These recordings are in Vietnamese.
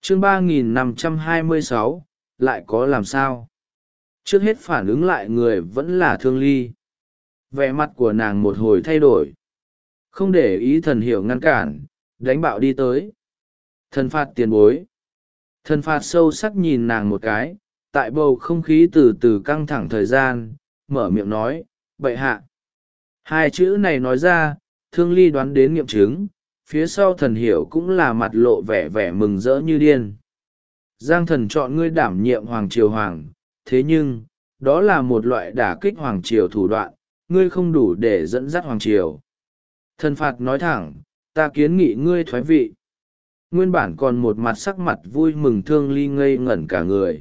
chương 3526, lại có làm sao? Trước hết phản ứng lại người vẫn là Thương Ly. Vẻ mặt của nàng một hồi thay đổi, không để ý Thần Hiểu ngăn cản, đánh bạo đi tới. Thần phạt tiền bối. Thần phạt sâu sắc nhìn nàng một cái, tại bầu không khí từ từ căng thẳng thời gian, mở miệng nói, bệ hạ. Hai chữ này nói ra, Thương Ly đoán đến nghiệm chứng, phía sau Thần Hiểu cũng là mặt lộ vẻ vẻ mừng rỡ như điên. Giang thần chọn ngươi đảm nhiệm hoàng triều hoàng, thế nhưng, đó là một loại đả kích hoàng triều thủ đoạn, ngươi không đủ để dẫn dắt hoàng triều. Thần phạt nói thẳng, ta kiến nghị ngươi thoái vị. Nguyên bản còn một mặt sắc mặt vui mừng Thương Ly ngây ngẩn cả người.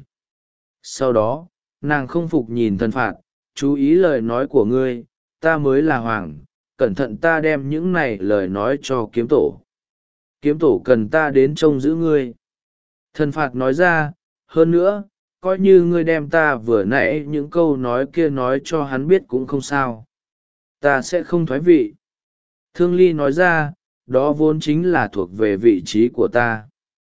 Sau đó, nàng không phục nhìn thần phạt, chú ý lời nói của ngươi, ta mới là hoàng, cẩn thận ta đem những này lời nói cho kiếm tổ. Kiếm tổ cần ta đến trông giữ ngươi. Thần phạt nói ra, hơn nữa, coi như ngươi đem ta vừa nãy những câu nói kia nói cho hắn biết cũng không sao. Ta sẽ không thoái vị. Thương Ly nói ra, đó vốn chính là thuộc về vị trí của ta.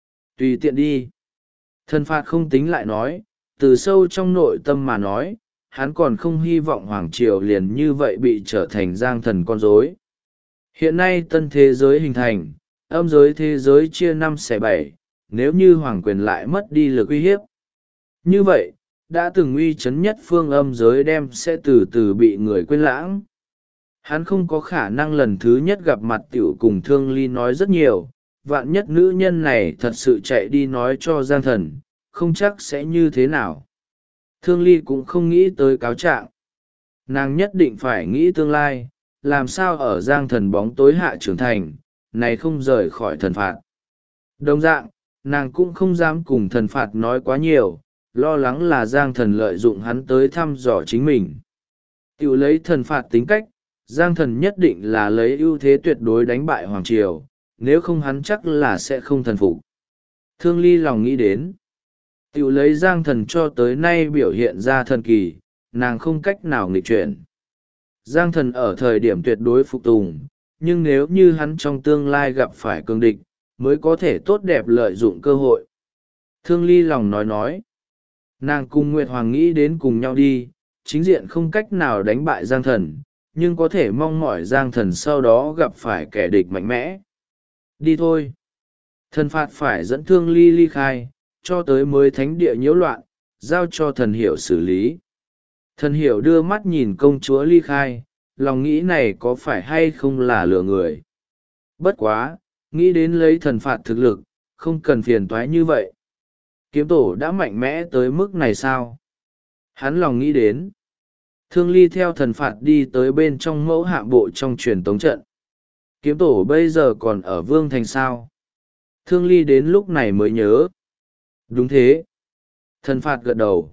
Tùy tiện đi. Thần phạt không tính lại nói, từ sâu trong nội tâm mà nói, hắn còn không hy vọng hoàng triều liền như vậy bị trở thành giang thần con rối. Hiện nay tân thế giới hình thành, âm giới thế giới chia 5/7, nếu như hoàng quyền lại mất đi lực uy hiếp. Như vậy, đã từng uy chấn nhất phương âm giới đem sẽ từ từ bị người quên lãng. Hắn không có khả năng lần thứ nhất gặp mặt tiểu cùng Thương Ly nói rất nhiều, vạn nhất nữ nhân này thật sự chạy đi nói cho Giang thần, không chắc sẽ như thế nào. Thương Ly cũng không nghĩ tới cáo trạng. Nàng nhất định phải nghĩ tương lai, làm sao ở Giang thần bóng tối hạ trưởng thành, này không rời khỏi thần phạt. Đồng dạng, nàng cũng không dám cùng thần phạt nói quá nhiều, lo lắng là Giang thần lợi dụng hắn tới thăm dò chính mình. Tiểu lấy thần phạt tính cách, Giang thần nhất định là lấy ưu thế tuyệt đối đánh bại Hoàng Triều, nếu không hắn chắc là sẽ không thần phục. Thương Ly lòng nghĩ đến. Tiểu lấy Giang thần cho tới nay biểu hiện ra thần kỳ, nàng không cách nào nghịch chuyển. Giang thần ở thời điểm tuyệt đối phục tùng, nhưng nếu như hắn trong tương lai gặp phải cường địch, mới có thể tốt đẹp lợi dụng cơ hội. Thương Ly lòng nói. Nàng cùng Nguyệt Hoàng nghĩ đến cùng nhau đi, chính diện không cách nào đánh bại Giang thần, nhưng có thể mong mỏi Giang thần sau đó gặp phải kẻ địch mạnh mẽ. Đi thôi. Thần phạt phải dẫn Thương Ly ly khai, cho tới mới thánh địa nhiễu loạn, giao cho thần hiểu xử lý. Thần hiểu đưa mắt nhìn công chúa ly khai, lòng nghĩ này có phải hay không là lừa người. Bất quá, nghĩ đến lấy thần phạt thực lực, không cần phiền toái như vậy. Kiếm tổ đã mạnh mẽ tới mức này sao? Hắn lòng nghĩ đến. Thương Ly theo thần phạt đi tới bên trong mẫu hạ bộ trong truyền tống trận. Kiếm tổ bây giờ còn ở Vương Thành sao? Thương Ly đến lúc này mới nhớ. Đúng thế. Thần phạt gật đầu.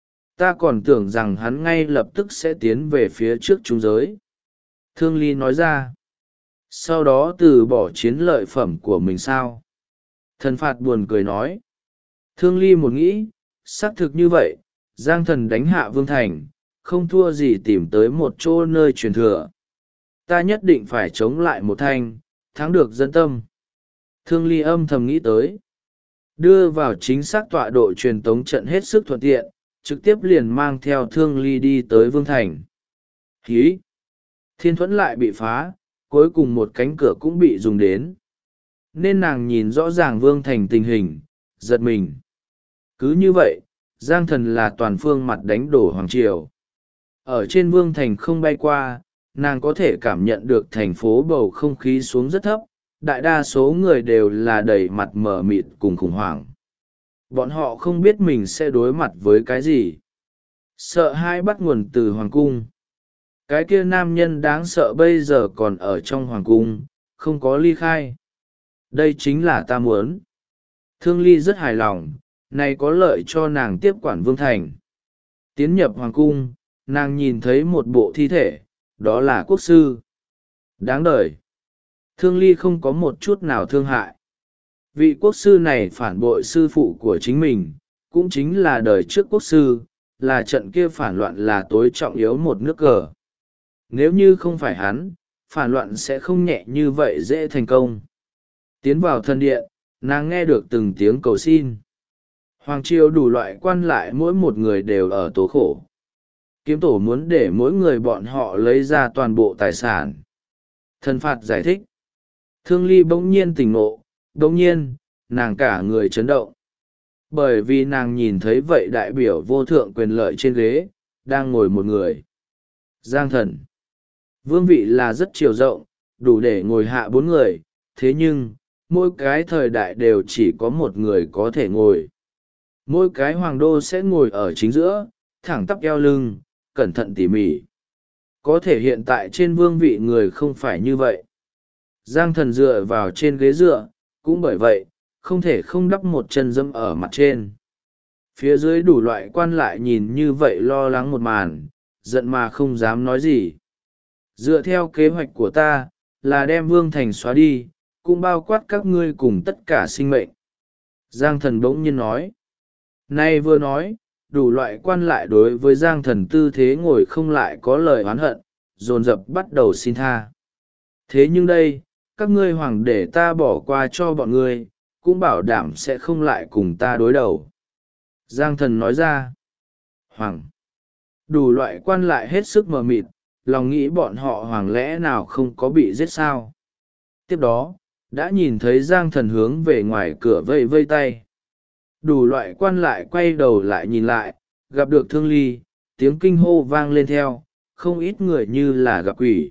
Ta còn tưởng rằng hắn ngay lập tức sẽ tiến về phía trước trung giới. Thương Ly nói ra. Sau đó từ bỏ chiến lợi phẩm của mình sao? Thần phạt buồn cười nói. Thương Ly một nghĩ, xác thực như vậy, Giang thần đánh hạ Vương Thành, không thua gì tìm tới một chỗ nơi truyền thừa. Ta nhất định phải chống lại một thanh, thắng được dân tâm. Thương Ly âm thầm nghĩ tới. Đưa vào chính xác tọa độ truyền tống trận hết sức thuận tiện, trực tiếp liền mang theo Thương Ly đi tới Vương Thành. Hí! Thiên thuẫn lại bị phá, cuối cùng một cánh cửa cũng bị dùng đến. Nên nàng nhìn rõ ràng Vương Thành tình hình, giật mình. Cứ như vậy, Giang thần là toàn phương mặt đánh đổ Hoàng Triều. Ở trên Vương Thành không bay qua, nàng có thể cảm nhận được thành phố bầu không khí xuống rất thấp, đại đa số người đều là đầy mặt mờ mịt cùng khủng hoảng. Bọn họ không biết mình sẽ đối mặt với cái gì. Sợ hãi bắt nguồn từ Hoàng cung. Cái kia nam nhân đáng sợ bây giờ còn ở trong Hoàng cung, không có ly khai. Đây chính là ta muốn. Thương Ly rất hài lòng, này có lợi cho nàng tiếp quản Vương Thành. Tiến nhập Hoàng cung, nàng nhìn thấy một bộ thi thể, đó là quốc sư. Đáng đời. Thương Ly không có một chút nào thương hại. Vị quốc sư này phản bội sư phụ của chính mình, cũng chính là đời trước quốc sư, là trận kia phản loạn là tối trọng yếu một nước cờ. Nếu như không phải hắn, phản loạn sẽ không nhẹ như vậy dễ thành công. Tiến vào thần điện, nàng nghe được từng tiếng cầu xin. Hoàng triều đủ loại quan lại mỗi một người đều ở tố khổ. Kiếm tổ muốn để mỗi người bọn họ lấy ra toàn bộ tài sản. Thần phạt giải thích. Thương ly bỗng nhiên tỉnh ngộ, bỗng nhiên, nàng cả người chấn động. Bởi vì nàng nhìn thấy vậy đại biểu vô thượng quyền lợi trên ghế, đang ngồi một người. Giang thần. Vương vị là rất chiều rộng, đủ để ngồi hạ 4 người, thế nhưng, mỗi cái thời đại đều chỉ có một người có thể ngồi. Mỗi cái hoàng đô sẽ ngồi ở chính giữa, thẳng tắp eo lưng, cẩn thận tỉ mỉ. Có thể hiện tại trên vương vị người không phải như vậy. Giang thần dựa vào trên ghế dựa, cũng bởi vậy, không thể không đắp một chân dẫm ở mặt trên. Phía dưới đủ loại quan lại nhìn như vậy lo lắng một màn, giận mà không dám nói gì. Dựa theo kế hoạch của ta, là đem vương thành xóa đi, cũng bao quát các ngươi cùng tất cả sinh mệnh. Giang thần bỗng nhiên nói. Nay vừa nói, đủ loại quan lại đối với Giang thần tư thế ngồi không lại có lời oán hận, dồn dập bắt đầu xin tha. Thế nhưng đây, các ngươi hoàng để ta bỏ qua cho bọn ngươi, cũng bảo đảm sẽ không lại cùng ta đối đầu. Giang thần nói ra. Hoàng. Đủ loại quan lại hết sức mờ mịt, lòng nghĩ bọn họ hoàng lẽ nào không có bị giết sao. Tiếp đó, đã nhìn thấy Giang thần hướng về ngoài cửa vây vây tay. Đủ loại quan lại quay đầu lại nhìn lại, gặp được Thương Ly, tiếng kinh hô vang lên theo, không ít người như là gặp quỷ.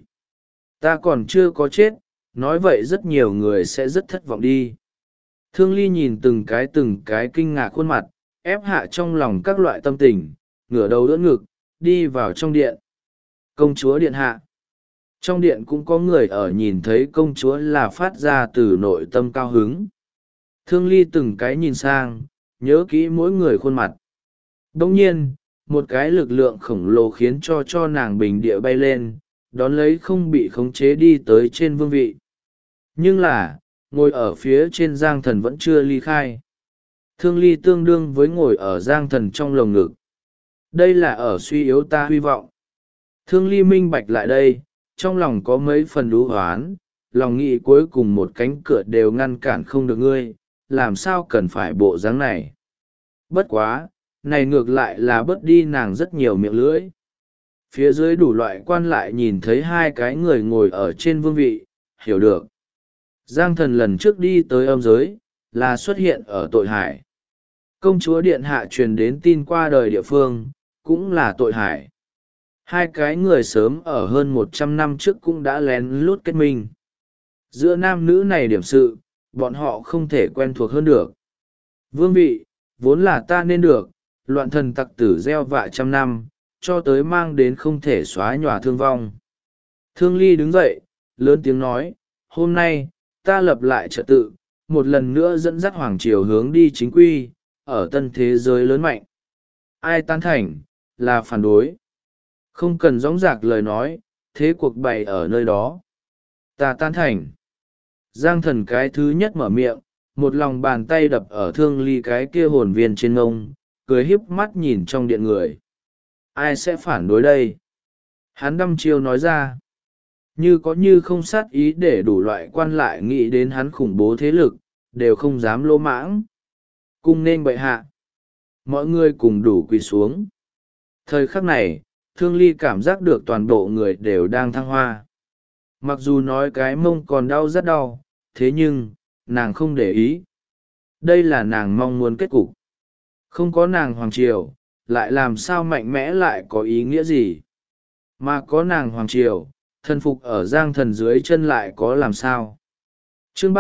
Ta còn chưa có chết, nói vậy rất nhiều người sẽ rất thất vọng đi. Thương Ly nhìn từng cái kinh ngạc khuôn mặt, ép hạ trong lòng các loại tâm tình, ngửa đầu đỡ ngực, đi vào trong điện. Công chúa điện hạ. Trong điện cũng có người ở nhìn thấy công chúa là phát ra từ nội tâm cao hứng. Thương Ly từng cái nhìn sang, nhớ kỹ mỗi người khuôn mặt. Đồng nhiên, một cái lực lượng khổng lồ khiến cho nàng bình địa bay lên, đón lấy không bị khống chế đi tới trên vương vị. Nhưng là, ngồi ở phía trên Giang thần vẫn chưa ly khai. Thương Ly tương đương với ngồi ở Giang thần trong lồng ngực. Đây là ở suy yếu ta hy vọng. Thương Ly minh bạch lại đây, trong lòng có mấy phần đú hoán, lòng nghĩ cuối cùng một cánh cửa đều ngăn cản không được ngươi, làm sao cần phải bộ dáng này. Bất quá, này ngược lại là bớt đi nàng rất nhiều miệng lưỡi. Phía dưới đủ loại quan lại nhìn thấy hai cái người ngồi ở trên vương vị, hiểu được. Giang thần lần trước đi tới âm giới, là xuất hiện ở tội hải. Công chúa điện hạ truyền đến tin qua đời địa phương, cũng là tội hải. Hai cái người sớm ở hơn 100 năm trước cũng đã lén lút kết minh. Giữa nam nữ này điểm sự, bọn họ không thể quen thuộc hơn được. Vương vị, vốn là ta nên được, loạn thần tặc tử gieo vạ trăm năm, cho tới mang đến không thể xóa nhòa thương vong. Thương Ly đứng dậy, lớn tiếng nói, hôm nay, ta lập lại trật tự, một lần nữa dẫn dắt hoàng triều hướng đi chính quy, ở tân thế giới lớn mạnh. Ai tán thành, là phản đối. Không cần dõng dạc lời nói, thế cuộc bày ở nơi đó. Ta tán thành. Giang thần cái thứ nhất mở miệng, một lòng bàn tay đập ở Thương Ly cái kia hồn viên trên ngông, cười híp mắt nhìn trong điện người. Ai sẽ phản đối đây? Hắn đăm chiêu nói ra. Như có như không sát ý để đủ loại quan lại nghĩ đến hắn khủng bố thế lực, đều không dám lỗ mãng. Cung nên bệ hạ. Mọi người cùng đủ quỳ xuống. Thời khắc này, Thương Ly cảm giác được toàn bộ người đều đang thăng hoa. Mặc dù nói cái mông còn đau rất đau, thế nhưng, nàng không để ý. Đây là nàng mong muốn kết cục. Không có nàng hoàng triều, lại làm sao mạnh mẽ lại có ý nghĩa gì. Mà có nàng hoàng triều, thần phục ở Giang thần dưới chân lại có làm sao. Chương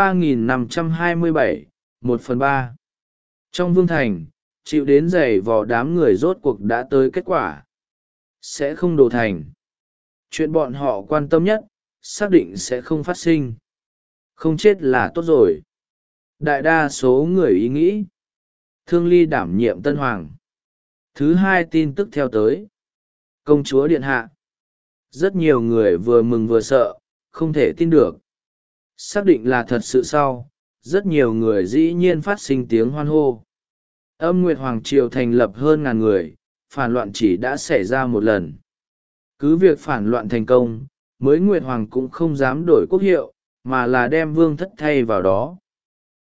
3527, 1/3. Trong vương thành, chịu đến giày vò đám người rốt cuộc đã tới kết quả. Sẽ không đổ thành. Chuyện bọn họ quan tâm nhất, xác định sẽ không phát sinh. Không chết là tốt rồi. Đại đa số người ý nghĩ. Thương Ly đảm nhiệm tân hoàng. Thứ hai tin tức theo tới. Công chúa điện hạ. Rất nhiều người vừa mừng vừa sợ, không thể tin được. Xác định là thật sự sau, rất nhiều người dĩ nhiên phát sinh tiếng hoan hô. Âm Nguyệt Hoàng Triều thành lập hơn ngàn người, phản loạn chỉ đã xảy ra một lần. Cứ việc phản loạn thành công, mới Nguyệt Hoàng cũng không dám đổi quốc hiệu, mà là đem vương thất thay vào đó.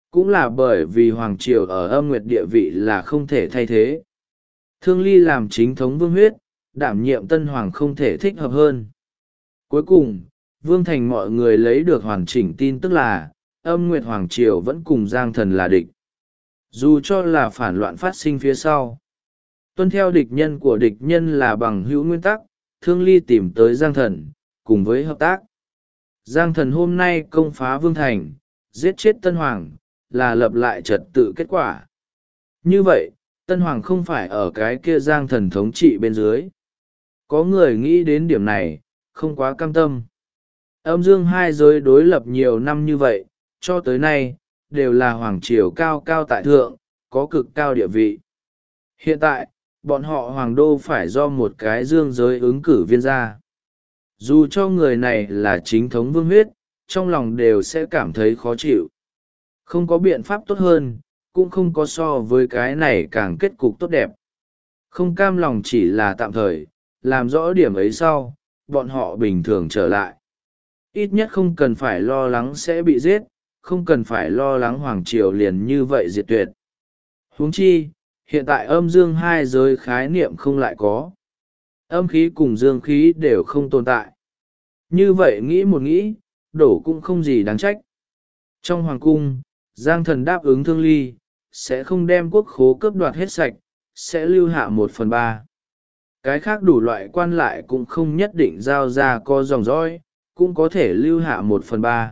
cũng là bởi vì hoàng triều ở âm nguyệt địa vị là không thể thay thế. Thương Ly làm chính thống vương huyết, đảm nhiệm tân hoàng không thể thích hợp hơn. Cuối cùng, vương thành mọi người lấy được hoàn chỉnh tin tức là âm nguyệt hoàng triều vẫn cùng Giang Thần là địch. Dù cho là phản loạn phát sinh phía sau, tuân theo địch nhân của địch nhân là bằng hữu nguyên tắc. Thương Ly tìm tới Giang Thần, cùng với hợp tác. Giang Thần hôm nay công phá vương thành, giết chết tân hoàng, là lập lại trật tự kết quả. Như vậy, tân hoàng không phải ở cái kia Giang Thần thống trị bên dưới. Có người nghĩ đến điểm này, không quá cam tâm. Âm dương hai giới đối lập nhiều năm như vậy, cho tới nay, đều là hoàng triều cao cao tại thượng, có cực cao địa vị. Hiện tại, bọn họ hoàng đô phải do một cái dương giới ứng cử viên ra. Dù cho người này là chính thống vương huyết, trong lòng đều sẽ cảm thấy khó chịu. Không có biện pháp tốt hơn, cũng không có so với cái này càng kết cục tốt đẹp. Không cam lòng chỉ là tạm thời, làm rõ điểm ấy sau, bọn họ bình thường trở lại. Ít nhất không cần phải lo lắng sẽ bị giết, không cần phải lo lắng hoàng triều liền như vậy diệt tuyệt. Huống chi, hiện tại âm dương hai giới khái niệm không lại có. Âm khí cùng dương khí đều không tồn tại. Như vậy nghĩ một nghĩ, đổ cũng không gì đáng trách. Trong hoàng cung, Giang Thần đáp ứng Thương Ly, sẽ không đem quốc khố cướp đoạt hết sạch, sẽ lưu hạ 1/3. Cái khác đủ loại quan lại cũng không nhất định giao ra có dòng dõi, cũng có thể lưu hạ 1/3.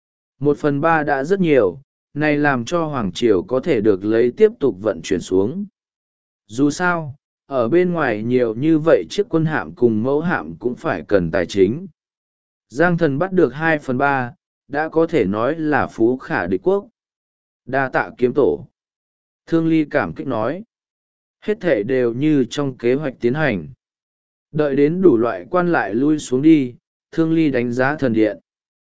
1/3 đã rất nhiều, này làm cho hoàng triều có thể được lấy tiếp tục vận chuyển xuống. Dù sao, ở bên ngoài nhiều như vậy chiếc quân hạm cùng mẫu hạm cũng phải cần tài chính. Giang Thần bắt được 2/3, đã có thể nói là phú khả địch quốc. Đa tạ kiếm tổ. Thương Ly cảm kích nói. Hết thể đều như trong kế hoạch tiến hành. Đợi đến đủ loại quan lại lui xuống đi, Thương Ly đánh giá thần điện.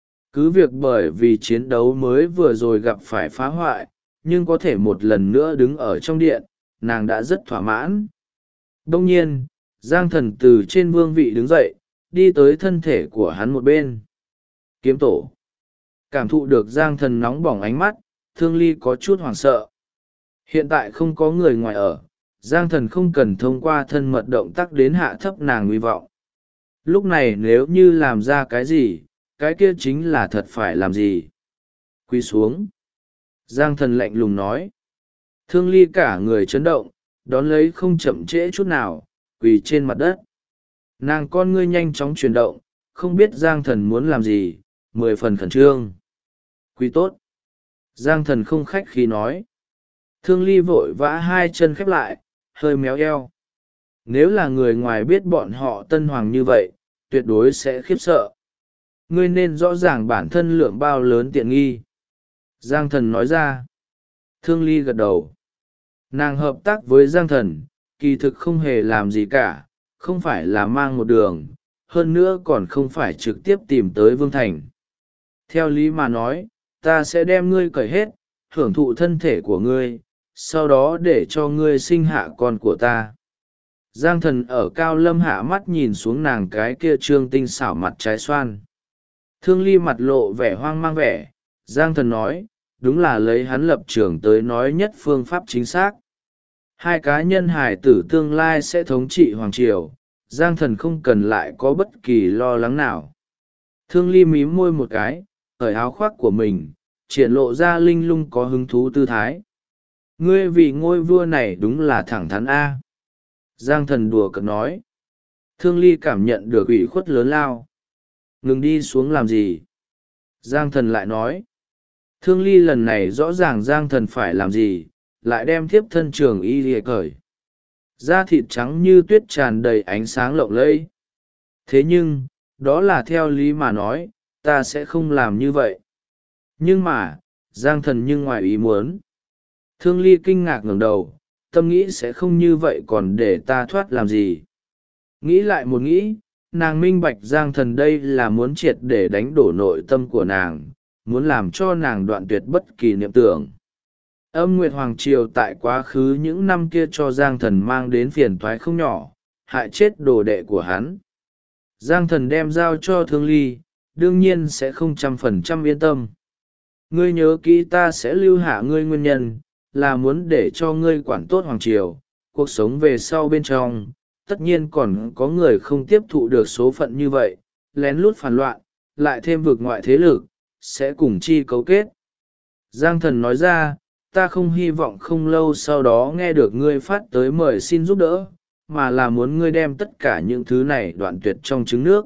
Cứ việc bởi vì chiến đấu mới vừa rồi gặp phải phá hoại, nhưng có thể một lần nữa đứng ở trong điện, nàng đã rất thỏa mãn. Đông nhiên, Giang Thần từ trên vương vị đứng dậy, đi tới thân thể của hắn một bên. Kiếm tổ. Cảm thụ được Giang Thần nóng bỏng ánh mắt, Thương Ly có chút hoảng sợ. Hiện tại không có người ngoài ở, Giang Thần không cần thông qua thân mật động tác đến hạ thấp nàng nguy vọng. Lúc này nếu như làm ra cái gì, cái kia chính là thật phải làm gì. Quy xuống. Giang Thần lạnh lùng nói. Thương Ly cả người chấn động, đón lấy không chậm trễ chút nào, quỳ trên mặt đất. Nàng con ngươi nhanh chóng chuyển động, không biết Giang Thần muốn làm gì, 10 phần khẩn trương. Quy tốt. Giang Thần không khách khí nói. Thương Ly vội vã hai chân khép lại, hơi méo eo. Nếu là người ngoài biết bọn họ tân hoàng như vậy, tuyệt đối sẽ khiếp sợ. Ngươi nên rõ ràng bản thân lượng bao lớn tiện nghi. Giang Thần nói ra. Thương Ly gật đầu. Nàng hợp tác với Giang Thần, kỳ thực không hề làm gì cả, không phải là mang một đường, hơn nữa còn không phải trực tiếp tìm tới Vương Thành. Theo lý mà nói, ta sẽ đem ngươi cởi hết, hưởng thụ thân thể của ngươi, sau đó để cho ngươi sinh hạ con của ta. Giang Thần ở cao lâm hạ mắt nhìn xuống nàng cái kia trương tinh xảo mặt trái xoan. Thương Ly mặt lộ vẻ hoang mang vẻ, Giang Thần nói, đúng là lấy hắn lập trường tới nói nhất phương pháp chính xác. Hai cá nhân hải tử tương lai sẽ thống trị hoàng triều, Giang Thần không cần lại có bất kỳ lo lắng nào. Thương Ly mím môi một cái, cởi áo khoác của mình, triển lộ ra linh lung có hứng thú tư thái. Ngươi vì ngôi vua này đúng là thẳng thắn A. Giang Thần đùa cợt nói. Thương Ly cảm nhận được ủy khuất lớn lao. Ngừng đi xuống làm gì? Giang Thần lại nói. Thương Ly lần này rõ ràng Giang Thần phải làm gì, lại đem thiếp thân trường y lìa cởi. Da thịt trắng như tuyết tràn đầy ánh sáng lộng lẫy. Thế nhưng, đó là theo lý mà nói, ta sẽ không làm như vậy. Nhưng mà, Giang Thần nhưng ngoài ý muốn. Thương Ly kinh ngạc ngẩng đầu, tâm nghĩ sẽ không như vậy còn để ta thoát làm gì. Nghĩ lại một nghĩ, nàng minh bạch Giang Thần đây là muốn triệt để đánh đổ nội tâm của nàng, muốn làm cho nàng đoạn tuyệt bất kỳ niệm tưởng. Âm Nguyệt Hoàng Triều tại quá khứ những năm kia cho Giang Thần mang đến phiền toái không nhỏ, hại chết đồ đệ của hắn. Giang Thần đem giao cho Thương Ly, đương nhiên sẽ không 100% yên tâm. Ngươi nhớ kỹ ta sẽ lưu hạ ngươi nguyên nhân, là muốn để cho ngươi quản tốt hoàng triều, cuộc sống về sau bên trong, tất nhiên còn có người không tiếp thụ được số phận như vậy, lén lút phản loạn, lại thêm vực ngoại thế lực, sẽ cùng chi cấu kết. Giang Thần nói ra, ta không hy vọng không lâu sau đó nghe được ngươi phát tới mời xin giúp đỡ, mà là muốn ngươi đem tất cả những thứ này đoạn tuyệt trong trứng nước.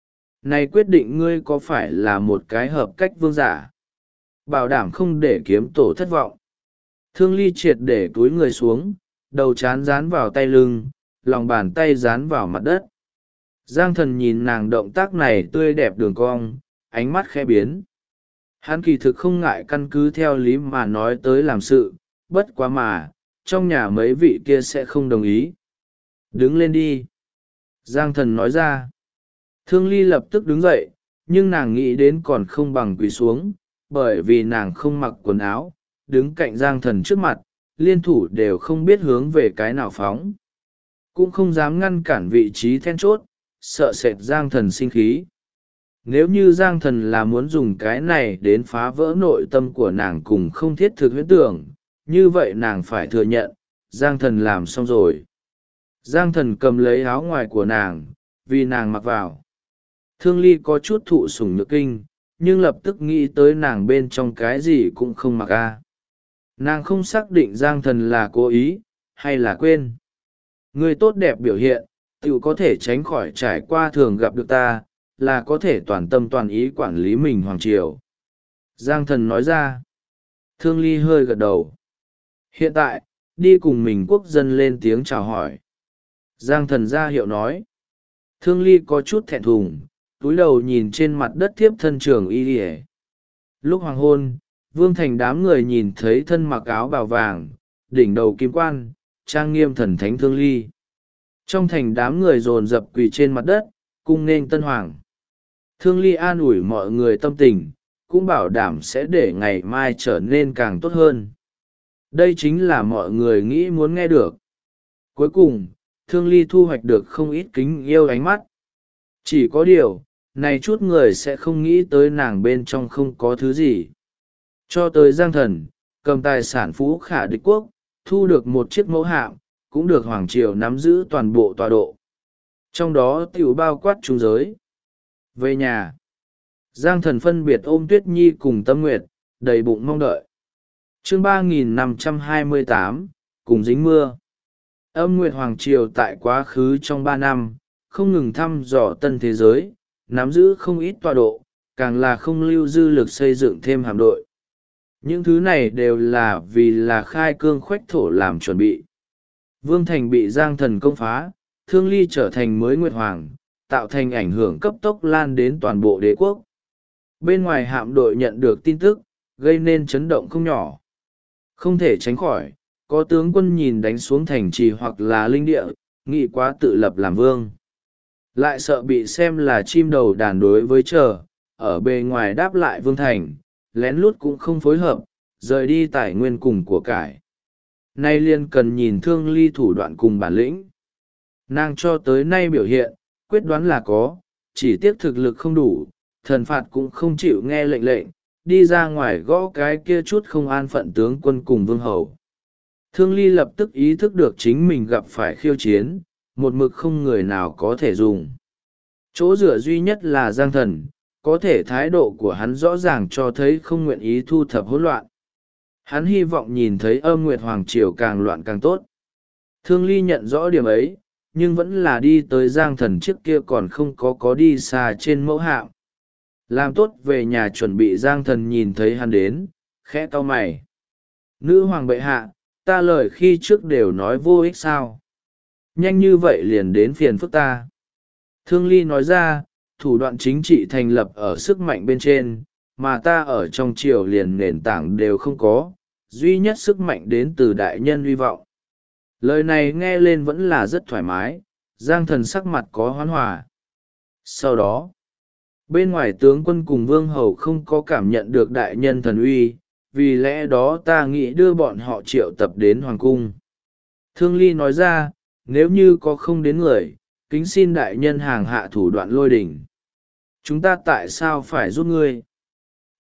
Này quyết định ngươi có phải là một cái hợp cách vương giả? Bảo đảm không để kiếm tổ thất vọng. Thương Ly triệt để túi người xuống, đầu chán dán vào tay lưng, lòng bàn tay dán vào mặt đất. Giang Thần nhìn nàng động tác này tươi đẹp đường cong, ánh mắt khẽ biến. Hắn kỳ thực không ngại căn cứ theo lý mà nói tới làm sự, bất quá mà, trong nhà mấy vị kia sẽ không đồng ý. Đứng lên đi. Giang Thần nói ra. Thương Ly lập tức đứng dậy, nhưng nàng nghĩ đến còn không bằng quỳ xuống, bởi vì nàng không mặc quần áo, đứng cạnh Giang Thần trước mặt, liên thủ đều không biết hướng về cái nào phóng. Cũng không dám ngăn cản vị trí then chốt, sợ sệt Giang Thần sinh khí. Nếu như Giang Thần là muốn dùng cái này đến phá vỡ nội tâm của nàng cùng không thiết thực huyễn tưởng, như vậy nàng phải thừa nhận, Giang Thần làm xong rồi. Giang Thần cầm lấy áo ngoài của nàng, vì nàng mặc vào. Thương Ly có chút thụ sủng nhược kinh, nhưng lập tức nghĩ tới nàng bên trong cái gì cũng không mặc a. Nàng không xác định Giang Thần là cố ý, hay là quên. Người tốt đẹp biểu hiện, tự có thể tránh khỏi trải qua thường gặp được ta, là có thể toàn tâm toàn ý quản lý mình hoàng triều. Giang Thần nói ra. Thương Ly hơi gật đầu. Hiện tại, đi cùng mình quốc dân lên tiếng chào hỏi. Giang Thần ra hiệu nói. Thương Ly có chút thẹn thùng, túi đầu nhìn trên mặt đất thiếp thân trường y ỉa. Lúc hoàng hôn, Vương Thành đám người nhìn thấy thân mặc áo bào vàng, đỉnh đầu kim quan, trang nghiêm thần thánh Thương Ly. Trong thành đám người dồn dập quỳ trên mặt đất, cung nghênh tân hoàng. Thương Ly an ủi mọi người tâm tình, cũng bảo đảm sẽ để ngày mai trở nên càng tốt hơn. Đây chính là mọi người nghĩ muốn nghe được. Cuối cùng, Thương Ly thu hoạch được không ít kính yêu ánh mắt. Chỉ có điều, này chút người sẽ không nghĩ tới nàng bên trong không có thứ gì. Cho tới Giang Thần, cầm tài sản phú khả địch quốc, thu được một chiếc mẫu hạm, cũng được Hoàng Triều nắm giữ toàn bộ tọa độ. Trong đó tiểu bao quát trung giới. Về nhà, Giang Thần phân biệt ôm Tuyết Nhi cùng Tâm Nguyệt, đầy bụng mong đợi. Chương 3528, cùng dính mưa. Âm Nguyệt Hoàng Triều tại quá khứ trong 3 năm, không ngừng thăm dò tân thế giới, nắm giữ không ít tọa độ, càng là không lưu dư lực xây dựng thêm hạm đội. Những thứ này đều là vì là khai cương khoách thổ làm chuẩn bị. Vương Thành bị Giang Thần công phá, Thương Ly trở thành mới Nguyệt Hoàng, tạo thành ảnh hưởng cấp tốc lan đến toàn bộ đế quốc. Bên ngoài hạm đội nhận được tin tức, gây nên chấn động không nhỏ. Không thể tránh khỏi, có tướng quân nhìn đánh xuống thành trì hoặc là linh địa, nghĩ quá tự lập làm vương. Lại sợ bị xem là chim đầu đàn đối với chờ, ở bề ngoài đáp lại Vương Thành, lén lút cũng không phối hợp, rời đi tài nguyên cùng của cải. Nay liền cần nhìn Thương Ly thủ đoạn cùng bản lĩnh. Nàng cho tới nay biểu hiện, quyết đoán là có, chỉ tiếc thực lực không đủ, thần phạt cũng không chịu nghe lệnh lệnh, đi ra ngoài gõ cái kia chút không an phận tướng quân cùng vương hầu. Thương Ly lập tức ý thức được chính mình gặp phải khiêu chiến, một mực không người nào có thể dùng. Chỗ dựa duy nhất là Giang Thần, có thể thái độ của hắn rõ ràng cho thấy không nguyện ý thu thập hỗn loạn. Hắn hy vọng nhìn thấy Âm Nguyệt Hoàng Triều càng loạn càng tốt. Thương Ly nhận rõ điểm ấy, nhưng vẫn là đi tới Giang Thần trước kia còn không có đi xa trên mẫu hạm. Làm tốt về nhà chuẩn bị Giang Thần nhìn thấy hắn đến, khẽ cau mày. Nữ hoàng bệ hạ, ta lời khi trước đều nói vô ích sao. Nhanh như vậy liền đến phiền phức ta. Thương Ly nói ra, thủ đoạn chính trị thành lập ở sức mạnh bên trên, mà ta ở trong triều liền nền tảng đều không có, duy nhất sức mạnh đến từ đại nhân hy vọng. Lời này nghe lên vẫn là rất thoải mái, Giang Thần sắc mặt có hoán hòa. Sau đó, bên ngoài tướng quân cùng vương hầu không có cảm nhận được đại nhân thần uy, vì lẽ đó ta nghĩ đưa bọn họ triệu tập đến hoàng cung. Thương Ly nói ra, nếu như có không đến người, kính xin đại nhân hàng hạ thủ đoạn lôi đỉnh. Chúng ta tại sao phải giúp ngươi?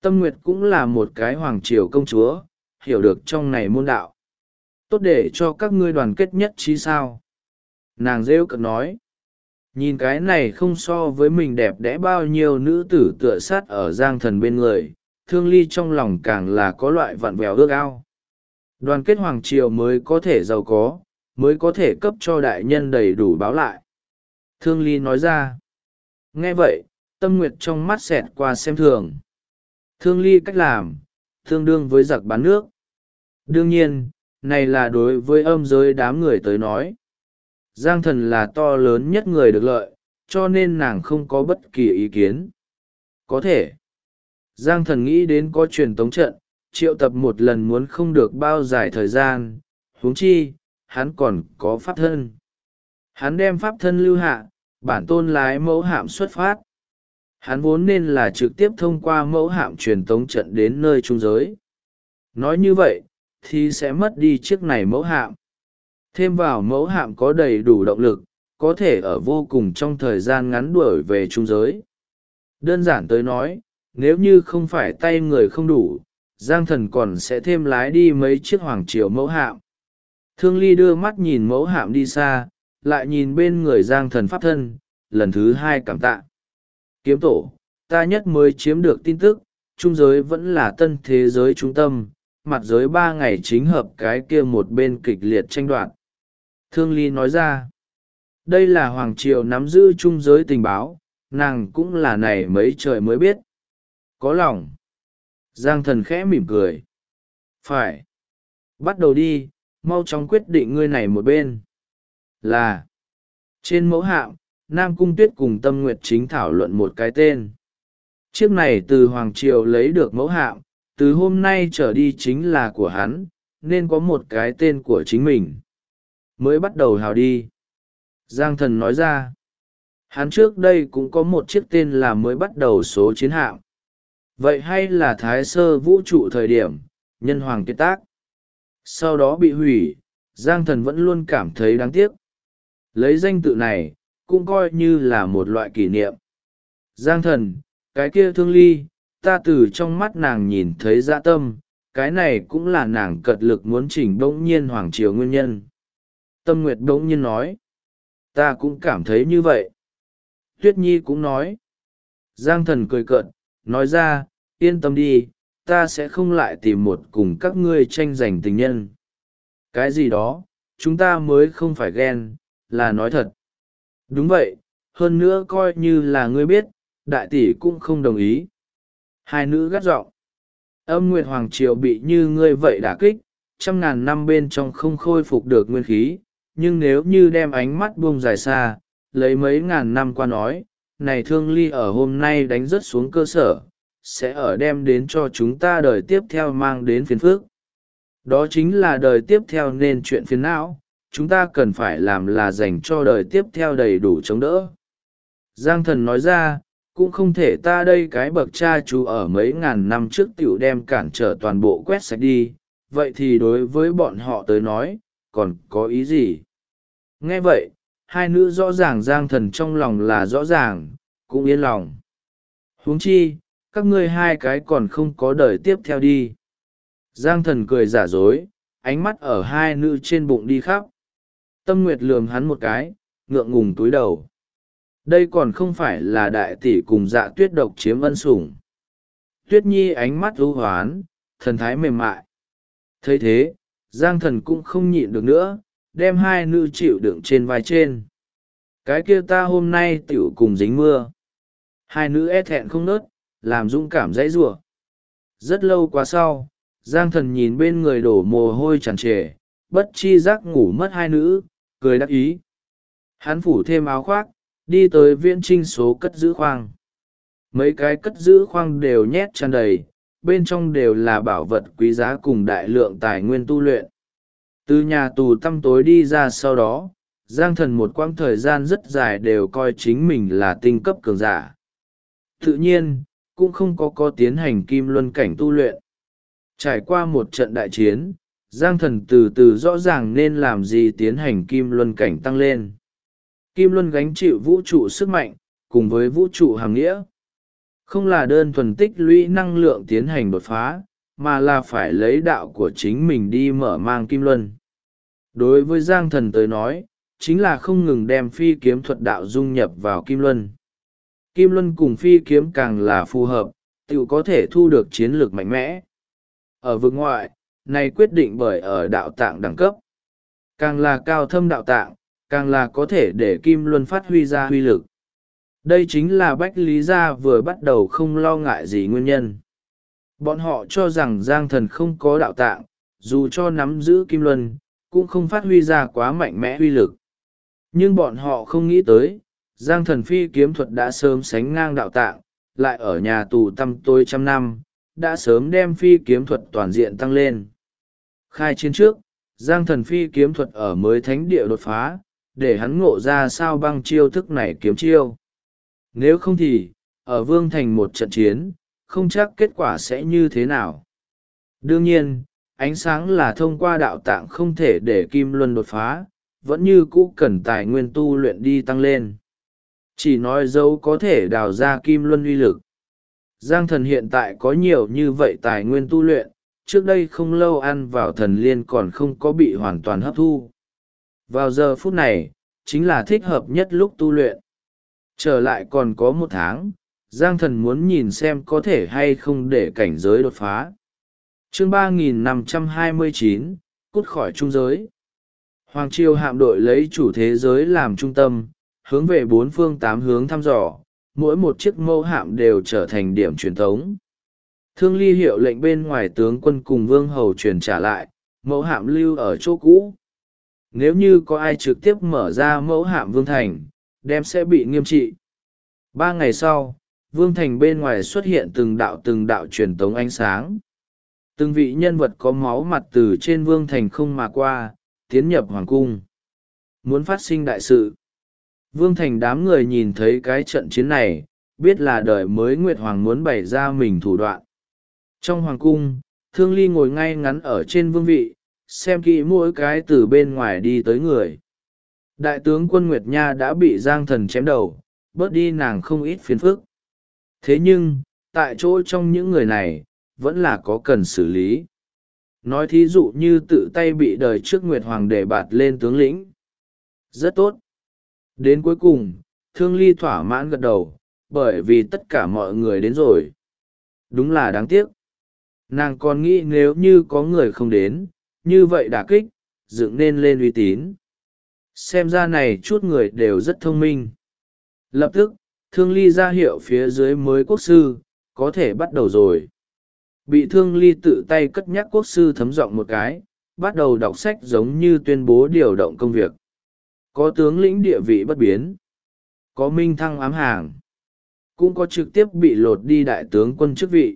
Tâm Nguyệt cũng là một cái hoàng triều công chúa, hiểu được trong này môn đạo. Tốt để cho các ngươi đoàn kết nhất trí sao? Nàng rêu cợt nói. Nhìn cái này không so với mình đẹp đẽ bao nhiêu nữ tử tựa sát ở Giang Thần bên người, Thương Ly trong lòng càng là có loại vặn vẹo ước ao. Đoàn kết hoàng triều mới có thể giàu có, mới có thể cấp cho đại nhân đầy đủ báo lại. Thương Ly nói ra. Nghe vậy, Tâm Nguyệt trong mắt xẹt qua xem thường. Thương Ly cách làm, tương đương với giặc bán nước. Đương nhiên, này là đối với âm giới đám người tới nói. Giang Thần là to lớn nhất người được lợi, cho nên nàng không có bất kỳ ý kiến. Có thể. Giang Thần nghĩ đến có truyền tống trận, triệu tập một lần muốn không được bao dài thời gian, huống chi, hắn còn có pháp thân. Hắn đem pháp thân lưu hạ, bản tôn lái mẫu hạm xuất phát. Hắn vốn nên là trực tiếp thông qua mẫu hạm truyền tống trận đến nơi trung giới. Nói như vậy, thì sẽ mất đi chiếc này mẫu hạm. Thêm vào mẫu hạm có đầy đủ động lực, có thể ở vô cùng trong thời gian ngắn đuổi về trung giới. Đơn giản tới nói, nếu như không phải tay người không đủ, Giang Thần còn sẽ thêm lái đi mấy chiếc hoàng triều mẫu hạm. Thương Ly đưa mắt nhìn mẫu hạm đi xa, lại nhìn bên người Giang Thần pháp thân, lần thứ hai cảm tạ. Kiếm tổ, ta nhất mới chiếm được tin tức, trung giới vẫn là tân thế giới trung tâm, mặt giới 3 ngày chính hợp cái kia một bên kịch liệt tranh đoạt. Thương Ly nói ra, đây là hoàng triều nắm giữ trung giới tình báo, nàng cũng là này mấy trời mới biết. Có lòng. Giang Thần khẽ mỉm cười. Phải. Bắt đầu đi, mau chóng quyết định ngươi này một bên. Là. Trên mẫu hạm, Nam Cung Tuyết cùng Tâm Nguyệt chính thảo luận một cái tên. Chiếc này từ Hoàng Triều lấy được mẫu hạm, từ hôm nay trở đi chính là của hắn, nên có một cái tên của chính mình. Mới bắt đầu hào đi. Giang Thần nói ra. Hắn trước đây cũng có một chiếc tên là mới bắt đầu số chiến hạm. Vậy hay là Thái Sơ vũ trụ thời điểm, nhân hoàng kết tác. Sau đó bị hủy, Giang Thần vẫn luôn cảm thấy đáng tiếc. Lấy danh tự này, cũng coi như là một loại kỷ niệm. Giang Thần, cái kia Thương Ly, ta từ trong mắt nàng nhìn thấy dạ tâm, cái này cũng là nàng cật lực muốn chỉnh bỗng nhiên hoàng triều nguyên nhân. Tâm Nguyệt bỗng nhiên nói, ta cũng cảm thấy như vậy. Tuyết Nhi cũng nói. Giang Thần cười cợt, nói ra, yên tâm đi, ta sẽ không lại tìm một cùng các ngươi tranh giành tình nhân. Cái gì đó, chúng ta mới không phải ghen, là nói thật. Đúng vậy, hơn nữa coi như là ngươi biết, đại tỷ cũng không đồng ý. Hai nữ gắt giọng. Âm Nguyệt Hoàng Triều bị như ngươi vậy đả kích, 100.000 năm bên trong không khôi phục được nguyên khí, nhưng nếu như đem ánh mắt buông dài xa, lấy mấy ngàn năm qua nói, này Thương Ly ở hôm nay đánh rớt xuống cơ sở, sẽ ở đem đến cho chúng ta đời tiếp theo mang đến phiền phức. Đó chính là đời tiếp theo nên chuyện phiền não, chúng ta cần phải làm là dành cho đời tiếp theo đầy đủ chống đỡ. Giang Thần nói ra, cũng không thể ta đây cái bậc cha chú ở mấy ngàn năm trước tiểu đem cản trở toàn bộ quét sạch đi, vậy thì đối với bọn họ tới nói, còn có ý gì? Nghe vậy, hai nữ rõ ràng Giang Thần trong lòng là rõ ràng, cũng yên lòng. Huống chi, các ngươi hai cái còn không có đời tiếp theo đi. Giang Thần cười giả dối, ánh mắt ở hai nữ trên bụng đi khắp. Tâm Nguyệt lườm hắn một cái, ngượng ngùng túi đầu. Đây còn không phải là đại tỷ cùng Dạ Tuyết độc chiếm ân sủng. Tuyết Nhi ánh mắt ưu hoán, thần thái mềm mại. Thấy thế, Giang Thần cũng không nhịn được nữa, đem hai nữ chịu đựng trên vai trên. Cái kia ta hôm nay tiểu cùng dính mưa. Hai nữ e thẹn không nớt, làm dũng cảm dãy rủa. Rất lâu qua sau, Giang Thần nhìn bên người đổ mồ hôi tràn trề, bất chi giác ngủ mất hai nữ, cười đắc ý. Hắn phủ thêm áo khoác, đi tới viễn trinh số cất giữ khoang. Mấy cái cất giữ khoang đều nhét tràn đầy, bên trong đều là bảo vật quý giá cùng đại lượng tài nguyên tu luyện. Từ nhà tù tăm tối đi ra sau đó, Giang Thần một quãng thời gian rất dài đều coi chính mình là tinh cấp cường giả. Tự nhiên, cũng không có tiến hành kim luân cảnh tu luyện. Trải qua một trận đại chiến, Giang Thần từ từ rõ ràng nên làm gì tiến hành kim luân cảnh tăng lên. Kim luân gánh chịu vũ trụ sức mạnh, cùng với vũ trụ hàm nghĩa. Không là đơn thuần tích lũy năng lượng tiến hành đột phá, mà là phải lấy đạo của chính mình đi mở mang kim luân. Đối với Giang Thần tới nói, chính là không ngừng đem phi kiếm thuật đạo dung nhập vào kim luân. Kim luân cùng phi kiếm càng là phù hợp, tự có thể thu được chiến lược mạnh mẽ. Ở vực ngoại, này quyết định bởi ở đạo tạng đẳng cấp. Càng là cao thâm đạo tạng, càng là có thể để kim luân phát huy ra huy lực. Đây chính là Bách Lý Gia vừa bắt đầu không lo ngại gì nguyên nhân. Bọn họ cho rằng Giang Thần không có đạo tạng, dù cho nắm giữ kim luân, cũng không phát huy ra quá mạnh mẽ huy lực. Nhưng bọn họ không nghĩ tới, Giang Thần phi kiếm thuật đã sớm sánh ngang đạo tạng, lại ở nhà tù tăm tối trăm năm, đã sớm đem phi kiếm thuật toàn diện tăng lên. Khai chiến trước, Giang Thần phi kiếm thuật ở mới thánh địa đột phá, để hắn ngộ ra sao băng chiêu thức này kiếm chiêu. Nếu không thì, ở Vương Thành một trận chiến, không chắc kết quả sẽ như thế nào. Đương nhiên, ánh sáng là thông qua đạo tạng không thể để kim luân đột phá, vẫn như cũ cần tài nguyên tu luyện đi tăng lên. Chỉ nói dấu có thể đào ra kim luân uy lực. Giang Thần hiện tại có nhiều như vậy tài nguyên tu luyện, trước đây không lâu ăn vào thần liên còn không có bị hoàn toàn hấp thu. Vào giờ phút này, chính là thích hợp nhất lúc tu luyện. Trở lại còn có 1 tháng, Giang Thần muốn nhìn xem có thể hay không để cảnh giới đột phá. Chương 3529, cút khỏi trung giới. Hoàng Triều hạm đội lấy chủ thế giới làm trung tâm, hướng về 4 phương 8 hướng thăm dò, mỗi một chiếc mẫu hạm đều trở thành điểm truyền thống. Thương Ly hiệu lệnh bên ngoài tướng quân cùng Vương Hầu truyền trả lại, mẫu hạm lưu ở chỗ cũ. Nếu như có ai trực tiếp mở ra mẫu hạm Vương Thành, đem sẽ bị nghiêm trị. 3 ngày sau, Vương Thành bên ngoài xuất hiện từng đạo truyền tống ánh sáng. Từng vị nhân vật có máu mặt từ trên Vương Thành không mà qua, tiến nhập Hoàng Cung. Muốn phát sinh đại sự. Vương Thành đám người nhìn thấy cái trận chiến này, biết là đời mới Nguyệt Hoàng muốn bày ra mình thủ đoạn. Trong Hoàng Cung, Thương Ly ngồi ngay ngắn ở trên vương vị, xem kỹ mỗi cái từ bên ngoài đi tới người. Đại tướng quân Nguyệt Nha đã bị Giang Thần chém đầu, bớt đi nàng không ít phiền phức. Thế nhưng, tại chỗ trong những người này, vẫn là có cần xử lý. Nói thí dụ như tự tay bị đời trước Nguyệt Hoàng đề bạt lên tướng lĩnh. Rất tốt. Đến cuối cùng, Thương Ly thỏa mãn gật đầu, bởi vì tất cả mọi người đến rồi. Đúng là đáng tiếc. Nàng còn nghĩ nếu như có người không đến, như vậy đả kích, dựng nên lên uy tín. Xem ra này chút người đều rất thông minh. Lập tức, Thương Ly ra hiệu phía dưới mới quốc sư, có thể bắt đầu rồi. Bị Thương Ly tự tay cất nhắc quốc sư thấm giọng một cái, bắt đầu đọc sách giống như tuyên bố điều động công việc. Có tướng lĩnh địa vị bất biến, có minh thăng ám hàng, cũng có trực tiếp bị lột đi đại tướng quân chức vị.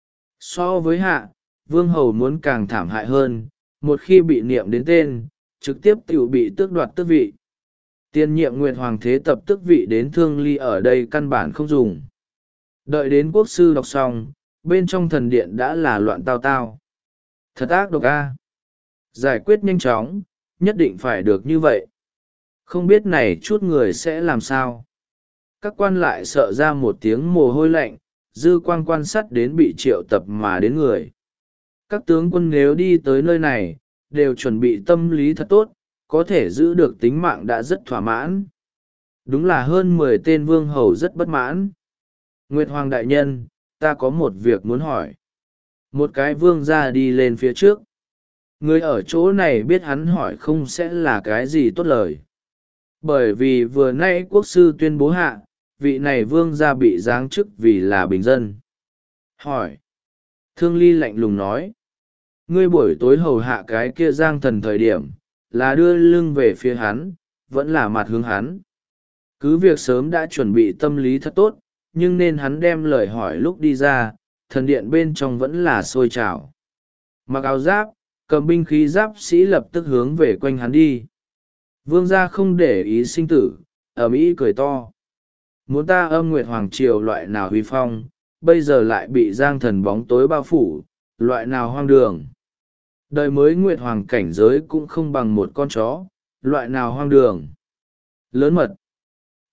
So với hạ, Vương Hầu muốn càng thảm hại hơn, một khi bị niệm đến tên, trực tiếp tự bị tước đoạt tước vị. Tiên nhiệm Nguyệt Hoàng thế tập tước vị đến Thương Ly ở đây căn bản không dùng. Đợi đến quốc sư đọc xong, bên trong thần điện đã là loạn tao tao. Thật ác độc a. Giải quyết nhanh chóng, nhất định phải được như vậy. Không biết này chút người sẽ làm sao. Các quan lại sợ ra một tiếng mồ hôi lạnh, dư quang quan sát đến bị triệu tập mà đến người. Các tướng quân nếu đi tới nơi này, đều chuẩn bị tâm lý thật tốt, có thể giữ được tính mạng đã rất thỏa mãn. Đúng là hơn 10 tên vương hầu rất bất mãn. Nguyệt Hoàng đại nhân, ta có một việc muốn hỏi. Một cái vương ra đi lên phía trước. Người ở chỗ này biết hắn hỏi không sẽ là cái gì tốt lời. Bởi vì vừa nãy quốc sư tuyên bố hạ, vị này vương gia bị giáng chức vì là bình dân. Hỏi. Thương Ly lạnh lùng nói. Ngươi buổi tối hầu hạ cái kia Giang Thần thời điểm, là đưa lưng về phía hắn, vẫn là mặt hướng hắn. Cứ việc sớm đã chuẩn bị tâm lý thật tốt, nhưng nên hắn đem lời hỏi lúc đi ra, thần điện bên trong vẫn là sôi trào. Mặc áo giáp, cầm binh khí giáp sĩ lập tức hướng về quanh hắn đi. Vương gia không để ý sinh tử, ầm ĩ cười to. Muốn ta âm Nguyệt Hoàng Triều loại nào huy phong, bây giờ lại bị Giang Thần bóng tối bao phủ, loại nào hoang đường. Đời mới Nguyệt Hoàng cảnh giới cũng không bằng một con chó, loại nào hoang đường. Lớn mật.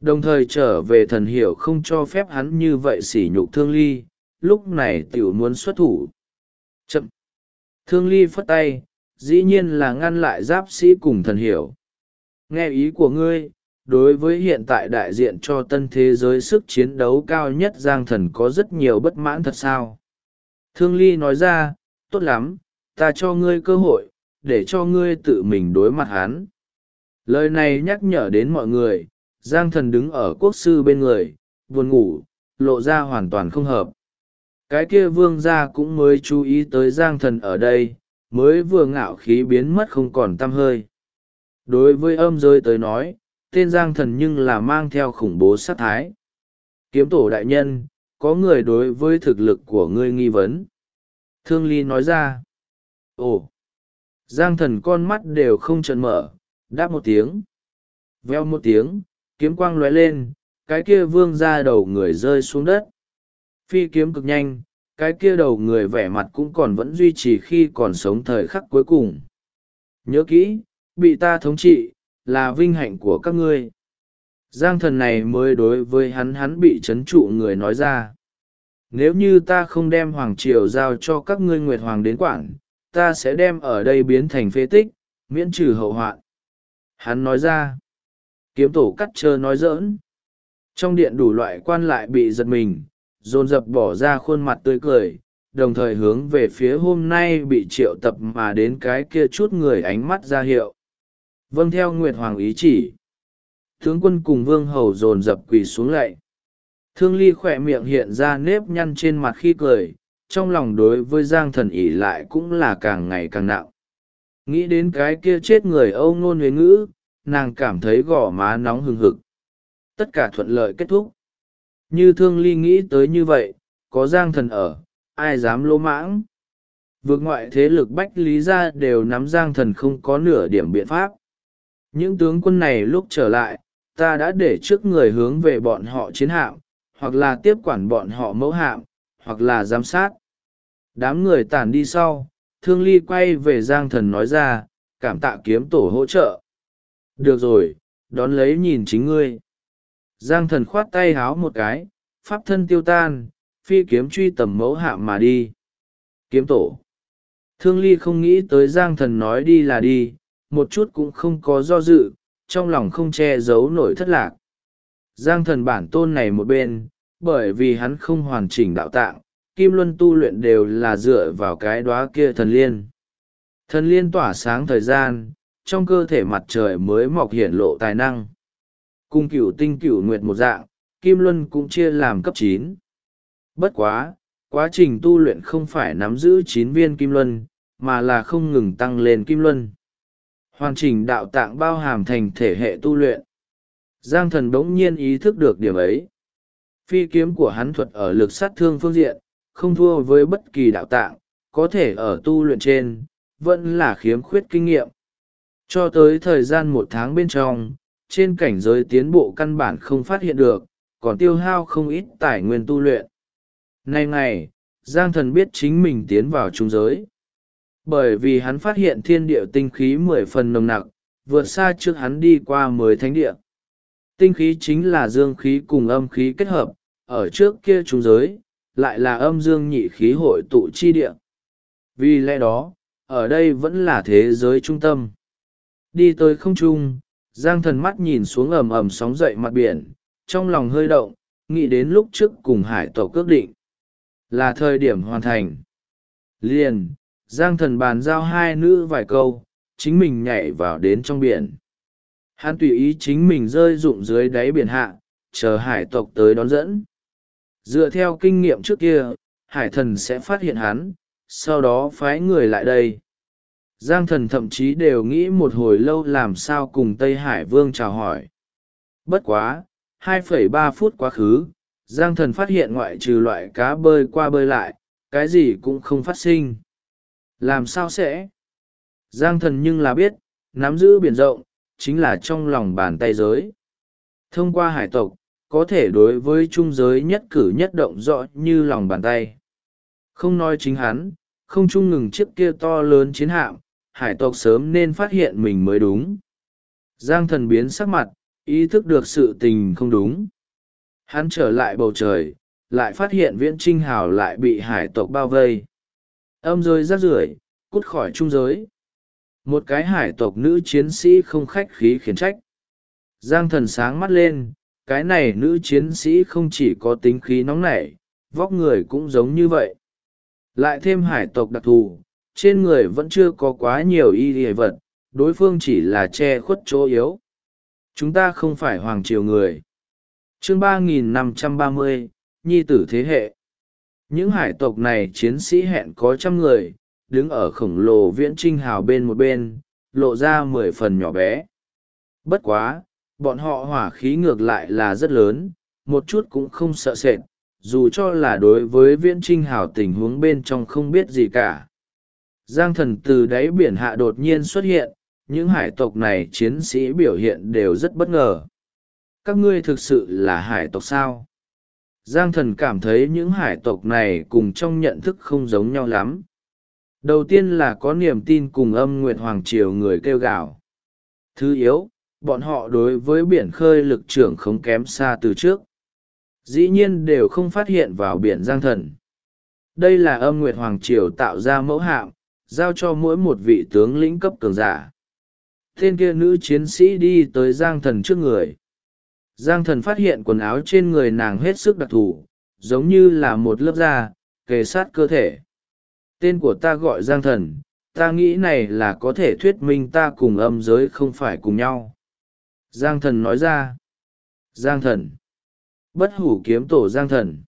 Đồng thời trở về thần hiểu không cho phép hắn như vậy sỉ nhục Thương Ly, lúc này tiểu muốn xuất thủ. Chậm! Thương Ly phất tay, dĩ nhiên là ngăn lại giáp sĩ cùng thần hiểu. Nghe ý của ngươi, đối với hiện tại đại diện cho tân thế giới sức chiến đấu cao nhất Giang Thần có rất nhiều bất mãn thật sao? Thương Ly nói ra, tốt lắm, ta cho ngươi cơ hội, để cho ngươi tự mình đối mặt hắn. Lời này nhắc nhở đến mọi người, Giang Thần đứng ở quốc sư bên người, buồn ngủ, lộ ra hoàn toàn không hợp. Cái kia vương gia cũng mới chú ý tới Giang Thần ở đây, mới vừa ngạo khí biến mất không còn tăm hơi. Đối với âm giới tới nói, tên Giang Thần nhưng là mang theo khủng bố sát thái. Kiếm tổ đại nhân, có người đối với thực lực của ngươi nghi vấn. Thương Ly nói ra. Ồ! Giang Thần con mắt đều không trợn mở, đáp một tiếng. Veo một tiếng, kiếm quang lóe lên, cái kia vương ra đầu người rơi xuống đất. Phi kiếm cực nhanh, cái kia đầu người vẻ mặt cũng còn vẫn duy trì khi còn sống thời khắc cuối cùng. Nhớ kỹ, bị ta thống trị, là vinh hạnh của các ngươi. Giang Thần này mới đối với hắn bị trấn trụ người nói ra. Nếu như ta không đem hoàng triều giao cho các ngươi Nguyệt Hoàng đến quản, ta sẽ đem ở đây biến thành phế tích, miễn trừ hậu hoạn. Hắn nói ra. Kiếm tổ cắt trơ nói giỡn. Trong điện đủ loại quan lại bị giật mình, dồn dập bỏ ra khuôn mặt tươi cười, đồng thời hướng về phía hôm nay bị triệu tập mà đến cái kia chút người ánh mắt ra hiệu. Vâng theo Nguyệt Hoàng ý chỉ. Tướng quân cùng vương hầu dồn dập quỳ xuống lạy. Thương Ly khỏe miệng hiện ra nếp nhăn trên mặt khi cười, trong lòng đối với Giang Thần ỷ lại cũng là càng ngày càng nặng. Nghĩ đến cái kia chết người Âu Nôn Huế Ngữ, nàng cảm thấy gò má nóng hừng hực. Tất cả thuận lợi kết thúc. Như Thương Ly nghĩ tới như vậy, có Giang Thần ở, ai dám lỗ mãng. Vượt ngoại thế lực Bách Lý gia đều nắm Giang Thần không có nửa điểm biện pháp. Những tướng quân này lúc trở lại, ta đã để trước người hướng về bọn họ chiến hạm, hoặc là tiếp quản bọn họ mẫu hạm, hoặc là giám sát. Đám người tản đi sau, Thương Ly quay về Giang Thần nói ra, cảm tạ kiếm tổ hỗ trợ. Được rồi, đón lấy nhìn chính ngươi. Giang Thần khoát tay háo một cái, pháp thân tiêu tan, phi kiếm truy tầm mẫu hạm mà đi. Kiếm tổ. Thương Ly không nghĩ tới Giang Thần nói đi là đi, một chút cũng không có do dự, trong lòng không che giấu nổi thất lạc. Giang Thần bản tôn này một bên, bởi vì hắn không hoàn chỉnh đạo tạng, kim luân tu luyện đều là dựa vào cái đóa kia thần liên. Thần liên tỏa sáng thời gian, trong cơ thể mặt trời mới mọc hiển lộ tài năng. Cung cửu tinh cửu nguyệt một dạng, kim luân cũng chia làm cấp 9. Bất quá, quá trình tu luyện không phải nắm giữ 9 viên kim luân, mà là không ngừng tăng lên kim luân. Hoàn chỉnh đạo tạng bao hàm thành thể hệ tu luyện. Giang Thần bỗng nhiên ý thức được điểm ấy. Phi kiếm của hắn thuật ở lực sát thương phương diện, không thua với bất kỳ đạo tạng, có thể ở tu luyện trên, vẫn là khiếm khuyết kinh nghiệm. Cho tới thời gian 1 tháng bên trong, trên cảnh giới tiến bộ căn bản không phát hiện được, còn tiêu hao không ít tài nguyên tu luyện. Nay ngày, Giang Thần biết chính mình tiến vào trung giới. Bởi vì hắn phát hiện thiên địa tinh khí 10 phần nồng nặc, vượt xa trước hắn đi qua 10 thánh địa. Tinh khí chính là dương khí cùng âm khí kết hợp, ở trước kia trung giới, lại là âm dương nhị khí hội tụ chi địa. Vì lẽ đó, ở đây vẫn là thế giới trung tâm. Đi tới không trung, Giang Thần mắt nhìn xuống ầm ầm sóng dậy mặt biển, trong lòng hơi động, nghĩ đến lúc trước cùng hải tộc ước định. Là thời điểm hoàn thành. Liền, Giang Thần bàn giao 2 nữ vài câu, chính mình nhảy vào đến trong biển. Hắn tùy ý chính mình rơi rụng dưới đáy biển hạ, chờ hải tộc tới đón dẫn. Dựa theo kinh nghiệm trước kia, hải thần sẽ phát hiện hắn, sau đó phái người lại đây. Giang Thần thậm chí đều nghĩ một hồi lâu làm sao cùng Tây Hải Vương chào hỏi. Bất quá, 2,3 phút quá khứ, Giang Thần phát hiện ngoại trừ loại cá bơi qua bơi lại, cái gì cũng không phát sinh. Làm sao sẽ? Giang Thần nhưng là biết, nắm giữ biển rộng, chính là trong lòng bàn tay giới. Thông qua hải tộc, có thể đối với trung giới nhất cử nhất động rõ như lòng bàn tay. Không nói chính hắn, không chung ngừng chiếc kia to lớn chiến hạm, hải tộc sớm nên phát hiện mình mới đúng. Giang Thần biến sắc mặt, ý thức được sự tình không đúng. Hắn trở lại bầu trời, lại phát hiện Viễn Trinh Hào lại bị hải tộc bao vây. Âm giới rác rưởi, cút khỏi trung giới. Một cái hải tộc nữ chiến sĩ không khách khí khiển trách. Giang Thần sáng mắt lên, cái này nữ chiến sĩ không chỉ có tính khí nóng nảy, vóc người cũng giống như vậy. Lại thêm hải tộc đặc thù, trên người vẫn chưa có quá nhiều y hề vật, đối phương chỉ là che khuất chỗ yếu. Chúng ta không phải hoàng triều người. Chương 3530, Nhi tử thế hệ. Những hải tộc này chiến sĩ hẹn có 100 người, đứng ở khổng lồ Viễn Trinh Hào bên một bên, lộ ra 10 phần nhỏ bé. Bất quá, bọn họ hỏa khí ngược lại là rất lớn, một chút cũng không sợ sệt, dù cho là đối với Viễn Trinh Hào tình huống bên trong không biết gì cả. Giang Thần từ đáy biển hạ đột nhiên xuất hiện, những hải tộc này chiến sĩ biểu hiện đều rất bất ngờ. Các ngươi thực sự là hải tộc sao? Giang Thần cảm thấy những hải tộc này cùng trong nhận thức không giống nhau lắm. Đầu tiên là có niềm tin cùng Âm Nguyệt Hoàng Triều người kêu gào. Thứ yếu, bọn họ đối với biển khơi lực trưởng không kém xa từ trước. Dĩ nhiên đều không phát hiện vào biển Giang Thần. Đây là Âm Nguyệt Hoàng Triều tạo ra mẫu hạm, giao cho mỗi một vị tướng lĩnh cấp cường giả. Tên kia nữ chiến sĩ đi tới Giang Thần trước người. Giang Thần phát hiện quần áo trên người nàng hết sức đặc thù, giống như là một lớp da, kề sát cơ thể. Tên của ta gọi Giang Thần, ta nghĩ này là có thể thuyết minh ta cùng âm giới không phải cùng nhau. Giang Thần nói ra. Giang Thần. Bất hủ kiếm tổ Giang Thần.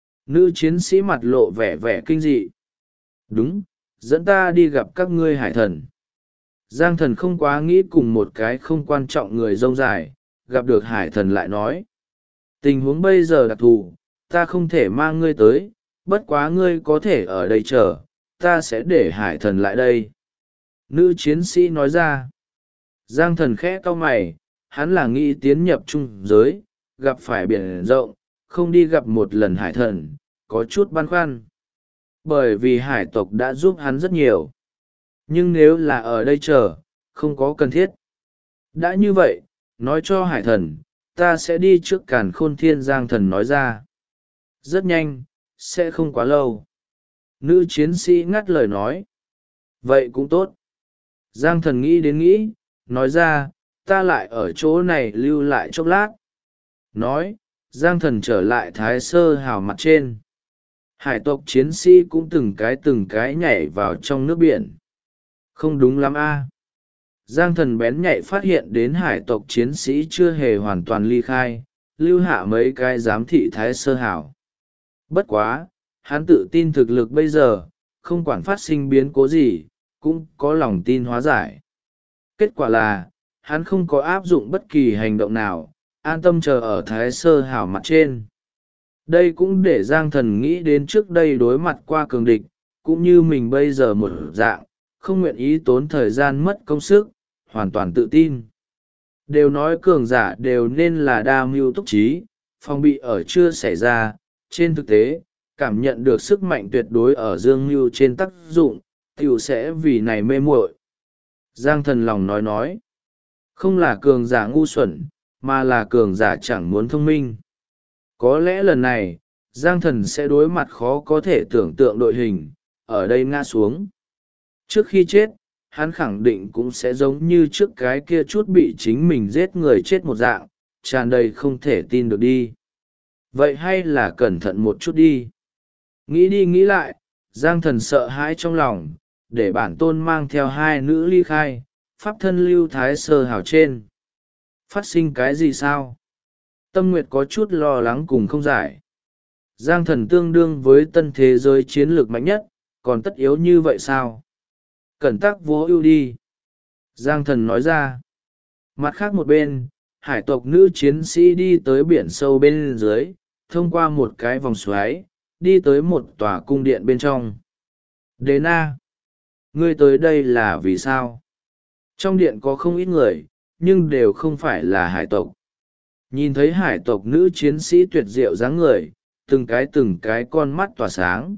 Nữ chiến sĩ mặt lộ vẻ vẻ kinh dị. Đúng, dẫn ta đi gặp các ngươi hải thần. Giang Thần không quá nghĩ cùng một cái không quan trọng người rông dài, gặp được hải thần lại nói. Tình huống bây giờ đặc thù, ta không thể mang ngươi tới, bất quá ngươi có thể ở đây chờ, ta sẽ để hải thần lại đây. Nữ chiến sĩ nói ra. Giang Thần khẽ cau mày, hắn là nghĩ tiến nhập trung giới, gặp phải biển rộng, không đi gặp một lần hải thần, có chút băn khoăn. Bởi vì hải tộc đã giúp hắn rất nhiều. Nhưng nếu là ở đây chờ, không có cần thiết. Đã như vậy, nói cho hải thần, ta sẽ đi trước Càn Khôn Thiên. Giang Thần nói ra. Rất nhanh, sẽ không quá lâu. Nữ chiến sĩ ngắt lời nói. Vậy cũng tốt. Giang Thần nghĩ đến nghĩ, nói ra, ta lại ở chỗ này lưu lại chốc lát. Nói, Giang Thần trở lại Thái Sơ Hào mặt trên. Hải tộc chiến sĩ cũng từng cái nhảy vào trong nước biển. Không đúng lắm a. Giang Thần bén nhạy phát hiện đến hải tộc chiến sĩ chưa hề hoàn toàn ly khai, lưu hạ mấy cái giám thị Thái Sơ Hào. Bất quá, hắn tự tin thực lực bây giờ, không quản phát sinh biến cố gì, cũng có lòng tin hóa giải. Kết quả là, hắn không có áp dụng bất kỳ hành động nào, an tâm chờ ở Thái Sơ Hào mặt trên. Đây cũng để Giang Thần nghĩ đến trước đây đối mặt qua cường địch, cũng như mình bây giờ một dạng, không nguyện ý tốn thời gian mất công sức, hoàn toàn tự tin. Đều nói cường giả đều nên là đa mưu túc trí, phòng bị ở chưa xảy ra, trên thực tế, cảm nhận được sức mạnh tuyệt đối ở dương mưu trên tác dụng, tiểu sẽ vì này mê muội. Giang Thần lòng nói, không là cường giả ngu xuẩn, mà là cường giả chẳng muốn thông minh. Có lẽ lần này, Giang Thần sẽ đối mặt khó có thể tưởng tượng đội hình, ở đây ngã xuống. Trước khi chết, hắn khẳng định cũng sẽ giống như trước cái kia chút bị chính mình giết người chết một dạng, tràn đầy không thể tin được đi. Vậy hay là cẩn thận một chút đi. Nghĩ đi nghĩ lại, Giang Thần sợ hãi trong lòng, để bản tôn mang theo hai nữ ly khai, pháp thân lưu Thái Sơ Hào trên. Phát sinh cái gì sao? Tâm Nguyệt có chút lo lắng cùng không giải. Giang Thần tương đương với tân thế giới chiến lược mạnh nhất, còn tất yếu như vậy sao? Cẩn tắc vô ưu đi. Giang Thần nói ra. Mặt khác một bên, hải tộc nữ chiến sĩ đi tới biển sâu bên dưới, thông qua một cái vòng xoáy, đi tới một tòa cung điện bên trong. Đế Na, ngươi tới đây là vì sao? Trong điện có không ít người, nhưng đều không phải là hải tộc. Nhìn thấy hải tộc nữ chiến sĩ tuyệt diệu dáng người, từng cái con mắt tỏa sáng.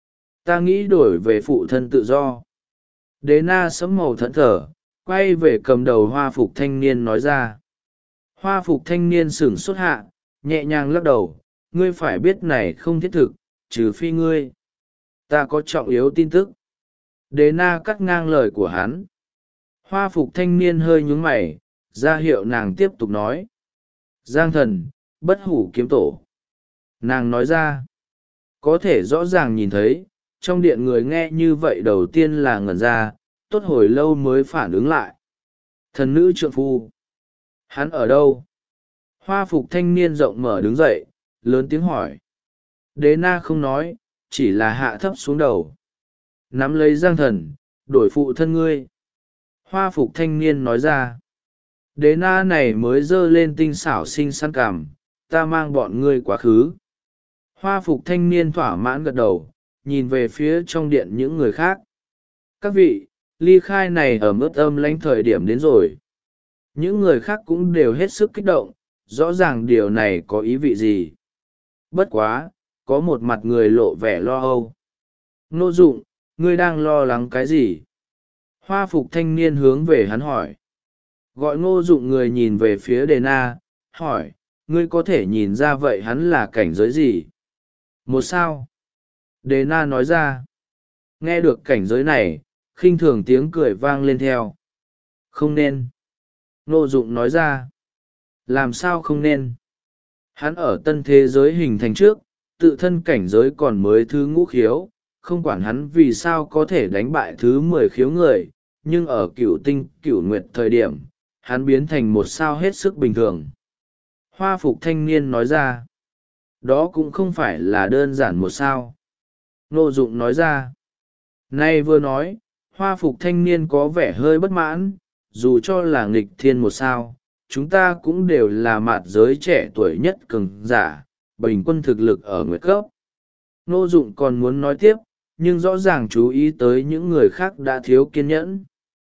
Ta nghĩ đổi về phụ thân tự do. Đế Na sẫm màu thẫn thờ, quay về cầm đầu hoa phục thanh niên nói ra. Hoa phục thanh niên sửng sốt hạ, nhẹ nhàng lắc đầu, ngươi phải biết này không thiết thực, trừ phi ngươi. Ta có trọng yếu tin tức. Đế na cắt ngang lời của hắn. Hoa phục thanh niên hơi nhún mày, ra hiệu nàng tiếp tục nói. Giang thần, bất hủ kiếm tổ. Nàng nói ra. Có thể rõ ràng nhìn thấy, trong điện người nghe như vậy đầu tiên là ngẩn ra, tốt hồi lâu mới phản ứng lại. Thần nữ trượng phu. Hắn ở đâu? Hoa phục thanh niên rộng mở đứng dậy, lớn tiếng hỏi. Đế na không nói, chỉ là hạ thấp xuống đầu. Nắm lấy Giang thần, đổi phụ thân ngươi. Hoa phục thanh niên nói ra. Đế na này mới giơ lên tinh xảo xinh xắn cảm, ta mang bọn ngươi quá khứ. Hoa phục thanh niên thỏa mãn gật đầu, nhìn về phía trong điện những người khác. Các vị, ly khai này ở mức âm lãnh thời điểm đến rồi. Những người khác cũng đều hết sức kích động, rõ ràng điều này có ý vị gì. Bất quá, có một mặt người lộ vẻ lo âu. Ngô Dụng, ngươi đang lo lắng cái gì? Hoa phục thanh niên hướng về hắn hỏi. Gọi Ngô Dụng người nhìn về phía Đề Na, hỏi, ngươi có thể nhìn ra vậy hắn là cảnh giới gì? Một sao? Đề Na nói ra. Nghe được cảnh giới này, khinh thường tiếng cười vang lên theo. Không nên. Ngô Dụng nói ra. Làm sao không nên? Hắn ở tân thế giới hình thành trước, tự thân cảnh giới còn mới thứ ngũ khiếu, không quản hắn vì sao có thể đánh bại thứ 10 khiếu người, nhưng ở cửu tinh cửu nguyệt thời điểm, hắn biến thành một sao hết sức bình thường. Hoa phục thanh niên nói ra. Đó cũng không phải là đơn giản một sao. Ngô Dụng nói ra. Nay vừa nói, hoa phục thanh niên có vẻ hơi bất mãn, dù cho là nghịch thiên một sao, chúng ta cũng đều là mạt giới trẻ tuổi nhất cường giả, bình quân thực lực ở nguyệt cấp. Ngô Dụng còn muốn nói tiếp, nhưng rõ ràng chú ý tới những người khác đã thiếu kiên nhẫn.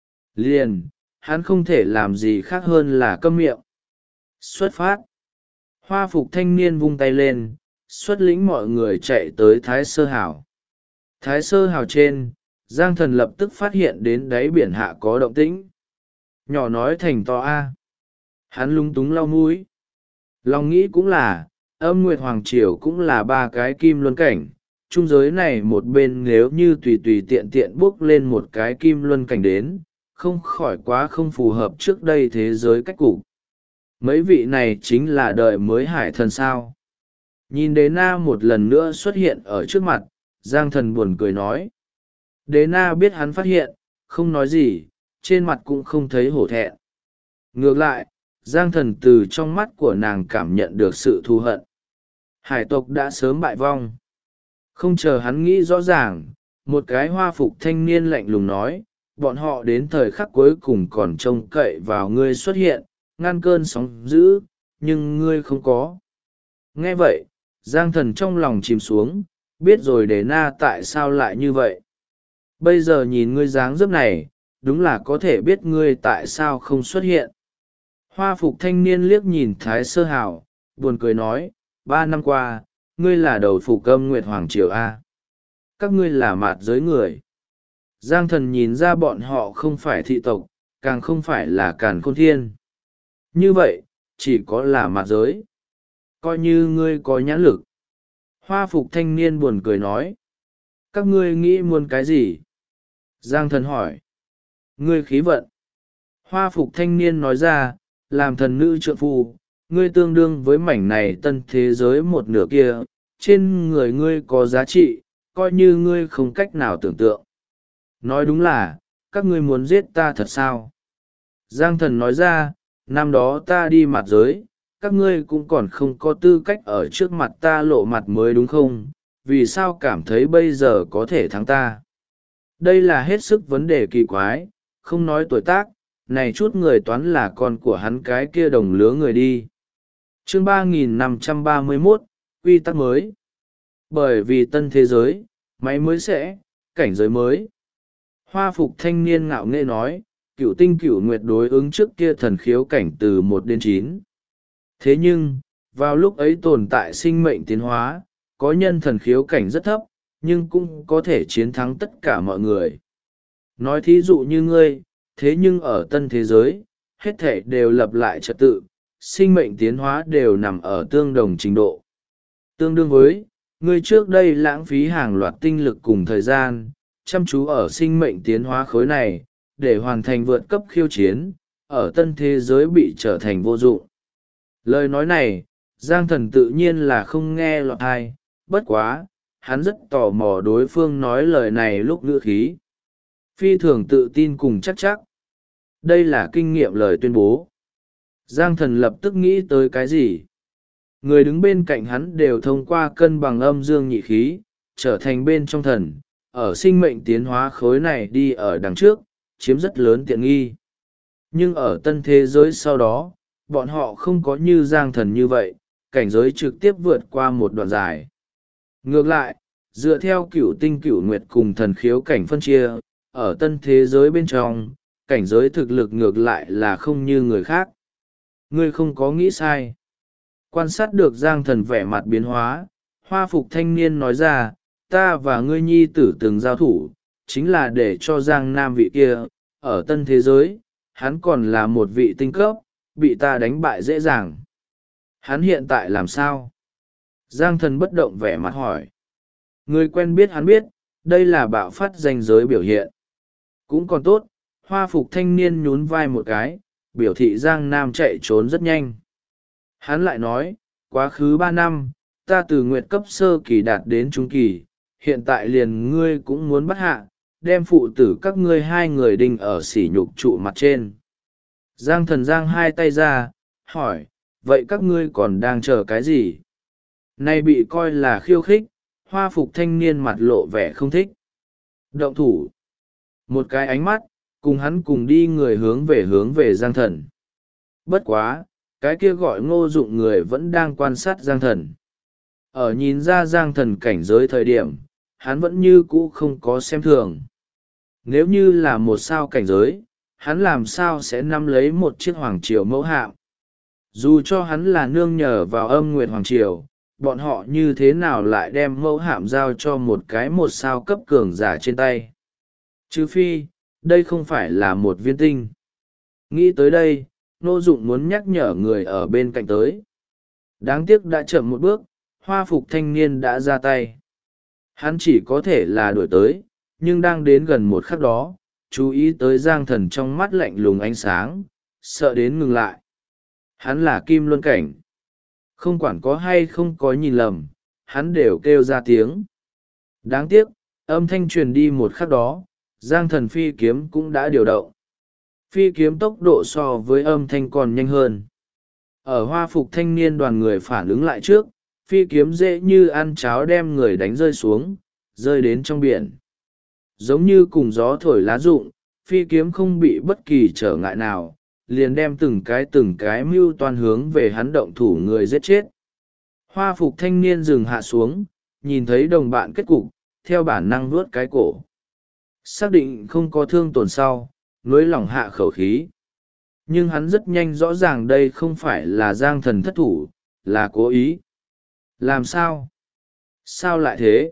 Liền, hắn không thể làm gì khác hơn là câm miệng. Xuất phát. Hoa phục thanh niên vung tay lên, xuất lĩnh mọi người chạy tới Thái Sơ Hào. Thái Sơ Hào trên, Giang thần lập tức phát hiện đến đáy biển hạ có động tĩnh. Nhỏ nói thành to a. Hắn lúng túng lau mũi. Lòng nghĩ cũng là, âm nguyệt hoàng triều cũng là ba cái kim luân cảnh. Trung giới này một bên nếu như tùy tùy tiện tiện bước lên một cái kim luân cảnh đến, không khỏi quá không phù hợp trước đây thế giới cách cục. Mấy vị này chính là đời mới hải thần sao. Nhìn Đế Na một lần nữa xuất hiện ở trước mặt, Giang thần buồn cười nói. Đế Na biết hắn phát hiện, không nói gì, trên mặt cũng không thấy hổ thẹn. Ngược lại, Giang thần từ trong mắt của nàng cảm nhận được sự thù hận. Hải tộc đã sớm bại vong. Không chờ hắn nghĩ rõ ràng, một cái hoa phục thanh niên lạnh lùng nói, bọn họ đến thời khắc cuối cùng còn trông cậy vào ngươi xuất hiện, ngăn cơn sóng dữ, nhưng ngươi không có. Nghe vậy, Giang thần trong lòng chìm xuống, biết rồi Đế Na tại sao lại như vậy. Bây giờ nhìn ngươi dáng dấp này, đúng là có thể biết ngươi tại sao không xuất hiện. Hoa phục thanh niên liếc nhìn Thái Sơ Hào, buồn cười nói, 3 năm qua, ngươi là đầu phục âm nguyệt hoàng triều A. Các ngươi là mạt giới người. Giang thần nhìn ra bọn họ không phải thị tộc, càng không phải là càn khôn thiên. Như vậy, chỉ có là mạt giới. Coi như ngươi có nhãn lực. Hoa phục thanh niên buồn cười nói. Các ngươi nghĩ muốn cái gì? Giang thần hỏi. Ngươi khí vận. Hoa phục thanh niên nói ra, làm thần nữ trượng phu, ngươi tương đương với mảnh này tân thế giới một nửa kia, trên người ngươi có giá trị, coi như ngươi không cách nào tưởng tượng. Nói đúng là, các ngươi muốn giết ta thật sao? Giang thần nói ra, năm đó ta đi mặt giới, các ngươi cũng còn không có tư cách ở trước mặt ta lộ mặt mới đúng không? Vì sao cảm thấy bây giờ có thể thắng ta? Đây là hết sức vấn đề kỳ quái, không nói tuổi tác, này chút người toán là con của hắn cái kia đồng lứa người đi. Chương 3531, quy tắc mới. Bởi vì tân thế giới, máy mới sẽ, cảnh giới mới. Hoa phục thanh niên ngạo nghễ nói, cửu tinh cửu nguyệt đối ứng trước kia thần khiếu cảnh từ 1 đến 9. Thế nhưng, vào lúc ấy tồn tại sinh mệnh tiến hóa, có nhân thần khiếu cảnh rất thấp, nhưng cũng có thể chiến thắng tất cả mọi người. Nói thí dụ như ngươi, thế nhưng ở tân thế giới, hết thể đều lập lại trật tự, sinh mệnh tiến hóa đều nằm ở tương đồng trình độ. Tương đương với, ngươi trước đây lãng phí hàng loạt tinh lực cùng thời gian, chăm chú ở sinh mệnh tiến hóa khối này, để hoàn thành vượt cấp khiêu chiến, ở tân thế giới bị trở thành vô dụng. Lời nói này, Giang Thần tự nhiên là không nghe lọt tai, bất quá, hắn rất tò mò đối phương nói lời này lúc ngữ khí. Phi thường tự tin cùng chắc. Đây là kinh nghiệm lời tuyên bố. Giang Thần lập tức nghĩ tới cái gì? Người đứng bên cạnh hắn đều thông qua cân bằng âm dương nhị khí, trở thành bên trong thần, ở sinh mệnh tiến hóa khối này đi ở đằng trước, chiếm rất lớn tiện nghi. Nhưng ở tân thế giới sau đó, bọn họ không có như Giang Thần như vậy, cảnh giới trực tiếp vượt qua một đoạn dài. Ngược lại, dựa theo cửu tinh cửu nguyệt cùng thần khiếu cảnh phân chia, ở tân thế giới bên trong, cảnh giới thực lực ngược lại là không như người khác. Ngươi không có nghĩ sai. Quan sát được Giang Thần vẻ mặt biến hóa, hoa phục thanh niên nói ra, ta và ngươi nhi tử từng giao thủ, chính là để cho Giang Nam vị kia, ở tân thế giới, hắn còn là một vị tinh cấp, bị ta đánh bại dễ dàng. Hắn hiện tại làm sao? Giang Thần bất động vẻ mặt hỏi. Người quen biết hắn biết, đây là bạo phát danh giới biểu hiện. Cũng còn tốt, hoa phục thanh niên nhún vai một cái, biểu thị Giang Nam chạy trốn rất nhanh. Hắn lại nói, quá khứ 3 năm, ta từ nguyệt cấp sơ kỳ đạt đến trung kỳ, hiện tại liền ngươi cũng muốn bắt hạ, đem phụ tử các ngươi hai người đinh ở sỉ nhục trụ mặt trên. Giang Thần giang hai tay ra, hỏi, vậy các ngươi còn đang chờ cái gì? Này bị coi là khiêu khích, hoa phục thanh niên mặt lộ vẻ không thích. Động thủ. Một cái ánh mắt, cùng hắn cùng đi người hướng về Giang Thần. Bất quá, cái kia gọi Ngô Dụng người vẫn đang quan sát Giang Thần. Ở nhìn ra Giang Thần cảnh giới thời điểm, hắn vẫn như cũ không có xem thường. Nếu như là một sao cảnh giới, hắn làm sao sẽ nắm lấy một chiếc hoàng triều mẫu hạm. Dù cho hắn là nương nhờ vào âm nguyệt hoàng triều, bọn họ như thế nào lại đem mẫu hạm giao cho một cái một sao cấp cường giả trên tay. Trừ phi, đây không phải là một viên tinh. Nghĩ tới đây, Ngô Dụng muốn nhắc nhở người ở bên cạnh tới. Đáng tiếc đã chậm một bước, hoa phục thanh niên đã ra tay. Hắn chỉ có thể là đuổi tới, nhưng đang đến gần một khắc đó, chú ý tới Giang Thần trong mắt lạnh lùng ánh sáng, sợ đến ngừng lại. Hắn là Kim Luân Cảnh. Không quản có hay không có nhìn lầm, hắn đều kêu ra tiếng. Đáng tiếc, âm thanh truyền đi một khắc đó, Giang Thần phi kiếm cũng đã điều động. Phi kiếm tốc độ so với âm thanh còn nhanh hơn. Ở hoa phục thanh niên đoàn người phản ứng lại trước, phi kiếm dễ như ăn cháo đem người đánh rơi xuống, rơi đến trong biển. Giống như cùng gió thổi lá rụng, phi kiếm không bị bất kỳ trở ngại nào, liền đem từng cái mưu toan hướng về hắn động thủ người giết chết. Hoa phục thanh niên dừng hạ xuống, nhìn thấy đồng bạn kết cục, theo bản năng vuốt cái cổ. Xác định không có thương tổn sau, nối lỏng hạ khẩu khí. Nhưng hắn rất nhanh rõ ràng đây không phải là Giang Thần thất thủ, là cố ý. Làm sao? Sao lại thế?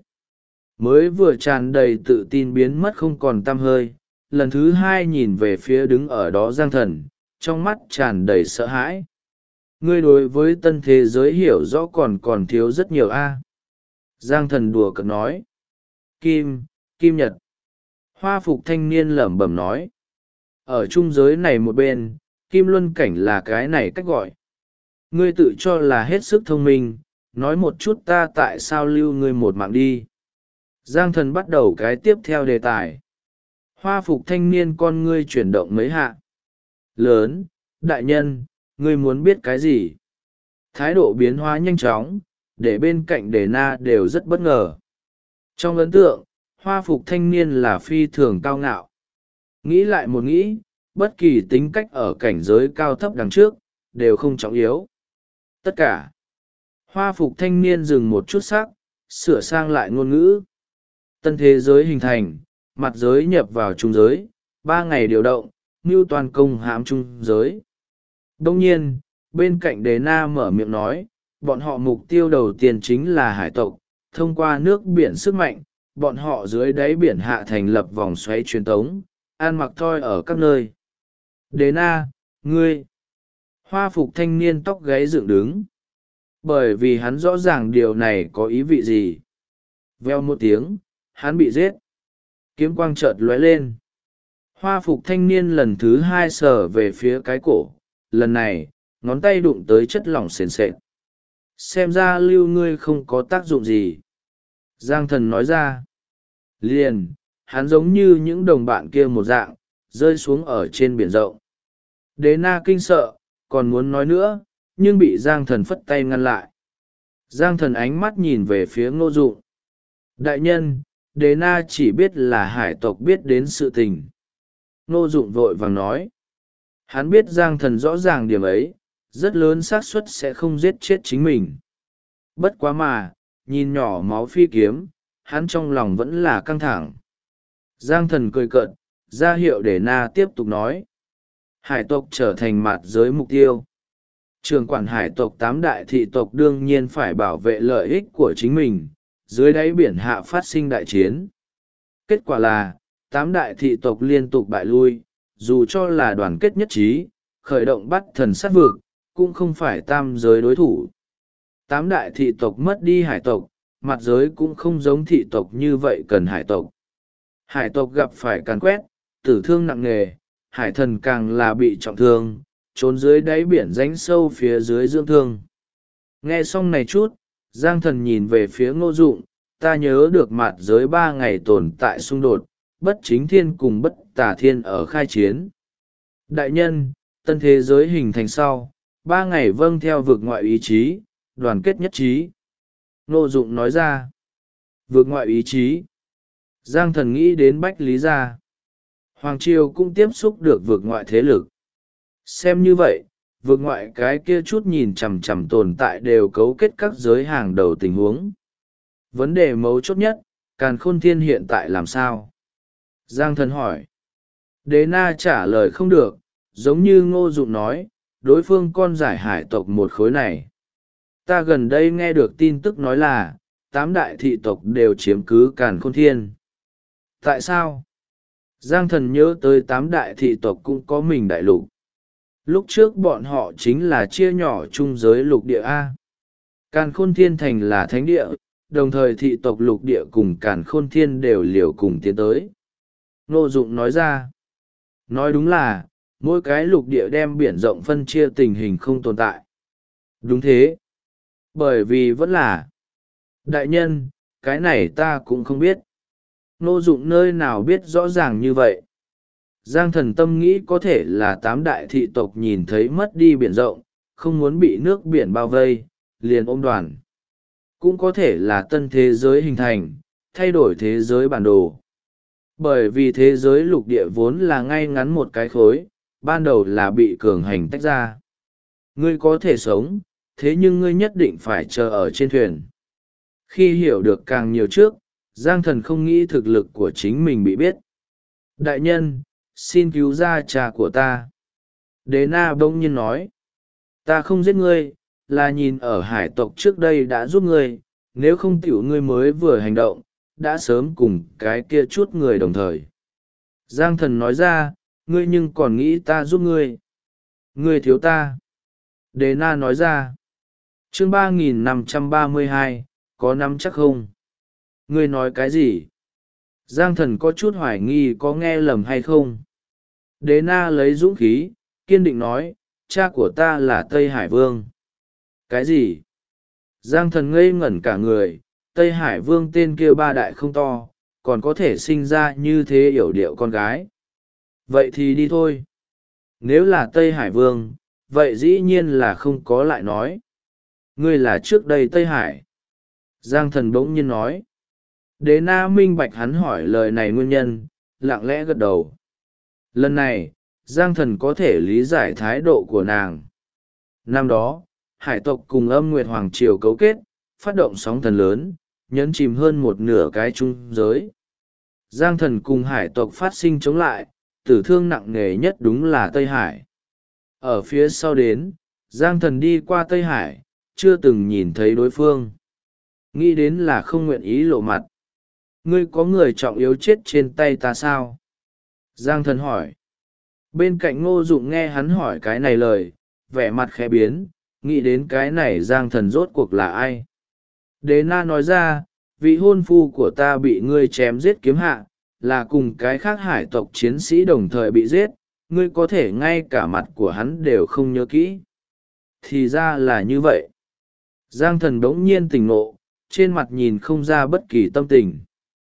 Mới vừa tràn đầy tự tin biến mất không còn tăm hơi, lần thứ hai nhìn về phía đứng ở đó Giang Thần, trong mắt tràn đầy sợ hãi. Ngươi đối với tân thế giới hiểu rõ còn thiếu rất nhiều a. Giang Thần đùa cợt nói. Kim Nhật. Hoa phục thanh niên lẩm bẩm nói. Ở trung giới này một bên, Kim Luân Cảnh là cái này cách gọi. Ngươi tự cho là hết sức thông minh, nói một chút ta tại sao lưu ngươi một mạng đi. Giang Thần bắt đầu cái tiếp theo đề tài. Hoa phục thanh niên con ngươi chuyển động mấy hạ. Lớn, đại nhân, ngươi muốn biết cái gì? Thái độ biến hóa nhanh chóng, để bên cạnh đề na đều rất bất ngờ. Trong ấn tượng, hoa phục thanh niên là phi thường cao ngạo. Nghĩ lại một nghĩ, bất kỳ tính cách ở cảnh giới cao thấp đằng trước, đều không trọng yếu. Tất cả. Hoa phục thanh niên dừng một chút sắc, sửa sang lại ngôn ngữ. Tân thế giới hình thành, mặt giới nhập vào trung giới, 3 ngày điều động, mưu toàn công hãm trung giới. Đông nhiên, bên cạnh Đề Na mở miệng nói, bọn họ mục tiêu đầu tiên chính là hải tộc, thông qua nước biển sức mạnh, bọn họ dưới đáy biển hạ thành lập vòng xoáy truyền tống, an mặc thoi ở các nơi. Đề Na, ngươi! Hoa phục thanh niên tóc gáy dựng đứng, bởi vì hắn rõ ràng điều này có ý vị gì. Veo một tiếng, hắn bị giết. Kiếm quang chợt lóe lên. Hoa phục thanh niên lần thứ hai sờ về phía cái cổ, lần này ngón tay đụng tới chất lỏng sền sệt. Xem ra lưu ngươi không có tác dụng gì, Giang Thần nói ra. Liền, hắn giống như những đồng bạn kia một dạng, rơi xuống ở trên biển rộng. Đế na kinh sợ, còn muốn nói nữa, nhưng bị Giang Thần phất tay ngăn lại. Giang Thần ánh mắt nhìn về phía Ngô Dụng. Đại nhân, Đế na chỉ biết là hải tộc biết đến sự tình. Ngô Dụng vội vàng nói. Hắn biết Giang Thần rõ ràng điểm ấy, rất lớn xác suất sẽ không giết chết chính mình. Bất quá mà, nhìn nhỏ máu phi kiếm, hắn trong lòng vẫn là căng thẳng. Giang Thần cười cợt, ra hiệu để na tiếp tục nói. Hải tộc trở thành mạt giới mục tiêu. Trưởng quản hải tộc 8 đại thị tộc đương nhiên phải bảo vệ lợi ích của chính mình, dưới đáy biển hạ phát sinh đại chiến. Kết quả là, 8 đại thị tộc liên tục bại lui, dù cho là đoàn kết nhất trí, khởi động bắt thần sát vực, cũng không phải tam giới đối thủ. 8 đại thị tộc mất đi hải tộc, mặt giới cũng không giống thị tộc như vậy cần hải tộc. Hải tộc gặp phải càn quét, tử thương nặng nề, hải thần càng là bị trọng thương, trốn dưới đáy biển rãnh sâu phía dưới dưỡng thương. Nghe xong này chút, Giang Thần nhìn về phía Ngô Dụng, ta nhớ được mặt giới 3 ngày tồn tại xung đột, bất chính thiên cùng bất tà thiên ở khai chiến. Đại nhân, tân thế giới hình thành sau, 3 ngày vâng theo vực ngoại ý chí, đoàn kết nhất trí. Ngô Dụng nói ra. Vực ngoại ý chí. Giang Thần nghĩ đến Bách Lý Gia. Hoàng Triều cũng tiếp xúc được vực ngoại thế lực. Xem như vậy, vực ngoại cái kia chút nhìn chằm chằm tồn tại đều cấu kết các giới hàng đầu tình huống. Vấn đề mấu chốt nhất, Càn Khôn Thiên hiện tại làm sao? Giang Thần hỏi. Đế na trả lời không được, giống như Ngô Dụng nói, đối phương con giải hải tộc một khối này. Ta gần đây nghe được tin tức nói là, 8 đại thị tộc đều chiếm cứ Càn Khôn Thiên. Tại sao? Giang Thần nhớ tới 8 đại thị tộc cũng có mình đại lục. Lúc trước bọn họ chính là chia nhỏ chung giới lục địa A. Càn Khôn Thiên thành là thánh địa, đồng thời thị tộc lục địa cùng Càn Khôn Thiên đều liều cùng tiến tới. Ngô Dụng nói ra. Nói đúng là, mỗi cái lục địa đem biển rộng phân chia tình hình không tồn tại. Đúng thế. Bởi vì vẫn là. Đại nhân, cái này ta cũng không biết. Ngô Dụng nơi nào biết rõ ràng như vậy. Giang Thần tâm nghĩ có thể là 8 đại thị tộc nhìn thấy mất đi biển rộng, không muốn bị nước biển bao vây, liền ôm đoàn. Cũng có thể là tân thế giới hình thành, thay đổi thế giới bản đồ. Bởi vì thế giới lục địa vốn là ngay ngắn một cái khối, ban đầu là bị cường hành tách ra. Ngươi có thể sống, thế nhưng ngươi nhất định phải chờ ở trên thuyền. Khi hiểu được càng nhiều trước, Giang Thần không nghĩ thực lực của chính mình bị biết. Đại nhân, xin cứu ra cha của ta. Đế na bỗng nhiên nói. Ta không giết ngươi, là nhìn ở hải tộc trước đây đã giúp ngươi, nếu không tiểu ngươi mới vừa hành động, đã sớm cùng cái kia chút người đồng thời. Giang Thần nói ra, ngươi nhưng còn nghĩ ta giúp ngươi. Ngươi thiếu ta. Đế na nói ra. Chương 3532, có nắm chắc không? Ngươi nói cái gì? Giang Thần có chút hoài nghi có nghe lầm hay không. Đế na lấy dũng khí, kiên định nói, cha của ta là Tây Hải Vương. Cái gì? Giang Thần ngây ngẩn cả người, Tây Hải Vương tên kia ba đại không to, còn có thể sinh ra như thế yểu điệu con gái. Vậy thì đi thôi. Nếu là Tây Hải Vương, vậy dĩ nhiên là không có lại nói. Ngươi là trước đây Tây Hải. Giang Thần bỗng nhiên nói. Đế na minh bạch hắn hỏi lời này nguyên nhân, lặng lẽ gật đầu. Lần này, Giang Thần có thể lý giải thái độ của nàng. Năm đó, hải tộc cùng Âm Nguyệt Hoàng Triều cấu kết, phát động sóng thần lớn, nhấn chìm hơn một nửa cái trung giới. Giang Thần cùng hải tộc phát sinh chống lại, tử thương nặng nề nhất đúng là Tây Hải. Ở phía sau đến, Giang Thần đi qua Tây Hải, chưa từng nhìn thấy đối phương. Nghĩ đến là không nguyện ý lộ mặt. Ngươi có người trọng yếu chết trên tay ta sao? Giang Thần hỏi. Bên cạnh Ngô Dụng nghe hắn hỏi cái này lời, vẻ mặt khẽ biến, nghĩ đến cái này Giang Thần rốt cuộc là ai. Đế na nói ra, vị hôn phu của ta bị ngươi chém giết kiếm hạ, là cùng cái khác hải tộc chiến sĩ đồng thời bị giết, ngươi có thể ngay cả mặt của hắn đều không nhớ kỹ. Thì ra là như vậy. Giang Thần bỗng nhiên tỉnh ngộ, trên mặt nhìn không ra bất kỳ tâm tình.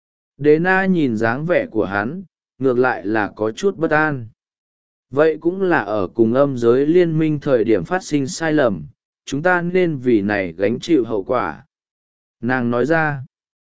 Đế na nhìn dáng vẻ của hắn, ngược lại là có chút bất an. Vậy cũng là ở cùng âm giới liên minh thời điểm phát sinh sai lầm, chúng ta nên vì này gánh chịu hậu quả. Nàng nói ra,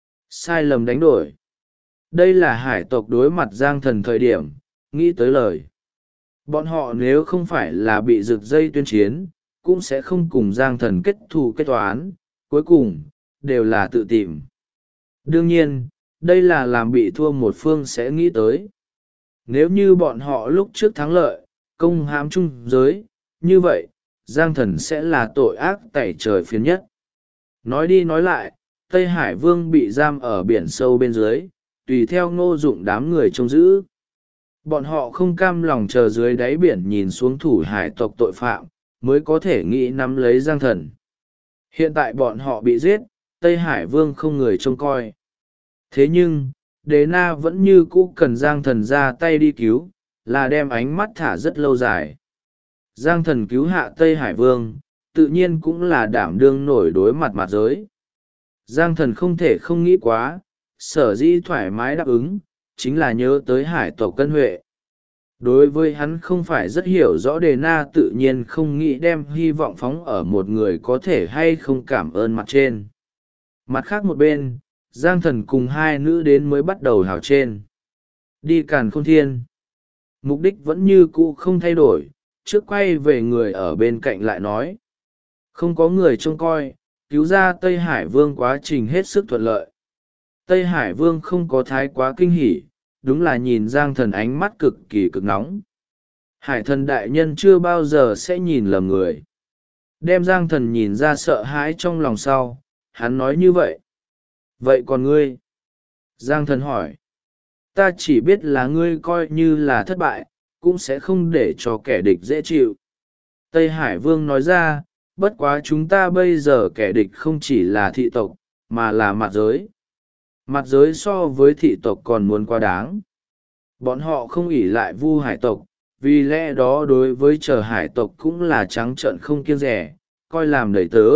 sai lầm đánh đổi. Đây là hải tộc đối mặt Giang Thần thời điểm, nghĩ tới lời. Bọn họ nếu không phải là bị rực dây tuyên chiến, cũng sẽ không cùng Giang Thần kết thù kết toán, cuối cùng, đều là tự tìm. Đương nhiên, đây là làm bị thua một phương sẽ nghĩ tới. Nếu như bọn họ lúc trước thắng lợi, công hãm trung giới, như vậy, Giang Thần sẽ là tội ác tẩy trời phiền nhất. Nói đi nói lại, Tây Hải Vương bị giam ở biển sâu bên dưới, tùy theo Ngô Dụng đám người trông giữ. Bọn họ không cam lòng chờ dưới đáy biển nhìn xuống thủ hải tộc tội phạm, mới có thể nghĩ nắm lấy Giang Thần. Hiện tại bọn họ bị giết, Tây Hải Vương không người trông coi. Thế nhưng, Đế Na vẫn như cũ cần Giang Thần ra tay đi cứu, là đem ánh mắt thả rất lâu dài. Giang Thần cứu hạ Tây Hải Vương, tự nhiên cũng là đảm đương nổi đối mặt mặt giới. Giang Thần không thể không nghĩ quá, sở dĩ thoải mái đáp ứng, chính là nhớ tới hải tộc Cân Huệ. Đối với hắn không phải rất hiểu rõ Đề Na tự nhiên không nghĩ đem hy vọng phóng ở một người có thể hay không cảm ơn mặt trên. Mặt khác một bên, Giang Thần cùng hai nữ đến mới bắt đầu hào trên. Đi Càn Khôn Thiên. Mục đích vẫn như cũ không thay đổi, trước quay về người ở bên cạnh lại nói. Không có người trông coi, cứu ra Tây Hải Vương quá trình hết sức thuận lợi. Tây Hải Vương không có thái quá kinh hỉ, đúng là nhìn Giang Thần ánh mắt cực kỳ cực nóng. Hải thần đại nhân chưa bao giờ sẽ nhìn lầm người. Đem Giang Thần nhìn ra sợ hãi trong lòng sau, hắn nói như vậy. Vậy còn ngươi? Giang Thần hỏi. Ta chỉ biết là ngươi coi như là thất bại, cũng sẽ không để cho kẻ địch dễ chịu. Tây Hải Vương nói ra, bất quá chúng ta bây giờ kẻ địch không chỉ là thị tộc, mà là mặt giới. Mặt giới so với thị tộc còn muốn quá đáng. Bọn họ không ỷ lại Vu hải tộc, vì lẽ đó đối với chờ hải tộc cũng là trắng trợn không kiêng rẻ, coi làm đầy tớ.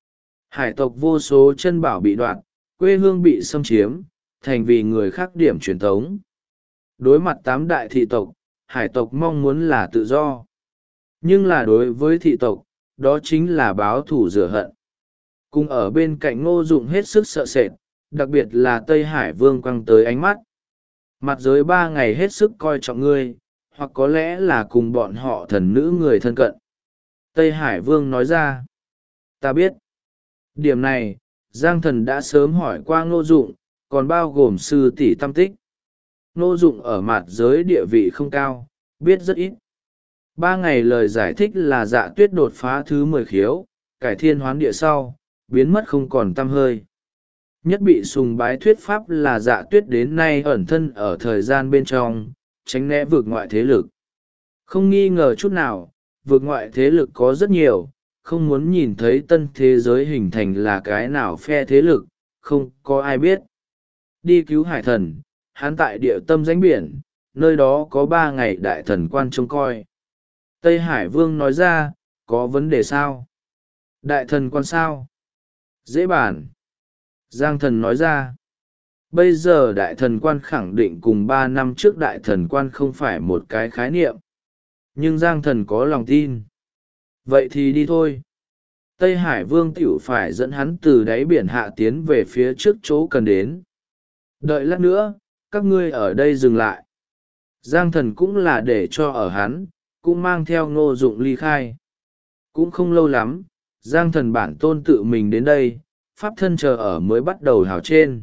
Hải tộc vô số chân bảo bị đoạt, quê hương bị xâm chiếm, thành vì người khác điểm truyền thống. Đối mặt tám đại thị tộc, hải tộc mong muốn là tự do. Nhưng là đối với thị tộc, đó chính là báo thù rửa hận. Cùng ở bên cạnh Ngô Dụng hết sức sợ sệt, đặc biệt là Tây Hải Vương quăng tới ánh mắt. Mặt giới 3 ngày hết sức coi trọng ngươi, hoặc có lẽ là cùng bọn họ thần nữ người thân cận. Tây Hải Vương nói ra. Ta biết. Điểm này, Giang Thần đã sớm hỏi qua Ngô Dụng, còn bao gồm sư tỷ Tam Tích. Ngô Dụng ở mặt giới địa vị không cao, biết rất ít. 3 ngày lời giải thích là Dạ Tuyết đột phá thứ 10 khiếu, cải thiên hoán địa sau, biến mất không còn tăm hơi. Nhất bị sùng bái thuyết pháp là Dạ Tuyết đến nay ẩn thân ở thời gian bên trong, tránh né vượt ngoại thế lực. Không nghi ngờ chút nào, vượt ngoại thế lực có rất nhiều, không muốn nhìn thấy tân thế giới hình thành là cái nào phe thế lực, không có ai biết. Đi cứu hải thần, hắn tại địa tâm rãnh biển, nơi đó có 3 ngày đại thần quan trông coi. Tây Hải Vương nói ra, có vấn đề sao? Đại thần quan sao? Dễ bàn. Giang Thần nói ra, bây giờ đại thần quan khẳng định cùng 3 năm trước đại thần quan không phải một cái khái niệm. Nhưng Giang Thần có lòng tin. Vậy thì đi thôi. Tây Hải Vương tiểu phải dẫn hắn từ đáy biển hạ tiến về phía trước chỗ cần đến. Đợi lát nữa, các ngươi ở đây dừng lại. Giang Thần cũng là để cho ở hắn, cũng mang theo Ngô Dụng ly khai. Cũng không lâu lắm, Giang Thần bản tôn tự mình đến đây, pháp thân chờ ở mới bắt đầu hào trên.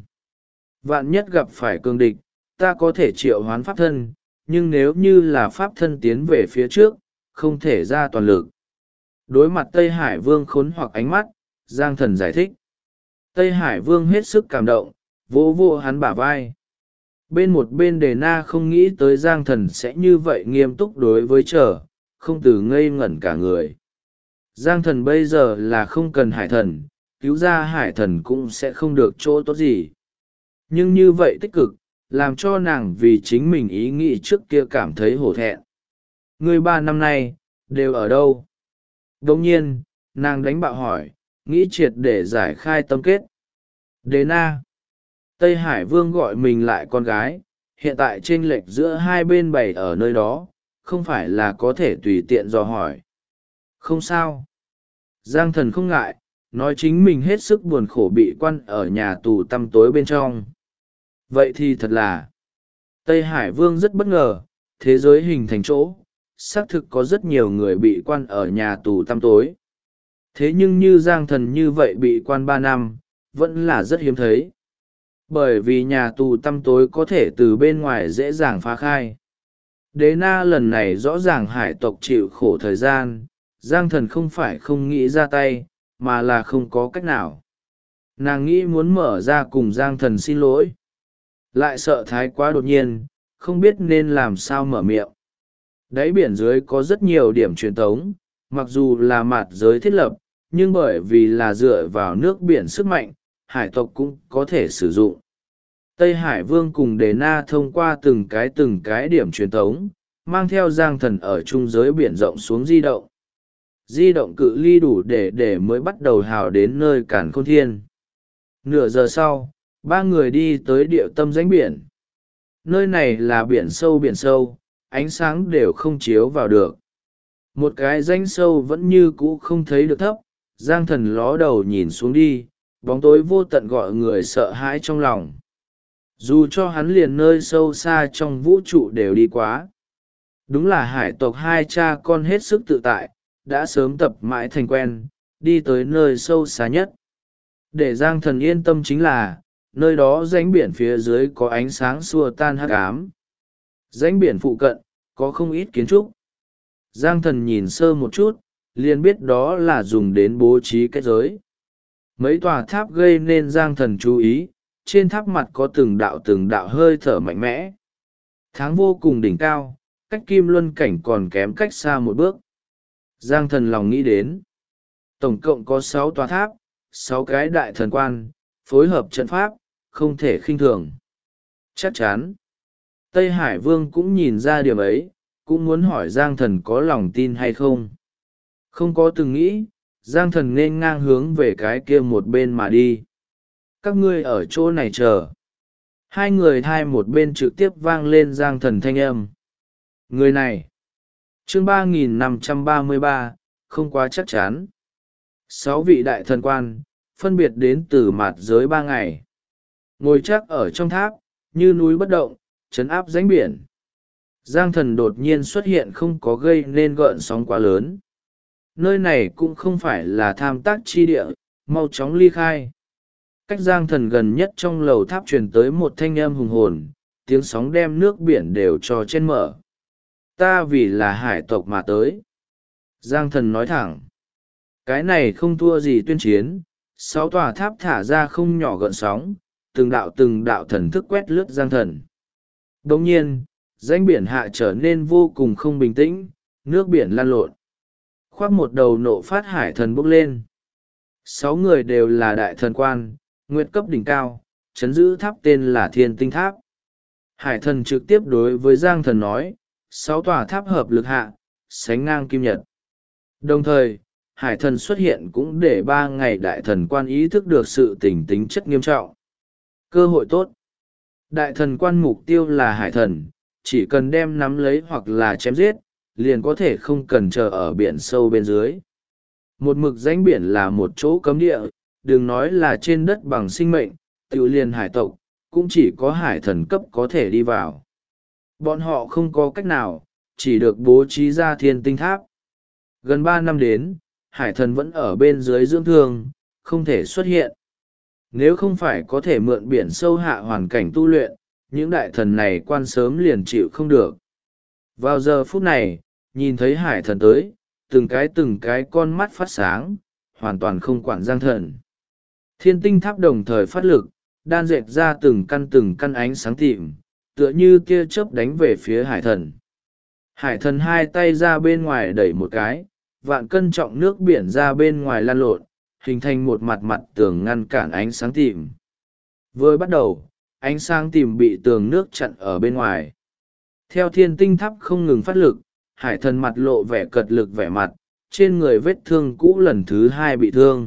Vạn nhất gặp phải cường địch, ta có thể triệu hoán pháp thân, nhưng nếu như là pháp thân tiến về phía trước, không thể ra toàn lực. Đối mặt Tây Hải Vương khốn hoặc ánh mắt, Giang Thần giải thích. Tây Hải Vương hết sức cảm động, vỗ vỗ hắn bả vai. Bên một bên Đề Na không nghĩ tới Giang Thần sẽ như vậy nghiêm túc đối với trở, không từ ngây ngẩn cả người. Giang thần bây giờ là không cần hải thần, cứu ra hải thần cũng sẽ không được chỗ tốt gì. Nhưng như vậy tích cực, làm cho nàng vì chính mình ý nghĩ trước kia cảm thấy hổ thẹn. Ngươi 3 năm nay, đều ở đâu? Đồng nhiên, nàng đánh bạo hỏi, nghĩ triệt để giải khai tâm kết. Đế na. Tây Hải Vương gọi mình lại con gái, hiện tại chênh lệch giữa hai bên bày ở nơi đó, không phải là có thể tùy tiện dò hỏi. Không sao. Giang thần không ngại, nói chính mình hết sức buồn khổ bị quan ở nhà tù tăm tối bên trong. Vậy thì thật là, Tây Hải Vương rất bất ngờ, thế giới hình thành chỗ, xác thực có rất nhiều người bị quan ở nhà tù tăm tối. Thế nhưng như Giang thần như vậy bị quan 3 năm, vẫn là rất hiếm thấy. Bởi vì nhà tù tăm tối có thể từ bên ngoài dễ dàng phá khai. Đế na lần này rõ ràng hải tộc chịu khổ thời gian, Giang thần không phải không nghĩ ra tay, mà là không có cách nào. Nàng nghĩ muốn mở ra cùng Giang thần xin lỗi. Lại sợ thái quá đột nhiên, không biết nên làm sao mở miệng. Đáy biển dưới có rất nhiều điểm truyền tống, mặc dù là mặt giới thiết lập, nhưng bởi vì là dựa vào nước biển sức mạnh, hải tộc cũng có thể sử dụng. Tây Hải Vương cùng Đề Na thông qua từng cái điểm truyền tống, mang theo Giang thần ở trung giới biển rộng xuống di động. Di động cự ly đủ để mới bắt đầu hào đến nơi Càn Khôn Thiên. Nửa giờ sau, 3 người đi tới địa tâm rãnh biển. Nơi này là biển sâu, ánh sáng đều không chiếu vào được. Một cái rãnh sâu vẫn như cũ không thấy được thấp, Giang thần ló đầu nhìn xuống đi, bóng tối vô tận gọi người sợ hãi trong lòng. Dù cho hắn liền nơi sâu xa trong vũ trụ đều đi quá. Đúng là hải tộc hai cha con hết sức tự tại, đã sớm tập mãi thành quen, đi tới nơi sâu xa nhất. Để Giang thần yên tâm chính là, nơi đó rãnh biển phía dưới có ánh sáng xua tan hắc ám. Rãnh biển phụ cận, có không ít kiến trúc. Giang thần nhìn sơ một chút, liền biết đó là dùng đến bố trí kết giới. Mấy tòa tháp gây nên Giang thần chú ý, trên tháp mặt có từng đạo hơi thở mạnh mẽ. Tháng vô cùng đỉnh cao, cách Kim Luân cảnh còn kém cách xa một bước. Giang thần lòng nghĩ đến. Tổng cộng có 6 tòa tháp, 6 cái đại thần quan, phối hợp trận pháp, không thể khinh thường. Chắc chắn. Tây Hải Vương cũng nhìn ra điểm ấy, cũng muốn hỏi Giang thần có lòng tin hay không. Không có từng nghĩ, Giang thần nên ngang hướng về cái kia một bên mà đi. Các ngươi ở chỗ này chờ. 2 người thai một bên trực tiếp vang lên Giang thần thanh âm. Người này. Chương 3533, không quá chắc chắn. 6 vị đại thần quan, phân biệt đến từ mặt giới 3 ngày. Ngồi chắc ở trong tháp, như núi bất động, trấn áp rãnh biển. Giang thần đột nhiên xuất hiện không có gây nên gợn sóng quá lớn. Nơi này cũng không phải là tham tác chi địa, mau chóng ly khai. Cách Giang thần gần nhất trong lầu tháp truyền tới một thanh âm hùng hồn, tiếng sóng đem nước biển đều cho chen mở. Ta vì là hải tộc mà tới. Giang thần nói thẳng. Cái này không thua gì tuyên chiến, 6 tòa tháp thả ra không nhỏ gợn sóng, từng đạo thần thức quét lướt Giang thần. Đồng nhiên, rãnh biển hạ trở nên vô cùng không bình tĩnh, nước biển lan lộn. Khoác một đầu nộ phát hải thần bốc lên. 6 người đều là đại thần quan, nguyệt cấp đỉnh cao, chấn giữ tháp tên là Thiên Tinh Tháp. Hải thần trực tiếp đối với Giang thần nói, 6 tòa tháp hợp lực hạ, sánh ngang kim nhật. Đồng thời, hải thần xuất hiện cũng để 3 ngày đại thần quan ý thức được sự tính chất nghiêm trọng. Cơ hội tốt. Đại thần quan mục tiêu là hải thần, chỉ cần đem nắm lấy hoặc là chém giết, liền có thể không cần chờ ở biển sâu bên dưới. Một mực rãnh biển là một chỗ cấm địa, đừng nói là trên đất bằng sinh mệnh, tự liền hải tộc, cũng chỉ có hải thần cấp có thể đi vào. Bọn họ không có cách nào, chỉ được bố trí ra Thiên Tinh Tháp. Gần 3 năm đến, hải thần vẫn ở bên dưới dưỡng thương, không thể xuất hiện. Nếu không phải có thể mượn biển sâu hạ hoàn cảnh tu luyện, những đại thần này quan sớm liền chịu không được. Vào giờ phút này, nhìn thấy hải thần tới, từng cái con mắt phát sáng, hoàn toàn không quản Giang thần. Thiên Tinh Tháp đồng thời phát lực, đan dệt ra từng căn ánh sáng tịm, tựa như tia chớp đánh về phía hải thần. Hải thần hai tay ra bên ngoài đẩy một cái, vạn cân trọng nước biển ra bên ngoài lan lộn, hình thành một mặt mặt tường ngăn cản ánh sáng tìm. Vừa bắt đầu, ánh sáng tìm bị tường nước chặn ở bên ngoài. Theo thiên tinh tháp không ngừng phát lực, hải thần mặt lộ vẻ cật lực vẻ mặt, trên người vết thương cũ lần thứ hai bị thương.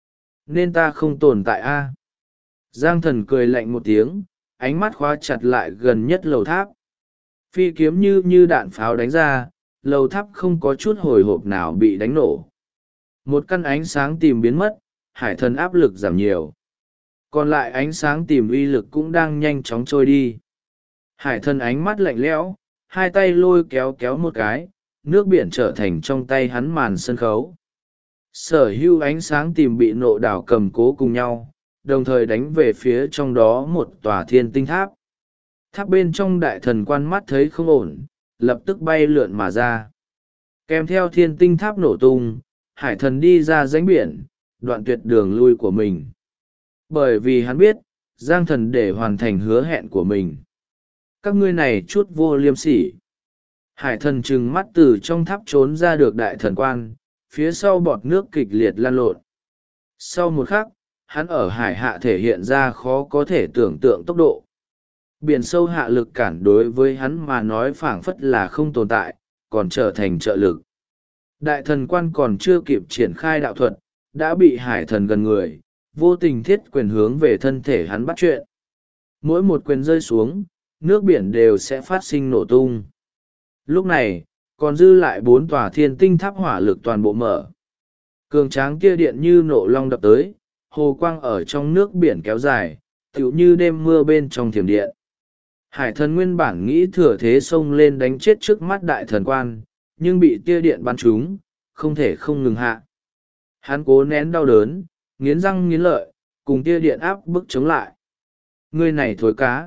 Nên ta không tồn tại a? Giang thần cười lạnh một tiếng, ánh mắt khóa chặt lại gần nhất lầu tháp. Phi kiếm như đạn pháo đánh ra, lầu tháp không có chút hồi hộp nào bị đánh nổ. Một căn ánh sáng tìm biến mất, hải thần áp lực giảm nhiều. Còn lại ánh sáng tìm uy lực cũng đang nhanh chóng trôi đi. Hải thần ánh mắt lạnh lẽo, hai tay lôi kéo kéo một cái, nước biển trở thành trong tay hắn màn sân khấu. Sở hữu ánh sáng tìm bị nộ đảo cầm cố cùng nhau, đồng thời đánh về phía trong đó một tòa thiên tinh tháp. Tháp bên trong đại thần quan mắt thấy không ổn, lập tức bay lượn mà ra. Kèm theo thiên tinh tháp nổ tung, hải thần đi ra rãnh biển, đoạn tuyệt đường lui của mình. Bởi vì hắn biết, Giang thần để hoàn thành hứa hẹn của mình. Các ngươi này chút vô liêm sỉ. Hải thần trừng mắt từ trong tháp trốn ra được đại thần quan, phía sau bọt nước kịch liệt lan lộn. Sau một khắc, hắn ở hải hạ thể hiện ra khó có thể tưởng tượng tốc độ. Biển sâu hạ lực cản đối với hắn mà nói phảng phất là không tồn tại, còn trở thành trợ lực. Đại thần quan còn chưa kịp triển khai đạo thuật, đã bị hải thần gần người, vô tình thiết quyền hướng về thân thể hắn bắt chuyện. Mỗi một quyền rơi xuống, nước biển đều sẽ phát sinh nổ tung. Lúc này, còn dư lại 4 tòa thiên tinh tháp hỏa lực toàn bộ mở. Cường tráng kia điện như nộ long đập tới, hồ quang ở trong nước biển kéo dài, tựu như đêm mưa bên trong thiểm điện. Hải thần nguyên bản nghĩ thừa thế xông lên đánh chết trước mắt đại thần quan, nhưng bị tia điện bắn trúng, không thể không ngừng hạ. Hắn cố nén đau đớn, nghiến răng nghiến lợi, cùng tia điện áp bức chống lại. Người này thối cá.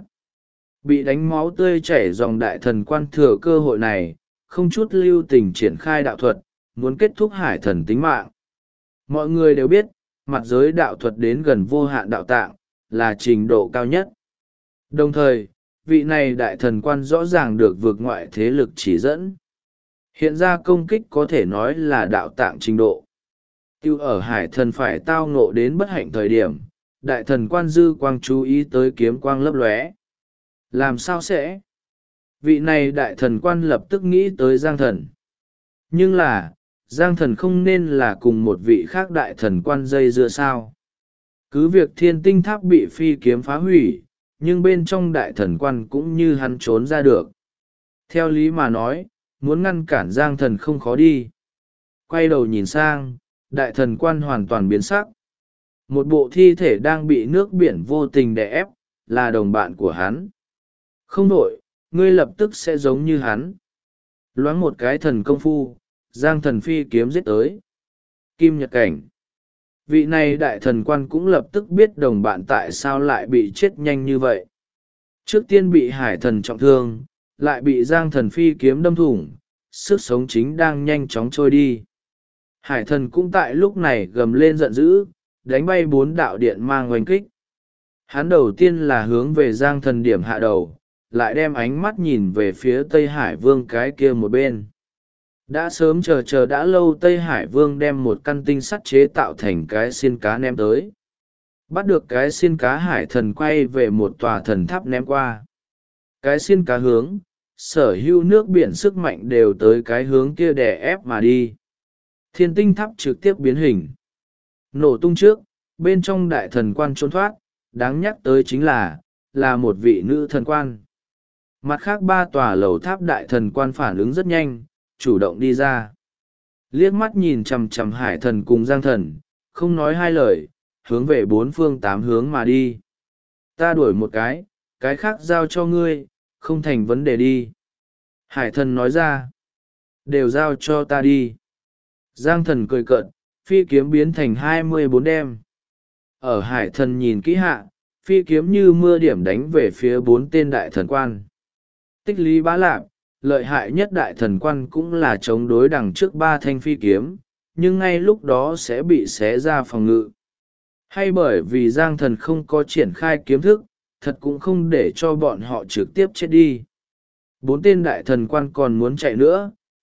Bị đánh máu tươi chảy dòng đại thần quan thừa cơ hội này, không chút lưu tình triển khai đạo thuật, muốn kết thúc hải thần tính mạng. Mọi người đều biết, mặt giới đạo thuật đến gần vô hạn đạo tạng, là trình độ cao nhất. Đồng thời, vị này đại thần quan rõ ràng được vượt ngoại thế lực chỉ dẫn. Hiện ra công kích có thể nói là đạo tạng trình độ. Tiêu ở hải thần phải tao ngộ đến bất hạnh thời điểm, đại thần quan dư quang chú ý tới kiếm quang lấp lóe. Làm sao sẽ? Vị này đại thần quan lập tức nghĩ tới Giang thần. Nhưng là, Giang thần không nên là cùng một vị khác đại thần quan dây dưa sao. Cứ việc thiên tinh tháp bị phi kiếm phá hủy, nhưng bên trong đại thần quan cũng như hắn trốn ra được. Theo lý mà nói, muốn ngăn cản Giang thần không khó đi. Quay đầu nhìn sang, đại thần quan hoàn toàn biến sắc. Một bộ thi thể đang bị nước biển vô tình đè ép, là đồng bạn của hắn. Không đổi, ngươi lập tức sẽ giống như hắn. Loáng một cái thần công phu, Giang thần phi kiếm giết tới. Kim Nhật Cảnh. Vị này đại thần quan cũng lập tức biết đồng bạn tại sao lại bị chết nhanh như vậy. Trước tiên bị hải thần trọng thương, lại bị Giang thần phi kiếm đâm thủng, sức sống chính đang nhanh chóng trôi đi. Hải thần cũng tại lúc này gầm lên giận dữ, đánh bay 4 đạo điện mang oanh kích. Hắn đầu tiên là hướng về Giang thần điểm hạ đầu, lại đem ánh mắt nhìn về phía Tây Hải Vương cái kia một bên. Đã sớm chờ đã lâu Tây Hải Vương đem một căn tinh sắt chế tạo thành cái xiên cá ném tới. Bắt được cái xiên cá hải thần quay về một tòa thần tháp ném qua. Cái xiên cá hướng, sở hữu nước biển sức mạnh đều tới cái hướng kia đè ép mà đi. Thiên tinh tháp trực tiếp biến hình. Nổ tung trước, bên trong đại thần quan trốn thoát, đáng nhắc tới chính là một vị nữ thần quan. Mặt khác 3 tòa lầu tháp đại thần quan phản ứng rất nhanh, chủ động đi ra. Liếc mắt nhìn chằm chằm hải thần cùng Giang thần, không nói hai lời, hướng về 4 phương 8 hướng mà đi. Ta đuổi một cái khác giao cho ngươi, không thành vấn đề đi. Hải thần nói ra. Đều giao cho ta đi. Giang thần cười cợt, phi kiếm biến thành 24 đem. Ở hải thần nhìn kỹ hạ, phi kiếm như mưa điểm đánh về phía 4 tên đại thần quan. Tích lý bá lạp, lợi hại nhất đại thần quan cũng là chống đối đằng trước 3 thanh phi kiếm, nhưng ngay lúc đó sẽ bị xé ra phòng ngự. Hay bởi vì Giang thần không có triển khai kiếm thức, thật cũng không để cho bọn họ trực tiếp chết đi. 4 tên đại thần quan còn muốn chạy nữa,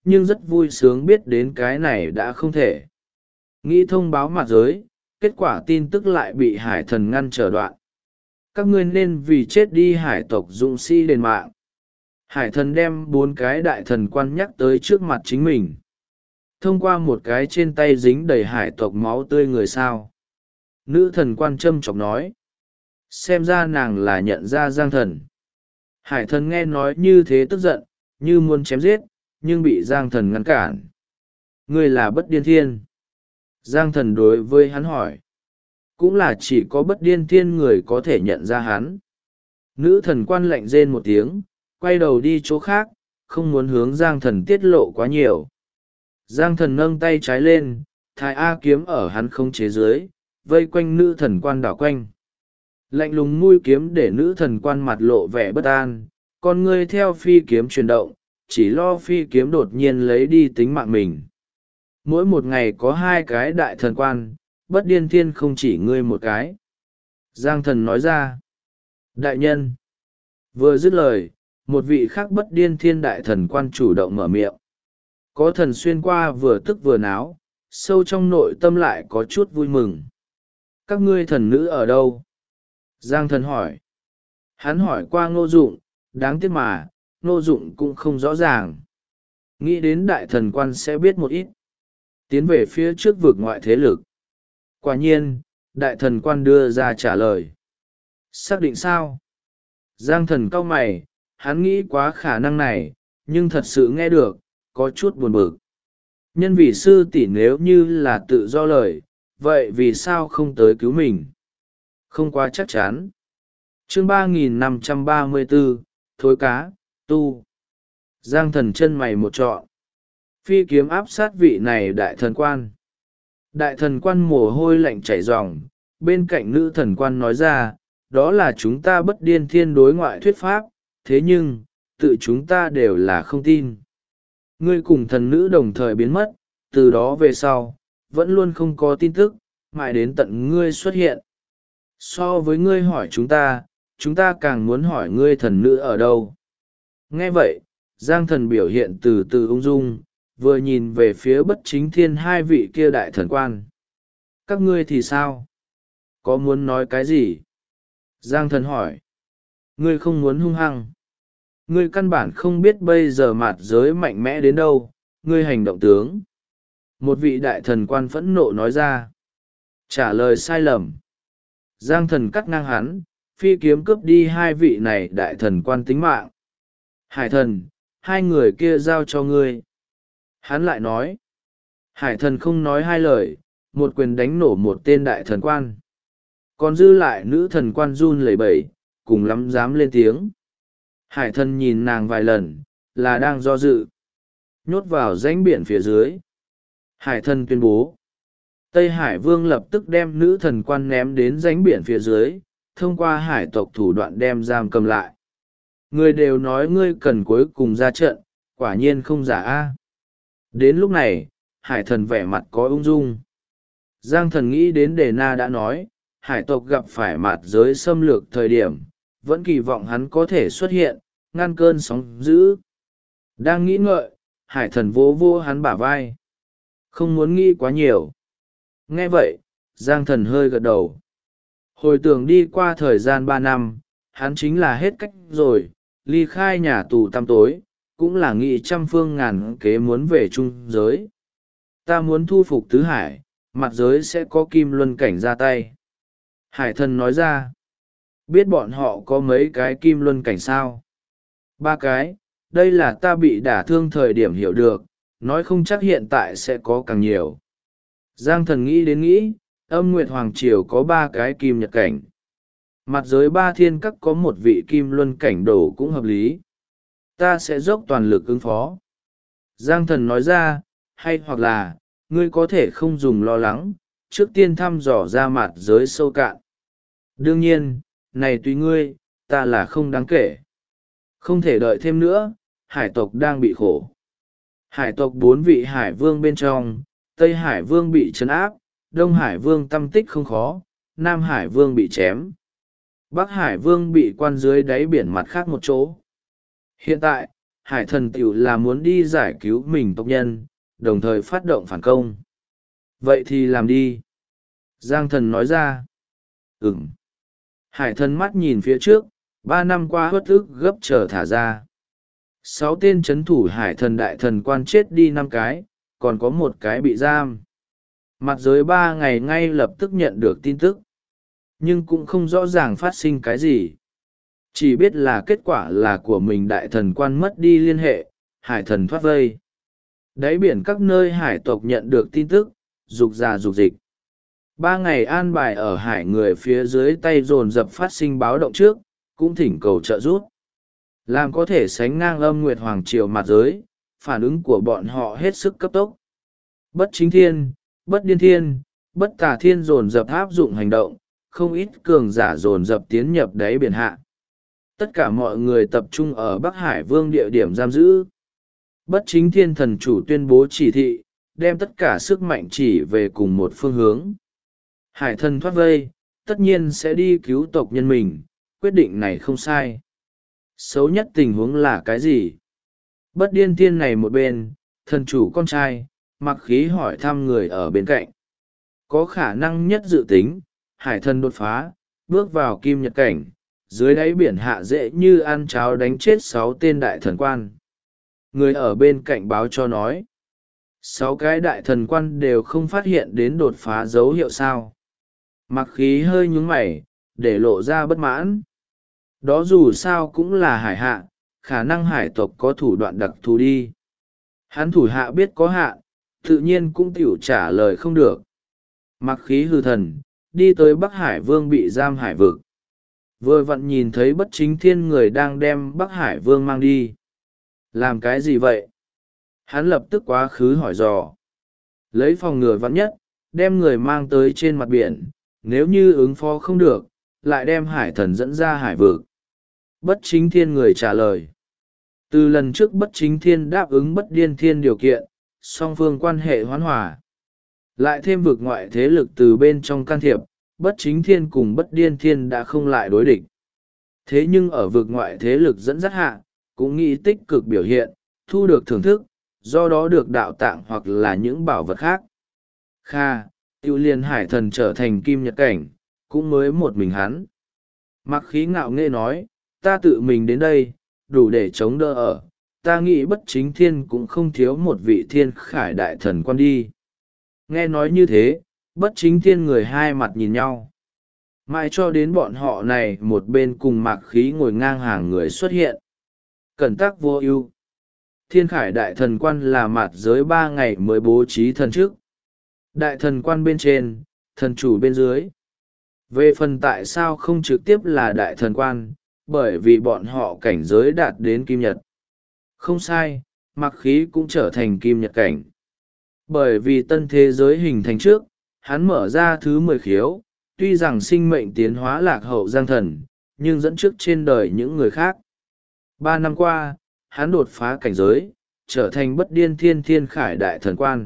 nhưng rất vui sướng biết đến cái này đã không thể. Nghĩ thông báo mặt giới, kết quả tin tức lại bị hải thần ngăn trở đoạn. Các ngươi nên vì chết đi hải tộc dũng sĩ đền mạng. Hải thần đem 4 cái đại thần quan nhắc tới trước mặt chính mình. Thông qua một cái trên tay dính đầy hải tộc máu tươi người sao. Nữ thần quan châm chọc nói. Xem ra nàng là nhận ra Giang thần. Hải thần nghe nói như thế tức giận, như muốn chém giết, nhưng bị Giang thần ngăn cản. Ngươi là Bất Điên Thiên. Giang thần đối với hắn hỏi. Cũng là chỉ có Bất Điên Thiên người có thể nhận ra hắn. Nữ thần quan lạnh rên một tiếng, quay đầu đi chỗ khác, không muốn hướng Giang thần tiết lộ quá nhiều. Giang thần nâng tay trái lên, thái A kiếm ở hắn không chế dưới, vây quanh nữ thần quan đảo quanh. Lạnh lùng mũi kiếm để nữ thần quan mặt lộ vẻ bất an, con ngươi theo phi kiếm chuyển động, chỉ lo phi kiếm đột nhiên lấy đi tính mạng mình. Mỗi một ngày có 2 cái đại thần quan, Bất Điên Thiên không chỉ ngươi một cái. Giang thần nói ra. Đại nhân. Vừa dứt lời, một vị khác Bất Điên Thiên đại thần quan chủ động mở miệng. Có thần xuyên qua vừa tức vừa náo, sâu trong nội tâm lại có chút vui mừng. Các ngươi thần nữ ở đâu? Giang thần hỏi. Hắn hỏi qua Ngô Dụng, đáng tiếc mà, Ngô Dụng cũng không rõ ràng. Nghĩ đến đại thần quan sẽ biết một ít. Tiến về phía trước vực ngoại thế lực. Quả nhiên, đại thần quan đưa ra trả lời. Xác định sao? Giang thần cau mày, hắn nghĩ quá khả năng này, nhưng thật sự nghe được, có chút buồn bực. Nhân vị sư tỷ nếu như là tự do lời, vậy vì sao không tới cứu mình? Không quá chắc chắn. Chương 3534, Thối cá, tu. Giang thần chân mày một trọn. Phi kiếm áp sát vị này đại thần quan. Đại thần quan mồ hôi lạnh chảy ròng, bên cạnh nữ thần quan nói ra, đó là chúng ta Bất Điên Thiên đối ngoại thuyết pháp, thế nhưng, tự chúng ta đều là không tin. Ngươi cùng thần nữ đồng thời biến mất, từ đó về sau, vẫn luôn không có tin tức, mãi đến tận ngươi xuất hiện. So với ngươi hỏi chúng ta càng muốn hỏi ngươi thần nữ ở đâu. Nghe vậy, Giang thần biểu hiện từ từ ung dung, vừa nhìn về phía Bất Chính Thiên 2 vị kia đại thần quan. Các ngươi thì sao? Có muốn nói cái gì? Giang thần hỏi. Ngươi không muốn hung hăng. Ngươi căn bản không biết bây giờ mạt giới mạnh mẽ đến đâu, ngươi hành động tướng. Một vị đại thần quan phẫn nộ nói ra. Trả lời sai lầm. Giang thần cắt ngang hắn, phi kiếm cướp đi 2 vị này đại thần quan tính mạng. Hải thần, 2 người kia giao cho ngươi. Hắn lại nói. Hải thần không nói 2 lời, một quyền đánh nổ một tên đại thần quan. Còn dư lại nữ thần quan run lẩy bẩy, cùng lắm dám lên tiếng. Hải thần nhìn nàng vài lần, là đang do dự. Nhốt vào rãnh biển phía dưới. Hải thần tuyên bố. Tây Hải Vương lập tức đem nữ thần quan ném đến rãnh biển phía dưới, thông qua hải tộc thủ đoạn đem giam cầm lại. Người đều nói ngươi cần cuối cùng ra trận, quả nhiên không giả a. Đến lúc này, hải thần vẻ mặt có ung dung. Giang thần nghĩ đến Đề Na đã nói, hải tộc gặp phải mạt giới xâm lược thời điểm, vẫn kỳ vọng hắn có thể xuất hiện, ngăn cơn sóng dữ. Đang nghĩ ngợi, hải thần vỗ vô hắn bả vai. Không muốn nghĩ quá nhiều. Nghe vậy, Giang thần hơi gật đầu. Hồi tưởng đi qua thời gian 3 năm, hắn chính là hết cách rồi, ly khai nhà tù tăm tối, cũng là nghị trăm phương ngàn kế muốn về trung giới. Ta muốn thu phục tứ hải, mặt giới sẽ có kim luân cảnh ra tay. Hải thần nói ra. Biết bọn họ có mấy cái kim luân cảnh sao? 3 cái, đây là ta bị đả thương thời điểm hiểu được, nói không chắc hiện tại sẽ có càng nhiều. Giang thần nghĩ đến nghĩ, âm nguyệt hoàng triều có 3 cái kim nhật cảnh. Mặt giới 3 thiên các có 1 vị kim luân cảnh đổ cũng hợp lý. Ta sẽ dốc toàn lực ứng phó. Giang thần nói ra, hay hoặc là, ngươi có thể không dùng lo lắng, trước tiên thăm dò ra mặt giới sâu cạn. Đương nhiên, này tùy ngươi, ta là không đáng kể. Không thể đợi thêm nữa, hải tộc đang bị khổ. Hải tộc 4 vị hải vương bên trong, Tây Hải vương bị trấn áp, Đông Hải vương tâm tích không khó, Nam Hải vương bị chém. Bắc Hải vương bị quan dưới đáy biển mặt khác một chỗ. Hiện tại, hải thần tiểu là muốn đi giải cứu mình tộc nhân, đồng thời phát động phản công. Vậy thì làm đi. Giang thần nói ra. Ừm. Hải thần mắt nhìn phía trước, 3 năm qua uất ức gấp trở thả ra. 6 tên chấn thủ hải thần đại thần quan chết đi 5 cái, còn có 1 cái bị giam. Mặt giới 3 ngày ngay lập tức nhận được tin tức, nhưng cũng không rõ ràng phát sinh cái gì. Chỉ biết là kết quả là của mình đại thần quan mất đi liên hệ, hải thần thoát vây. Đáy biển các nơi hải tộc nhận được tin tức, rục rà rục dịch. 3 ngày an bài ở hải người phía dưới tay dồn dập phát sinh báo động trước, cũng thỉnh cầu trợ giúp. Làm có thể sánh ngang âm nguyệt hoàng triều mặt giới, phản ứng của bọn họ hết sức cấp tốc. Bất chính thiên, bất điên thiên, bất tà thiên dồn dập áp dụng hành động, không ít cường giả dồn dập tiến nhập đáy biển hạ. Tất cả mọi người tập trung ở Bắc Hải Vương địa điểm giam giữ. Bất chính thiên thần chủ tuyên bố chỉ thị, đem tất cả sức mạnh chỉ về cùng một phương hướng. Hải thần thoát vây, tất nhiên sẽ đi cứu tộc nhân mình, quyết định này không sai. Xấu nhất tình huống là cái gì? Bất điên thiên này một bên, thần chủ con trai, mặc khí hỏi thăm người ở bên cạnh. Có khả năng nhất dự tính, hải thần đột phá, bước vào kim nhật cảnh, dưới đáy biển hạ dễ như ăn cháo đánh chết 6 tên đại thần quan. Người ở bên cạnh báo cho nói, 6 cái đại thần quan đều không phát hiện đến đột phá dấu hiệu sao. Mặc khí hơi nhúng mày, để lộ ra bất mãn. Đó dù sao cũng là hải hạ, khả năng hải tộc có thủ đoạn đặc thù đi. Hắn thủ hạ biết có hạn, tự nhiên cũng tiểu trả lời không được. Mặc khí hư thần, đi tới Bắc Hải Vương bị giam hải vực. Vừa vặn nhìn thấy bất chính thiên người đang đem Bắc Hải Vương mang đi. Làm cái gì vậy? Hắn lập tức quá khứ hỏi dò. Lấy phòng ngừa vắn nhất, đem người mang tới trên mặt biển, nếu như ứng phó không được, lại đem hải thần dẫn ra hải vực. Bất chính thiên người trả lời. Từ lần trước bất chính thiên đáp ứng bất điên thiên điều kiện, song phương quan hệ hoán hòa. Lại thêm vực ngoại thế lực từ bên trong can thiệp, bất chính thiên cùng bất điên thiên đã không lại đối địch. Thế nhưng ở vực ngoại thế lực dẫn dắt hạ, cũng nghĩ tích cực biểu hiện, thu được thưởng thức, do đó được đạo tạng hoặc là những bảo vật khác. Kha, tiêu liên hải thần trở thành kim nhật cảnh, cũng mới một mình hắn. Mặc khí ngạo nghễ nói, ta tự mình đến đây, đủ để chống đỡ ở, ta nghĩ bất chính thiên cũng không thiếu một vị thiên khải đại thần quan đi. Nghe nói như thế, bất chính thiên người hai mặt nhìn nhau. Mãi cho đến bọn họ này một bên cùng mạc khí ngồi ngang hàng người xuất hiện. Cẩn tắc vô ưu. Thiên khải đại thần quan là mạt giới 3 ngày mới bố trí thần trước. Đại thần quan bên trên, thần chủ bên dưới. Về phần tại sao không trực tiếp là đại thần quan, bởi vì bọn họ cảnh giới đạt đến kim nhật. Không sai, mạc khí cũng trở thành kim nhật cảnh. Bởi vì tân thế giới hình thành trước, hắn mở ra thứ 10 khiếu, tuy rằng sinh mệnh tiến hóa lạc hậu giang thần, nhưng dẫn trước trên đời những người khác. 3 năm qua, hắn đột phá cảnh giới, trở thành bất điên thiên thiên khải đại thần quan.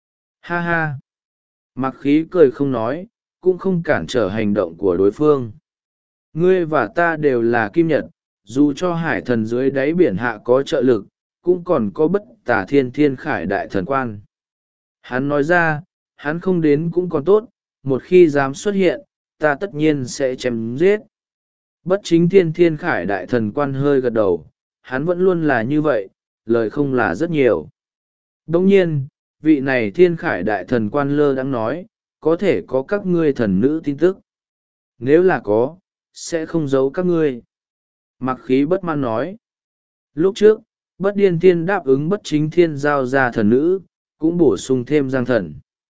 Ha ha! Mặc khí cười không nói, cũng không cản trở hành động của đối phương. Ngươi và ta đều là kim nhật, dù cho hải thần dưới đáy biển hạ có trợ lực, cũng còn có bất tả thiên thiên khải đại thần quan. Hắn nói ra, hắn không đến cũng còn tốt, một khi dám xuất hiện, ta tất nhiên sẽ chém giết. Bất chính thiên thiên khải đại thần quan hơi gật đầu, hắn vẫn luôn là như vậy, lời không là rất nhiều. Đồng nhiên, vị này thiên khải đại thần quan lơ đang nói, có thể có các ngươi thần nữ tin tức. Nếu là có, sẽ không giấu các ngươi. Mặc khí bất mãn nói. Lúc trước, bất điên thiên đáp ứng bất chính thiên giao ra thần nữ, cũng bổ sung thêm giang thần.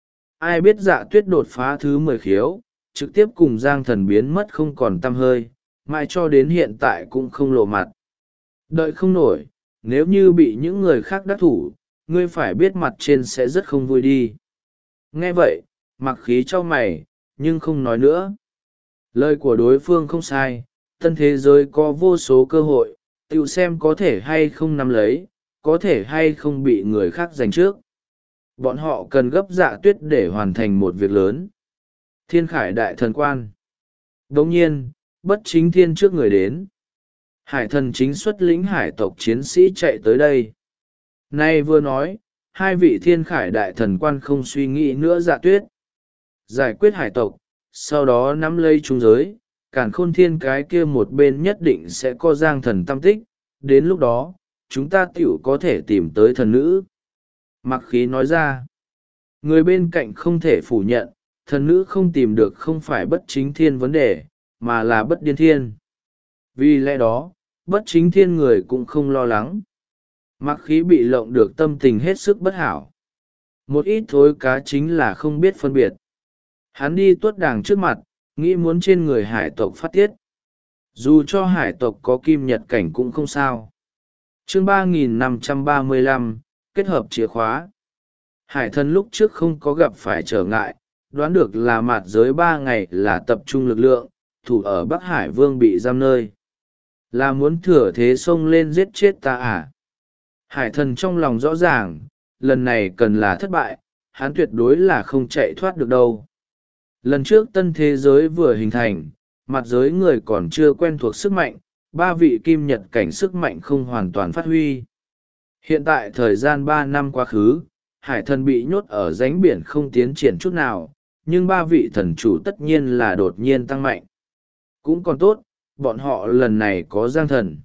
Ai biết dạ tuyết đột phá thứ 10 khiếu, trực tiếp cùng giang thần biến mất không còn tăm hơi, mãi cho đến hiện tại cũng không lộ mặt. Đợi không nổi, nếu như bị những người khác đắc thủ, ngươi phải biết mặt trên sẽ rất không vui đi. Nghe vậy, mặc khí cho mày, nhưng không nói nữa. Lời của đối phương không sai, tân thế giới có vô số cơ hội, tự xem có thể hay không nắm lấy, có thể hay không bị người khác giành trước. Bọn họ cần gấp dạ tuyết để hoàn thành một việc lớn. Thiên khải đại thần quan. Đồng nhiên, bất chính thiên trước người đến. Hải thần chính xuất lĩnh hải tộc chiến sĩ chạy tới đây. Nay vừa nói, hai vị thiên khải đại thần quan không suy nghĩ nữa. Dạ Tuyết giải quyết hải tộc, sau đó nắm lấy trung giới, càn khôn thiên cái kia một bên nhất định sẽ có giang thần tam tích, đến lúc đó chúng ta tựu có thể tìm tới thần nữ. Mặc khí nói ra. Người bên cạnh không thể phủ nhận, thần nữ không tìm được không phải bất chính thiên vấn đề, mà là bất điên thiên. Vì lẽ đó, bất chính thiên người cũng không lo lắng. Mặc khí bị lộng được tâm tình hết sức bất hảo. Một ít thối cá chính là không biết phân biệt. Hắn đi tuốt đàng trước mặt, nghĩ muốn trên người hải tộc phát tiết. Dù cho hải tộc có kim nhật cảnh cũng không sao. Chương 3535, kết hợp chìa khóa. Hải thần lúc trước không có gặp phải trở ngại, đoán được là mạt giới 3 ngày là tập trung lực lượng, thủ ở Bắc Hải Vương bị giam nơi. Là muốn thừa thế xông lên giết chết ta à? Hải thần trong lòng rõ ràng, lần này cần là thất bại, hắn tuyệt đối là không chạy thoát được đâu. Lần trước tân thế giới vừa hình thành, mặt giới người còn chưa quen thuộc sức mạnh, 3 vị kim nhật cảnh sức mạnh không hoàn toàn phát huy. Hiện tại thời gian 3 năm quá khứ, hải thần bị nhốt ở ránh biển không tiến triển chút nào, nhưng 3 vị thần chủ tất nhiên là đột nhiên tăng mạnh. Cũng còn tốt, bọn họ lần này có giang thần.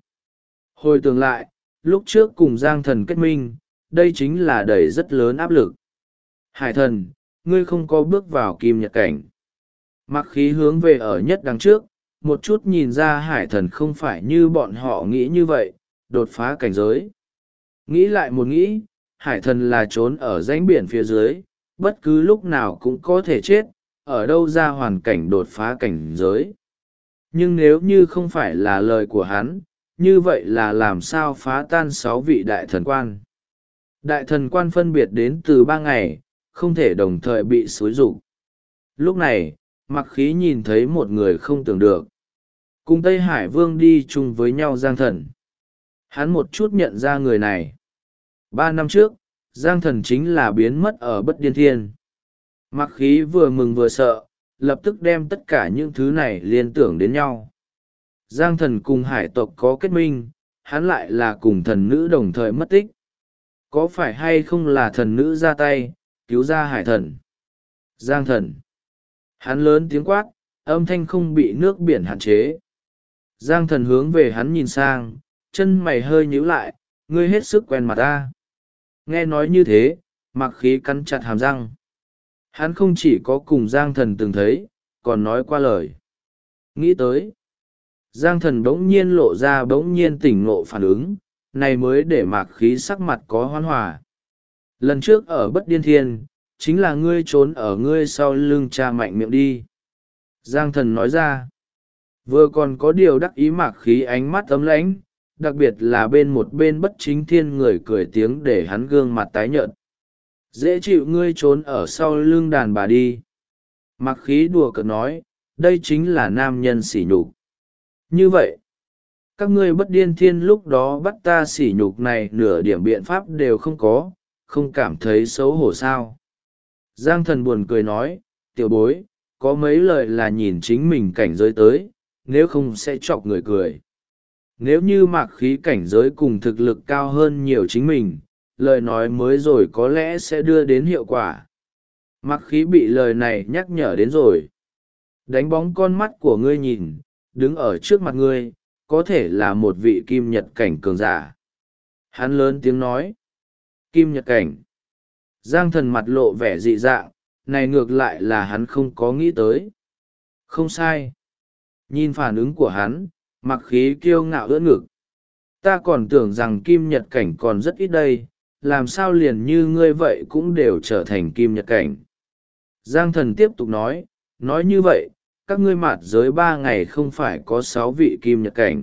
Hồi tưởng lại, lúc trước cùng giang thần kết minh, đây chính là đẩy rất lớn áp lực. Hải thần, ngươi không có bước vào kim nhật cảnh. Mặc khí hướng về ở nhất đằng trước, một chút nhìn ra hải thần không phải như bọn họ nghĩ như vậy, đột phá cảnh giới. Nghĩ lại một nghĩ, hải thần là trốn ở rãnh biển phía dưới, bất cứ lúc nào cũng có thể chết, ở đâu ra hoàn cảnh đột phá cảnh giới. Nhưng nếu như không phải là lời của hắn, như vậy là làm sao phá tan 6 vị đại thần quan. Đại thần quan phân biệt đến từ 3 ngày, không thể đồng thời bị xúi rụng. Lúc này, mặc khí nhìn thấy một người không tưởng được. Cùng Tây Hải Vương đi chung với nhau giang thần. Hắn một chút nhận ra người này. 3 năm trước, giang thần chính là biến mất ở bất điên thiên. Mặc khí vừa mừng vừa sợ, lập tức đem tất cả những thứ này liên tưởng đến nhau. Giang thần cùng hải tộc có kết minh, hắn lại là cùng thần nữ đồng thời mất tích. Có phải hay không là thần nữ ra tay, cứu ra hải thần? Giang thần. Hắn lớn tiếng quát, âm thanh không bị nước biển hạn chế. Giang thần hướng về hắn nhìn sang, chân mày hơi nhíu lại, ngươi hết sức quen mặt ta. Nghe nói như thế, mặc khí cắn chặt hàm răng. Hắn không chỉ có cùng Giang thần từng thấy, còn nói qua lời. Nghĩ tới. Giang thần bỗng nhiên lộ ra bỗng nhiên tỉnh ngộ phản ứng, này mới để mạc khí sắc mặt có hoan hòa. Lần trước ở bất điên thiên, chính là ngươi trốn ở ngươi sau lưng cha mạnh miệng đi. Giang thần nói ra. Vừa còn có điều đắc ý mạc khí ánh mắt ấm lãnh, đặc biệt là bên một bên bất chính thiên người cười tiếng để hắn gương mặt tái nhợt. Dễ chịu ngươi trốn ở sau lưng đàn bà đi. Mạc khí đùa cợt nói, đây chính là nam nhân sỉ nhục. Như vậy, các ngươi bất điên thiên lúc đó bắt ta sỉ nhục này nửa điểm biện pháp đều không có, không cảm thấy xấu hổ sao. Giang thần buồn cười nói, tiểu bối, có mấy lời là nhìn chính mình cảnh giới tới, nếu không sẽ chọc người cười. Nếu như mạc khí cảnh giới cùng thực lực cao hơn nhiều chính mình, lời nói mới rồi có lẽ sẽ đưa đến hiệu quả. Mạc khí bị lời này nhắc nhở đến rồi. Đánh bóng con mắt của ngươi nhìn, đứng ở trước mặt ngươi, có thể là một vị kim nhật cảnh cường giả. Hắn lớn tiếng nói. Kim nhật cảnh. Giang thần mặt lộ vẻ dị dạng, này ngược lại là hắn không có nghĩ tới. Không sai. Nhìn phản ứng của hắn, mặc khí kiêu ngạo ưỡn ngực. Ta còn tưởng rằng kim nhật cảnh còn rất ít đây, làm sao liền như ngươi vậy cũng đều trở thành kim nhật cảnh. Giang thần tiếp tục nói như vậy, các ngươi mạt giới 3 ngày không phải có 6 vị kim nhật cảnh.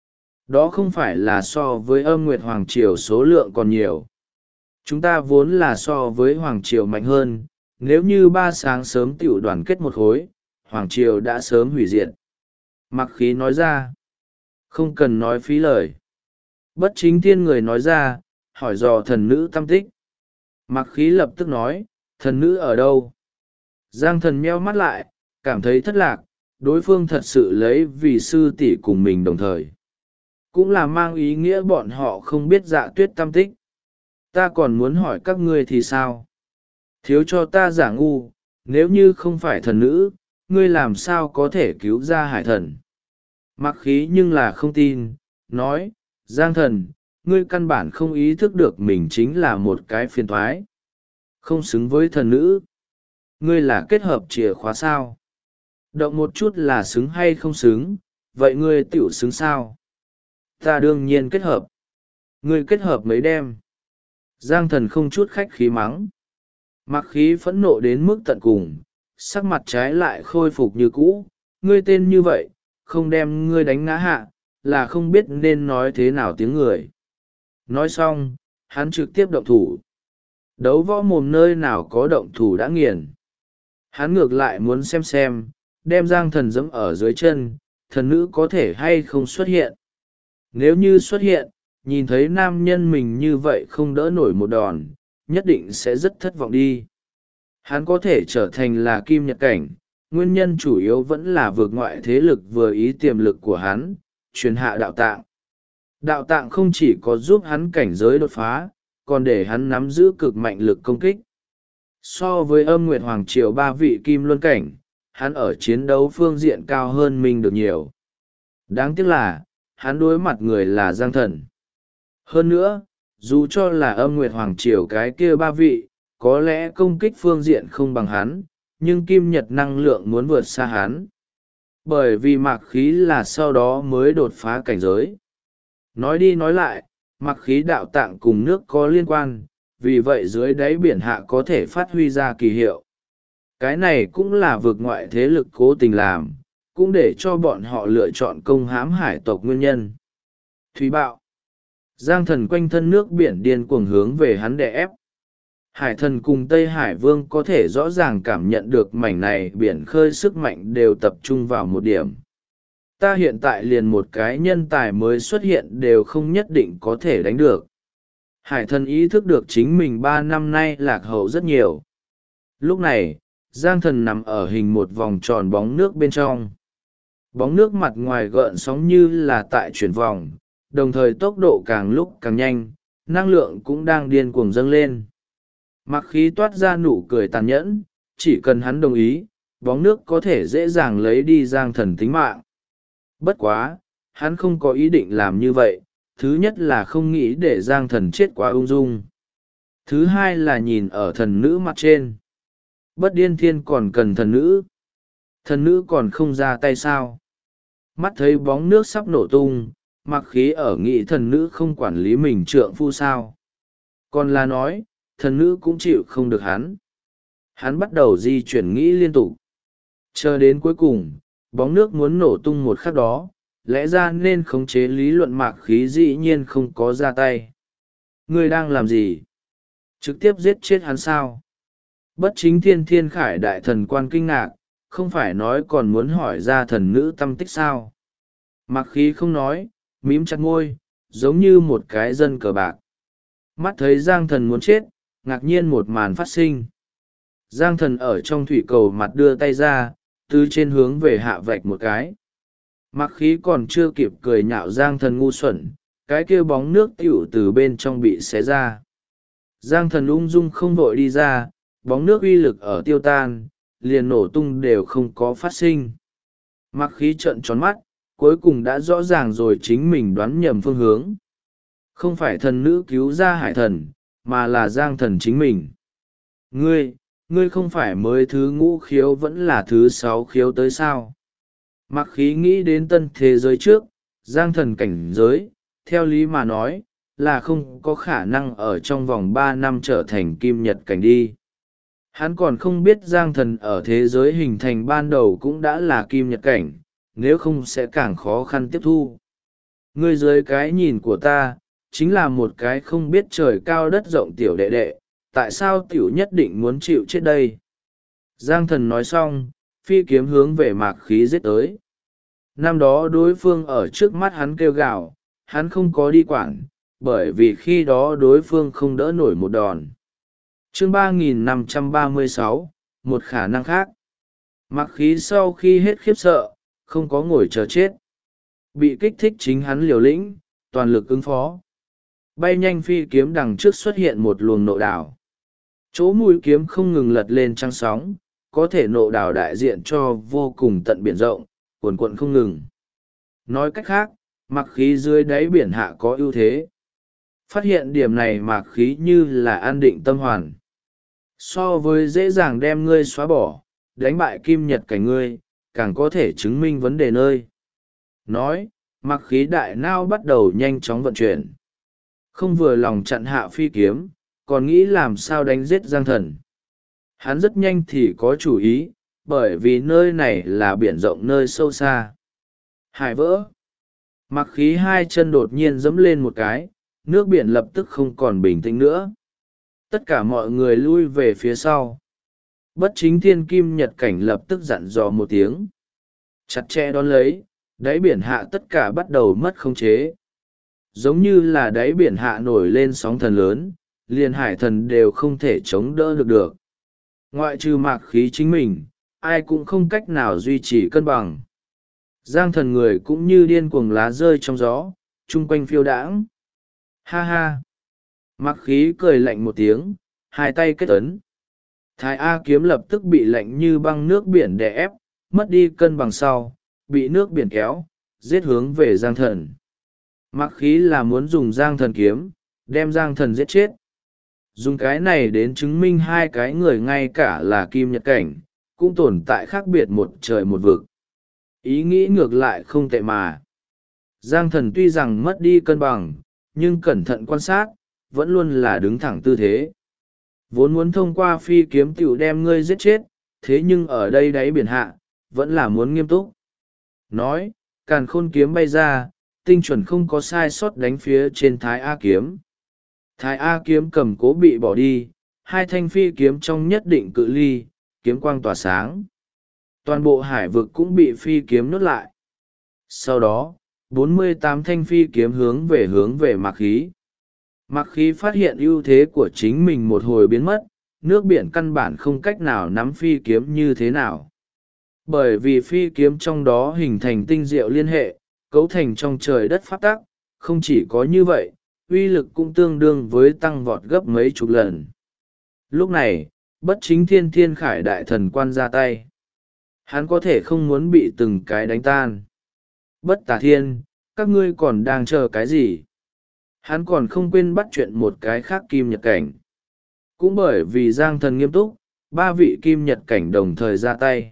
Đó không phải là so với âm nguyệt hoàng triều số lượng còn nhiều. Chúng ta vốn là so với hoàng triều mạnh hơn, nếu như 3 sáng sớm tiểu đoàn kết một khối, hoàng triều đã sớm hủy diệt. Mặc khí nói ra, không cần nói phí lời. Bất chính thiên người nói ra, hỏi dò thần nữ tâm tích. Mặc khí lập tức nói, thần nữ ở đâu? Giang thần meo mắt lại, cảm thấy thất lạc, đối phương thật sự lấy vì sư tỷ cùng mình đồng thời. cũng là mang ý nghĩa bọn họ không biết Dạ Tuyết tăm tích. Ta còn muốn hỏi các ngươi thì sao? Thiếu cho ta giả ngu, nếu như không phải thần nữ, ngươi làm sao có thể cứu ra hải thần? Mặc khí nhưng là không tin, nói, Giang thần, ngươi căn bản không ý thức được mình chính là một cái phiền thoái. Không xứng với thần nữ. Ngươi là kết hợp chìa khóa sao? Động một chút là xứng hay không xứng, vậy ngươi tựu xứng sao? Ta đương nhiên kết hợp. Ngươi kết hợp mấy đêm. Giang thần không chút khách khí mắng. Mặc khí phẫn nộ đến mức tận cùng, sắc mặt trái lại khôi phục như cũ. Ngươi tên như vậy, không đem ngươi đánh ngã hạ, là không biết nên nói thế nào tiếng người. Nói xong, hắn trực tiếp động thủ. Đấu võ mồm nơi nào có động thủ đã nghiền. Hắn ngược lại muốn xem, đem Giang thần dẫm ở dưới chân, thần nữ có thể hay không xuất hiện. Nếu như xuất hiện, nhìn thấy nam nhân mình như vậy không đỡ nổi một đòn, nhất định sẽ rất thất vọng đi. Hắn có thể trở thành là kim nhật cảnh, nguyên nhân chủ yếu vẫn là vượt ngoại thế lực vừa ý tiềm lực của hắn, truyền hạ đạo tạng. Đạo tạng không chỉ có giúp hắn cảnh giới đột phá, còn để hắn nắm giữ cực mạnh lực công kích. So với Âm Nguyệt Hoàng Triều 3 vị kim luân cảnh, hắn ở chiến đấu phương diện cao hơn mình được nhiều. Đáng tiếc là, hắn đối mặt người là Giang thần. Hơn nữa, dù cho là Âm Nguyệt Hoàng Triều cái kia 3 vị, có lẽ công kích phương diện không bằng hắn, nhưng kim nhật năng lượng muốn vượt xa hắn. Bởi vì mạc khí là sau đó mới đột phá cảnh giới. Nói đi nói lại, mạc khí đạo tạng cùng nước có liên quan, vì vậy dưới đáy biển hạ có thể phát huy ra kỳ hiệu. Cái này cũng là vượt ngoại thế lực cố tình làm, cũng để cho bọn họ lựa chọn công hãm hải tộc nguyên nhân. Thủy bạo. Giang thần quanh thân nước biển điên cuồng hướng về hắn đè ép. Hải thần cùng Tây Hải Vương có thể rõ ràng cảm nhận được mảnh này biển khơi sức mạnh đều tập trung vào một điểm. Ta hiện tại liền một cái nhân tài mới xuất hiện đều không nhất định có thể đánh được. Hải thần ý thức được chính mình 3 năm nay lạc hậu rất nhiều. Lúc này, Giang thần nằm ở hình một vòng tròn bóng nước bên trong. Bóng nước mặt ngoài gợn sóng như là tại chuyển vòng, đồng thời tốc độ càng lúc càng nhanh, năng lượng cũng đang điên cuồng dâng lên. Mặc khí toát ra nụ cười tàn nhẫn, chỉ cần hắn đồng ý, bóng nước có thể dễ dàng lấy đi Giang thần tính mạng. Bất quá, hắn không có ý định làm như vậy, thứ nhất là không nghĩ để Giang thần chết quá ung dung. Thứ hai là nhìn ở thần nữ mặt trên. Bất điên thiên còn cần thần nữ. Thần nữ còn không ra tay sao. Mắt thấy bóng nước sắp nổ tung, mặc khí ở nghĩ thần nữ không quản lý mình trượng phu sao. Còn là nói, thần nữ cũng chịu không được hắn. Hắn bắt đầu di chuyển nghĩ liên tục. Chờ đến cuối cùng, bóng nước muốn nổ tung một khắc đó, lẽ ra nên khống chế lý luận mạc khí dĩ nhiên không có ra tay. Ngươi đang làm gì? Trực tiếp giết chết hắn sao? Bất chính thiên thiên khải đại thần quan kinh ngạc, không phải nói còn muốn hỏi ra thần nữ tâm tích sao? Mạc khí không nói, mím chặt môi, giống như một cái dân cờ bạc. Mắt thấy Giang thần muốn chết, ngạc nhiên một màn phát sinh. Giang thần ở trong thủy cầu mặt đưa tay ra, từ trên hướng về hạ vạch một cái. Mặc khí còn chưa kịp cười nhạo Giang thần ngu xuẩn, cái kia bóng nước tiểu từ bên trong bị xé ra. Giang thần ung dung không vội đi ra, bóng nước uy lực ở tiêu tan, liền nổ tung đều không có phát sinh. Mặc khí trợn tròn mắt, cuối cùng đã rõ ràng rồi chính mình đoán nhầm phương hướng. Không phải thần nữ cứu ra hải thần, mà là Giang thần chính mình. Ngươi không phải mới thứ 5 khiếu vẫn là thứ 6 khiếu tới sao? Mặc khí nghĩ đến tân thế giới trước, Giang thần cảnh giới, theo lý mà nói, là không có khả năng ở trong vòng 3 năm trở thành kim nhật cảnh đi. Hắn còn không biết Giang thần ở thế giới hình thành ban đầu cũng đã là kim nhật cảnh, nếu không sẽ càng khó khăn tiếp thu. Ngươi dưới cái nhìn của ta, chính là một cái không biết trời cao đất rộng tiểu đệ đệ, tại sao tiểu nhất định muốn chịu chết đây? Giang thần nói xong, phi kiếm hướng về mạc khí giết tới. Năm đó đối phương ở trước mắt hắn kêu gào, hắn không có đi quản, bởi vì khi đó đối phương không đỡ nổi một đòn. Chương 3536, một khả năng khác. Mạc khí sau khi hết khiếp sợ, không có ngồi chờ chết. Bị kích thích chính hắn liều lĩnh, toàn lực ứng phó. Bay nhanh phi kiếm đằng trước xuất hiện một luồng nộ đảo. Chỗ mũi kiếm không ngừng lật lên trăng sóng, có thể nộ đảo đại diện cho vô cùng tận biển rộng, cuồn cuộn không ngừng. Nói cách khác, mạc khí dưới đáy biển hạ có ưu thế. Phát hiện điểm này mạc khí như là an định tâm hoàn. So với dễ dàng đem ngươi xóa bỏ, đánh bại kim nhật cảnh ngươi, càng có thể chứng minh vấn đề nơi. Nói, mạc khí đại nao bắt đầu nhanh chóng vận chuyển. Không vừa lòng chặn hạ phi kiếm, còn nghĩ làm sao đánh giết Giang Thần. Hắn rất nhanh thì có chủ ý, bởi vì nơi này là biển rộng nơi sâu xa. Hải vỡ. Mạc khí hai chân đột nhiên dẫm lên một cái, nước biển lập tức không còn bình tĩnh nữa. Tất cả mọi người lui về phía sau. Bất chính thiên kim nhật cảnh lập tức dặn dò một tiếng. Chặt chẽ đón lấy, đáy biển hạ tất cả bắt đầu mất khống chế. Giống như là đáy biển hạ nổi lên sóng thần lớn, liền hải thần đều không thể chống đỡ được. Ngoại trừ mạc khí chính mình, ai cũng không cách nào duy trì cân bằng. Giang Thần người cũng như điên cuồng lá rơi trong gió, chung quanh phiêu đãng. Ha ha! Mạc khí cười lạnh một tiếng, hai tay kết ấn. Thái A kiếm lập tức bị lạnh như băng nước biển đè ép, mất đi cân bằng sau, bị nước biển kéo, giết hướng về Giang Thần. Mạc khí là muốn dùng Giang Thần kiếm, đem Giang Thần giết chết. Dùng cái này đến chứng minh hai cái người ngay cả là kim nhật cảnh, cũng tồn tại khác biệt một trời một vực. Ý nghĩ ngược lại không tệ mà. Giang Thần tuy rằng mất đi cân bằng, nhưng cẩn thận quan sát, vẫn luôn là đứng thẳng tư thế. Vốn muốn thông qua phi kiếm tiểu đem ngươi giết chết, thế nhưng ở đây đáy biển hạ, vẫn là muốn nghiêm túc. Nói, càn khôn kiếm bay ra, tinh chuẩn không có sai sót đánh phía trên Thái A kiếm. Thái A kiếm cầm cố bị bỏ đi, hai thanh phi kiếm trong nhất định cự ly, kiếm quang tỏa sáng. Toàn bộ hải vực cũng bị phi kiếm nuốt lại. Sau đó, 48 thanh phi kiếm hướng về mạc khí. Mạc khí phát hiện ưu thế của chính mình một hồi biến mất, nước biển căn bản không cách nào nắm phi kiếm như thế nào. Bởi vì phi kiếm trong đó hình thành tinh diệu liên hệ, cấu thành trong trời đất pháp tắc, không chỉ có như vậy, uy lực cũng tương đương với tăng vọt gấp mấy chục lần. Lúc này, bất chính thiên thiên khải đại thần quan ra tay. Hắn có thể không muốn bị từng cái đánh tan. Bất tà thiên, các ngươi còn đang chờ cái gì? Hắn còn không quên bắt chuyện một cái khác kim nhật cảnh. Cũng bởi vì Giang Thần nghiêm túc, ba vị kim nhật cảnh đồng thời ra tay.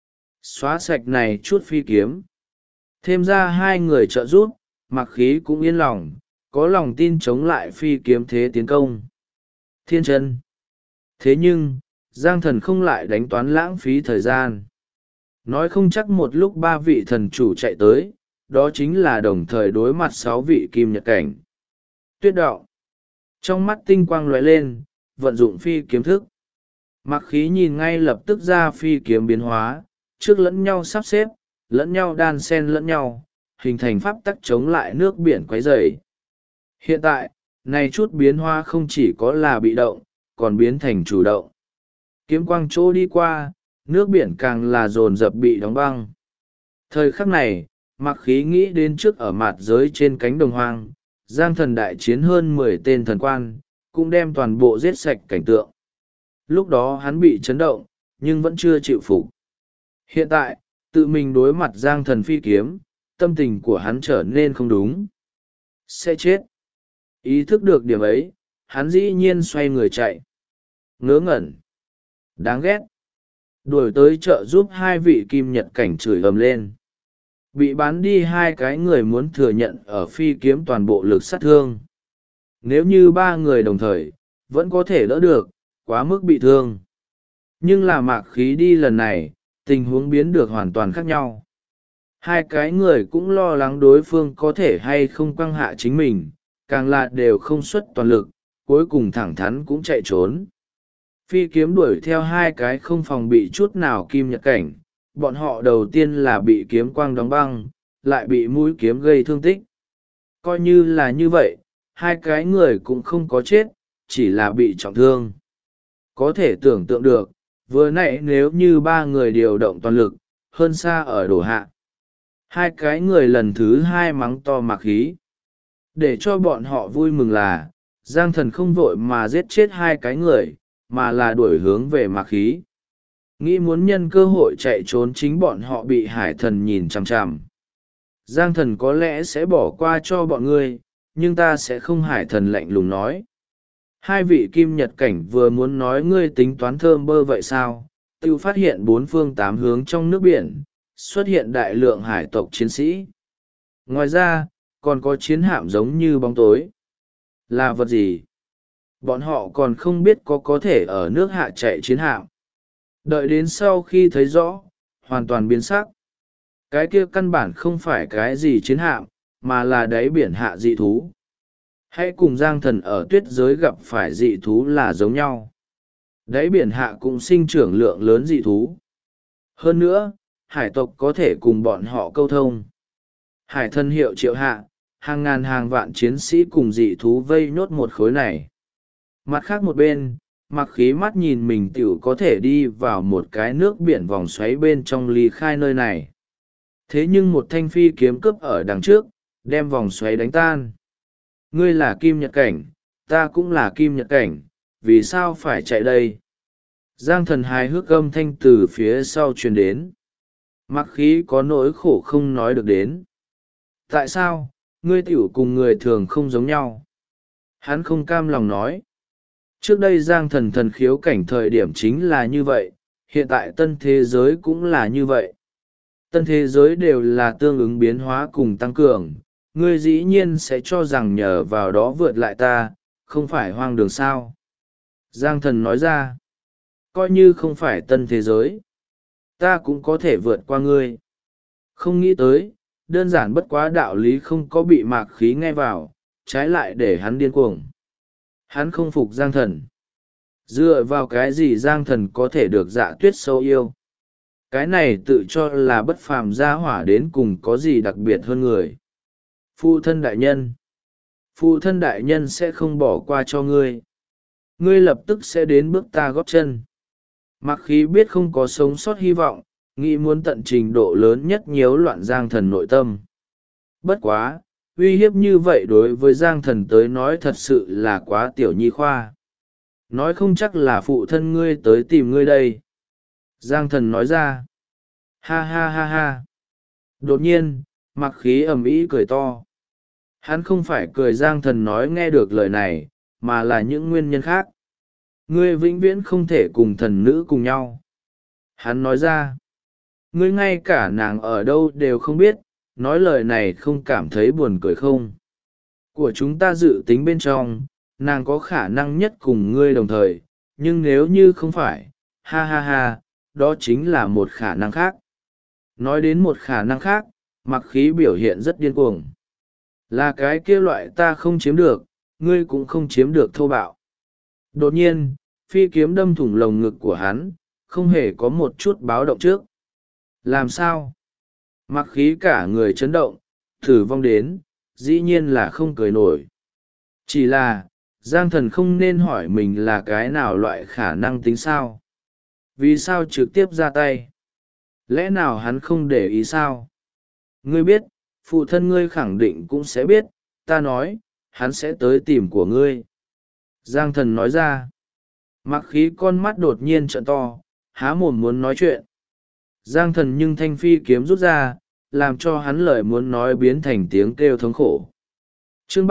Xóa sạch này chút phi kiếm. Thêm ra hai người trợ giúp, Mạc khí cũng yên lòng, có lòng tin chống lại phi kiếm thế tiến công. Thiên chân. Thế nhưng, Giang Thần không lại đánh toán lãng phí thời gian. Nói không chắc một lúc ba vị thần chủ chạy tới, đó chính là đồng thời đối mặt 6 vị kim nhật cảnh. Tuyết đạo. Trong mắt tinh quang lóe lên, vận dụng phi kiếm thức. Mạc khí nhìn ngay lập tức ra phi kiếm biến hóa, trước lẫn nhau sắp xếp, lẫn nhau đan xen lẫn nhau, hình thành pháp tắc chống lại nước biển quấy rầy. Hiện tại, này chút biến hóa không chỉ có là bị động, còn biến thành chủ động. Kiếm quang chỗ đi qua, nước biển càng là dồn dập bị đóng băng. Thời khắc này, Mạc khí nghĩ đến trước ở mạt giới trên cánh đồng hoang, Giang Thần đại chiến hơn 10 tên thần quan, cũng đem toàn bộ giết sạch cảnh tượng. Lúc đó hắn bị chấn động, nhưng vẫn chưa chịu phục. Hiện tại, tự mình đối mặt Giang Thần phi kiếm, tâm tình của hắn trở nên không đúng. Sẽ chết. Ý thức được điểm ấy, hắn dĩ nhiên xoay người chạy. Ngớ ngẩn. Đáng ghét. Đuổi tới chợ giúp hai vị kim nhật cảnh chửi ầm lên. Bị bán đi hai cái người muốn thừa nhận ở phi kiếm toàn bộ lực sát thương. Nếu như ba người đồng thời, vẫn có thể đỡ được, quá mức bị thương. Nhưng là mạc khí đi lần này, tình huống biến được hoàn toàn khác nhau. Hai cái người cũng lo lắng đối phương có thể hay không quăng hạ chính mình, càng là đều không xuất toàn lực, cuối cùng thẳng thắn cũng chạy trốn. Phi kiếm đuổi theo hai cái không phòng bị chút nào kim nhật cảnh, bọn họ đầu tiên là bị kiếm quang đóng băng, lại bị mũi kiếm gây thương tích. Coi như là như vậy, hai cái người cũng không có chết, chỉ là bị trọng thương. Có thể tưởng tượng được, vừa nãy nếu như ba người điều động toàn lực, hơn xa ở đổ hạ. Hai cái người lần thứ hai mắng to mạc khí. Để cho bọn họ vui mừng là, Giang Thần không vội mà giết chết hai cái người, mà là đuổi hướng về Mạc Khí. Nghĩ muốn nhân cơ hội chạy trốn chính bọn họ bị Hải Thần nhìn chằm chằm. Giang Thần có lẽ sẽ bỏ qua cho bọn ngươi, nhưng ta sẽ không. Hải Thần lạnh lùng nói. Hai vị kim nhật cảnh vừa muốn nói ngươi tính toán thơm bơ vậy sao, tự phát hiện bốn phương tám hướng trong nước biển, xuất hiện đại lượng hải tộc chiến sĩ. Ngoài ra, còn có chiến hạm giống như bóng tối. Là vật gì? Bọn họ còn không biết có thể ở nước hạ chạy chiến hạm. Đợi đến sau khi thấy rõ, hoàn toàn biến sắc. Cái kia căn bản không phải cái gì chiến hạm, mà là đáy biển hạ dị thú. Hãy cùng Giang Thần ở tuyết giới gặp phải dị thú là giống nhau. Đáy biển hạ cũng sinh trưởng lượng lớn dị thú. Hơn nữa, hải tộc có thể cùng bọn họ câu thông. Hải Thần hiệu triệu hạ, hàng ngàn hàng vạn chiến sĩ cùng dị thú vây nhốt một khối này. Mặt khác một bên, Mặc Khí mắt nhìn mình tiểu có thể đi vào một cái nước biển vòng xoáy bên trong ly khai nơi này. Thế nhưng một thanh phi kiếm cướp ở đằng trước, đem vòng xoáy đánh tan. Ngươi là kim nhật cảnh, ta cũng là kim nhật cảnh, vì sao phải chạy đây? Giang Thần hài hước âm thanh từ phía sau truyền đến. Mặc Khí có nỗi khổ không nói được đến. Tại sao, ngươi tiểu cùng người thường không giống nhau? Hắn không cam lòng nói. Trước đây Giang Thần thần khiếu cảnh thời điểm chính là như vậy, hiện tại tân thế giới cũng là như vậy. Tân thế giới đều là tương ứng biến hóa cùng tăng cường, ngươi dĩ nhiên sẽ cho rằng nhờ vào đó vượt lại ta, không phải hoang đường sao. Giang Thần nói ra, coi như không phải tân thế giới, ta cũng có thể vượt qua ngươi. Không nghĩ tới, đơn giản bất quá đạo lý không có bị Mạc Khí nghe vào, trái lại để hắn điên cuồng. Hắn không phục Giang Thần. Dựa vào cái gì Giang Thần có thể được Dạ Tuyết sâu yêu? Cái này tự cho là bất phàm gia hỏa đến cùng có gì đặc biệt hơn người. Phụ thân đại nhân. Phụ thân đại nhân sẽ không bỏ qua cho ngươi. Ngươi lập tức sẽ đến bước ta góp chân. Mặc Khí biết không có sống sót hy vọng, nghĩ muốn tận trình độ lớn nhất nhiễu loạn Giang Thần nội tâm. Bất quá, uy hiếp như vậy đối với Giang Thần tới nói thật sự là quá tiểu nhi khoa. Nói không chắc là phụ thân ngươi tới tìm ngươi đây. Giang Thần nói ra. Ha ha ha ha. Đột nhiên, Mặc Khí ầm ĩ cười to. Hắn không phải cười Giang Thần nói nghe được lời này, mà là những nguyên nhân khác. Ngươi vĩnh viễn không thể cùng thần nữ cùng nhau. Hắn nói ra. Ngươi ngay cả nàng ở đâu đều không biết, nói lời này không cảm thấy buồn cười không? Của chúng ta dự tính bên trong, nàng có khả năng nhất cùng ngươi đồng thời, nhưng nếu như không phải, ha ha ha, đó chính là một khả năng khác. Nói đến một khả năng khác, Mặc Khí biểu hiện rất điên cuồng. Là cái kia loại ta không chiếm được, ngươi cũng không chiếm được thô bạo. Đột nhiên, phi kiếm đâm thủng lồng ngực của hắn, không hề có một chút báo động trước. Làm sao? Mặc Khí cả người chấn động, thử vong đến, dĩ nhiên là không cười nổi. Chỉ là, Giang Thần không nên hỏi mình là cái nào loại khả năng tính sao? Vì sao trực tiếp ra tay? Lẽ nào hắn không để ý sao? Ngươi biết, phụ thân ngươi khẳng định cũng sẽ biết, ta nói, hắn sẽ tới tìm của ngươi. Giang Thần nói ra. Mặc Khí con mắt đột nhiên trợn to, há mồm muốn nói chuyện. Giang Thần nhưng thanh phi kiếm rút ra, làm cho hắn lời muốn nói biến thành tiếng kêu thống khổ. Chương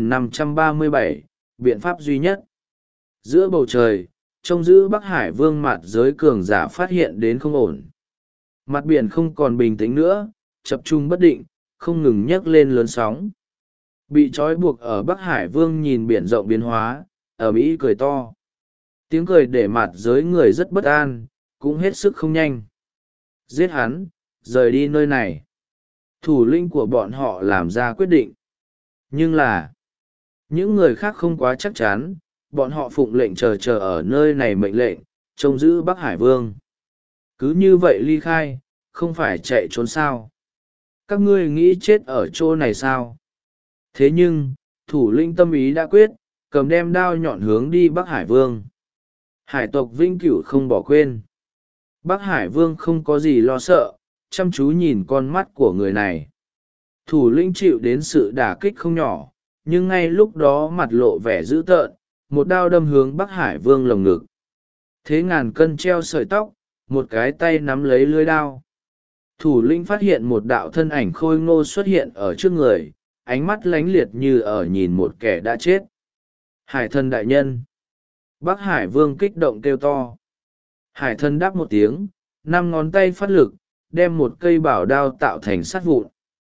3537, biện pháp duy nhất. Giữa bầu trời, trông giữ Bắc Hải Vương mặt giới cường giả phát hiện đến không ổn. Mặt biển không còn bình tĩnh nữa, chập trung bất định, không ngừng nhấc lên lớn sóng. Bị trói buộc ở Bắc Hải Vương nhìn biển rộng biến hóa, ở Mỹ cười to. Tiếng cười để mặt giới người rất bất an, cũng hết sức không nhanh. Giết hắn, rời đi nơi này. Thủ lĩnh của bọn họ làm ra quyết định. Nhưng là, những người khác không quá chắc chắn, bọn họ phụng lệnh chờ ở nơi này mệnh lệnh, trông giữ Bắc Hải Vương. Cứ như vậy ly khai, không phải chạy trốn sao? Các ngươi nghĩ chết ở chỗ này sao? Thế nhưng, thủ lĩnh tâm ý đã quyết, cầm đem đao nhọn hướng đi Bắc Hải Vương. Hải tộc vĩnh cửu không bỏ quên. Bắc Hải Vương không có gì lo sợ, chăm chú nhìn con mắt của người này. Thủ lĩnh chịu đến sự đả kích không nhỏ, nhưng ngay lúc đó mặt lộ vẻ dữ tợn, một đao đâm hướng Bắc Hải Vương lồng ngực. Thế ngàn cân treo sợi tóc, một cái tay nắm lấy lưới đao. Thủ lĩnh phát hiện một đạo thân ảnh khôi ngô xuất hiện ở trước người, ánh mắt lánh liệt như ở nhìn một kẻ đã chết. Hải thần đại nhân. Bắc Hải Vương kích động kêu to. Hải thần đáp một tiếng, 5 ngón tay phát lực, đem một cây bảo đao tạo thành sắt vụn.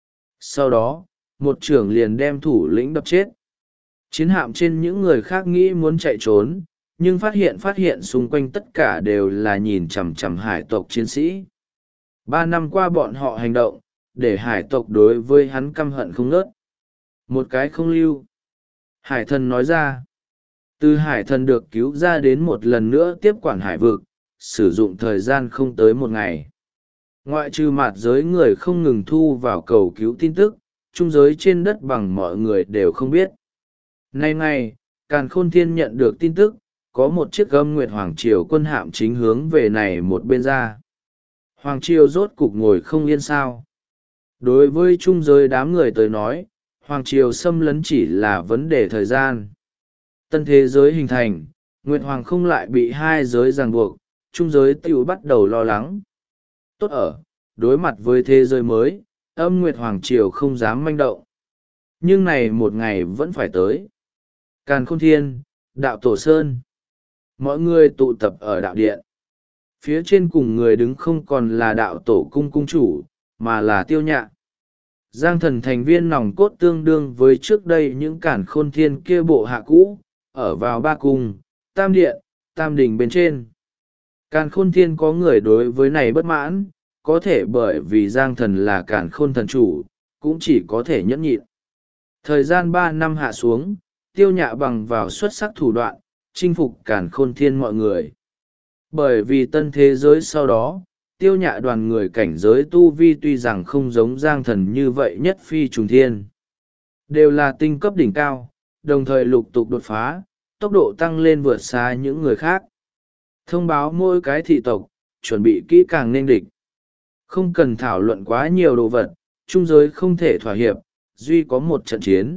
Sau đó, một chưởng liền đem thủ lĩnh đập chết. Chiến hạm trên những người khác nghĩ muốn chạy trốn, nhưng phát hiện xung quanh tất cả đều là nhìn chằm chằm hải tộc chiến sĩ. 3 năm qua bọn họ hành động, để hải tộc đối với hắn căm hận không ngớt. Một cái không lưu. Hải thần nói ra. Từ hải thần được cứu ra đến một lần nữa tiếp quản hải vực, sử dụng thời gian không tới 1 ngày. Ngoại trừ mạt giới người không ngừng thu vào cầu cứu tin tức, trung giới trên đất bằng mọi người đều không biết. Nay ngày, Càn Khôn Thiên nhận được tin tức, có một chiếc Âm Nguyệt Hoàng Triều quân hạm chính hướng về này một bên ra. Hoàng Triều rốt cục ngồi không yên sao. Đối với trung giới đám người tới nói, Hoàng Triều xâm lấn chỉ là vấn đề thời gian. Tân thế giới hình thành, Nguyệt Hoàng không lại bị 2 giới ràng buộc, trung giới tiểu bắt đầu lo lắng. Tốt ở, đối mặt với thế giới mới, Âm Nguyệt Hoàng Triều không dám manh động. Nhưng này một ngày vẫn phải tới. Càn Khôn Thiên, Đạo Tổ Sơn. Mọi người tụ tập ở đạo điện. Phía trên cùng người đứng không còn là đạo tổ cung cung chủ, mà là Tiêu Nhạ. Giang Thần thành viên nòng cốt tương đương với trước đây những Càn Khôn Thiên kia bộ hạ cũ, ở vào 3 cung, Tam Điện, Tam Đình bên trên. Càn Khôn Thiên có người đối với này bất mãn, có thể bởi vì Giang Thần là Càn Khôn thần chủ, cũng chỉ có thể nhẫn nhịn. Thời gian 3 năm hạ xuống, Tiêu Nhạ bằng vào xuất sắc thủ đoạn, chinh phục Càn Khôn Thiên mọi người. Bởi vì tân thế giới sau đó, Tiêu Nhạ đoàn người cảnh giới tu vi tuy rằng không giống Giang Thần như vậy nhất phi trùng thiên. Đều là tinh cấp đỉnh cao, đồng thời lục tục đột phá, tốc độ tăng lên vượt xa những người khác. Thông báo mỗi cái thị tộc, chuẩn bị kỹ càng nên địch. Không cần thảo luận quá nhiều đồ vật, trung giới không thể thỏa hiệp, duy có một trận chiến.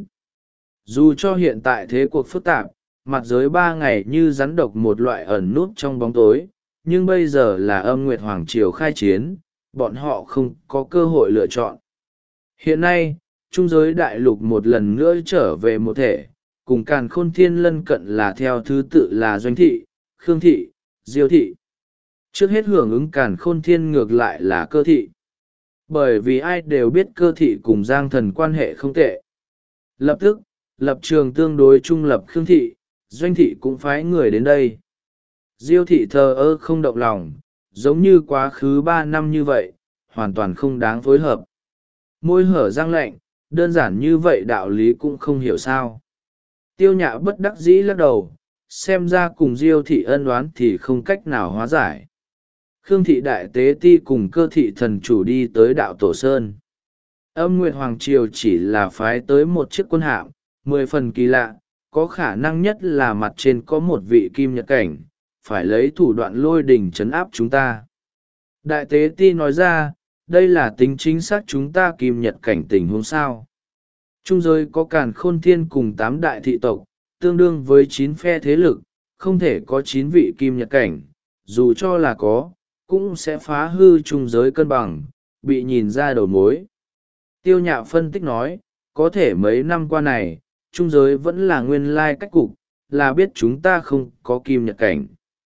Dù cho hiện tại thế cuộc phức tạp, mặt giới 3 ngày như rắn độc một loại ẩn núp trong bóng tối, nhưng bây giờ là Âm Nguyệt Hoàng Triều khai chiến, bọn họ không có cơ hội lựa chọn. Hiện nay, trung giới đại lục một lần nữa trở về một thể, cùng Càn Khôn Thiên lân cận là theo thứ tự là Doanh Thị, Khương Thị, Diêu Thị. Trước hết hưởng ứng Càn Khôn Thiên ngược lại là Cơ Thị. Bởi vì ai đều biết Cơ Thị cùng Giang Thần quan hệ không tệ. Lập tức, lập trường tương đối trung lập Khương Thị, Doanh Thị cũng phái người đến đây. Diêu Thị thờ ơ không động lòng, giống như quá khứ 3 năm như vậy, hoàn toàn không đáng phối hợp. Môi hở răng lạnh, đơn giản như vậy đạo lý cũng không hiểu sao. Tiêu Nhạ bất đắc dĩ lắc đầu, xem ra cùng Diêu Thị ân oán thì không cách nào hóa giải. Khương Thị đại tế ti cùng Cơ Thị thần chủ đi tới đạo Tổ Sơn. Âm Nguyệt Hoàng Triều chỉ là phái tới một chiếc quân hạm, 10 phần kỳ lạ, có khả năng nhất là mặt trên có một vị kim nhật cảnh, phải lấy thủ đoạn lôi đình trấn áp chúng ta. Đại tế ti nói ra, đây là tính chính xác chúng ta kim nhật cảnh tình huống sao. Trung giới có Càn Khôn Thiên cùng 8 đại thị tộc, tương đương với 9 phe thế lực, không thể có 9 vị kim nhật cảnh, dù cho là có, cũng sẽ phá hư trung giới cân bằng, bị nhìn ra đầu mối. Tiêu Nhạ phân tích nói, có thể mấy năm qua này, trung giới vẫn là nguyên lai cách cục, là biết chúng ta không có kim nhật cảnh.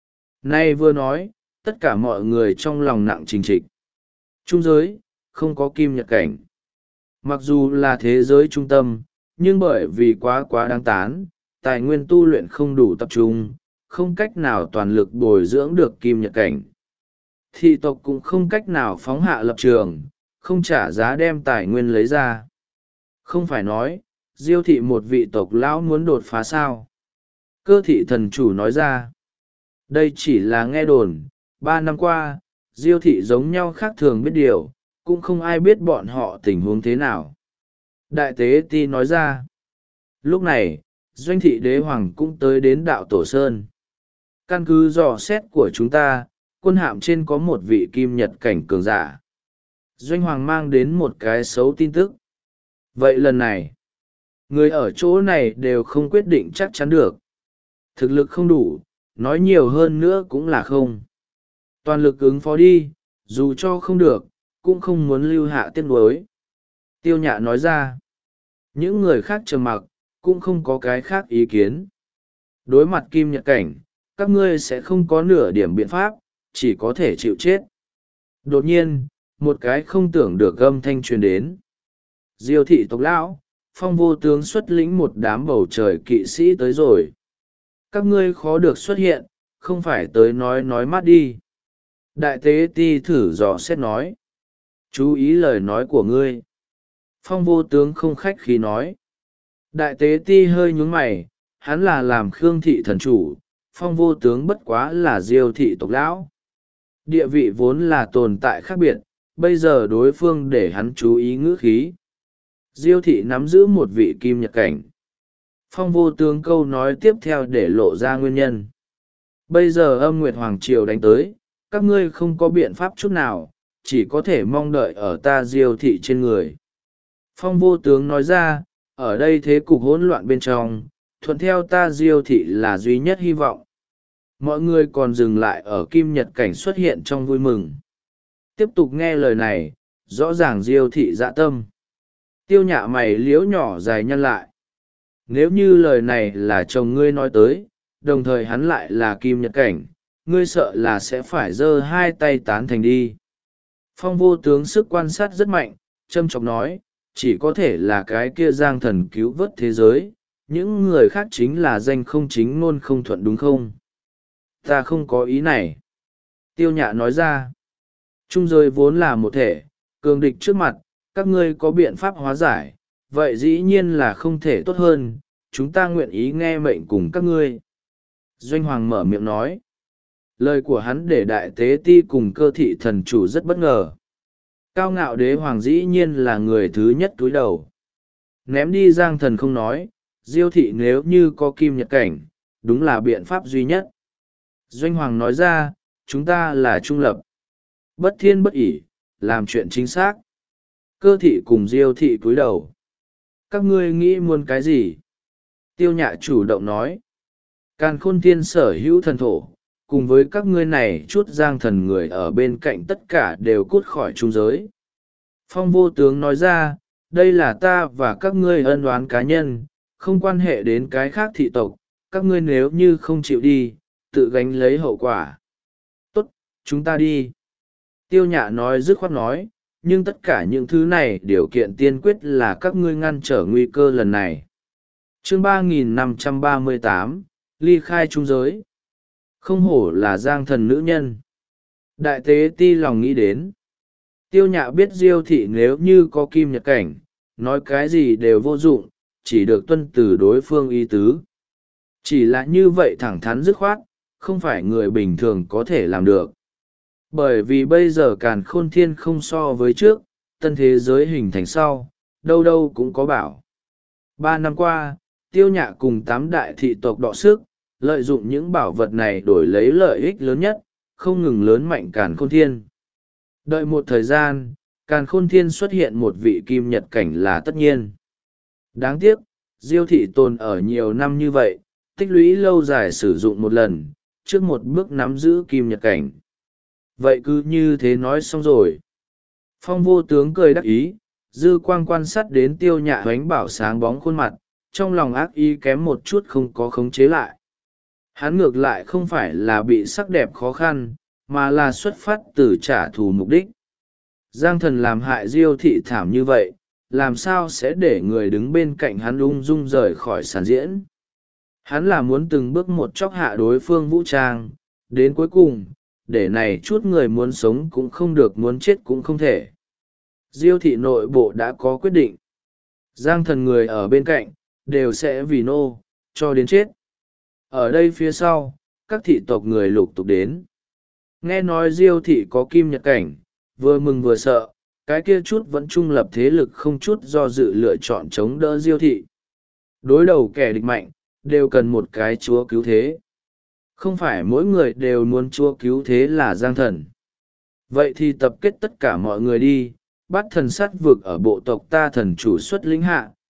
Nay vừa nói, tất cả mọi người trong lòng nặng trình trịch. Trung giới, không có kim nhật cảnh. Mặc dù là thế giới trung tâm, nhưng bởi vì quá đáng tán, tài nguyên tu luyện không đủ tập trung, không cách nào toàn lực bồi dưỡng được kim nhật cảnh. Thị tộc cũng không cách nào phóng hạ lập trường, không trả giá đem tài nguyên lấy ra. Không phải nói, Diêu Thị một vị tộc lão muốn đột phá sao. Cơ Thị thần chủ nói ra. Đây chỉ là nghe đồn, 3 năm qua, Diêu Thị giống nhau khác thường biết điều, cũng không ai biết bọn họ tình huống thế nào. Đại tế ti nói ra. Lúc này, Doanh Thị đế hoàng cũng tới đến đạo Tổ Sơn. Căn cứ dò xét của chúng ta, quân hạm trên có một vị kim nhật cảnh cường giả. Doanh hoàng mang đến một cái xấu tin tức. Vậy lần này, Người ở chỗ này đều không quyết định chắc chắn được. Thực lực không đủ, nói nhiều hơn nữa cũng là không. Toàn lực ứng phó đi, dù cho không được, cũng không muốn lưu hạ tiếc nuối. Tiêu Nhạ nói ra. Những người khác trầm mặc, cũng không có cái khác ý kiến. Đối mặt Kim Nhật Cảnh, các ngươi sẽ không có nửa điểm biện pháp, chỉ có thể chịu chết. Đột nhiên, một cái không tưởng được âm thanh truyền đến. Diêu thị tộc lão, Phong Vô Tướng xuất lĩnh một đám bầu trời kỵ sĩ tới rồi. Các ngươi khó được xuất hiện, không phải tới nói mát đi. Đại tế ti thử dò xét nói. Chú ý lời nói của ngươi. Phong Vô Tướng không khách khí nói. Đại tế ti hơi nhún mày, hắn là làm Khương thị thần chủ, Phong Vô Tướng bất quá là Diêu thị tộc lão. Địa vị vốn là tồn tại khác biệt, bây giờ đối phương để hắn chú ý ngữ khí. Diêu thị nắm giữ một vị Kim Nhật Cảnh. Phong Vô Tướng câu nói tiếp theo để lộ ra nguyên nhân. Bây giờ Âm Nguyệt Hoàng Triều đánh tới, các ngươi không có biện pháp chút nào, chỉ có thể mong đợi ở ta Diêu thị trên người. Phong Vô Tướng nói ra, ở đây thế cục hỗn loạn bên trong, thuận theo ta Diêu thị là duy nhất hy vọng. Mọi người còn dừng lại ở Kim Nhật Cảnh xuất hiện trong vui mừng. Tiếp tục nghe lời này, rõ ràng Diêu thị dạ tâm. Tiêu Nhạ mày liếu nhỏ dài nhăn lại. Nếu như lời này là chồng ngươi nói tới, đồng thời hắn lại là Kim Nhật Cảnh, ngươi sợ là sẽ phải giơ hai tay tán thành đi. Phong Vô Tướng sức quan sát rất mạnh, châm chọc nói, chỉ có thể là cái kia Giang Thần cứu vớt thế giới, những người khác chính là danh không chính ngôn không thuận đúng không? Ta không có ý này. Tiêu Nhạ nói ra, trung giới vốn là một thể, cường địch trước mặt, các ngươi có biện pháp hóa giải, vậy dĩ nhiên là không thể tốt hơn, chúng ta nguyện ý nghe mệnh cùng các ngươi. Doanh Hoàng mở miệng nói. Lời của hắn để đại tế ti cùng Cơ thị thần chủ rất bất ngờ. Cao ngạo đế hoàng dĩ nhiên là người thứ nhất túi đầu. Ném đi Giang Thần không nói, Diêu thị nếu như có Kim Nhật Cảnh, đúng là biện pháp duy nhất. Doanh Hoàng nói ra, chúng ta là trung lập. Bất thiên bất ỷ, làm chuyện chính xác. Cơ thị cùng Diêu thị cúi đầu. Các ngươi nghĩ muốn cái gì? Tiêu Nhạ chủ động nói. Càn Khôn Thiên sở hữu thần thổ, cùng với các ngươi này chút Giang Thần người ở bên cạnh tất cả đều cút khỏi trung giới. Phong Vô Tướng nói ra, đây là ta và các ngươi ân oán cá nhân, không quan hệ đến cái khác thị tộc, các ngươi nếu như không chịu đi, tự gánh lấy hậu quả. Tốt, chúng ta đi. Tiêu Nhạ nói dứt khoát nói, nhưng tất cả những thứ này điều kiện tiên quyết là các ngươi ngăn trở nguy cơ lần này. Chương 3538, ly khai trung giới. Không hổ là Giang Thần nữ nhân. Đại tế ti lòng nghĩ đến. Tiêu Nhạ biết Diêu thị nếu như có Kim Nhật Cảnh, nói cái gì đều vô dụng, chỉ được tuân từ đối phương ý tứ. Chỉ là như vậy thẳng thắn dứt khoát, không phải người bình thường có thể làm được. Bởi vì bây giờ Càn Khôn Thiên không so với trước, tân thế giới hình thành sau, đâu đâu cũng có bảo. 3 năm qua, Tiêu Nhạ cùng 8 đại thị tộc đọ sức, lợi dụng những bảo vật này đổi lấy lợi ích lớn nhất, không ngừng lớn mạnh Càn Khôn Thiên. Đợi một thời gian, Càn Khôn Thiên xuất hiện một vị Kim Nhật Cảnh là tất nhiên. Đáng tiếc, Diêu thị tồn ở nhiều năm như vậy, tích lũy lâu dài sử dụng một lần, trước một bước nắm giữ Kim Nhật Cảnh. Vậy cứ như thế nói xong rồi. Phong Vô Tướng cười đắc ý, dư quang quan sát đến Tiêu Nhạ hoánh bảo sáng bóng khuôn mặt, trong lòng ác ý kém một chút không có khống chế lại. Hắn ngược lại không phải là bị sắc đẹp khó khăn, mà là xuất phát từ trả thù mục đích. Giang Thần làm hại Diêu thị thảm như vậy, làm sao sẽ để người đứng bên cạnh hắn ung dung rời khỏi sàn diễn. Hắn là muốn từng bước một chóc hạ đối phương vũ trang, đến cuối cùng, để này chút người muốn sống cũng không được, muốn chết cũng không thể. Diêu thị nội bộ đã có quyết định. Giang Thần người ở bên cạnh, đều sẽ vì nô, cho đến chết. Ở đây phía sau, các thị tộc người lục tục đến. Nghe nói Diêu thị có Kim Nhật Cảnh, vừa mừng vừa sợ, cái kia chút vẫn trung lập thế lực không chút do dự lựa chọn chống đỡ Diêu thị. Đối đầu kẻ địch mạnh, đều cần một cái chúa cứu thế. Không phải mỗi người đều muốn chúa cứu thế là Giang Thần. Vậy thì tập kết tất cả mọi người đi, bắt thần sát vực ở bộ tộc ta thần chủ xuất lĩnh hạ,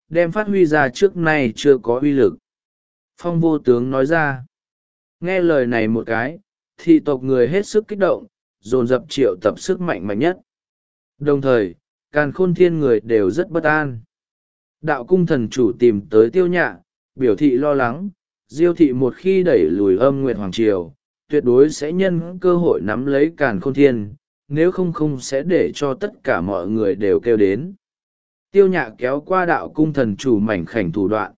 đem phát huy ra trước nay chưa có uy lực. Phong vô tướng nói ra. Nghe lời này một cái, thị tộc người hết sức kích động, dồn dập triệu tập sức mạnh mạnh nhất. Đồng thời, càn khôn thiên người đều rất bất an. Đạo cung thần chủ tìm tới Tiêu Nhạ, biểu thị lo lắng, Diêu thị một khi đẩy lùi Âm Nguyệt Hoàng Triều, tuyệt đối sẽ nhân cơ hội nắm lấy càn khôn thiên, nếu không sẽ để cho tất cả mọi người đều kêu đến. Tiêu Nhạ kéo qua đạo cung thần chủ mảnh khảnh thủ đoạn.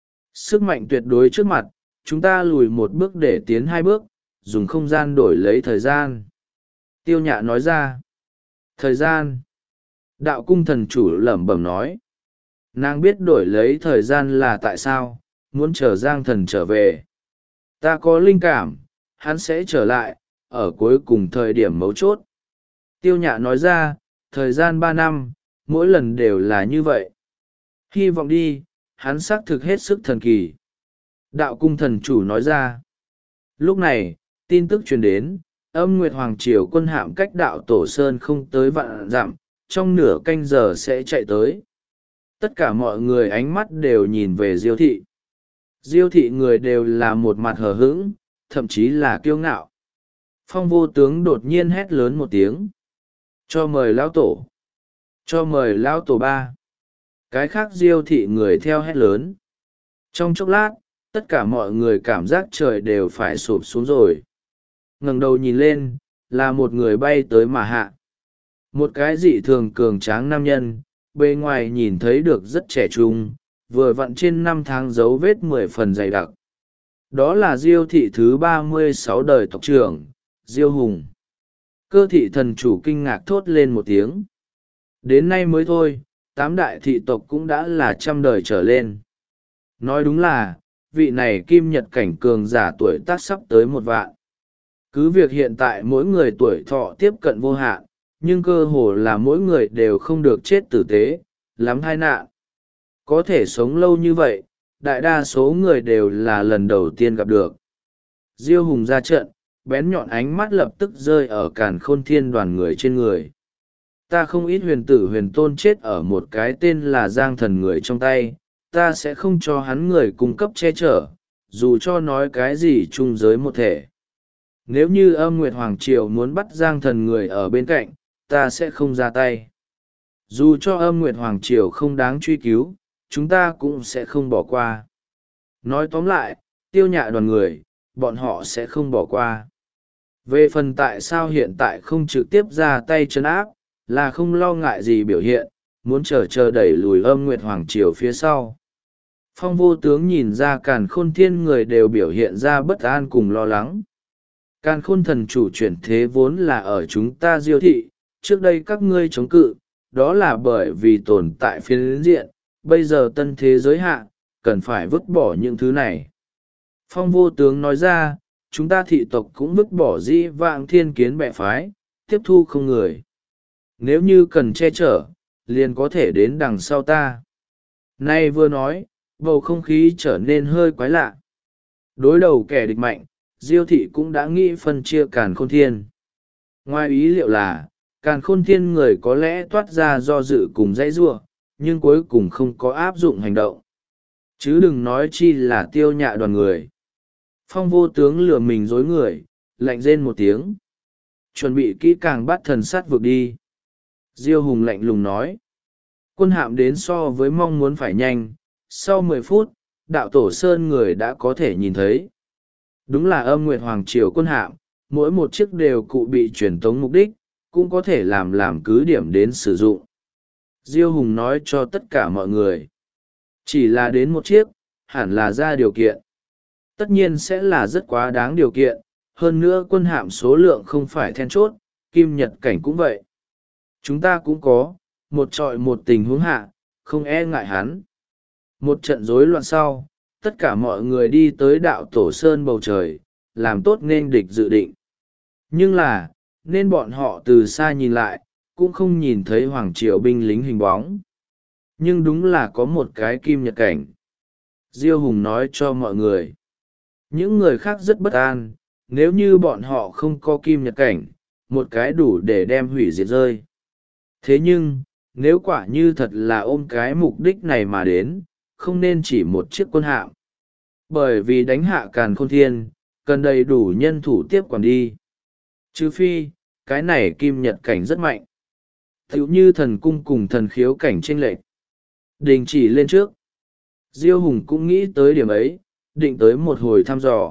Sức mạnh tuyệt đối trước mặt, chúng ta lùi một bước để tiến hai bước, dùng không gian đổi lấy thời gian. Tiêu Nhạ nói ra. Thời gian. Đạo cung thần chủ lẩm bẩm nói. Nàng biết đổi lấy thời gian là tại sao, muốn chờ Giang Thần trở về. Ta có linh cảm, hắn sẽ trở lại, ở cuối cùng thời điểm mấu chốt. Tiêu Nhạ nói ra, thời gian 3 năm, mỗi lần đều là như vậy. Hy vọng đi, hắn xác thực hết sức thần kỳ. Đạo cung thần chủ nói ra. Lúc này, tin tức truyền đến, Âm Nguyệt Hoàng Triều quân hạm cách đạo Tổ Sơn không tới vạn dặm, trong nửa canh giờ sẽ chạy tới. Tất cả mọi người ánh mắt đều nhìn về Diêu thị. Diêu thị người đều là một mặt hờ hững, thậm chí là kiêu ngạo. Phong vô tướng đột nhiên hét lớn một tiếng. Cho mời lão tổ. Cho mời lão tổ ba. Cái khác Diêu thị người theo hét lớn. Trong chốc lát, tất cả mọi người cảm giác trời đều phải sụp xuống rồi. Ngẩng đầu nhìn lên, là một người bay tới mà hạ. Một cái dị thường cường tráng nam nhân, bề ngoài nhìn thấy được rất trẻ trung, vừa vặn trên 5 tháng dấu vết 10 phần dày đặc. Đó là Diêu thị thứ 36 đời tộc trưởng, Diêu Hùng. Cơ thị thần chủ kinh ngạc thốt lên một tiếng. Đến nay mới thôi, 8 đại thị tộc cũng đã là 100 đời trở lên. Nói đúng là, vị này kim nhật cảnh cường giả tuổi tác sắp tới 1 vạn. Cứ việc hiện tại mỗi người tuổi thọ tiếp cận vô hạn, nhưng cơ hồ là mỗi người đều không được chết tử tế, lắm tai nạn. Có thể sống lâu như vậy, đại đa số người đều là lần đầu tiên gặp được. Diêu Hùng ra trận, bén nhọn ánh mắt lập tức rơi ở càn khôn thiên đoàn người trên người. Ta không ít huyền tử huyền tôn chết ở một cái tên là Giang Thần người trong tay, ta sẽ không cho hắn người cung cấp che chở, dù cho nói cái gì chung giới một thể. Nếu như Âm Nguyệt Hoàng Triều muốn bắt Giang Thần người ở bên cạnh, ta sẽ không ra tay. Dù cho Âm Nguyệt Hoàng Triều không đáng truy cứu, chúng ta cũng sẽ không bỏ qua. Nói tóm lại, Tiêu Nhạ đoàn người, bọn họ sẽ không bỏ qua. Về phần tại sao hiện tại không trực tiếp ra tay trấn áp, là không lo ngại gì biểu hiện, muốn chờ đẩy lùi Âm Nguyệt Hoàng Triều phía sau. Phong vô tướng nhìn ra càn khôn thiên người đều biểu hiện ra bất an cùng lo lắng. Càn khôn thần chủ chuyển thế vốn là ở chúng ta Diêu thị, trước đây các ngươi chống cự, đó là bởi vì tồn tại phiến diện, bây giờ tân thế giới hạ, cần phải vứt bỏ những thứ này. Phong vô tướng nói ra, chúng ta thị tộc cũng vứt bỏ dĩ vãng thiên kiến bè phái, tiếp thu không người. Nếu như cần che chở, liền có thể đến đằng sau ta. Nay vừa nói, bầu không khí trở nên hơi quái lạ. Đối đầu kẻ địch mạnh, Diêu thị cũng đã nghĩ phân chia càn khôn thiên. Ngoài ý liệu là, càn khôn thiên người có lẽ toát ra do dự cùng dãy giụa, nhưng cuối cùng không có áp dụng hành động. Chứ đừng nói chi là Tiêu Nhạ đoàn người. Phong vô tướng lừa mình dối người, lạnh rên một tiếng. Chuẩn bị kỹ càng bắt thần sát vượt đi. Diêu Hùng lạnh lùng nói. Quân hạm đến so với mong muốn phải nhanh, sau 10 phút, đạo Tổ Sơn người đã có thể nhìn thấy. Đúng là Âm Nguyệt Hoàng Triều quân hạm, mỗi một chiếc đều cụ bị truyền tống mục đích, cũng có thể làm cứ điểm đến sử dụng. Diêu Hùng nói cho tất cả mọi người. Chỉ là đến một chiếc, hẳn là ra điều kiện. Tất nhiên sẽ là rất quá đáng điều kiện, hơn nữa quân hạm số lượng không phải then chốt, kim nhật cảnh cũng vậy. Chúng ta cũng có, một trọi một tình huống hạ, không e ngại hắn. Một trận rối loạn sau, tất cả mọi người đi tới đạo Tổ Sơn bầu trời, làm tốt nên địch dự định. Nhưng là, nên bọn họ từ xa nhìn lại, cũng không nhìn thấy Hoàng Triều binh lính hình bóng. Nhưng đúng là có một cái kim nhật cảnh. Diêu Hùng nói cho mọi người. Những người khác rất bất an, nếu như bọn họ không có kim nhật cảnh, một cái đủ để đem hủy diệt rơi. Thế nhưng, nếu quả như thật là ôm cái mục đích này mà đến, không nên chỉ một chiếc quân hạm. Bởi vì đánh hạ Càn Khôn Thiên, cần đầy đủ nhân thủ tiếp quản đi. Trừ phi, cái này kim nhật cảnh rất mạnh. Tựu như thần cung cùng thần khiếu cảnh chênh lệch. Đình chỉ lên trước. Diêu Hùng cũng nghĩ tới điểm ấy, định tới một hồi thăm dò.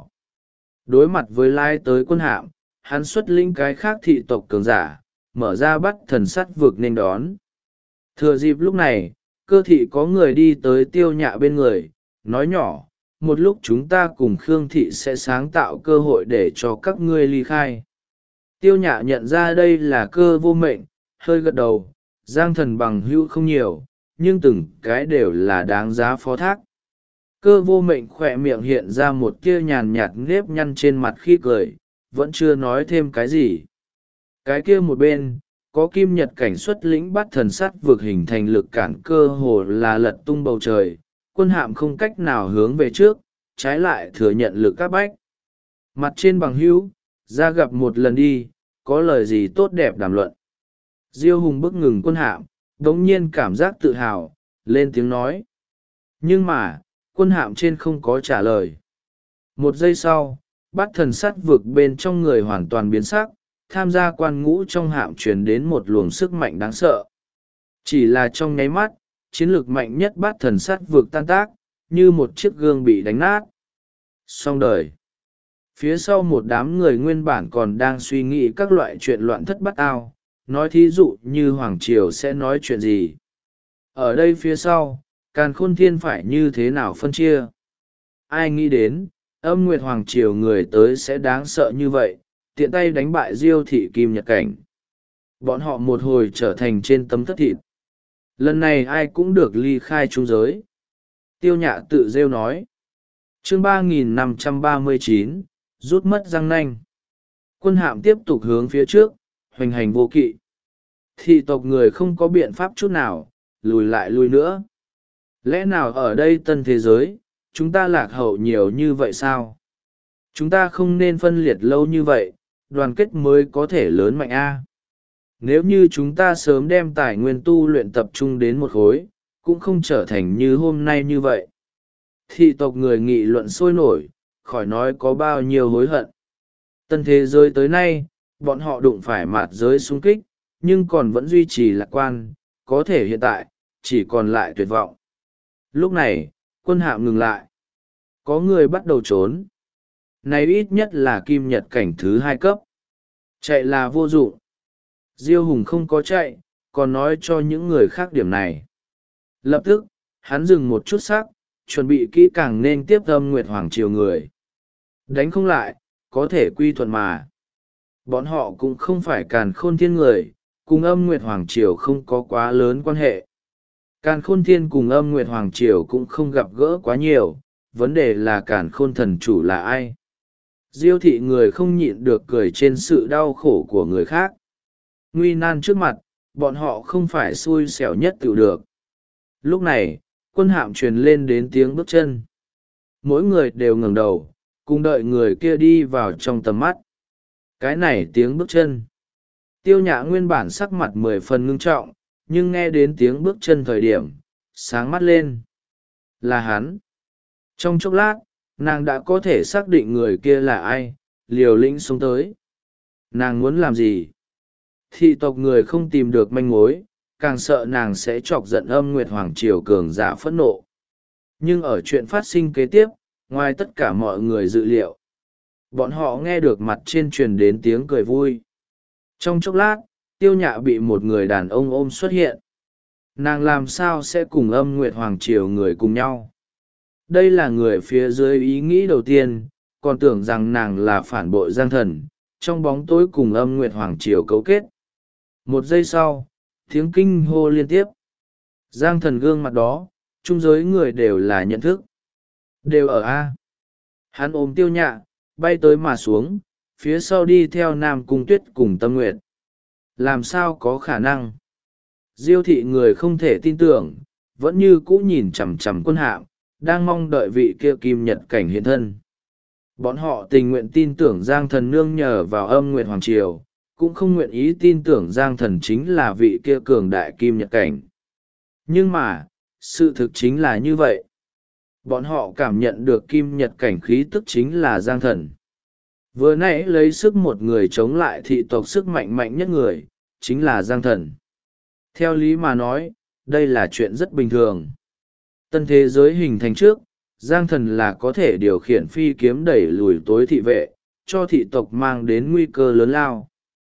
Đối mặt với lai tới quân hạm, hắn xuất lĩnh cái khác thị tộc cường giả, mở ra bắt thần sắt vực nên đón. Thừa dịp lúc này, cơ thị có người đi tới Tiêu Nhạ bên người, nói nhỏ, một lúc chúng ta cùng Khương thị sẽ sáng tạo cơ hội để cho các ngươi ly khai. Tiêu Nhạ nhận ra đây là cơ vô mệnh, hơi gật đầu, Giang Thần bằng hữu không nhiều, nhưng từng cái đều là đáng giá phó thác. Cơ vô mệnh khỏe miệng hiện ra một tia nhàn nhạt nếp nhăn trên mặt khi cười, vẫn chưa nói thêm cái gì. Cái kia một bên, có kim nhật cảnh xuất lĩnh bắt thần sắt vượt hình thành lực cản, cơ hồ là lật tung bầu trời, quân hạm không cách nào hướng về trước, trái lại thừa nhận lực các bách. Mặt trên bằng hữu, ra gặp một lần đi, có lời gì tốt đẹp đàm luận. Diêu Hùng bước ngừng quân hạm, đống nhiên cảm giác tự hào, lên tiếng nói. Nhưng mà, quân hạm trên không có trả lời. Một giây sau, bắt thần sắt vực bên trong người hoàn toàn biến sắc, tham gia quan ngũ trong hạm truyền đến một luồng sức mạnh đáng sợ. Chỉ là trong nháy mắt, chiến lược mạnh nhất bắt thần sắt vực tan tác, như một chiếc gương bị đánh nát. Xong đời. Phía sau một đám người nguyên bản còn đang suy nghĩ các loại chuyện loạn thất bát ao, nói thí dụ như Hoàng Triều sẽ nói chuyện gì. Ở đây phía sau, Càn Khôn Thiên phải như thế nào phân chia? Ai nghĩ đến, Âm Nguyệt Hoàng Triều người tới sẽ đáng sợ như vậy, tiện tay đánh bại Diêu thị kim nhật cảnh. Bọn họ một hồi trở thành trên tấm thất thịt. Lần này ai cũng được ly khai trung giới. Tiêu Nhạ tự rêu nói. Chương 3539, rút mất răng nanh. Quân hạm tiếp tục hướng phía trước, hoành hành vô kỵ. Thị tộc người không có biện pháp chút nào, lùi lại lùi nữa. Lẽ nào ở đây tân thế giới, chúng ta lạc hậu nhiều như vậy sao? Chúng ta không nên phân liệt lâu như vậy, đoàn kết mới có thể lớn mạnh a. Nếu như chúng ta sớm đem tài nguyên tu luyện tập trung đến một khối, cũng không trở thành như hôm nay như vậy. Thị tộc người nghị luận sôi nổi, khỏi nói có bao nhiêu hối hận. Tân thế giới tới nay, bọn họ đụng phải mạt giới xung kích, nhưng còn vẫn duy trì lạc quan, có thể hiện tại, chỉ còn lại tuyệt vọng. Lúc này, quân hạm ngừng lại. Có người bắt đầu trốn. Này ít nhất là kim nhật cảnh thứ 2 cấp. Chạy là vô dụng. Diêu Hùng không có chạy, còn nói cho những người khác điểm này. Lập tức, hắn dừng một chút sắc, chuẩn bị kỹ càng nên tiếp Âm Nguyệt Hoàng Triều người. Đánh không lại, có thể quy thuận mà. Bọn họ cũng không phải Càn Khôn Thiên người, cùng Âm Nguyệt Hoàng Triều không có quá lớn quan hệ. Càn Khôn Thiên cùng Âm Nguyệt Hoàng Triều cũng không gặp gỡ quá nhiều, vấn đề là Càn Khôn Thần Chủ là ai. Diêu thị người không nhịn được cười trên sự đau khổ của người khác. Nguy nan trước mặt, bọn họ không phải xui xẻo nhất tự được. Lúc này, quân hạm truyền lên đến tiếng bước chân. Mỗi người đều ngẩng đầu, cùng đợi người kia đi vào trong tầm mắt. Cái này tiếng bước chân. Tiêu Nhạ nguyên bản sắc mặt 10 phần ngưng trọng, nhưng nghe đến tiếng bước chân thời điểm, sáng mắt lên. Là hắn. Trong chốc lát, nàng đã có thể xác định người kia là ai, liều lĩnh xuống tới. Nàng muốn làm gì? Thị tộc người không tìm được manh mối, càng sợ nàng sẽ chọc giận Âm Nguyệt Hoàng Triều cường giả phẫn nộ. Nhưng ở chuyện phát sinh kế tiếp, ngoài tất cả mọi người dự liệu, bọn họ nghe được mặt trên truyền đến tiếng cười vui. Trong chốc lát, Tiêu Nhạ bị một người đàn ông ôm xuất hiện. Nàng làm sao sẽ cùng Âm Nguyệt Hoàng Triều người cùng nhau? Đây là người phía dưới ý nghĩ đầu tiên, còn tưởng rằng nàng là phản bội Giang Thần, trong bóng tối cùng Âm Nguyệt Hoàng Triều cấu kết. Một giây sau, tiếng kinh hô liên tiếp. Giang Thần gương mặt đó, trung giới người đều là nhận thức. Đều ở A. Hắn ôm Tiêu Nhạ, bay tới mà xuống, phía sau đi theo Nam Cung Tuyết cùng Tâm Nguyệt. Làm sao có khả năng? Diêu thị người không thể tin tưởng, vẫn như cũ nhìn chằm chằm quân hạm, đang mong đợi vị kia kim nhật cảnh hiện thân. Bọn họ tình nguyện tin tưởng Giang Thần nương nhờ vào Âm Nguyệt Hoàng Triều, cũng không nguyện ý tin tưởng Giang Thần chính là vị kia cường đại kim nhật cảnh. Nhưng mà, sự thực chính là như vậy. Bọn họ cảm nhận được kim nhật cảnh khí tức chính là Giang Thần. Vừa nãy lấy sức một người chống lại thị tộc sức mạnh mạnh nhất người, chính là Giang Thần. Theo lý mà nói, đây là chuyện rất bình thường. Tân thế giới hình thành trước, Giang Thần là có thể điều khiển phi kiếm đẩy lùi tối thị vệ, cho thị tộc mang đến nguy cơ lớn lao.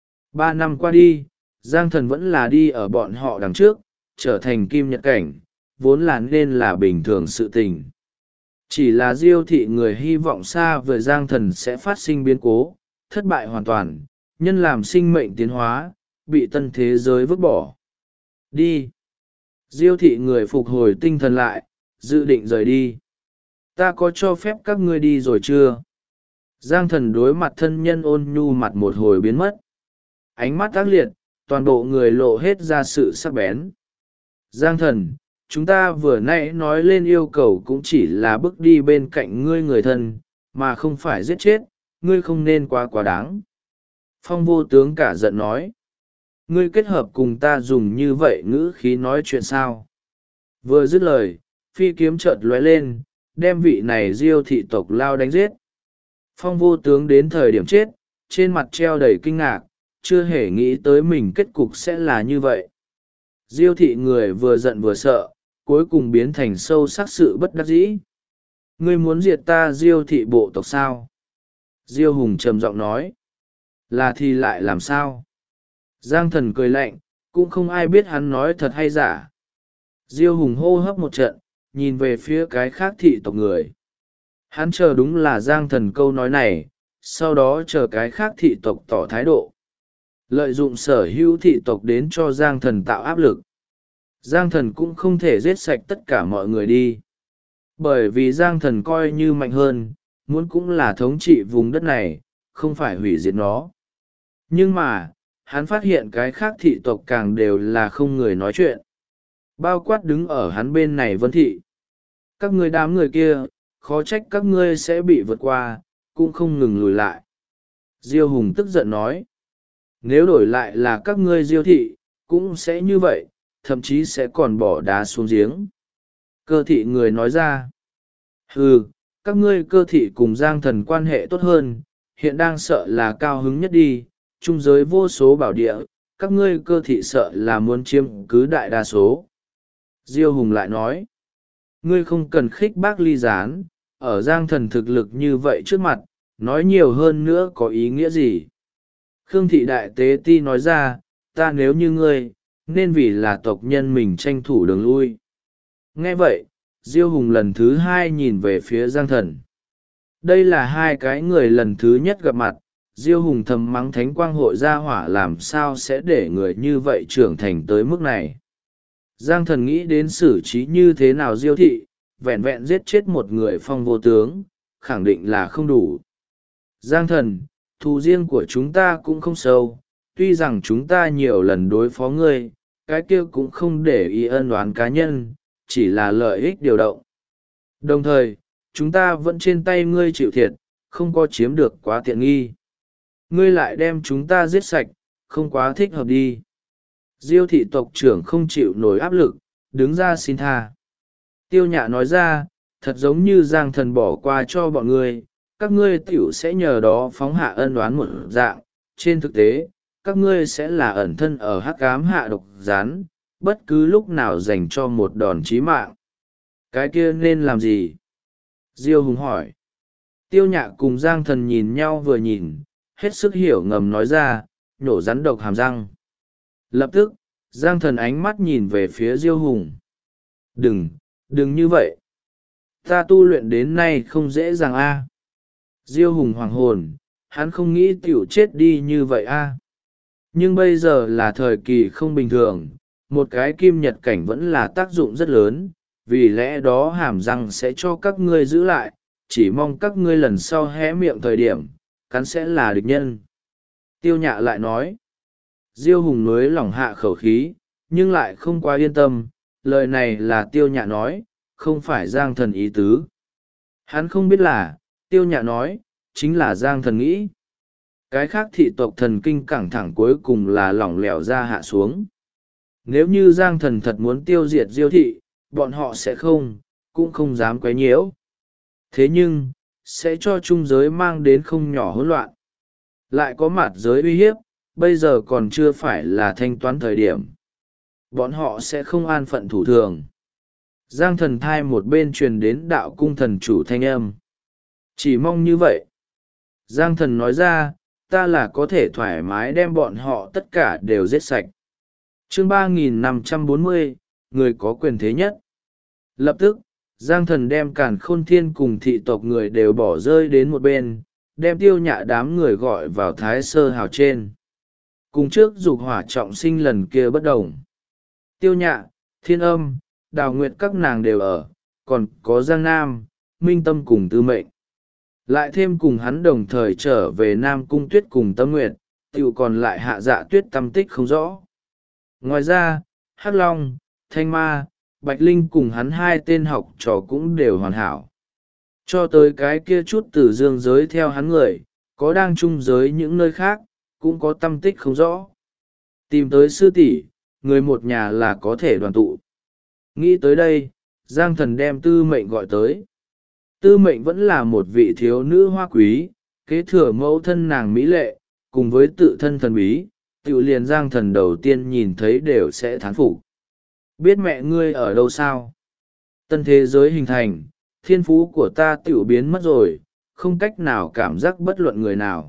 3 năm qua đi, Giang Thần vẫn là đi ở bọn họ đằng trước, trở thành kim nhật cảnh, vốn là nên là bình thường sự tình. Chỉ là Diêu thị người hy vọng xa vời Giang Thần sẽ phát sinh biến cố, thất bại hoàn toàn, nhân làm sinh mệnh tiến hóa, bị tân thế giới vứt bỏ. Đi! Diêu thị người phục hồi tinh thần lại, dự định rời đi. Ta có cho phép các ngươi đi rồi chưa? Giang Thần đối mặt thân nhân ôn nhu mặt một hồi biến mất. Ánh mắt ác liệt, toàn bộ người lộ hết ra sự sắc bén. Giang Thần, chúng ta vừa nãy nói lên yêu cầu cũng chỉ là bước đi bên cạnh ngươi người thân, mà không phải giết chết, ngươi không nên quá đáng. Phong Vô Tướng cả giận nói. Ngươi kết hợp cùng ta dùng như vậy ngữ khí nói chuyện sao? Vừa dứt lời, phi kiếm chợt lóe lên, đem vị này Diêu thị tộc lao đánh giết. Phong Vô Tướng đến thời điểm chết, trên mặt treo đầy kinh ngạc, chưa hề nghĩ tới mình kết cục sẽ là như vậy. Diêu thị người vừa giận vừa sợ, cuối cùng biến thành sâu sắc sự bất đắc dĩ. Ngươi muốn diệt ta Diêu thị bộ tộc sao? Diêu Hùng trầm giọng nói. Là thì lại làm sao? Giang Thần cười lạnh, cũng không ai biết hắn nói thật hay giả. Diêu Hùng hô hấp một trận, nhìn về phía cái khác thị tộc người. Hắn chờ đúng là Giang Thần câu nói này, sau đó chờ cái khác thị tộc tỏ thái độ. Lợi dụng sở hữu thị tộc đến cho Giang Thần tạo áp lực. Giang Thần cũng không thể giết sạch tất cả mọi người đi. Bởi vì Giang Thần coi như mạnh hơn, muốn cũng là thống trị vùng đất này, không phải hủy diệt nó. Nhưng mà, hắn phát hiện cái khác thị tộc càng đều là không người nói chuyện. Bao quát đứng ở hắn bên này Vân Thị. Các ngươi đám người kia, khó trách các ngươi sẽ bị vượt qua, cũng không ngừng lùi lại. Diêu Hùng tức giận nói. Nếu đổi lại là các ngươi Diêu thị, cũng sẽ như vậy, thậm chí sẽ còn bỏ đá xuống giếng. Cơ thị người nói ra. Các ngươi cơ thị cùng Giang Thần quan hệ tốt hơn, hiện đang sợ là cao hứng nhất đi, trung giới vô số bảo địa, các ngươi cơ thị sợ là muốn chiếm cứ đại đa số. Diêu Hùng lại nói. Ngươi không cần khích bác ly gián, ở Giang Thần thực lực như vậy trước mặt, nói nhiều hơn nữa có ý nghĩa gì? Khương thị đại tế ti nói ra, ta nếu như ngươi, nên vì là tộc nhân mình tranh thủ đường lui. Nghe vậy, Diêu Hùng lần thứ hai nhìn về phía Giang Thần. Đây là hai cái người lần thứ nhất gặp mặt, Diêu Hùng thầm mắng thánh quang hội gia hỏa làm sao sẽ để người như vậy trưởng thành tới mức này. Giang Thần nghĩ đến xử trí như thế nào Diêu thị, vẹn vẹn giết chết một người Phong Vô Tướng, khẳng định là không đủ. Giang Thần, thù riêng của chúng ta cũng không sâu, tuy rằng chúng ta nhiều lần đối phó ngươi, cái kia cũng không để ý ân oán cá nhân, chỉ là lợi ích điều động. Đồng thời, chúng ta vẫn trên tay ngươi chịu thiệt, không có chiếm được quá tiện nghi. Ngươi lại đem chúng ta giết sạch, không quá thích hợp đi. Diêu thị tộc trưởng không chịu nổi áp lực, đứng ra xin tha. Tiêu Nhạ nói ra, thật giống như Giang Thần bỏ qua cho bọn ngươi, các ngươi tiểu sẽ nhờ đó phóng hạ ân oán một dạng. Trên thực tế, các ngươi sẽ là ẩn thân ở hắc ám hạ độc rán, bất cứ lúc nào dành cho một đòn chí mạng. Cái kia nên làm gì? Diêu Hùng hỏi. Tiêu Nhạ cùng Giang Thần nhìn nhau vừa nhìn, hết sức hiểu ngầm nói ra, nhổ rắn độc hàm răng. Lập tức, Giang Thần ánh mắt nhìn về phía Diêu Hùng. Đừng như vậy. Ta tu luyện đến nay không dễ dàng a. Diêu Hùng hoàng hồn, hắn không nghĩ tiểu chết đi như vậy a. Nhưng bây giờ là thời kỳ không bình thường, một cái kim nhật cảnh vẫn là tác dụng rất lớn, vì lẽ đó hàm răng sẽ cho các ngươi giữ lại, chỉ mong các ngươi lần sau hé miệng thời điểm, cắn sẽ là địch nhân. Tiêu Nhạ lại nói. Diêu Hùng nối lỏng hạ khẩu khí, nhưng lại không quá yên tâm, lời này là Tiêu Nhạ nói, không phải Giang Thần ý tứ. Hắn không biết là, Tiêu Nhạ nói, chính là Giang Thần nghĩ. Cái khác thị tộc thần kinh căng thẳng cuối cùng là lỏng lẻo ra hạ xuống. Nếu như Giang Thần thật muốn tiêu diệt Diêu thị, bọn họ sẽ cũng không dám quấy nhiễu. Thế nhưng, sẽ cho trung giới mang đến không nhỏ hỗn loạn. Lại có mặt giới uy hiếp, bây giờ còn chưa phải là thanh toán thời điểm. Bọn họ sẽ không an phận thủ thường. Giang Thần thai một bên truyền đến đạo cung thần chủ thanh âm. Chỉ mong như vậy. Giang Thần nói ra, ta là có thể thoải mái đem bọn họ tất cả đều giết sạch. Chương 3540, người có quyền thế nhất. Lập tức, Giang Thần đem Càn Khôn Thiên cùng thị tộc người đều bỏ rơi đến một bên, đem Tiêu Nhạ đám người gọi vào Thái Sơ Hào trên. Cùng trước dục hỏa trọng sinh lần kia bất đồng. Tiêu Nhạ, Thiên Âm, Đào Nguyệt các nàng đều ở, còn có Giang Nam, Minh Tâm cùng Tư Mệnh. Lại thêm cùng hắn đồng thời trở về Nam Cung Tuyết cùng Tâm Nguyệt, tiểu còn lại Hạ Dạ Tuyết tâm tích không rõ. Ngoài ra, Hắc Long, Thanh Ma, Bạch Linh cùng hắn hai tên học trò cũng đều hoàn hảo. Cho tới cái kia chút từ dương giới theo hắn người, có đang chung giới những nơi khác, cũng có tâm tích không rõ. Tìm tới sư tỷ, người một nhà là có thể đoàn tụ. Nghĩ tới đây, Giang Thần đem Tư Mệnh gọi tới. Tư Mệnh vẫn là một vị thiếu nữ hoa quý, kế thừa mẫu thân nàng mỹ lệ, cùng với tự thân thần bí, tiểu liền Giang Thần đầu tiên nhìn thấy đều sẽ thán phục. Biết mẹ ngươi ở đâu sao? Tân thế giới hình thành, thiên phú của ta tiểu biến mất rồi, không cách nào cảm giác bất luận người nào.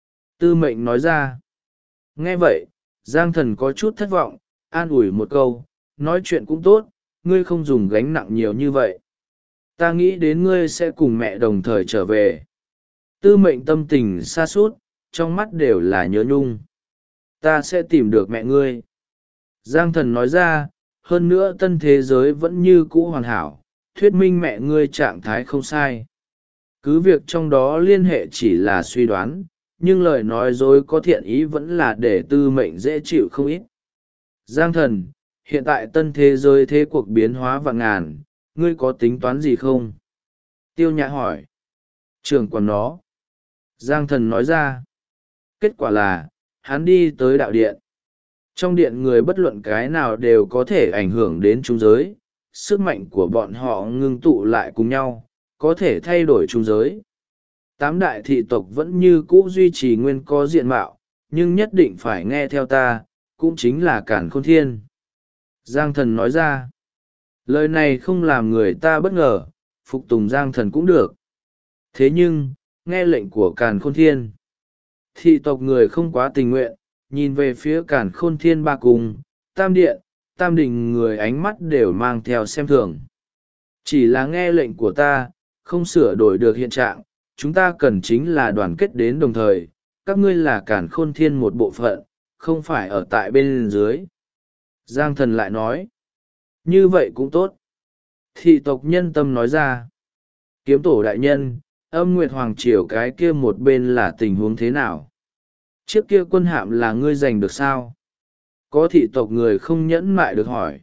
Tư Mệnh nói ra. Nghe vậy, Giang Thần có chút thất vọng, an ủi một câu, nói chuyện cũng tốt, ngươi không dùng gánh nặng nhiều như vậy. Ta nghĩ đến ngươi sẽ cùng mẹ đồng thời trở về. Tư Mệnh tâm tình xa sút, trong mắt đều là nhớ nhung. Ta sẽ tìm được mẹ ngươi. Giang Thần nói ra, hơn nữa tân thế giới vẫn như cũ hoàn hảo, thuyết minh mẹ ngươi trạng thái không sai. Cứ việc trong đó liên hệ chỉ là suy đoán, nhưng lời nói dối có thiện ý vẫn là để Tư Mệnh dễ chịu không ít. Giang Thần, hiện tại tân thế giới thế cuộc biến hóa vạn ngàn, ngươi có tính toán gì không? Tiêu Nhã hỏi. Trưởng quản nó. Giang Thần nói ra. Kết quả là, hắn đi tới đạo điện. Trong điện người bất luận cái nào đều có thể ảnh hưởng đến trung giới, sức mạnh của bọn họ ngưng tụ lại cùng nhau, có thể thay đổi trung giới. 8 đại thị tộc vẫn như cũ duy trì nguyên có diện mạo, nhưng nhất định phải nghe theo ta, cũng chính là Càn Khôn Thiên. Giang Thần nói ra. Lời này không làm người ta bất ngờ, phục tùng Giang Thần cũng được. Thế nhưng, nghe lệnh của Càn Khôn Thiên. Thị tộc người không quá tình nguyện, nhìn về phía Càn Khôn Thiên ba cung, Tam Điện, Tam Đình người ánh mắt đều mang theo xem thường. Chỉ là nghe lệnh của ta, không sửa đổi được hiện trạng, chúng ta cần chính là đoàn kết đến đồng thời, các ngươi là Càn Khôn Thiên một bộ phận, không phải ở tại bên dưới. Giang Thần lại nói, như vậy cũng tốt. Thị tộc nhân tâm nói ra, Kiếm Tổ đại nhân, Âm Nguyệt Hoàng Triều cái kia một bên là tình huống thế nào? Trước kia quân hạm là ngươi giành được sao? Có thị tộc người không nhẫn mại được hỏi.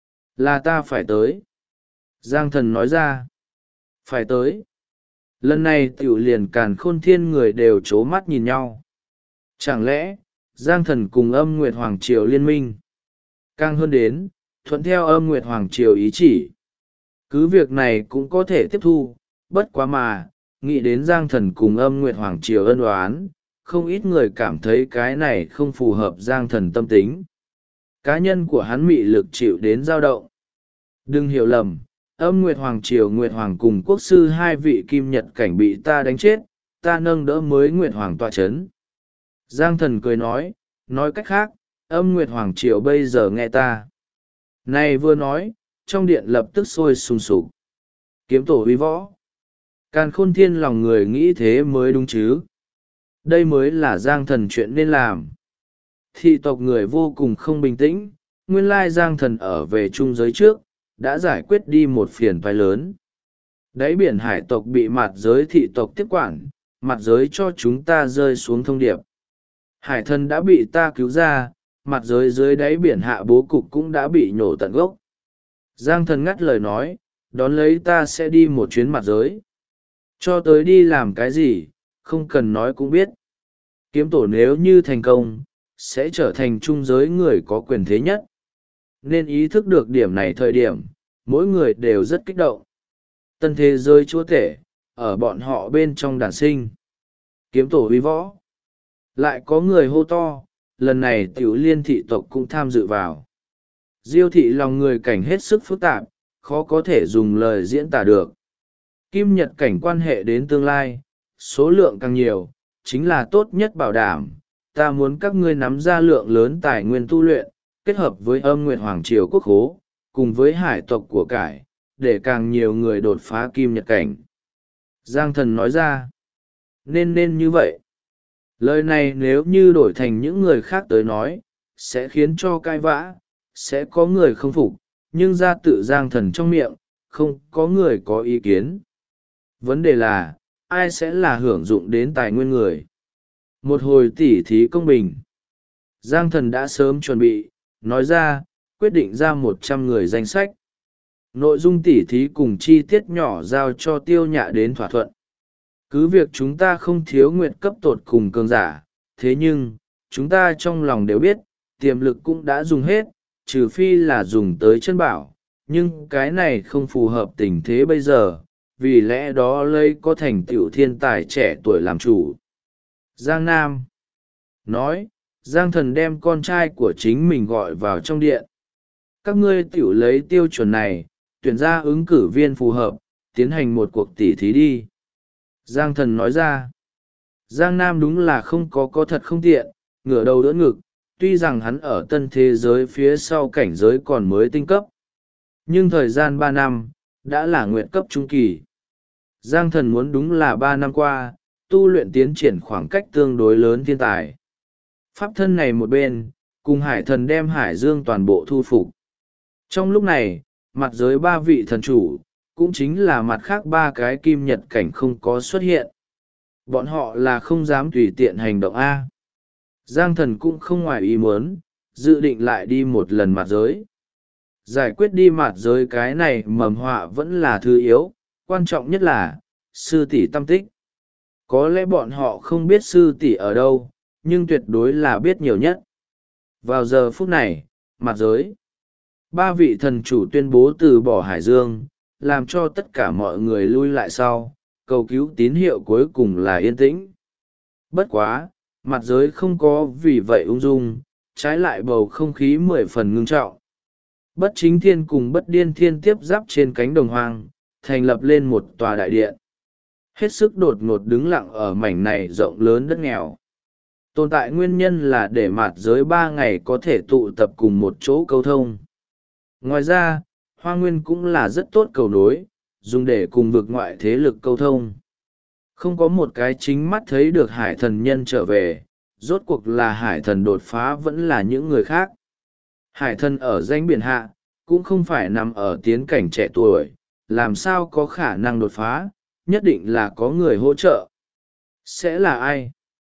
Là ta phải tới. Giang Thần nói ra. Phải tới. Lần này tiểu liền Càn Khôn Thiên người đều chố mắt nhìn nhau. Chẳng lẽ, Giang Thần cùng Âm Nguyệt Hoàng Triều liên minh? Càng hơn đến, thuận theo Âm Nguyệt Hoàng Triều ý chỉ. Cứ việc này cũng có thể tiếp thu, bất quá mà, nghĩ đến Giang Thần cùng Âm Nguyệt Hoàng Triều ân oán, không ít người cảm thấy cái này không phù hợp Giang Thần tâm tính. Cá nhân của hắn mị lực chịu đến dao động. Đừng hiểu lầm, Âm Nguyệt Hoàng Triều Nguyệt Hoàng cùng quốc sư hai vị kim nhật cảnh bị ta đánh chết, ta nâng đỡ mới Nguyệt Hoàng tọa chấn. Giang Thần cười nói cách khác, Âm Nguyệt Hoàng Triều bây giờ nghe ta. Này vừa nói, trong điện lập tức sôi sùng sục. Kiếm Tổ uy võ. Càn Khôn Thiên lòng người nghĩ thế mới đúng chứ. Đây mới là Giang Thần chuyện nên làm. Thị tộc người vô cùng không bình tĩnh, nguyên lai Giang Thần ở về trung giới trước, đã giải quyết đi một phiền toái lớn. Đáy biển hải tộc bị mặt giới thị tộc tiếp quản, mặt giới cho chúng ta rơi xuống thông điệp. Hải thần đã bị ta cứu ra, mặt giới dưới đáy biển hạ bố cục cũng đã bị nhổ tận gốc. Giang Thần ngắt lời nói, đón lấy ta sẽ đi một chuyến mặt giới. Cho tới đi làm cái gì, không cần nói cũng biết. Kiếm tổ nếu như thành công, sẽ trở thành trung giới người có quyền thế nhất. Nên ý thức được điểm này thời điểm, mỗi người đều rất kích động. Tân thế giới chúa tể, ở bọn họ bên trong đàn sinh. Kiếm tổ uy võ. Lại có người hô to, lần này tiểu liên thị tộc cũng tham dự vào. Diêu thị lòng người cảnh hết sức phức tạp, khó có thể dùng lời diễn tả được. Kim nhật cảnh quan hệ đến tương lai, số lượng càng nhiều, chính là tốt nhất bảo đảm. Ta muốn các ngươi nắm ra lượng lớn tài nguyên tu luyện, kết hợp với âm nguyệt hoàng triều quốc hố, cùng với hải tộc của cải, để càng nhiều người đột phá kim nhật cảnh. Giang thần nói ra, nên như vậy. Lời này nếu như đổi thành những người khác tới nói, sẽ khiến cho cãi vã, sẽ có người không phục, nhưng ra tự Giang thần trong miệng, không có người có ý kiến. Vấn đề là, ai sẽ là hưởng dụng đến tài nguyên người? Một hồi tỉ thí công bình. Giang thần đã sớm chuẩn bị, nói ra, quyết định ra 100 người danh sách. Nội dung tỉ thí cùng chi tiết nhỏ giao cho Tiêu Nhạ đến thỏa thuận. Cứ việc chúng ta không thiếu nguyện cấp tột cùng cường giả, thế nhưng, chúng ta trong lòng đều biết, tiềm lực cũng đã dùng hết, trừ phi là dùng tới chân bảo, nhưng cái này không phù hợp tình thế bây giờ, vì lẽ đó lấy có thành tựu thiên tài trẻ tuổi làm chủ. Giang Nam nói, Giang thần đem con trai của chính mình gọi vào trong điện. Các ngươi tiểu lấy tiêu chuẩn này, tuyển ra ứng cử viên phù hợp, tiến hành một cuộc tỉ thí đi. Giang thần nói ra, Giang Nam đúng là không có thật không tiện, ngửa đầu đỡ ngực, tuy rằng hắn ở tân thế giới phía sau cảnh giới còn mới tinh cấp. Nhưng thời gian 3 năm, đã là nguyện cấp trung kỳ. Giang thần muốn đúng là 3 năm qua, tu luyện tiến triển khoảng cách tương đối lớn thiên tài. Pháp thân này một bên, cùng hải thần đem hải dương toàn bộ thu phục. Trong lúc này, mặt giới 3 vị thần chủ, cũng chính là mặt khác 3 cái kim nhật cảnh không có xuất hiện. Bọn họ là không dám tùy tiện hành động A. Giang thần cũng không ngoài ý muốn, dự định lại đi một lần mặt giới. Giải quyết đi mặt giới cái này mầm họa vẫn là thứ yếu, quan trọng nhất là, sư tỷ tâm tích. Có lẽ bọn họ không biết sư tỷ ở đâu, nhưng tuyệt đối là biết nhiều nhất. Vào giờ phút này, mặt giới. 3 vị thần chủ tuyên bố từ bỏ Hải Dương, làm cho tất cả mọi người lui lại sau, cầu cứu tín hiệu cuối cùng là yên tĩnh. Bất quá, mặt giới không có vì vậy ung dung, trái lại bầu không khí 10 phần ngưng trọng. Bất chính thiên cùng bất điên thiên tiếp giáp trên cánh đồng hoang, thành lập lên một tòa đại điện. Hết sức đột ngột đứng lặng ở mảnh này rộng lớn đất nghèo. Tồn tại nguyên nhân là để mặt giới 3 ngày có thể tụ tập cùng một chỗ câu thông. Ngoài ra, Hoa Nguyên cũng là rất tốt cầu nối, dùng để cùng vực ngoại thế lực câu thông. Không có một cái chính mắt thấy được hải thần nhân trở về, rốt cuộc là hải thần đột phá vẫn là những người khác. Hải thần ở danh biển hạ, cũng không phải nằm ở tiến cảnh trẻ tuổi, làm sao có khả năng đột phá, nhất định là có người hỗ trợ. Sẽ là ai?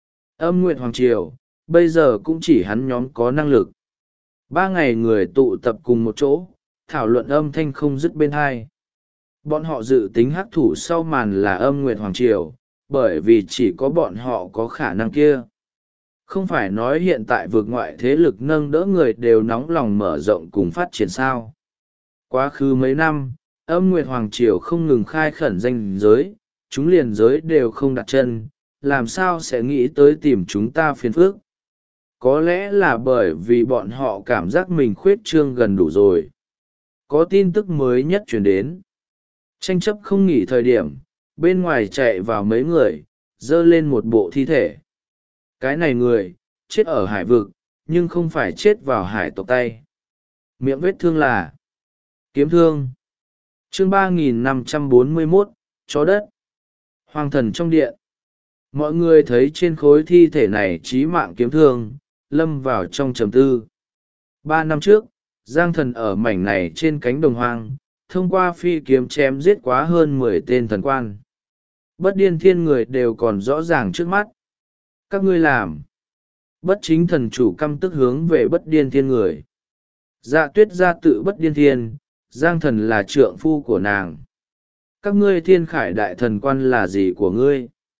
Âm Nguyệt Hoàng Triều, bây giờ cũng chỉ hắn nhóm có năng lực. 3 ngày người tụ tập cùng một chỗ, thảo luận âm thanh không dứt bên hai. Bọn họ dự tính hắc thủ sau màn là Âm Nguyệt Hoàng Triều, bởi vì chỉ có bọn họ có khả năng kia. Không phải nói hiện tại vượt ngoại thế lực nâng đỡ người đều nóng lòng mở rộng cùng phát triển sao. Quá khứ mấy năm, Âm Nguyệt Hoàng Triều không ngừng khai khẩn danh giới, chúng liền giới đều không đặt chân, làm sao sẽ nghĩ tới tìm chúng ta phiền phức. Có lẽ là bởi vì bọn họ cảm giác mình khuyết trương gần đủ rồi. Có tin tức mới nhất chuyển đến. Tranh chấp không nghỉ thời điểm, bên ngoài chạy vào mấy người, dơ lên một bộ thi thể. Cái này người, chết ở hải vực, nhưng không phải chết vào hải tộc tay. Miệng vết thương là kiếm thương. Chương 3541, chó đất. Hoàng thần trong điện. Mọi người thấy trên khối thi thể này chí mạng kiếm thương, lâm vào trong trầm tư. 3 năm trước, Giang thần ở mảnh này trên cánh đồng hoang, thông qua phi kiếm chém giết quá hơn 10 tên thần quan. Bất điên thiên người đều còn rõ ràng trước mắt. Các ngươi làm. Bất chính thần chủ căm tức hướng về bất điên thiên người. Dạ tuyết gia tự bất điên thiên, Giang thần là trượng phu của nàng. Các ngươi thiên khải đại thần quan là gì của ngươi?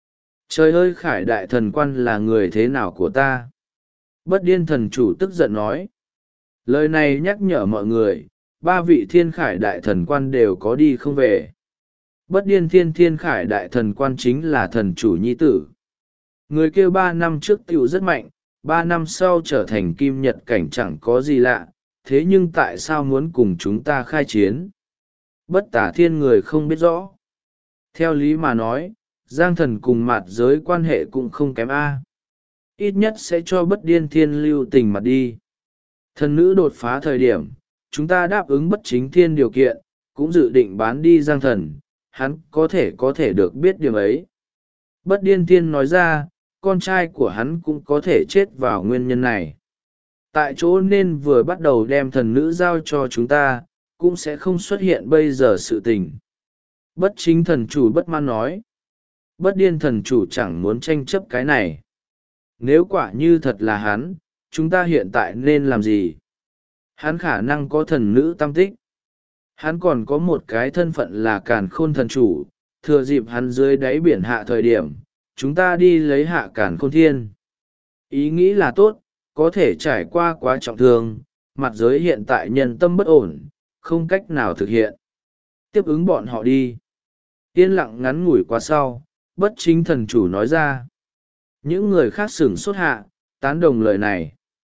Trời ơi, Khải đại thần quan là người thế nào của ta? Bất điên thần chủ tức giận nói. Lời này nhắc nhở mọi người, ba vị thiên khải đại thần quan đều có đi không về. Bất điên thiên khải đại thần quan chính là thần chủ nhi tử. Người kêu 3 năm trước tiểu rất mạnh, 3 năm sau trở thành kim nhật cảnh chẳng có gì lạ, thế nhưng tại sao muốn cùng chúng ta khai chiến? Bất tả thiên người không biết rõ. Theo lý mà nói, Giang thần cùng mạt giới quan hệ cũng không kém A. Ít nhất sẽ cho bất điên thiên lưu tình mặt đi. Thần nữ đột phá thời điểm, chúng ta đáp ứng bất chính thiên điều kiện, cũng dự định bán đi Giang thần, hắn có thể được biết điểm ấy. Bất điên thiên nói ra, con trai của hắn cũng có thể chết vào nguyên nhân này. Tại chỗ nên vừa bắt đầu đem thần nữ giao cho chúng ta, cũng sẽ không xuất hiện bây giờ sự tình. Bất chính thần chủ bất mãn nói. Bất điên thần chủ chẳng muốn tranh chấp cái này. Nếu quả như thật là hắn, chúng ta hiện tại nên làm gì? Hắn khả năng có thần nữ tam tích. Hắn còn có một cái thân phận là càn khôn thần chủ, thừa dịp hắn dưới đáy biển hạ thời điểm, chúng ta đi lấy hạ càn khôn thiên. Ý nghĩ là tốt, có thể trải qua quá trọng thương, mặt giới hiện tại nhân tâm bất ổn, không cách nào thực hiện. Tiếp ứng bọn họ đi. Yên lặng ngắn ngủi qua sau, bất chính thần chủ nói ra. Những người khác sửng sốt hạ, tán đồng lời này.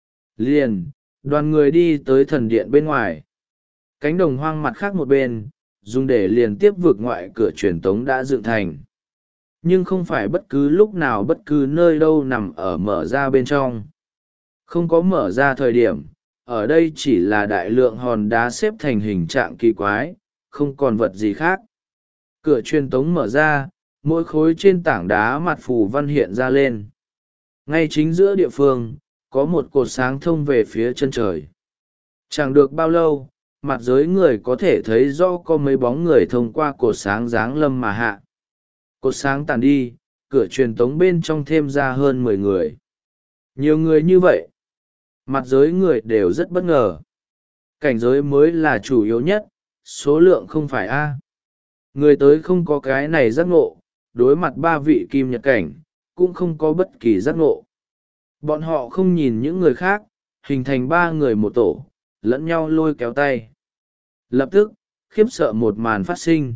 Liền, đoàn người đi tới thần điện bên ngoài. Cánh đồng hoang mặt khác một bên, dùng để liền tiếp vượt ngoại cửa truyền tống đã dựng thành. Nhưng không phải bất cứ lúc nào bất cứ nơi đâu nằm ở mở ra bên trong. Không có mở ra thời điểm, ở đây chỉ là đại lượng hòn đá xếp thành hình trạng kỳ quái, không còn vật gì khác. Cửa truyền tống mở ra, mỗi khối trên tảng đá mặt phù văn hiện ra lên. Ngay chính giữa địa phương, có một cột sáng thông về phía chân trời. Chẳng được bao lâu, mặt giới người có thể thấy rõ có mấy bóng người thông qua cột sáng giáng lâm mà hạ. Cột sáng tàn đi, cửa truyền tống bên trong thêm ra hơn 10 người. Nhiều người như vậy. Mặt giới người đều rất bất ngờ. Cảnh giới mới là chủ yếu nhất, số lượng không phải A. Người tới không có cái này giác ngộ, đối mặt ba vị kim nhật cảnh, cũng không có bất kỳ giác ngộ. Bọn họ không nhìn những người khác, hình thành 3 người một tổ, lẫn nhau lôi kéo tay. Lập tức, khiếp sợ một màn phát sinh.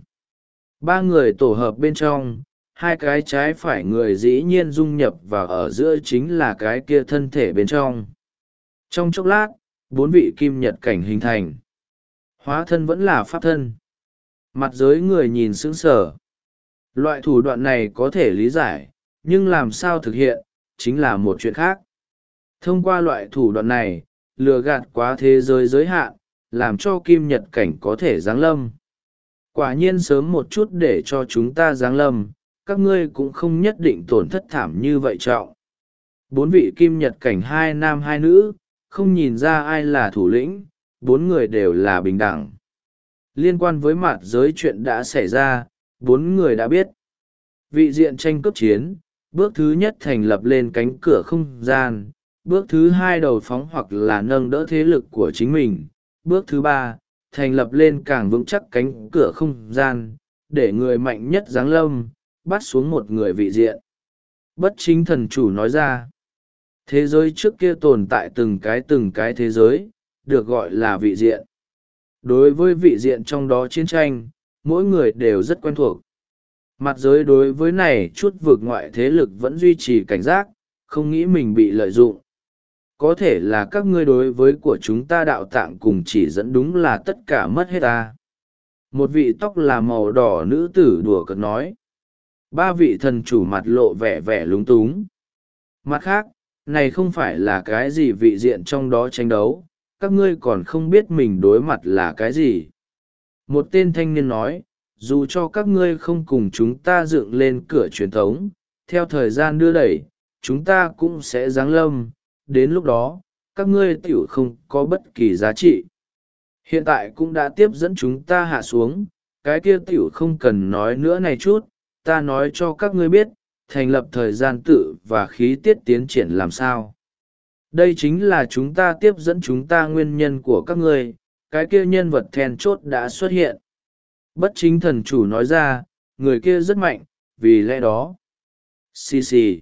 3 người tổ hợp bên trong, 2 cái trái phải người dĩ nhiên dung nhập vào ở giữa chính là cái kia thân thể bên trong. Trong chốc lát, 4 vị kim nhật cảnh hình thành. Hóa thân vẫn là pháp thân. Mặt giới người nhìn sững sờ. Loại thủ đoạn này có thể lý giải, nhưng làm sao thực hiện, chính là một chuyện khác. Thông qua loại thủ đoạn này, lừa gạt quá thế giới giới hạn, làm cho kim nhật cảnh có thể giáng lâm. Quả nhiên sớm một chút để cho chúng ta giáng lâm, các ngươi cũng không nhất định tổn thất thảm như vậy trọng. 4 vị kim nhật cảnh 2 nam 2 nữ, không nhìn ra ai là thủ lĩnh, 4 người đều là bình đẳng. Liên quan với mặt giới chuyện đã xảy ra, 4 người đã biết. Vị diện tranh cướp chiến, bước thứ nhất thành lập lên cánh cửa không gian, bước thứ 2 đầu phóng hoặc là nâng đỡ thế lực của chính mình, bước thứ 3, thành lập lên càng vững chắc cánh cửa không gian, để người mạnh nhất giáng lâm, bắt xuống một người vị diện. Bất chính thần chủ nói ra, thế giới trước kia tồn tại từng cái thế giới, được gọi là vị diện. Đối với vị diện trong đó chiến tranh, mỗi người đều rất quen thuộc. Mặt giới đối với này chút vượt ngoại thế lực vẫn duy trì cảnh giác, không nghĩ mình bị lợi dụng. Có thể là các ngươi đối với của chúng ta đạo tạng cùng chỉ dẫn đúng là tất cả mất hết ta. Một vị tóc là màu đỏ nữ tử đùa cợt nói. 3 vị thần chủ mặt lộ vẻ lúng túng. Mặt khác, này không phải là cái gì vị diện trong đó tranh đấu, các ngươi còn không biết mình đối mặt là cái gì. Một tên thanh niên nói, dù cho các ngươi không cùng chúng ta dựng lên cửa truyền thống, theo thời gian đưa đẩy, chúng ta cũng sẽ giáng lâm, đến lúc đó, các ngươi tiểu không có bất kỳ giá trị. Hiện tại cũng đã tiếp dẫn chúng ta hạ xuống, cái kia tiểu không cần nói nữa này chút, ta nói cho các ngươi biết, thành lập thời gian tự và khí tiết tiến triển làm sao. Đây chính là chúng ta tiếp dẫn chúng ta nguyên nhân của các ngươi, cái kia nhân vật then chốt đã xuất hiện. Bất chính thần chủ nói ra, người kia rất mạnh, vì lẽ đó. Xì xì.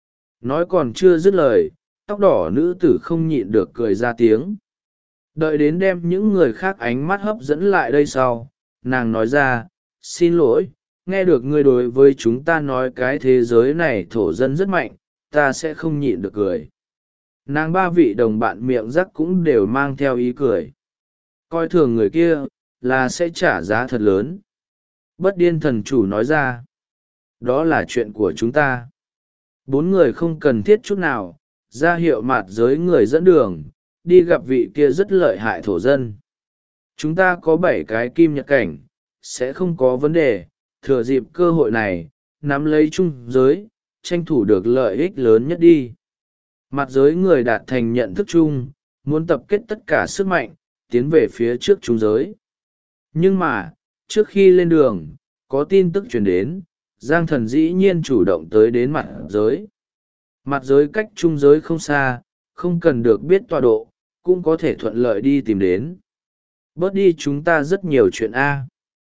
Nói còn chưa dứt lời, tóc đỏ nữ tử không nhịn được cười ra tiếng. Đợi đến đem những người khác ánh mắt hấp dẫn lại đây sau, nàng nói ra, xin lỗi, nghe được ngươi đối với chúng ta nói cái thế giới này thổ dân rất mạnh, ta sẽ không nhịn được cười. Nàng ba vị đồng bạn miệng rắc cũng đều mang theo ý cười. Coi thường người kia, là sẽ trả giá thật lớn. Bất điên thần chủ nói ra, đó là chuyện của chúng ta. Bốn người không cần thiết chút nào, ra hiệu mạt giới người dẫn đường, đi gặp vị kia rất lợi hại thổ dân. Chúng ta có 7 cái kim nhật cảnh, sẽ không có vấn đề, thừa dịp cơ hội này, nắm lấy trung giới, tranh thủ được lợi ích lớn nhất đi. Mặt giới người đạt thành nhận thức chung, muốn tập kết tất cả sức mạnh, tiến về phía trước trung giới. Nhưng mà, trước khi lên đường, có tin tức truyền đến, Giang Thần dĩ nhiên chủ động tới đến mặt giới. Mặt giới cách trung giới không xa, không cần được biết tọa độ, cũng có thể thuận lợi đi tìm đến. Bớt đi chúng ta rất nhiều chuyện A.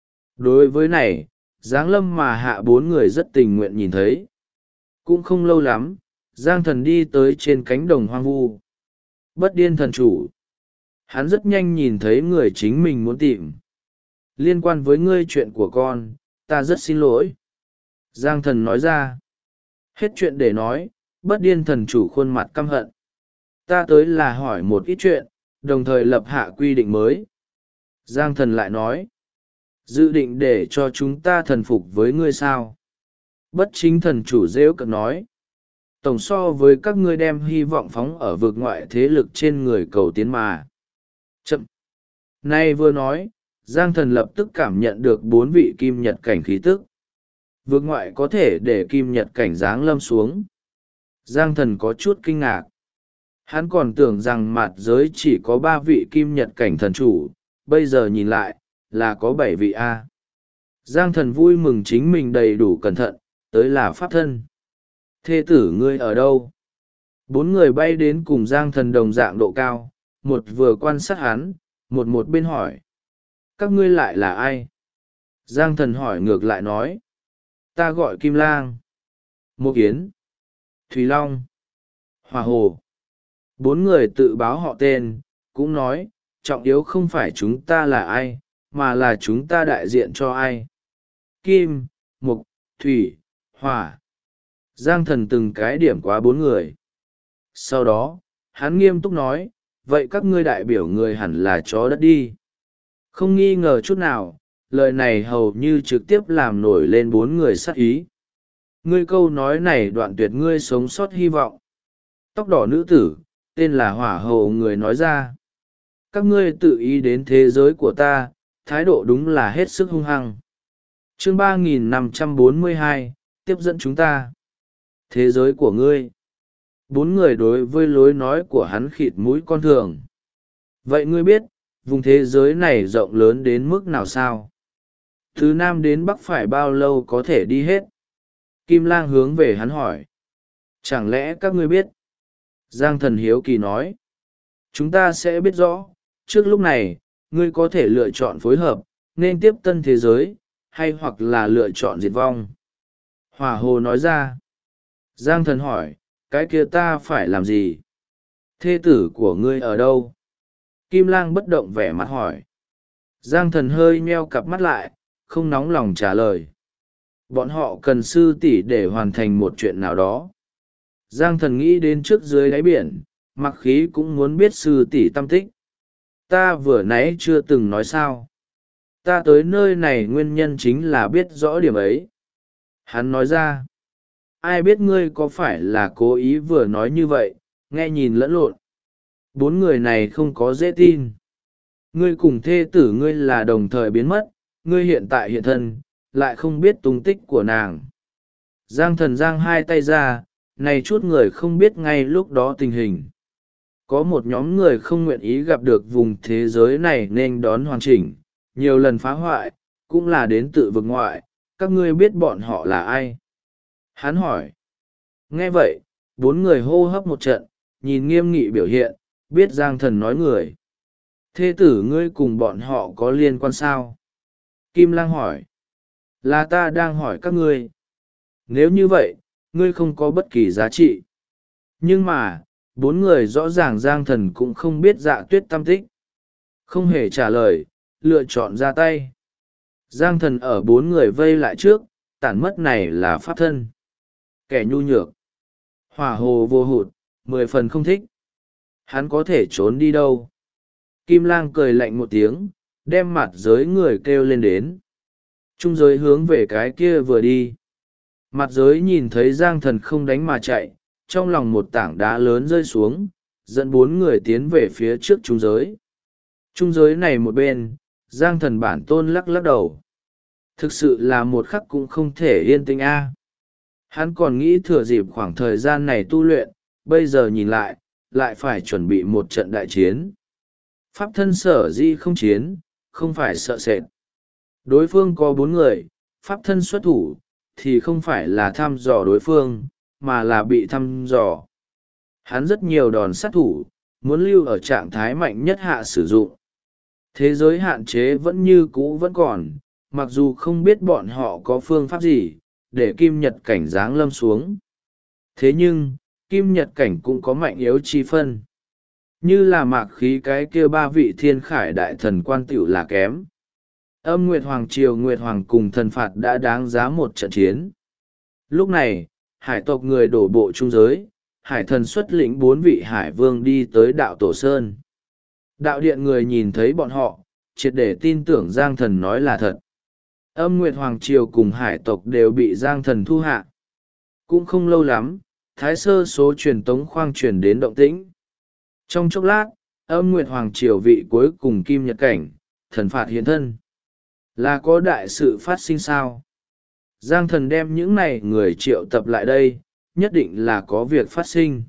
Đối với này, Giáng Lâm mà hạ 4 người rất tình nguyện nhìn thấy. Cũng không lâu lắm, Giang Thần đi tới trên cánh đồng hoang vu. Bất điên thần chủ. Hắn rất nhanh nhìn thấy người chính mình muốn tìm. Liên quan với ngươi chuyện của con, ta rất xin lỗi. Giang Thần nói ra. Hết chuyện để nói, bất điên thần chủ khuôn mặt căm hận. Ta tới là hỏi một ít chuyện, đồng thời lập hạ quy định mới. Giang Thần lại nói. Dự định để cho chúng ta thần phục với ngươi sao? Bất chính thần chủ rêu cợt nói. Tổng so với các ngươi đem hy vọng phóng ở vực ngoại thế lực trên người cầu tiến mà. Chậm. Nay vừa nói, Giang Thần lập tức cảm nhận được 4 vị kim nhật cảnh khí tức. Vực ngoại có thể để kim nhật cảnh giáng lâm xuống. Giang Thần có chút kinh ngạc. Hắn còn tưởng rằng mặt giới chỉ có 3 vị kim nhật cảnh thần chủ, bây giờ nhìn lại, là có 7 vị A. Giang Thần vui mừng chính mình đầy đủ cẩn thận, tới là pháp thân. Thê tử ngươi ở đâu? 4 người bay đến cùng Giang Thần đồng dạng độ cao, một vừa quan sát hắn, một bên hỏi. Các ngươi lại là ai? Giang Thần hỏi ngược lại nói. Ta gọi Kim Lang, Mộ Kiến, Thùy Long, Hỏa Hồ. 4 người tự báo họ tên, cũng nói, trọng yếu không phải chúng ta là ai, mà là chúng ta đại diện cho ai. Kim, Mục, Thủy, Hỏa. Giang Thần từng cái điểm quá 4 người. Sau đó, hắn nghiêm túc nói, vậy các ngươi đại biểu người hẳn là chó đất đi. Không nghi ngờ chút nào, lời này hầu như trực tiếp làm nổi lên 4 người sát ý. Ngươi câu nói này đoạn tuyệt ngươi sống sót hy vọng. Tóc đỏ nữ tử, tên là Hỏa Hồ người nói ra. Các ngươi tự ý đến thế giới của ta, thái độ đúng là hết sức hung hăng. Chương 3542, tiếp dẫn chúng ta. Thế giới của ngươi. 4 người đối với lối nói của hắn khịt mũi con thường. Vậy ngươi biết, vùng thế giới này rộng lớn đến mức nào sao? Từ Nam đến Bắc phải bao lâu có thể đi hết? Kim Lang hướng về hắn hỏi. Chẳng lẽ các ngươi biết? Giang Thần hiếu kỳ nói. Chúng ta sẽ biết rõ, trước lúc này, ngươi có thể lựa chọn phối hợp, nên tiếp tân thế giới, hay hoặc là lựa chọn diệt vong. Hỏa Hồ nói ra. Giang Thần hỏi, cái kia ta phải làm gì? Thê tử của ngươi ở đâu? Kim Lang bất động vẻ mặt hỏi. Giang Thần hơi meo cặp mắt lại, không nóng lòng trả lời. Bọn họ cần sư tỷ để hoàn thành một chuyện nào đó. Giang Thần nghĩ đến trước dưới đáy biển, mặc khí cũng muốn biết sư tỷ tâm tích. Ta vừa nãy chưa từng nói sao. Ta tới nơi này nguyên nhân chính là biết rõ điểm ấy. Hắn nói ra. Ai biết ngươi có phải là cố ý vừa nói như vậy, nghe nhìn lẫn lộn. 4 người này không có dễ tin. Ngươi cùng thê tử ngươi là đồng thời biến mất, ngươi hiện tại hiện thân, lại không biết tung tích của nàng. Giang Thần giang hai tay ra, này chút người không biết ngay lúc đó tình hình. Có một nhóm người không nguyện ý gặp được vùng thế giới này nên đón hoàn chỉnh, nhiều lần phá hoại, cũng là đến tự vực ngoại, các ngươi biết bọn họ là ai? Hắn hỏi. Nghe vậy, 4 người hô hấp một trận, nhìn nghiêm nghị biểu hiện, biết Giang Thần nói người. Thê tử ngươi cùng bọn họ có liên quan sao? Kim Lang hỏi. Là ta đang hỏi các ngươi. Nếu như vậy, ngươi không có bất kỳ giá trị. Nhưng mà, bốn người rõ ràng Giang Thần cũng không biết Dạ Tuyết tâm tích. Không hề trả lời, lựa chọn ra tay. Giang Thần ở bốn người vây lại trước, tản mất này là pháp thân. Kẻ nhu nhược. Hỏa hồ vô hụt, 10 phần không thích. Hắn có thể trốn đi đâu? Kim Lang cười lạnh một tiếng, đem mặt giới người kêu lên đến. Trung giới hướng về cái kia vừa đi. Mặt giới nhìn thấy Giang Thần không đánh mà chạy, trong lòng một tảng đá lớn rơi xuống, dẫn bốn người tiến về phía trước trung giới. Trung giới này một bên, Giang Thần bản tôn lắc lắc đầu. Thực sự là một khắc cũng không thể yên tĩnh a. Hắn còn nghĩ thừa dịp khoảng thời gian này tu luyện, bây giờ nhìn lại phải chuẩn bị một trận đại chiến. Pháp thân sở di không chiến, không phải sợ sệt. Đối phương có 4 người, pháp thân xuất thủ, thì không phải là thăm dò đối phương, mà là bị thăm dò. Hắn rất nhiều đòn sát thủ, muốn lưu ở trạng thái mạnh nhất hạ sử dụng. Thế giới hạn chế vẫn như cũ vẫn còn, mặc dù không biết bọn họ có phương pháp gì, để kim nhật cảnh giáng lâm xuống. Thế nhưng, kim nhật cảnh cũng có mạnh yếu chi phân. Như là mạc khí cái kia 3 vị thiên khải đại thần quan tiểu là kém. Âm Nguyệt Hoàng Triều Nguyệt Hoàng cùng thần phạt đã đáng giá một trận chiến. Lúc này, hải tộc người đổ bộ trung giới, hải thần xuất lĩnh 4 vị hải vương đi tới đạo Tổ Sơn. Đạo điện người nhìn thấy bọn họ, triệt để tin tưởng Giang Thần nói là thật. Âm Nguyệt Hoàng Triều cùng hải tộc đều bị Giang Thần thu hạ. Cũng không lâu lắm, thái sơ số truyền tống khoang truyền đến động tĩnh. Trong chốc lát, Âm Nguyệt Hoàng Triều vị cuối cùng kim nhật cảnh, thần phạt hiện thân. Là có đại sự phát sinh sao? Giang Thần đem những này người triệu tập lại đây, nhất định là có việc phát sinh.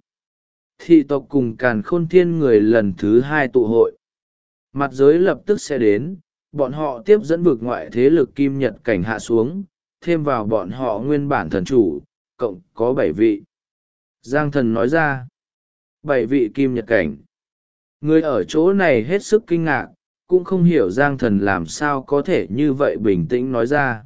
Thị tộc cùng Càn Khôn Thiên người lần thứ 2 tụ hội. Mặt giới lập tức sẽ đến, bọn họ tiếp dẫn vực ngoại thế lực kim nhật cảnh hạ xuống, thêm vào bọn họ nguyên bản thần chủ, cộng có 7 vị. Giang Thần nói ra, 7 vị kim nhật cảnh. Người ở chỗ này hết sức kinh ngạc, cũng không hiểu Giang Thần làm sao có thể như vậy bình tĩnh nói ra.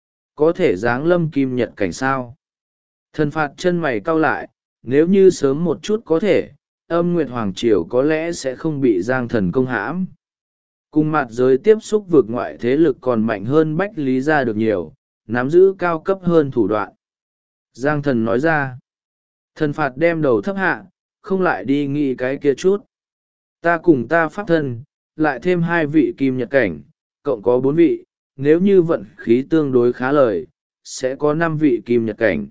Có thể giáng lâm kim nhật cảnh sao? Thần phạt chân mày cau lại, nếu như sớm một chút có thể, Âm Nguyệt Hoàng Triều có lẽ sẽ không bị Giang Thần công hãm. Cùng mặt giới tiếp xúc vượt ngoại thế lực còn mạnh hơn Bách Lý gia được nhiều, nắm giữ cao cấp hơn thủ đoạn. Giang Thần nói ra, thần phạt đem đầu thấp hạ, không lại đi nghĩ cái kia chút. Ta cùng ta pháp thân, lại thêm 2 vị kim nhật cảnh, cộng có 4 vị, nếu như vận khí tương đối khá lời, sẽ có 5 vị kim nhật cảnh.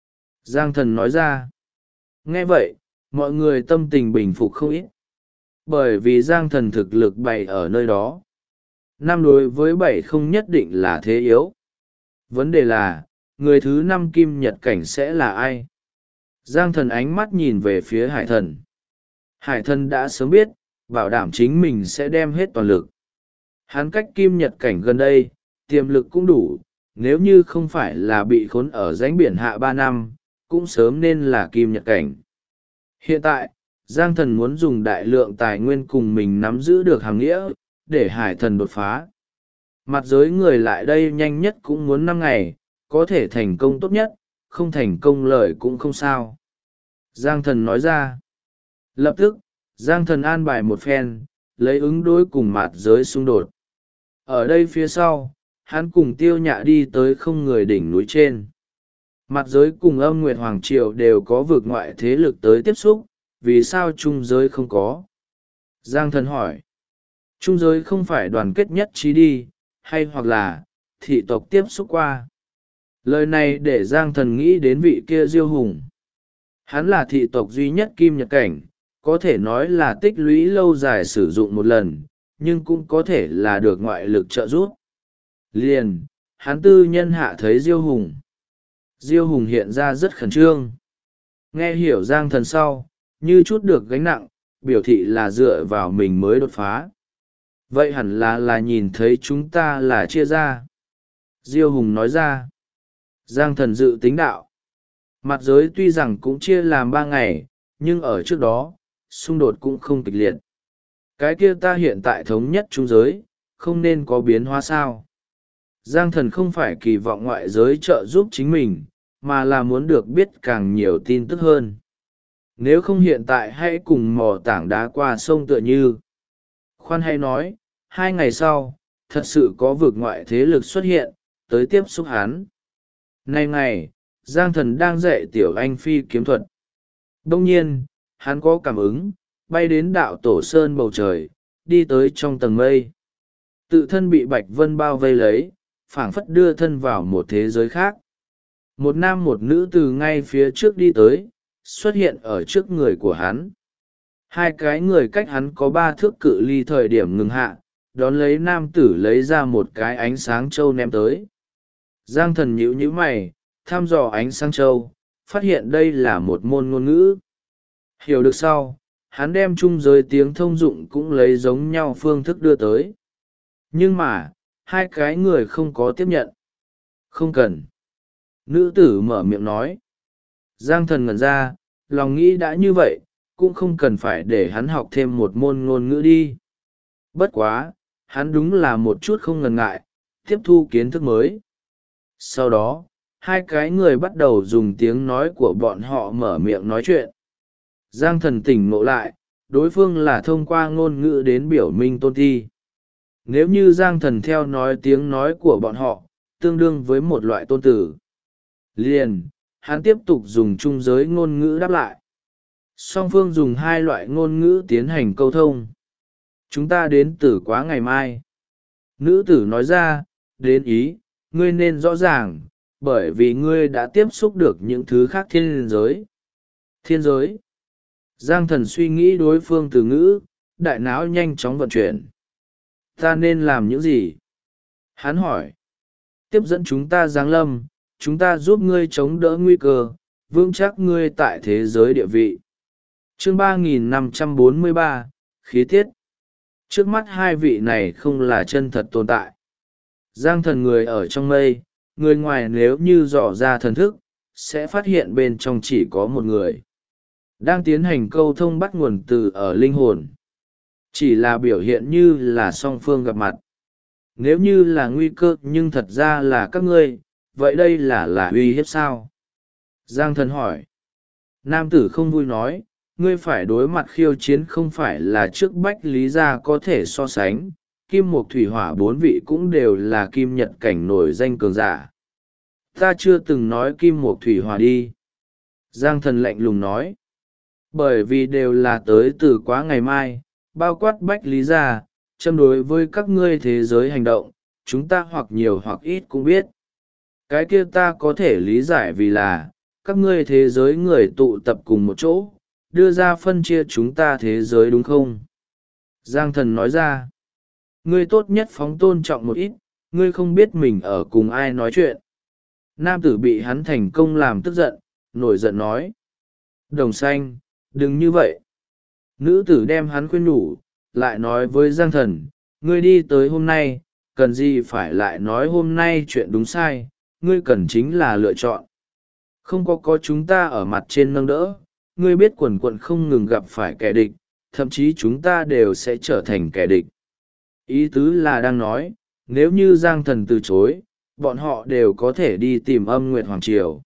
Giang Thần nói ra. Nghe vậy, mọi người tâm tình bình phục không ít. Bởi vì Giang Thần thực lực bày ở nơi đó. 5 đối với 7 không nhất định là thế yếu. Vấn đề là, người thứ 5 kim nhật cảnh sẽ là ai? Giang Thần ánh mắt nhìn về phía hải thần. Hải thần đã sớm biết, bảo đảm chính mình sẽ đem hết toàn lực. Hắn cách kim nhật cảnh gần đây, tiềm lực cũng đủ, nếu như không phải là bị khốn ở rãnh biển hạ 3 năm, cũng sớm nên là kim nhật cảnh. Hiện tại, Giang Thần muốn dùng đại lượng tài nguyên cùng mình nắm giữ được hàng nghĩa, để hải thần đột phá. Mặt giới người lại đây nhanh nhất cũng muốn 5 ngày, có thể thành công tốt nhất, không thành công lời cũng không sao. Giang Thần nói ra. Lập tức, Giang Thần an bài một phen, lấy ứng đối cùng mặt giới xung đột. Ở đây phía sau, hắn cùng Tiêu Nhạ đi tới không người đỉnh núi trên. Mặt giới cùng Âm Nguyệt Hoàng Triều đều có vực ngoại thế lực tới tiếp xúc, vì sao trung giới không có? Giang Thần hỏi. Trung giới không phải đoàn kết nhất trí đi, hay hoặc là, thị tộc tiếp xúc qua. Lời này để Giang Thần nghĩ đến vị kia Diêu Hùng. Hắn là thị tộc duy nhất kim nhật cảnh, có thể nói là tích lũy lâu dài sử dụng một lần, nhưng cũng có thể là được ngoại lực trợ giúp. Liền, hắn tư nhân hạ thấy Diêu Hùng. Diêu Hùng hiện ra rất khẩn trương. Nghe hiểu Giang Thần sau, như chút được gánh nặng, biểu thị là dựa vào mình mới đột phá. Vậy hẳn là nhìn thấy chúng ta là chia ra. Diêu Hùng nói ra. Giang Thần dự tính đạo. Mặt giới tuy rằng cũng chia làm 3 ngày, nhưng ở trước đó, xung đột cũng không kịch liệt. Cái kia ta hiện tại thống nhất trung giới, không nên có biến hóa sao. Giang Thần không phải kỳ vọng ngoại giới trợ giúp chính mình, mà là muốn được biết càng nhiều tin tức hơn. Nếu không hiện tại hãy cùng mò tảng đá qua sông tựa như. Khoan hay nói, 2 ngày sau, thật sự có vực ngoại thế lực xuất hiện, tới tiếp xúc hắn. Nay ngày, Giang Thần đang dạy Tiểu Anh phi kiếm thuật. Đông nhiên, hắn có cảm ứng, bay đến đạo tổ sơn bầu trời, đi tới trong tầng mây. Tự thân bị bạch vân bao vây lấy, phảng phất đưa thân vào một thế giới khác. Một nam một nữ từ ngay phía trước đi tới, xuất hiện ở trước người của hắn. Hai cái người cách hắn có 3 thước cự ly thời điểm ngừng hạ, đón lấy nam tử lấy ra một cái ánh sáng châu ném tới. Giang Thần nhíu nhíu mày, thăm dò ánh sáng châu, phát hiện đây là một môn ngôn ngữ. Hiểu được sau, hắn đem chung giới tiếng thông dụng cũng lấy giống nhau phương thức đưa tới. Nhưng mà, hai cái người không có tiếp nhận. Không cần. Nữ tử mở miệng nói. Giang Thần ngẩn ra, lòng nghĩ đã như vậy, cũng không cần phải để hắn học thêm một môn ngôn ngữ đi. Bất quá, hắn đúng là một chút không ngần ngại, tiếp thu kiến thức mới. Sau đó, hai cái người bắt đầu dùng tiếng nói của bọn họ mở miệng nói chuyện. Giang Thần tỉnh ngộ lại, đối phương là thông qua ngôn ngữ đến biểu minh tôn ti. Nếu như Giang Thần theo nói tiếng nói của bọn họ, tương đương với một loại tôn tử. Liền, hắn tiếp tục dùng chung giới ngôn ngữ đáp lại. Song phương dùng 2 loại ngôn ngữ tiến hành câu thông. Chúng ta đến từ quá ngày mai. Nữ tử nói ra, đến ý, ngươi nên rõ ràng, bởi vì ngươi đã tiếp xúc được những thứ khác thiên giới. Thiên giới. Giang Thần suy nghĩ đối phương từ ngữ, đại não nhanh chóng vận chuyển. Ta nên làm những gì? Hắn hỏi. Tiếp dẫn chúng ta giáng lâm, chúng ta giúp ngươi chống đỡ nguy cơ, vững chắc ngươi tại thế giới địa vị. Chương 3543, khí tiết. Trước mắt hai vị này không là chân thật tồn tại. Giang Thần người ở trong mây, người ngoài nếu như dò ra thần thức, sẽ phát hiện bên trong chỉ có một người. Đang tiến hành câu thông bắt nguồn từ ở linh hồn. Chỉ là biểu hiện như là song phương gặp mặt. Nếu như là nguy cơ nhưng thật ra là các ngươi, vậy đây là uy hiếp sao? Giang Thần hỏi. Nam tử không vui nói, ngươi phải đối mặt khiêu chiến không phải là trước Bách Lý Gia có thể so sánh, kim mộc thủy hỏa 4 vị cũng đều là kim nhật cảnh nổi danh cường giả. Ta chưa từng nói kim mộc thủy hỏa đi. Giang Thần lạnh lùng nói. Bởi vì đều là tới từ quá ngày mai, bao quát Bách Lý Gia, châm đối với các ngươi thế giới hành động, chúng ta hoặc nhiều hoặc ít cũng biết. Cái kia ta có thể lý giải vì là, các ngươi thế giới người tụ tập cùng một chỗ, đưa ra phân chia chúng ta thế giới đúng không? Giang Thần nói ra, ngươi tốt nhất phóng tôn trọng một ít, ngươi không biết mình ở cùng ai nói chuyện. Nam tử bị hắn thành công làm tức giận, nổi giận nói. Đồng xanh, đừng như vậy. Nữ tử đem hắn khuyên nhủ, lại nói với Giang Thần, ngươi đi tới hôm nay, cần gì phải lại nói hôm nay chuyện đúng sai, ngươi cần chính là lựa chọn. Không có chúng ta ở mặt trên nâng đỡ, ngươi biết quần quận không ngừng gặp phải kẻ địch, thậm chí chúng ta đều sẽ trở thành kẻ địch. Ý tứ là đang nói, nếu như Giang Thần từ chối, bọn họ đều có thể đi tìm Âm Nguyệt Hoàng Triều.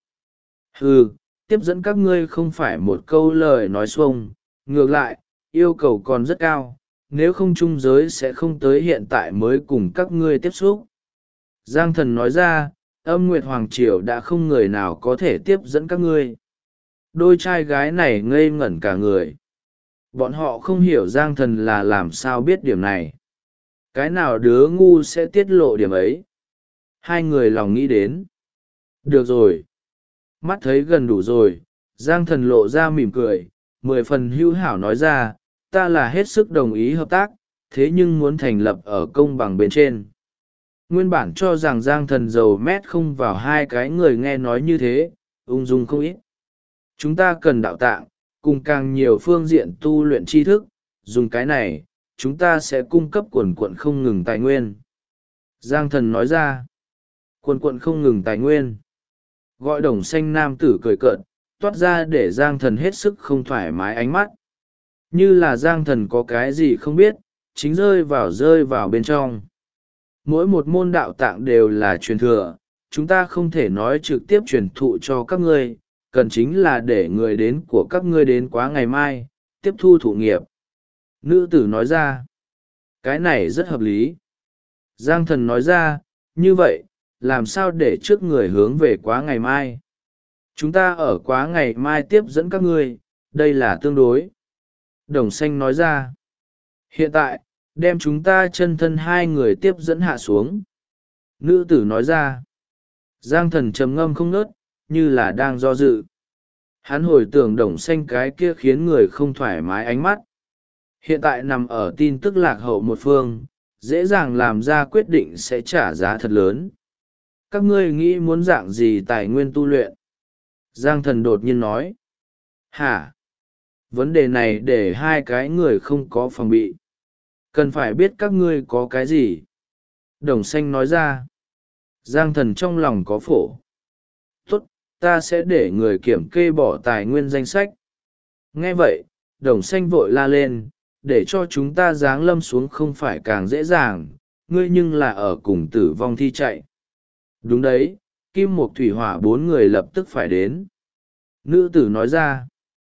Tiếp dẫn các ngươi không phải một câu lời nói xuông, ngược lại, yêu cầu còn rất cao, nếu không chung giới sẽ không tới hiện tại mới cùng các ngươi tiếp xúc. Giang Thần nói ra, Âm Nguyệt Hoàng Triều đã không người nào có thể tiếp dẫn các ngươi. Đôi trai gái này ngây ngẩn cả người. Bọn họ không hiểu Giang Thần là làm sao biết điểm này. Cái nào đứa ngu sẽ tiết lộ điểm ấy. Hai người lòng nghĩ đến. Được rồi. Mắt thấy gần đủ rồi, Giang Thần lộ ra mỉm cười, 10 phần hữu hảo nói ra, ta là hết sức đồng ý hợp tác, thế nhưng muốn thành lập ở công bằng bên trên. Nguyên bản cho rằng Giang Thần dầu mét không vào hai cái người nghe nói như thế, ung dung không ít. Chúng ta cần đạo tạng, cùng càng nhiều phương diện tu luyện tri thức, dùng cái này, chúng ta sẽ cung cấp quần quận không ngừng tài nguyên. Giang Thần nói ra, quần quận không ngừng tài nguyên. Gọi đồng xanh nam tử cười cợt, toát ra để Giang Thần hết sức không thoải mái ánh mắt. Như là Giang Thần có cái gì không biết, chính rơi vào bên trong. Mỗi một môn đạo tạng đều là truyền thừa, chúng ta không thể nói trực tiếp truyền thụ cho các ngươi, cần chính là để người đến của các ngươi đến quá ngày mai, tiếp thu thụ nghiệp. Nữ tử nói ra, cái này rất hợp lý. Giang thần nói ra, như vậy, làm sao để trước người hướng về quá ngày mai? Chúng ta ở quá ngày mai tiếp dẫn các ngươi, đây là tương đối. Đồng xanh nói ra, hiện tại, đem chúng ta chân thân hai người tiếp dẫn hạ xuống. Nữ tử nói ra, Giang thần trầm ngâm không ngớt, như là đang do dự. Hắn hồi tưởng đồng xanh cái kia khiến người không thoải mái ánh mắt. Hiện tại nằm ở tin tức lạc hậu một phương, dễ dàng làm ra quyết định sẽ trả giá thật lớn. Các ngươi nghĩ muốn dạng gì tài nguyên tu luyện? Giang thần đột nhiên nói. Hả? Vấn đề này để hai cái người không có phòng bị. Cần phải biết các ngươi có cái gì? Đồng xanh nói ra. Giang thần trong lòng có phổ. Tốt, ta sẽ để người kiểm kê bỏ tài nguyên danh sách. Nghe vậy, đồng xanh vội la lên, để cho chúng ta giáng lâm xuống không phải càng dễ dàng, ngươi nhưng là ở cùng tử vong thi chạy. Đúng đấy, kim mục thủy hỏa bốn người lập tức phải đến. Nữ tử nói ra,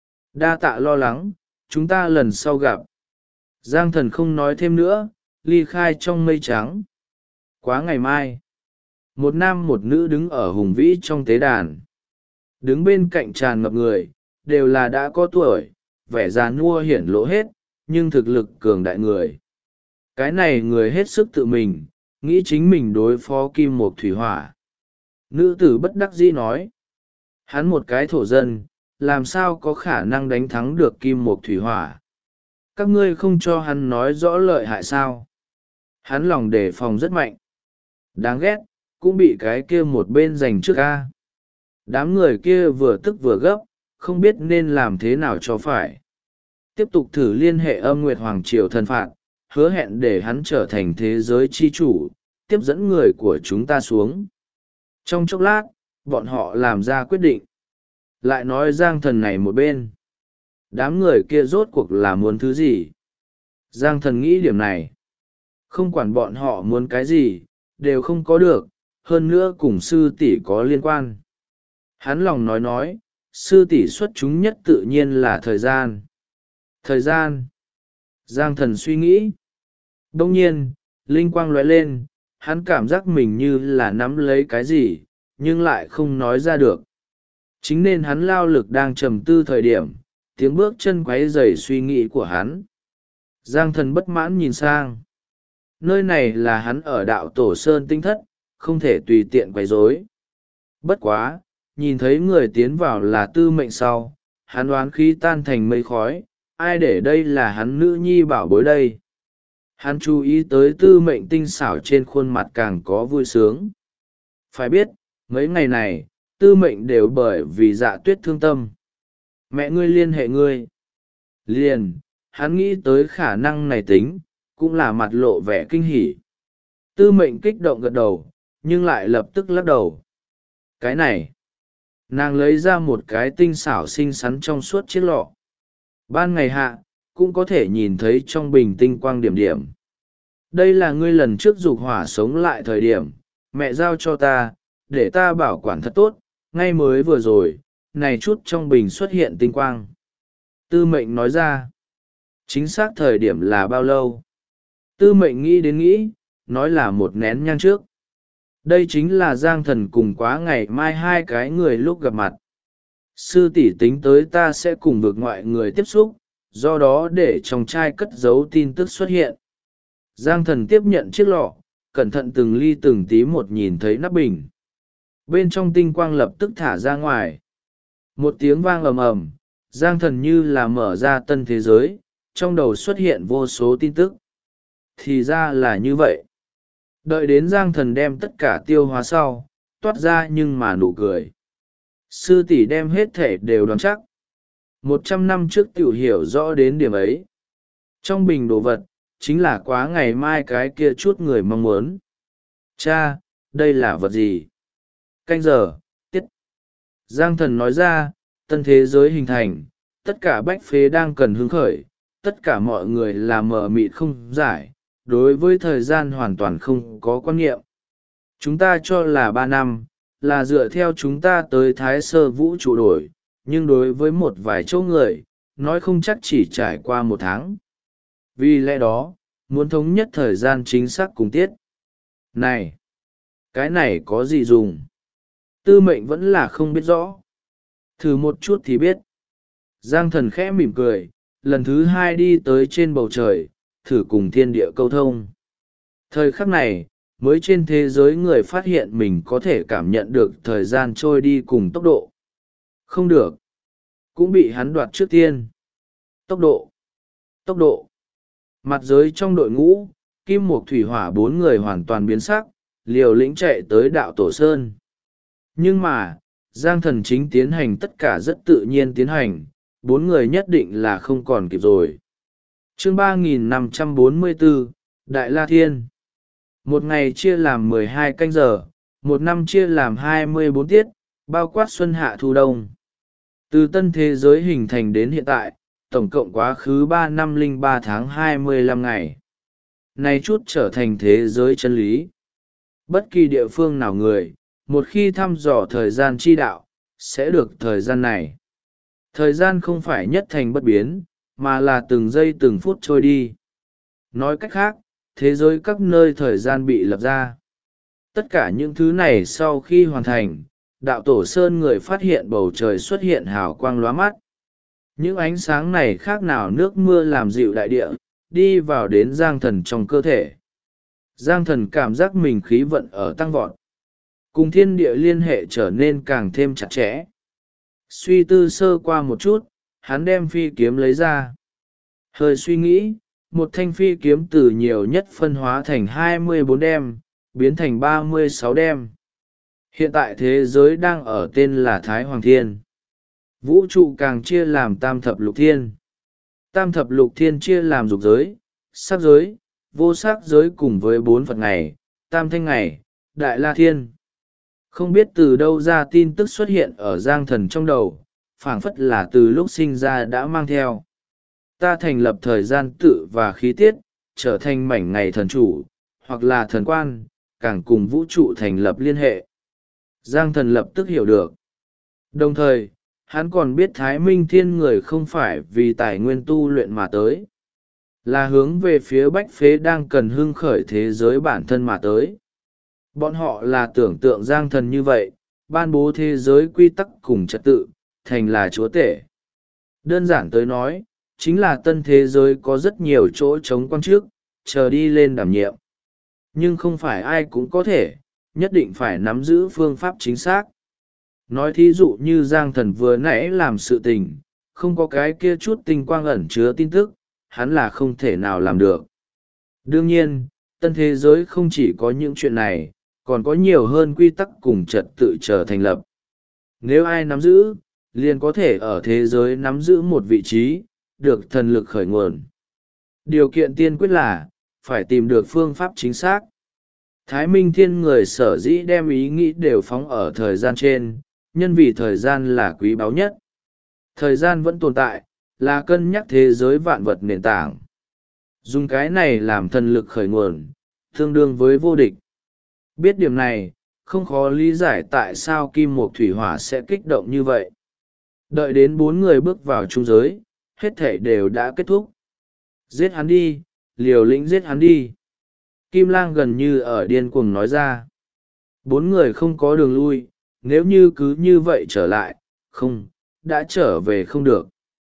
đa tạ lo lắng, chúng ta lần sau gặp. Giang thần không nói thêm nữa, ly khai trong mây trắng. Quá ngày mai, một nam một nữ đứng ở hùng vĩ trong tế đàn. Đứng bên cạnh tràn ngập người, đều là đã có tuổi, vẻ già nua hiển lộ hết, nhưng thực lực cường đại người. Cái này người hết sức tự mình, nghĩ chính mình đối phó kim mục thủy hỏa. Nữ tử bất đắc dĩ nói, hắn một cái thổ dân, làm sao có khả năng đánh thắng được kim mục thủy hỏa? Các ngươi không cho hắn nói rõ lợi hại sao? Hắn lòng đề phòng rất mạnh. Đáng ghét, cũng bị cái kia một bên giành trước ca. Đám người kia vừa tức vừa gấp, không biết nên làm thế nào cho phải. Tiếp tục thử liên hệ âm nguyệt hoàng triều thần phạt, hứa hẹn để hắn trở thành thế giới chi chủ, tiếp dẫn người của chúng ta xuống. Trong chốc lát, bọn họ làm ra quyết định. Lại nói Giang thần này một bên. Đám người kia rốt cuộc là muốn thứ gì? Giang thần nghĩ điểm này. Không quản bọn họ muốn cái gì, đều không có được, hơn nữa cùng sư tỷ có liên quan. Hắn lòng nói, sư tỷ xuất chúng nhất tự nhiên là thời gian. Thời gian. Giang thần suy nghĩ. Đông nhiên, linh quang lóe lên, hắn cảm giác mình như là nắm lấy cái gì, nhưng lại không nói ra được. Chính nên hắn lao lực đang trầm tư thời điểm, tiếng bước chân quấy rầy suy nghĩ của hắn. Giang thần bất mãn nhìn sang. Nơi này là hắn ở đạo Tổ Sơn Tinh Thất, không thể tùy tiện quấy rối. Bất quá, nhìn thấy người tiến vào là Tư Mệnh sau, hắn đoán khí tan thành mây khói, ai để đây là hắn nữ nhi bảo bối đây. Hắn chú ý tới Tư Mệnh tinh xảo trên khuôn mặt càng có vui sướng. Phải biết, mấy ngày này, Tư Mệnh đều bởi vì Dạ Tuyết thương tâm. Mẹ ngươi liên hệ ngươi. Liền, hắn nghĩ tới khả năng này tính, cũng là mặt lộ vẻ kinh hỉ. Tư Mệnh kích động gật đầu, nhưng lại lập tức lắc đầu. Cái này, nàng lấy ra một cái tinh xảo xinh xắn trong suốt chiếc lọ. Ban ngày hạ, cũng có thể nhìn thấy trong bình tinh quang điểm điểm. Đây là ngươi lần trước dục hỏa sống lại thời điểm, mẹ giao cho ta, để ta bảo quản thật tốt, ngay mới vừa rồi, này chút trong bình xuất hiện tinh quang. Tư Mệnh nói ra, chính xác thời điểm là bao lâu? Tư Mệnh nghĩ đến nghĩ, nói là một nén nhang trước. Đây chính là Giang thần cùng quá ngày mai hai cái người lúc gặp mặt. Sư tỷ tính tới ta sẽ cùng vực ngoại người tiếp xúc, do đó để trong chai cất giấu tin tức xuất hiện. Giang thần tiếp nhận chiếc lọ, cẩn thận từng ly từng tí một nhìn thấy nắp bình. Bên trong tinh quang lập tức thả ra ngoài. Một tiếng vang ầm ầm, Giang thần như là mở ra tân thế giới, trong đầu xuất hiện vô số tin tức. Thì ra là như vậy. Đợi đến Giang thần đem tất cả tiêu hóa sau, toát ra nhưng mà nụ cười. Sư tỷ đem hết thể đều đoán chắc. 100 năm trước tiểu hiểu rõ đến điểm ấy. Trong bình đồ vật, chính là quá ngày mai cái kia chút người mong muốn. Cha, đây là vật gì? Canh giờ, tiết. Giang thần nói ra, tân thế giới hình thành, tất cả bách phế đang cần hứng khởi, tất cả mọi người là mờ mịt không giải, đối với thời gian hoàn toàn không có quan niệm. Chúng ta cho là 3 năm, là dựa theo chúng ta tới thái sơ vũ trụ đổi, nhưng đối với một vài chỗ người, nói không chắc chỉ trải qua 1 tháng. Vì lẽ đó, muốn thống nhất thời gian chính xác cùng tiết. Này! Cái này có gì dùng? Tư mệnh vẫn là không biết rõ. Thử một chút thì biết. Giang thần khẽ mỉm cười, lần thứ 2 đi tới trên bầu trời, thử cùng thiên địa câu thông. Thời khắc này, mới trên thế giới người phát hiện mình có thể cảm nhận được thời gian trôi đi cùng tốc độ. Không được. Cũng bị hắn đoạt trước tiên. Tốc độ. Tốc độ. Mặt giới trong đội ngũ, kim mục thủy hỏa 4 người hoàn toàn biến sắc, liều lĩnh chạy tới đạo tổ sơn. Nhưng mà, Giang thần chính tiến hành tất cả rất tự nhiên tiến hành, 4 người nhất định là không còn kịp rồi. Chương 3544, Đại La Thiên. Một ngày chia làm 12 canh giờ, một năm chia làm 24 tiết, bao quát xuân hạ thu đông. Từ tân thế giới hình thành đến hiện tại, tổng cộng quá khứ 3 năm 03 tháng 25 ngày. Nay chút trở thành thế giới chân lý. Bất kỳ địa phương nào người, một khi thăm dò thời gian chi đạo, sẽ được thời gian này. Thời gian không phải nhất thành bất biến, mà là từng giây từng phút trôi đi. Nói cách khác, thế giới các nơi thời gian bị lập ra. Tất cả những thứ này sau khi hoàn thành, đạo tổ sơn người phát hiện bầu trời xuất hiện hào quang lóa mắt. Những ánh sáng này khác nào nước mưa làm dịu đại địa, đi vào đến Giang thần trong cơ thể. Giang thần cảm giác mình khí vận ở tăng vọt. Cùng thiên địa liên hệ trở nên càng thêm chặt chẽ. Suy tư sơ qua một chút, hắn đem phi kiếm lấy ra. Hơi suy nghĩ, một thanh phi kiếm từ nhiều nhất phân hóa thành 24 đem, biến thành 36 đem. Hiện tại thế giới đang ở tên là Thái Hoàng Thiên. Vũ trụ càng chia làm tam thập lục thiên. Tam thập lục thiên chia làm dục giới, sắc giới, vô sắc giới cùng với 4 Phật ngày, tam thanh ngày, Đại La Thiên. Không biết từ đâu ra tin tức xuất hiện ở Giang thần trong đầu, phảng phất là từ lúc sinh ra đã mang theo. Ta thành lập thời gian tự và khí tiết, trở thành mảnh ngày thần chủ, hoặc là thần quan, càng cùng vũ trụ thành lập liên hệ. Giang thần lập tức hiểu được. Đồng thời, hắn còn biết Thái Minh Thiên người không phải vì tài nguyên tu luyện mà tới, là hướng về phía bách phế đang cần hưng khởi thế giới bản thân mà tới. Bọn họ là tưởng tượng Giang thần như vậy, ban bố thế giới quy tắc cùng trật tự, thành là chúa tể. Đơn giản tới nói, chính là tân thế giới có rất nhiều chỗ trống quan trước, chờ đi lên đảm nhiệm. Nhưng không phải ai cũng có thể, nhất định phải nắm giữ phương pháp chính xác. Nói thí dụ như Giang thần vừa nãy làm sự tình, không có cái kia chút tinh quang ẩn chứa tin tức, hắn là không thể nào làm được. Đương nhiên, tân thế giới không chỉ có những chuyện này, còn có nhiều hơn quy tắc cùng trật tự chờ thành lập. Nếu ai nắm giữ, liền có thể ở thế giới nắm giữ một vị trí, được thần lực khởi nguồn. Điều kiện tiên quyết là, phải tìm được phương pháp chính xác. Thái Minh Thiên người sở dĩ đem ý nghĩ đều phóng ở thời gian trên, nhân vì thời gian là quý báu nhất. Thời gian vẫn tồn tại, là cân nhắc thế giới vạn vật nền tảng. Dùng cái này làm thần lực khởi nguồn, tương đương với vô địch. Biết điểm này, không khó lý giải tại sao kim mục thủy hỏa sẽ kích động như vậy. Đợi đến 4 người bước vào trung giới, hết thể đều đã kết thúc. Giết hắn đi, liều lĩnh giết hắn đi. Kim Lang gần như ở điên cuồng nói ra. 4 người không có đường lui, nếu như cứ như vậy trở lại, không, đã trở về không được.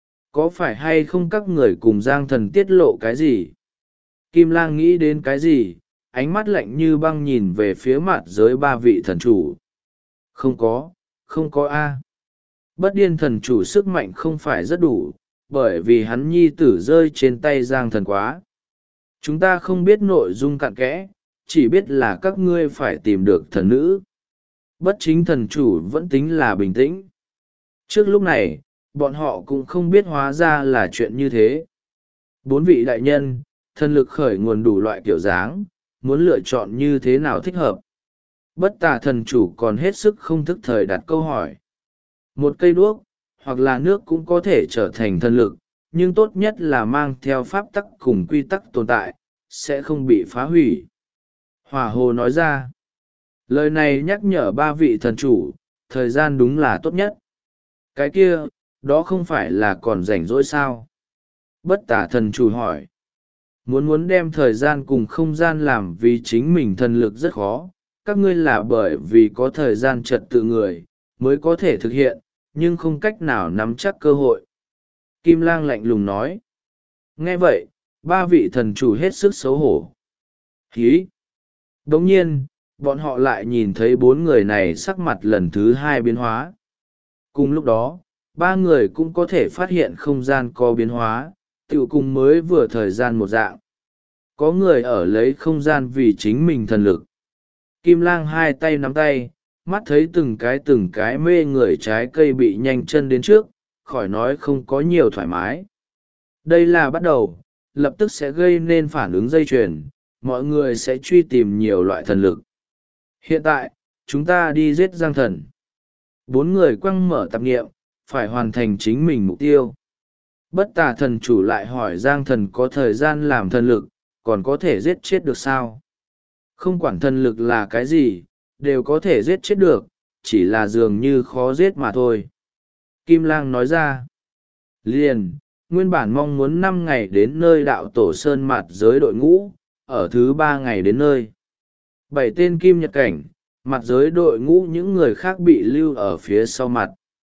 Có phải hay không các người cùng Giang thần tiết lộ cái gì? Kim Lang nghĩ đến cái gì, ánh mắt lạnh như băng nhìn về phía mặt giới 3 vị thần chủ. Không có, không có a. Bất điên thần chủ sức mạnh không phải rất đủ, bởi vì hắn nhi tử rơi trên tay Giang thần quá. Chúng ta không biết nội dung cặn kẽ, chỉ biết là các ngươi phải tìm được thần nữ. Bất chính thần chủ vẫn tính là bình tĩnh. Trước lúc này, bọn họ cũng không biết hóa ra là chuyện như thế. 4 vị đại nhân, thần lực khởi nguồn đủ loại kiểu dáng, muốn lựa chọn như thế nào thích hợp. Bất tà thần chủ còn hết sức không thức thời đặt câu hỏi. Một cây đuốc, hoặc là nước cũng có thể trở thành thần lực, nhưng tốt nhất là mang theo pháp tắc cùng quy tắc tồn tại, sẽ không bị phá hủy. Hỏa hồ nói ra, Lời này nhắc nhở ba vị thần chủ, thời gian đúng là tốt nhất. Cái kia, đó không phải là còn rảnh rỗi sao? Bất tả thần chủ hỏi. Muốn đem thời gian cùng không gian làm vì chính mình thần lực rất khó, các ngươi là bởi vì có thời gian trật tự người, mới có thể thực hiện, nhưng không cách nào nắm chắc cơ hội. Kim Lang lạnh lùng nói. Nghe vậy, ba vị thần chủ hết sức xấu hổ. Hí! Đồng nhiên, bọn họ lại nhìn thấy bốn người này sắc mặt lần thứ hai biến hóa. Cùng lúc đó, ba người cũng có thể phát hiện không gian có biến hóa, tựu cùng mới vừa thời gian một dạng. Có người ở lấy không gian vì chính mình thần lực. Kim Lang hai tay nắm tay, mắt thấy từng cái mê người trái cây bị nhanh chân đến trước, khỏi nói không có nhiều thoải mái. Đây là bắt đầu, lập tức sẽ gây nên phản ứng dây chuyền, mọi người sẽ truy tìm nhiều loại thần lực. Hiện tại, chúng ta đi giết Giang Thần. Bốn người quăng mở tạp nghiệm, phải hoàn thành chính mình mục tiêu. Bất tà thần chủ lại hỏi Giang Thần có thời gian làm thần lực, còn có thể giết chết được sao? Không quản thần lực là cái gì, đều có thể giết chết được, chỉ là dường như khó giết mà thôi. Kim Lang nói ra. Liền, nguyên bản mong muốn 5 ngày đến nơi đạo tổ sơn mạt giới đội ngũ, ở thứ 3 ngày đến nơi. 7 tên kim nhật cảnh, mặt giới đội ngũ những người khác bị lưu ở phía sau mặt.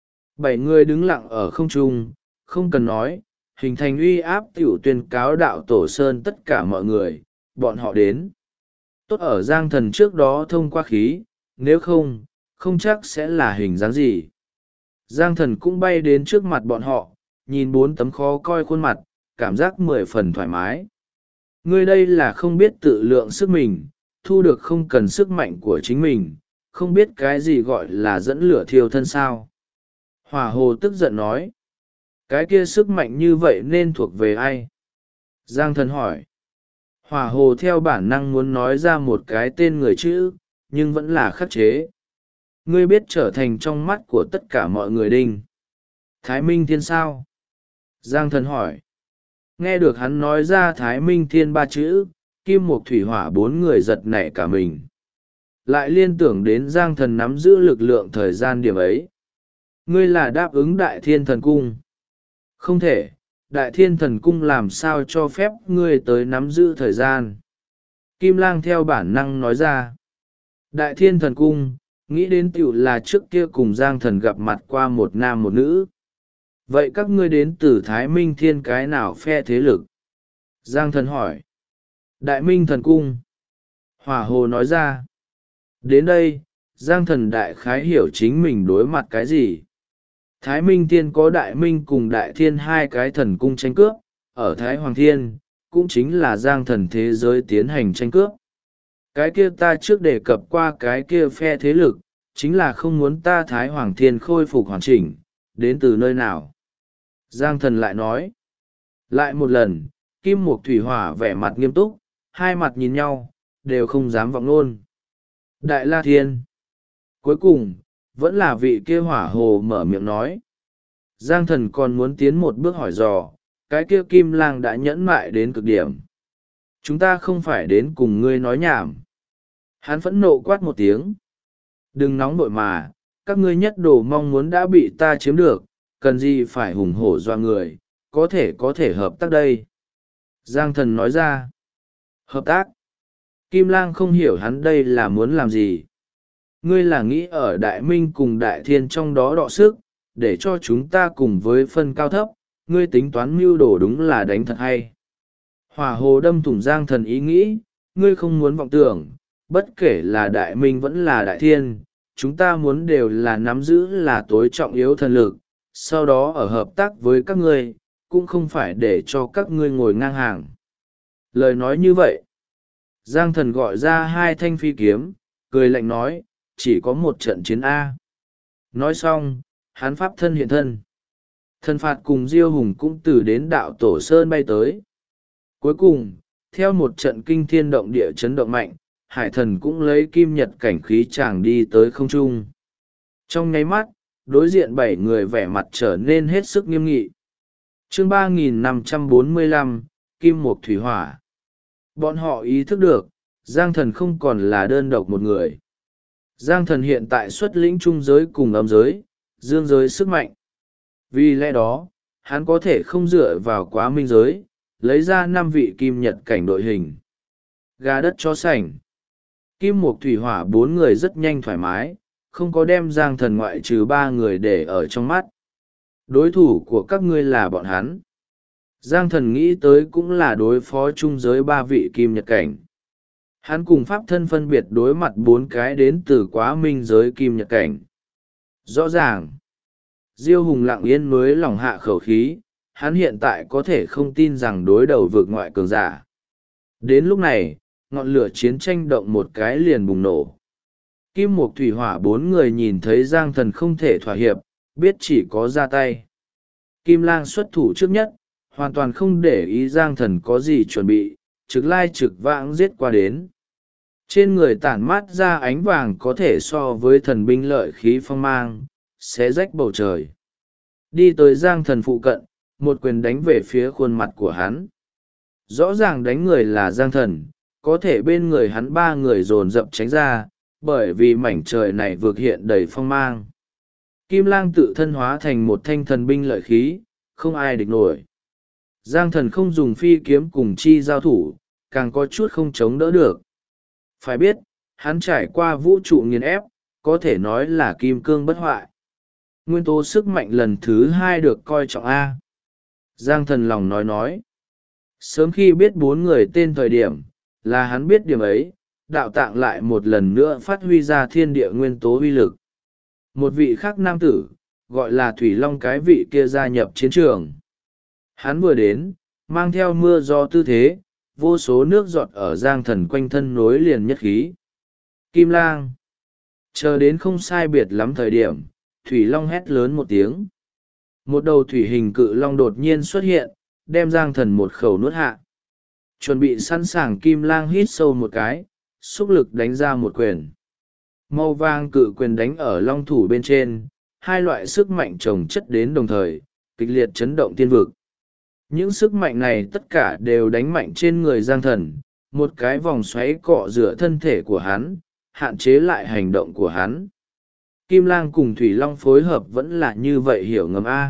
7 người đứng lặng ở không trung, không cần nói, hình thành uy áp tiểu tuyên cáo đạo tổ sơn tất cả mọi người, bọn họ đến. Tốt ở Giang Thần trước đó thông qua khí, nếu không, không chắc sẽ là hình dáng gì. Giang Thần cũng bay đến trước mặt bọn họ, nhìn 4 tấm khó coi khuôn mặt, cảm giác 10 phần thoải mái. Ngươi đây là không biết tự lượng sức mình, thu được không cần sức mạnh của chính mình, không biết cái gì gọi là dẫn lửa thiêu thân sao. Hỏa hồ tức giận nói. Cái kia sức mạnh như vậy nên thuộc về ai? Giang Thần hỏi. Hỏa hồ theo bản năng muốn nói ra một cái tên người chữ, nhưng vẫn là khắc chế. Ngươi biết trở thành trong mắt của tất cả mọi người đinh. Thái Minh Thiên sao? Giang Thần hỏi. Nghe được hắn nói ra Thái Minh Thiên 3 chữ, Kim Mộc Thủy Hỏa 4 người giật nảy cả mình. Lại liên tưởng đến Giang Thần nắm giữ lực lượng thời gian điểm ấy. Ngươi là đáp ứng Đại Thiên Thần Cung. Không thể, Đại Thiên Thần Cung làm sao cho phép ngươi tới nắm giữ thời gian. Kim Lang theo bản năng nói ra. Đại Thiên Thần Cung, nghĩ đến tiểu là trước kia cùng Giang Thần gặp mặt qua một nam một nữ. Vậy các ngươi đến từ Thái Minh Thiên cái nào phe thế lực? Giang Thần hỏi. Đại Minh Thần Cung. Hỏa hồ nói ra. Đến đây, Giang Thần đại khái hiểu chính mình đối mặt cái gì. Thái Minh Thiên có Đại Minh cùng Đại Thiên hai cái thần cung tranh cướp, ở Thái Hoàng Thiên, cũng chính là Giang Thần thế giới tiến hành tranh cướp. Cái kia ta trước đề cập qua cái kia phe thế lực, chính là không muốn ta Thái Hoàng Thiên khôi phục hoàn chỉnh, đến từ nơi nào. Giang Thần lại nói. Lại một lần, Kim Mộc Thủy Hỏa vẻ mặt nghiêm túc, hai mặt nhìn nhau, đều không dám vọng luôn. Đại La Thiên. Cuối cùng, vẫn là vị kia hỏa hồ mở miệng nói. Giang Thần còn muốn tiến một bước hỏi dò, cái kia Kim Lang đã nhẫn mại đến cực điểm. Chúng ta không phải đến cùng ngươi nói nhảm. Hắn phẫn nộ quát một tiếng. Đừng nóng nội mà, các ngươi nhất đồ mong muốn đã bị ta chiếm được, cần gì phải hùng hổ doa người, có thể hợp tác đây. Giang Thần nói ra. Hợp tác. Kim Lang không hiểu hắn đây là muốn làm gì. Ngươi là nghĩ ở Đại Minh cùng Đại Thiên trong đó đọ sức, để cho chúng ta cùng với phân cao thấp, ngươi tính toán mưu đồ đúng là đánh thật hay. Hỏa hồ đâm thủng Giang Thần ý nghĩ, ngươi không muốn vọng tưởng, bất kể là Đại Minh vẫn là Đại Thiên, chúng ta muốn đều là nắm giữ là tối trọng yếu thần lực, sau đó ở hợp tác với các ngươi, cũng không phải để cho các ngươi ngồi ngang hàng. Lời nói như vậy, Giang Thần gọi ra 2 thanh phi kiếm, cười lạnh nói, chỉ có một trận chiến A. Nói xong, hắn pháp thân hiện thân. Thần phạt cùng Diêu Hùng cũng từ đến đạo Tổ Sơn bay tới. Cuối cùng, theo một trận kinh thiên động địa chấn động mạnh, Hải Thần cũng lấy kim nhật cảnh khí chàng đi tới không trung. Trong nháy mắt, đối diện 7 người vẻ mặt trở nên hết sức nghiêm nghị. Chương 3545, Kim Mộc Thủy Hỏa. Bọn họ ý thức được, Giang Thần không còn là đơn độc một người. Giang thần hiện tại xuất lĩnh trung giới cùng âm giới, dương giới sức mạnh. Vì lẽ đó, hắn có thể không dựa vào quá minh giới, lấy ra 5 vị kim nhật cảnh đội hình. Gà đất chó sành. Kim mộc thủy hỏa 4 người rất nhanh thoải mái, không có đem Giang thần ngoại trừ 3 người để ở trong mắt. Đối thủ của các ngươi là bọn hắn. Giang thần nghĩ tới cũng là đối phó trung giới 3 vị kim nhật cảnh. Hắn cùng pháp thân phân biệt đối mặt 4 cái đến từ quá minh giới kim nhật cảnh. Rõ ràng, Diêu Hùng lặng yên mới lòng hạ khẩu khí, hắn hiện tại có thể không tin rằng đối đầu vượt ngoại cường giả. Đến lúc này, ngọn lửa chiến tranh động một cái liền bùng nổ. Kim mộc thủy hỏa 4 người nhìn thấy Giang thần không thể thỏa hiệp, biết chỉ có ra tay. Kim lang xuất thủ trước nhất, hoàn toàn không để ý Giang thần có gì chuẩn bị, trực lai trực vãng giết qua đến. Trên người tản mát ra ánh vàng có thể so với thần binh lợi khí phong mang, xé rách bầu trời. Đi tới Giang thần phụ cận, một quyền đánh về phía khuôn mặt của hắn. Rõ ràng đánh người là Giang thần, có thể bên người hắn 3 người dồn dập tránh ra, bởi vì mảnh trời này vượt hiện đầy phong mang. Kim lang tự thân hóa thành một thanh thần binh lợi khí, không ai địch nổi. Giang thần không dùng phi kiếm cùng chi giao thủ, càng có chút không chống đỡ được. Phải biết, hắn trải qua vũ trụ nghiền ép, có thể nói là kim cương bất hoại. Nguyên tố sức mạnh lần thứ 2 được coi trọng A. Giang thần lòng nói. Sớm khi biết 4 người tên thời điểm, là hắn biết điểm ấy, đạo tạng lại một lần nữa phát huy ra thiên địa nguyên tố uy lực. Một vị khác nam tử, gọi là Thủy Long cái vị kia gia nhập chiến trường. Hắn vừa đến, mang theo mưa gió tư thế, vô số nước giọt ở Giang thần quanh thân nối liền nhất khí. Kim lang. Chờ đến không sai biệt lắm thời điểm, Thủy Long hét lớn một tiếng. Một đầu thủy hình cự long đột nhiên xuất hiện, đem Giang thần một khẩu nuốt hạ. Chuẩn bị sẵn sàng Kim lang hít sâu một cái, xúc lực đánh ra một quyền. Màu vàng cự quyền đánh ở long thủ bên trên, 2 loại sức mạnh chồng chất đến đồng thời, kịch liệt chấn động thiên vực. Những sức mạnh này tất cả đều đánh mạnh trên người Giang thần, một cái vòng xoáy cọ rửa thân thể của hắn, hạn chế lại hành động của hắn. Kim lang cùng Thủy Long phối hợp vẫn là như vậy hiểu ngầm A.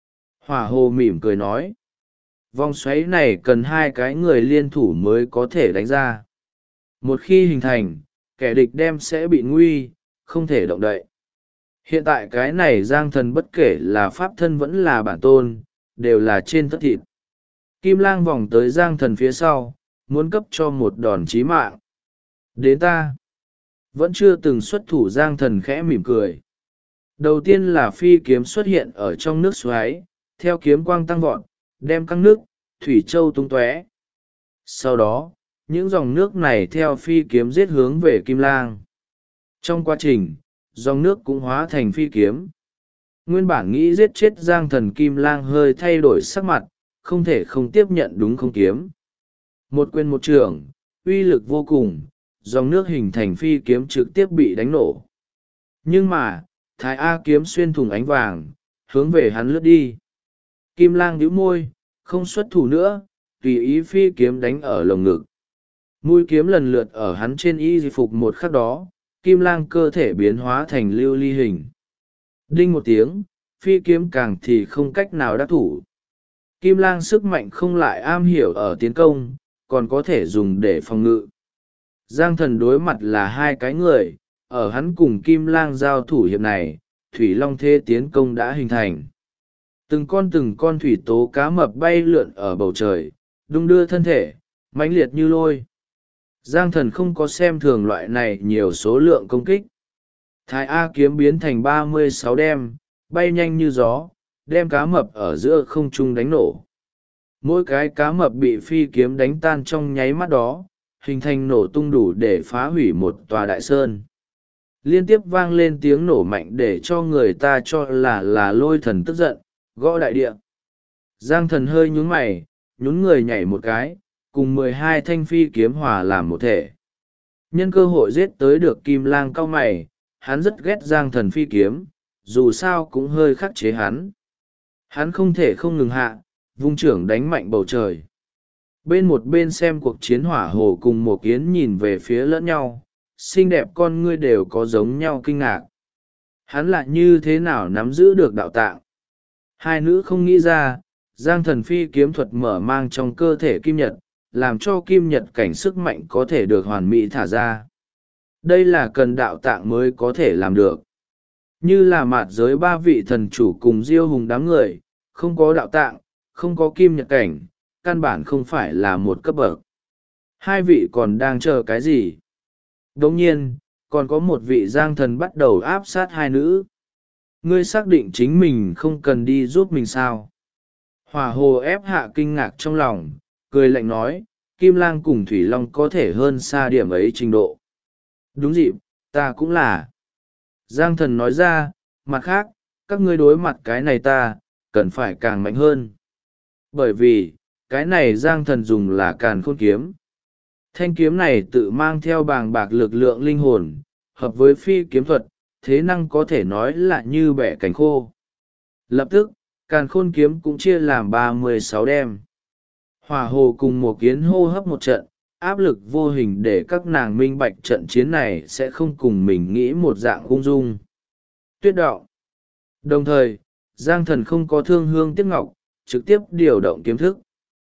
Hỏa hồ mỉm cười nói. Vòng xoáy này cần 2 cái người liên thủ mới có thể đánh ra. Một khi hình thành, kẻ địch đem sẽ bị nguy, không thể động đậy. Hiện tại cái này Giang thần bất kể là pháp thân vẫn là bản tôn, đều là trên tất thịt. Kim lang vòng tới Giang thần phía sau, muốn cấp cho một đòn chí mạng. Đến ta. Vẫn chưa từng xuất thủ Giang thần khẽ mỉm cười. Đầu tiên là phi kiếm xuất hiện ở trong nước xoáy, theo kiếm quang tăng vọt, đem các nước, thủy châu tung tóe. Sau đó, những dòng nước này theo phi kiếm giết hướng về Kim lang. Trong quá trình, dòng nước cũng hóa thành phi kiếm. Nguyên bản nghĩ giết chết Giang thần Kim lang hơi thay đổi sắc mặt, không thể không tiếp nhận đúng không kiếm. Một quyền một trường, uy lực vô cùng, dòng nước hình thành phi kiếm trực tiếp bị đánh nổ. Nhưng mà, Thái A kiếm xuyên thủng ánh vàng, hướng về hắn lướt đi. Kim lang nhíu môi, không xuất thủ nữa, tùy ý phi kiếm đánh ở lồng ngực. Mũi kiếm lần lượt ở hắn trên y phục một khắc đó, Kim lang cơ thể biến hóa thành lưu ly hình. Đinh một tiếng, phi kiếm càng thì không cách nào đắc thủ. Kim lang sức mạnh không lại am hiểu ở tiến công, còn có thể dùng để phòng ngự. Giang thần đối mặt là 2 cái người, ở hắn cùng Kim lang giao thủ hiệp này, Thủy Long thế tiến công đã hình thành. Từng con thủy tố cá mập bay lượn ở bầu trời, đung đưa thân thể, mãnh liệt như lôi. Giang thần không có xem thường loại này nhiều số lượng công kích. Thái A kiếm biến thành 36 đem, bay nhanh như gió, đem cá mập ở giữa không trung đánh nổ. Mỗi cái cá mập bị phi kiếm đánh tan trong nháy mắt đó, hình thành nổ tung đủ để phá hủy một tòa đại sơn. Liên tiếp vang lên tiếng nổ mạnh để cho người ta cho là lôi thần tức giận, gõ đại địa. Giang thần hơi nhún mày, nhún người nhảy một cái, cùng 12 thanh phi kiếm hòa làm một thể. Nhân cơ hội giết tới được Kim lang cau mày, hắn rất ghét Giang thần phi kiếm, dù sao cũng hơi khắc chế hắn. Hắn không thể không ngừng hạ, vung trưởng đánh mạnh bầu trời. Bên một bên xem cuộc chiến hỏa hồ cùng một kiến nhìn về phía lẫn nhau, xinh đẹp con ngươi đều có giống nhau kinh ngạc. Hắn lại như thế nào nắm giữ được đạo tạng? Hai nữ không nghĩ ra, Giang Thần phi kiếm thuật mở mang trong cơ thể kim nhật, làm cho kim nhật cảnh sức mạnh có thể được hoàn mỹ thả ra. Đây là cần đạo tạng mới có thể làm được. Như là mạt giới ba vị thần chủ cùng Diêu Hùng đám người, không có đạo tạng, không có kim nhật cảnh, căn bản không phải là một cấp bậc. Hai vị còn đang chờ cái gì? Đồng nhiên, còn có một vị Giang Thần bắt đầu áp sát hai nữ. Ngươi xác định chính mình không cần đi giúp mình sao? Hỏa hồ ép hạ kinh ngạc trong lòng, cười lạnh nói, Kim Lang cùng Thủy Long có thể hơn xa điểm ấy trình độ. Đúng dịp, ta cũng là. Giang Thần nói ra, mặt khác, các ngươi đối mặt cái này ta, cần phải càng mạnh hơn. Bởi vì, cái này Giang Thần dùng là càn khôn kiếm. Thanh kiếm này tự mang theo bàng bạc lực lượng linh hồn, hợp với phi kiếm thuật, thế năng có thể nói là như bẻ cánh khô. Lập tức, càn khôn kiếm cũng chia làm 36 đem. Hỏa hồ cùng một kiến hô hấp một trận, áp lực vô hình để các nàng minh bạch trận chiến này sẽ không cùng mình nghĩ một dạng ung dung. Tuyết đạo. Đồng thời, Giang Thần không có thương hương tiếc ngọc, trực tiếp điều động kiếm thức.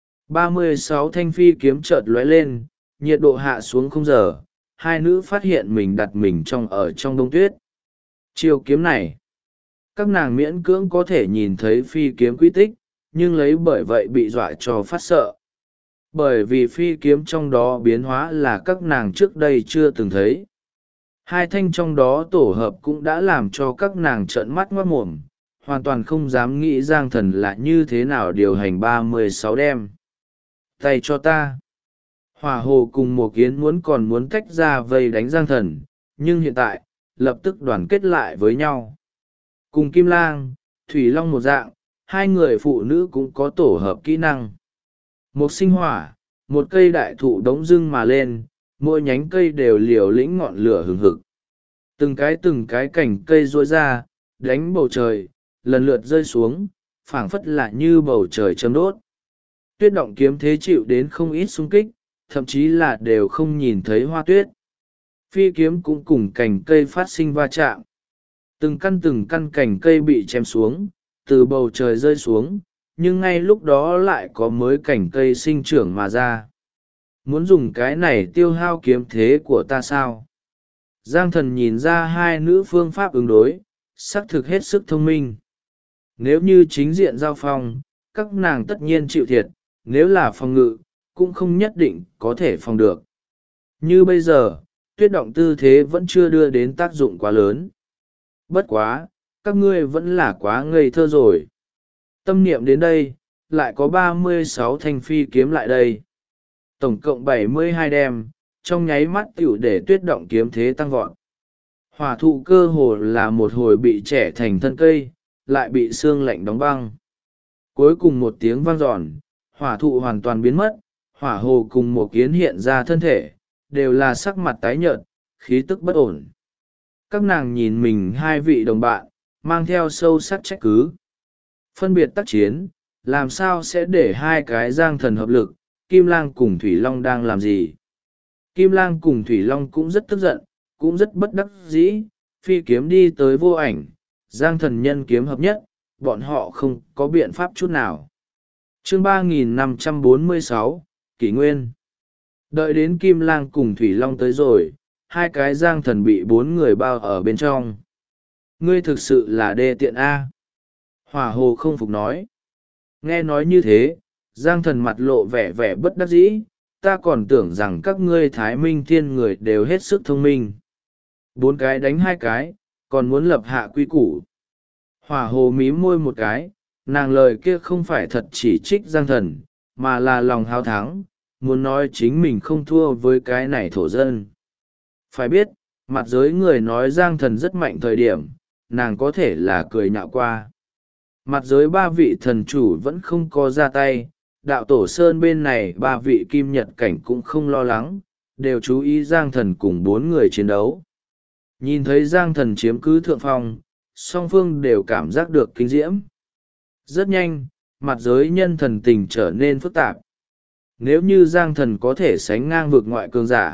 36 thanh phi kiếm chợt lóe lên, nhiệt độ hạ xuống không giờ, hai nữ phát hiện mình đặt mình trong đông tuyết. Chiều kiếm này, các nàng miễn cưỡng có thể nhìn thấy phi kiếm quy tích, nhưng lấy bởi vậy bị dọa cho phát sợ. Bởi vì phi kiếm trong đó biến hóa là các nàng trước đây chưa từng thấy. Hai thanh trong đó tổ hợp cũng đã làm cho các nàng trợn mắt ngoác mồm, hoàn toàn không dám nghĩ Giang Thần là như thế nào điều hành 36 đem. Tay cho ta. Hỏa hồ cùng một kiến muốn tách ra vây đánh Giang Thần, nhưng hiện tại, lập tức đoàn kết lại với nhau. Cùng Kim Lang, Thủy Long một dạng, hai người phụ nữ cũng có tổ hợp kỹ năng. Một sinh hỏa, một cây đại thụ đống dưng mà lên, mỗi nhánh cây đều liều lĩnh ngọn lửa hừng hực. Từng cái cành cây rối ra, đánh bầu trời, lần lượt rơi xuống, phảng phất là như bầu trời châm đốt. Tuyết động kiếm thế chịu đến không ít xung kích, thậm chí là đều không nhìn thấy hoa tuyết. Phi kiếm cũng cùng cành cây phát sinh va chạm. Từng căn cành cây bị chém xuống, từ bầu trời rơi xuống, nhưng ngay lúc đó lại có mới cành cây sinh trưởng mà ra. Muốn dùng cái này tiêu hao kiếm thế của ta sao? Giang Thần nhìn ra hai nữ phương pháp ứng đối, xác thực hết sức thông minh. Nếu như chính diện giao phong, các nàng tất nhiên chịu thiệt, nếu là phòng ngự, cũng không nhất định có thể phòng được. Như bây giờ, tuyết động tư thế vẫn chưa đưa đến tác dụng quá lớn. Bất quá, các ngươi vẫn là quá ngây thơ rồi. Tâm niệm đến đây, lại có 36 thanh phi kiếm lại đây. Tổng cộng 72 đem, trong nháy mắt tiểu để tuyết động kiếm thế tăng vọt. Hỏa thụ cơ hồ là một hồi bị trẻ thành thân cây, lại bị xương lạnh đóng băng. Cuối cùng một tiếng vang dọn, hỏa thụ hoàn toàn biến mất, hỏa hồ cùng một kiến hiện ra thân thể, đều là sắc mặt tái nhợt, khí tức bất ổn. Các nàng nhìn mình hai vị đồng bạn, mang theo sâu sắc trách cứ. Phân biệt tác chiến, làm sao sẽ để hai cái Giang Thần hợp lực, Kim Lang cùng Thủy Long đang làm gì? Kim Lang cùng Thủy Long cũng rất tức giận, cũng rất bất đắc dĩ, phi kiếm đi tới vô ảnh, Giang Thần nhân kiếm hợp nhất, bọn họ không có biện pháp chút nào. Chương 3546, Kỷ Nguyên. Đợi đến Kim Lang cùng Thủy Long tới rồi, hai cái Giang Thần bị 4 người bao ở bên trong. Ngươi thực sự là đê tiện A. Hỏa hồ không phục nói. Nghe nói như thế, Giang Thần mặt lộ vẻ bất đắc dĩ, ta còn tưởng rằng các ngươi Thái Minh Thiên người đều hết sức thông minh. 4 cái đánh 2 cái, còn muốn lập hạ quy củ. Hỏa hồ mím môi một cái, nàng lời kia không phải thật chỉ trích Giang Thần, mà là lòng háo thắng, muốn nói chính mình không thua với cái này thổ dân. Phải biết, mặt giới người nói Giang Thần rất mạnh thời điểm, nàng có thể là cười nhạo qua. Mặt giới 3 vị thần chủ vẫn không có ra tay, đạo tổ sơn bên này 3 vị kim nhật cảnh cũng không lo lắng, đều chú ý Giang Thần cùng 4 người chiến đấu. Nhìn thấy Giang Thần chiếm cứ thượng phong, song phương đều cảm giác được kinh diễm. Rất nhanh, mặt giới nhân thần tình trở nên phức tạp. Nếu như Giang Thần có thể sánh ngang vực ngoại cường giả,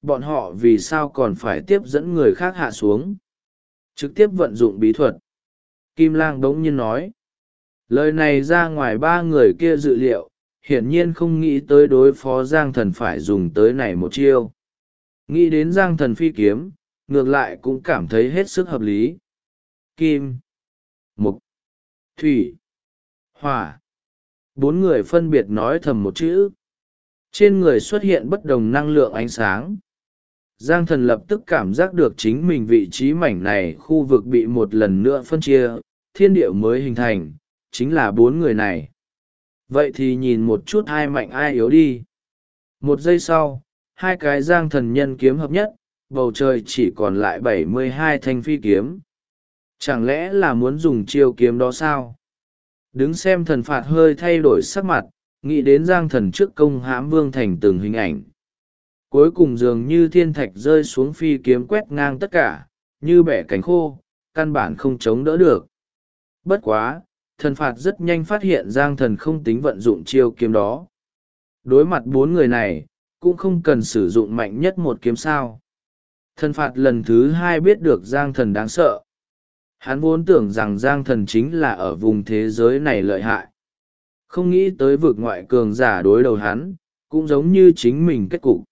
bọn họ vì sao còn phải tiếp dẫn người khác hạ xuống, trực tiếp vận dụng bí thuật. Kim Lang bỗng nhiên nói. Lời này ra ngoài ba người kia dự liệu, hiển nhiên không nghĩ tới đối phó Giang Thần phải dùng tới này một chiêu. Nghĩ đến Giang Thần phi kiếm, ngược lại cũng cảm thấy hết sức hợp lý. Kim, Mộc, Thủy, Hỏa. Bốn người phân biệt nói thầm một chữ. Trên người xuất hiện bất đồng năng lượng ánh sáng. Giang Thần lập tức cảm giác được chính mình vị trí mảnh này khu vực bị một lần nữa phân chia, thiên địa mới hình thành, chính là bốn người này. Vậy thì nhìn một chút ai mạnh ai yếu đi. Một giây sau, hai cái Giang Thần nhân kiếm hợp nhất, bầu trời chỉ còn lại 72 thanh phi kiếm. Chẳng lẽ là muốn dùng chiêu kiếm đó sao? Đứng xem Thần Phạt hơi thay đổi sắc mặt, nghĩ đến Giang Thần trước công hãm Vương Thành từng hình ảnh. Cuối cùng dường như thiên thạch rơi xuống phi kiếm quét ngang tất cả, như bẻ cánh khô, căn bản không chống đỡ được. Bất quá, Thần Phạt rất nhanh phát hiện Giang Thần không tính vận dụng chiêu kiếm đó. Đối mặt bốn người này, cũng không cần sử dụng mạnh nhất một kiếm sao. Thần Phạt lần thứ hai biết được Giang Thần đáng sợ. Hắn vốn tưởng rằng Giang Thần chính là ở vùng thế giới này lợi hại. Không nghĩ tới vực ngoại cường giả đối đầu hắn, cũng giống như chính mình kết cục.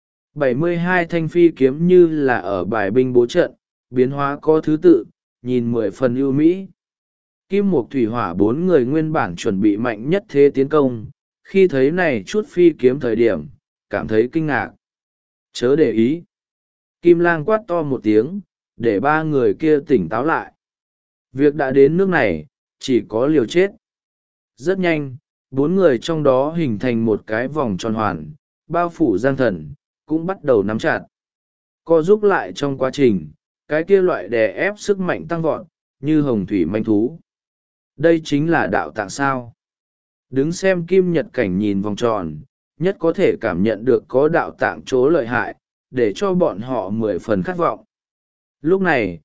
72 thanh phi kiếm như là ở bài binh bố trận, biến hóa có thứ tự, nhìn 10 phần ưu mỹ. Kim Mộc Thủy Hỏa bốn người nguyên bản chuẩn bị mạnh nhất thế tiến công, khi thấy này chút phi kiếm thời điểm, cảm thấy kinh ngạc. Chớ để ý. Kim Lang quát to một tiếng, để ba người kia tỉnh táo lại. Việc đã đến nước này, chỉ có liều chết. Rất nhanh, bốn người trong đó hình thành một cái vòng tròn hoàn, bao phủ Giang Thần, cũng bắt đầu nắm chặt. Co giúp lại trong quá trình, cái kia loại đè ép sức mạnh tăng vọt, như hồng thủy manh thú. Đây chính là đạo tạng sao. Đứng xem Kim Nhật Cảnh nhìn vòng tròn, nhất có thể cảm nhận được có đạo tạng chỗ lợi hại, để cho bọn họ 10 phần khát vọng. Lúc này,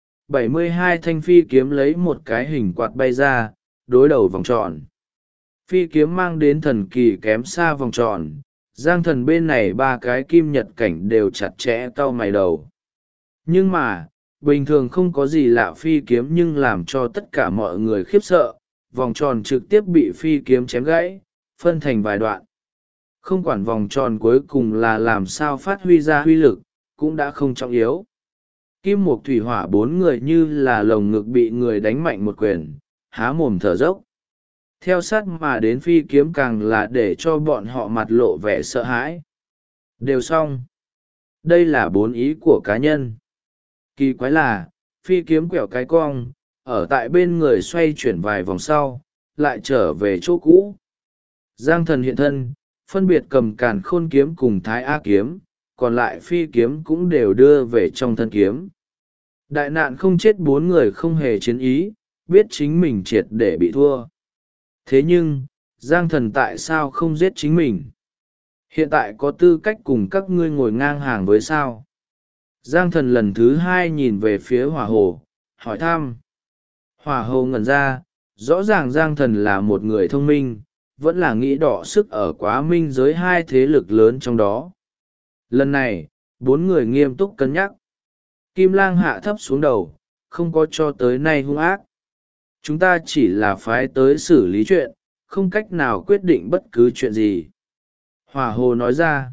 72 thanh phi kiếm lấy một cái hình quạt bay ra, đối đầu vòng tròn. Phi kiếm mang đến thần kỳ kém xa vòng tròn, Giang Thần bên này ba cái Kim Nhật Cảnh đều chặt chẽ cau mày đầu. Nhưng mà, bình thường không có gì lạ phi kiếm nhưng làm cho tất cả mọi người khiếp sợ, vòng tròn trực tiếp bị phi kiếm chém gãy, phân thành vài đoạn. Không quản vòng tròn cuối cùng là làm sao phát huy ra huy lực, cũng đã không trọng yếu. Kim Mộc Thủy Hỏa bốn người như là lồng ngực bị người đánh mạnh một quyền, há mồm thở dốc. Theo sát mà đến phi kiếm càng là để cho bọn họ mặt lộ vẻ sợ hãi. Đều xong. Đây là bốn ý của cá nhân. Kỳ quái là, phi kiếm quẹo cái cong, ở tại bên người xoay chuyển vài vòng sau, lại trở về chỗ cũ. Giang Thần hiện thân, phân biệt cầm Càn Khôn kiếm cùng Thái A kiếm, còn lại phi kiếm cũng đều đưa về trong thân kiếm. Đại nạn không chết bốn người không hề chiến ý, biết chính mình triệt để bị thua. Thế nhưng, Giang Thần tại sao không giết chính mình? Hiện tại có tư cách cùng các ngươi ngồi ngang hàng với sao? Giang Thần lần thứ hai nhìn về phía Hỏa Hồ, hỏi thăm. Hỏa Hồ ngẩn ra, rõ ràng Giang Thần là một người thông minh, vẫn là nghĩ đọ sức ở Quá Minh giới hai thế lực lớn trong đó. Lần này, bốn người nghiêm túc cân nhắc. Kim Lang hạ thấp xuống đầu, không có cho tới nay hung ác. Chúng ta chỉ là phái tới xử lý chuyện, không cách nào quyết định bất cứ chuyện gì. Hỏa Hồ nói ra.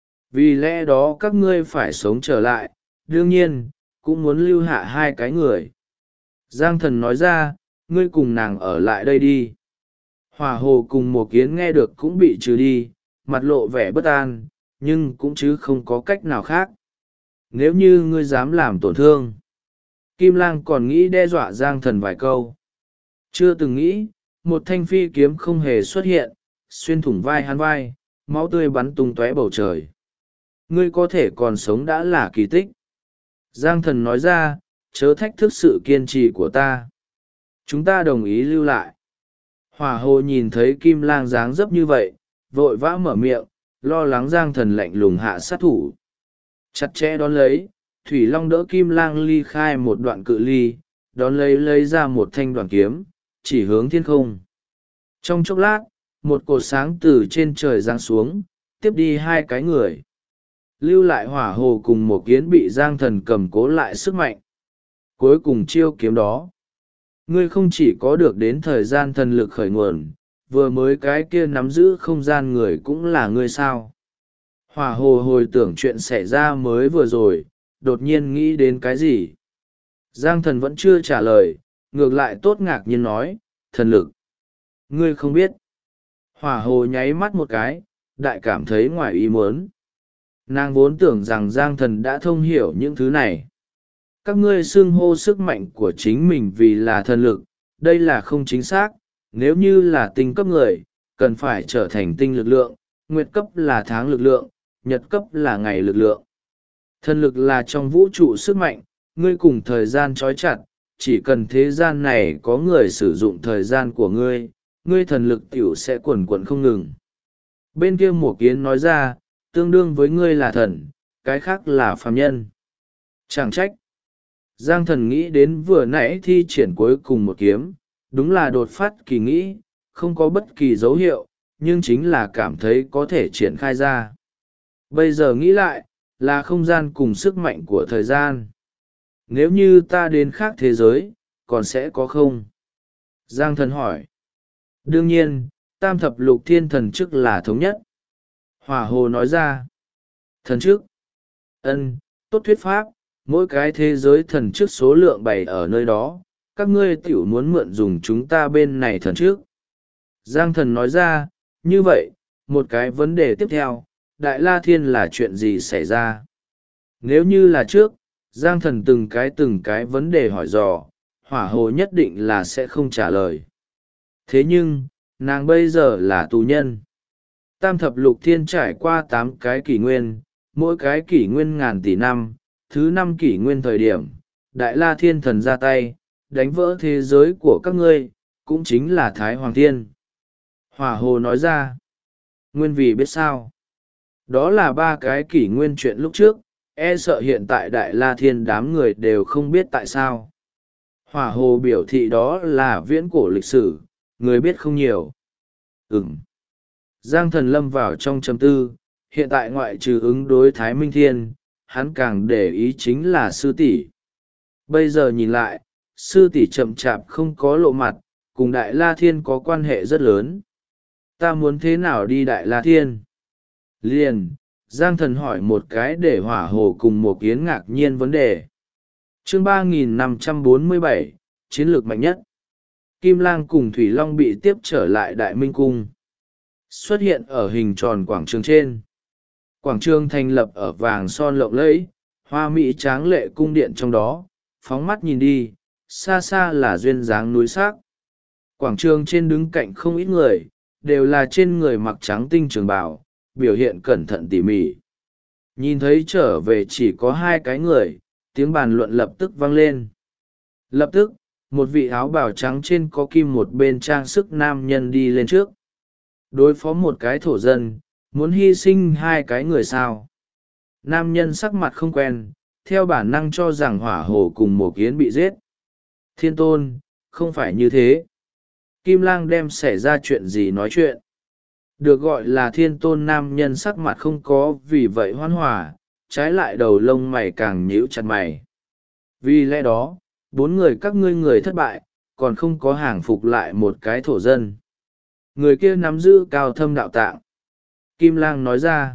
Vì lẽ đó các ngươi phải sống trở lại, đương nhiên, cũng muốn lưu hạ hai cái người. Giang Thần nói ra, ngươi cùng nàng ở lại đây đi. Hỏa Hồ cùng Một Kiến nghe được cũng bị trừ đi, mặt lộ vẻ bất an, nhưng cũng chứ không có cách nào khác. Nếu như ngươi dám làm tổn thương, Kim Lang còn nghĩ đe dọa Giang Thần vài câu. Chưa từng nghĩ, một thanh phi kiếm không hề xuất hiện, xuyên thủng vai hắn vai, máu tươi bắn tung tóe bầu trời. Ngươi có thể còn sống đã là kỳ tích. Giang Thần nói ra, chớ thách thức sự kiên trì của ta. Chúng ta đồng ý lưu lại. Hỏa Hồ nhìn thấy Kim Lang dáng dấp như vậy, vội vã mở miệng, lo lắng Giang Thần lạnh lùng hạ sát thủ. Chặt chẽ đón lấy, Thủy Long đỡ Kim Lang ly khai một đoạn cự ly, đón lấy ra một thanh đoàn kiếm, chỉ hướng thiên không. Trong chốc lát, một cột sáng từ trên trời giáng xuống, tiếp đi hai cái người. lưu lại hỏa hồ cùng một kiến bị Giang Thần cầm cố lại sức mạnh. Cuối cùng chiêu kiếm đó, ngươi không chỉ có được đến thời gian thần lực khởi nguồn, vừa mới cái kia nắm giữ không gian người cũng là ngươi sao. Hỏa hồ hồi tưởng chuyện xảy ra mới vừa rồi, đột nhiên nghĩ đến cái gì. Giang Thần vẫn chưa trả lời, ngược lại tốt ngạc nhiên nói, thần lực. Ngươi không biết. Hỏa hồ nháy mắt một cái, đại cảm thấy ngoài ý muốn. Nàng vốn tưởng rằng Giang Thần đã thông hiểu những thứ này. Các ngươi xưng hô sức mạnh của chính mình vì là thần lực, đây là không chính xác. Nếu như là tinh cấp người, cần phải trở thành tinh lực lượng, nguyệt cấp là tháng lực lượng, nhật cấp là ngày lực lượng. Thần lực là trong vũ trụ sức mạnh, ngươi cùng thời gian trói chặt, chỉ cần thế gian này có người sử dụng thời gian của ngươi, ngươi thần lực tiểu sẽ quần quần không ngừng. Bên kia Mộ Kiến nói ra, tương đương với ngươi là thần, cái khác là phàm nhân. Chẳng trách. Giang Thần nghĩ đến vừa nãy thi triển cuối cùng một kiếm, đúng là đột phát kỳ nghĩ, không có bất kỳ dấu hiệu, nhưng chính là cảm thấy có thể triển khai ra. Bây giờ nghĩ lại, là không gian cùng sức mạnh của thời gian. Nếu như ta đến khác thế giới, còn sẽ có không? Giang Thần hỏi. Đương nhiên, tam thập lục thiên thần chức là thống nhất. Hỏa hồ nói ra. Thần chức. Ân, tốt thuyết pháp, mỗi cái thế giới thần chức số lượng bày ở nơi đó, các ngươi tiểu muốn mượn dùng chúng ta bên này thần chức. Giang Thần nói ra, như vậy, một cái vấn đề tiếp theo, Đại La Thiên là chuyện gì xảy ra? Nếu như là trước, Giang Thần từng cái vấn đề hỏi dò, hỏa hồ nhất định là sẽ không trả lời. Thế nhưng, nàng bây giờ là tù nhân. Tam thập lục thiên trải qua 8 cái kỷ nguyên, mỗi cái kỷ nguyên ngàn tỷ năm, thứ 5 kỷ nguyên thời điểm, Đại La Thiên thần ra tay, đánh vỡ thế giới của các ngươi, cũng chính là Thái Hoàng Thiên. Hỏa hồ nói ra, nguyên vì biết sao? Đó là 3 cái kỷ nguyên chuyện lúc trước, e sợ hiện tại Đại La Thiên đám người đều không biết tại sao. Hỏa hồ biểu thị đó là viễn cổ lịch sử, người biết không nhiều. Giang Thần lâm vào trong trầm tư, hiện tại ngoại trừ ứng đối Thái Minh Thiên, hắn càng để ý chính là sư tỷ. Bây giờ nhìn lại, sư tỷ chậm chạp không có lộ mặt, cùng Đại La Thiên có quan hệ rất lớn. Ta muốn thế nào đi Đại La Thiên? Liền, Giang Thần hỏi một cái để hỏa hồ cùng một kiến ngạc nhiên vấn đề. Chương 3547, chiến lược mạnh nhất. Kim Lang cùng Thủy Long bị tiếp trở lại Đại Minh Cung. Xuất hiện ở hình tròn quảng trường trên. Quảng trường thành lập ở vàng son lộng lẫy, hoa mỹ tráng lệ cung điện trong đó, phóng mắt nhìn đi, xa xa là duyên dáng núi sắc. Quảng trường trên đứng cạnh không ít người, đều là trên người mặc trắng tinh trường bào, biểu hiện cẩn thận tỉ mỉ. Nhìn thấy trở về chỉ có 2 cái người, tiếng bàn luận lập tức vang lên. Lập tức, một vị áo bào trắng trên có kim một bên trang sức nam nhân đi lên trước. Đối phó một cái thổ dân, muốn hy sinh 2 cái người sao? Nam nhân sắc mặt không quen, theo bản năng cho rằng hỏa hồ cùng một kiến bị giết. Thiên tôn, không phải như thế. Kim Lang đem xảy ra chuyện gì nói chuyện. Được gọi là thiên tôn nam nhân sắc mặt không có vì vậy hoan hòa, trái lại đầu lông mày càng nhíu chặt mày. Vì lẽ đó, 4 người các ngươi người thất bại, còn không có hàng phục lại một cái thổ dân. Người kia nắm giữ cao thâm đạo tạng. Kim Lang nói ra.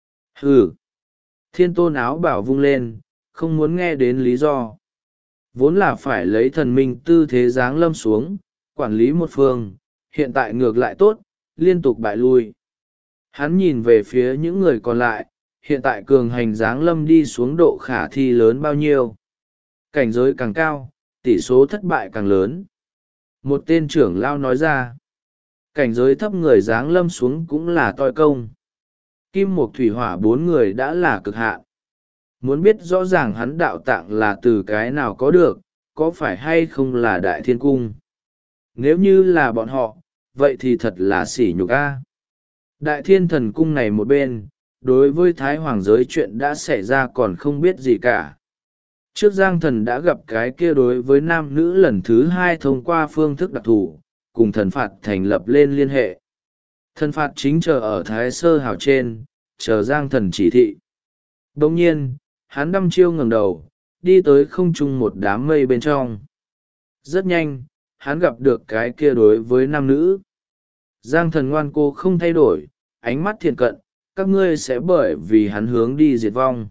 Hừ. Thiên tôn áo bảo vung lên, không muốn nghe đến lý do. Vốn là phải lấy thần minh tư thế giáng lâm xuống, quản lý một phương, hiện tại ngược lại tốt, liên tục bại lui. Hắn nhìn về phía những người còn lại, hiện tại cường hành giáng lâm đi xuống độ khả thi lớn bao nhiêu. Cảnh giới càng cao, tỷ số thất bại càng lớn. Một tên trưởng lao nói ra. Cảnh giới thấp người giáng lâm xuống cũng là toi công. Kim Mộc Thủy Hỏa 4 người đã là cực hạn. Muốn biết rõ ràng hắn đạo tạng là từ cái nào có được, có phải hay không là Đại Thiên Cung. Nếu như là bọn họ, vậy thì thật là sỉ nhục a. Đại Thiên Thần Cung này một bên, đối với Thái Hoàng giới chuyện đã xảy ra còn không biết gì cả. Trước Giang Thần đã gặp cái kia đối với nam nữ lần thứ 2 thông qua phương thức đặc thù, cùng thần phạt thành lập lên liên hệ. Thần phạt chính chờ ở Thái Sơ Hào trên, chờ Giang Thần chỉ thị. Bỗng nhiên hắn đăm chiêu ngẩng đầu, đi tới không trung một đám mây bên trong. Rất nhanh hắn gặp được cái kia đối với nam nữ. Giang Thần ngoan cô không thay đổi, ánh mắt thiện cận, các ngươi sẽ bởi vì hắn hướng đi diệt vong.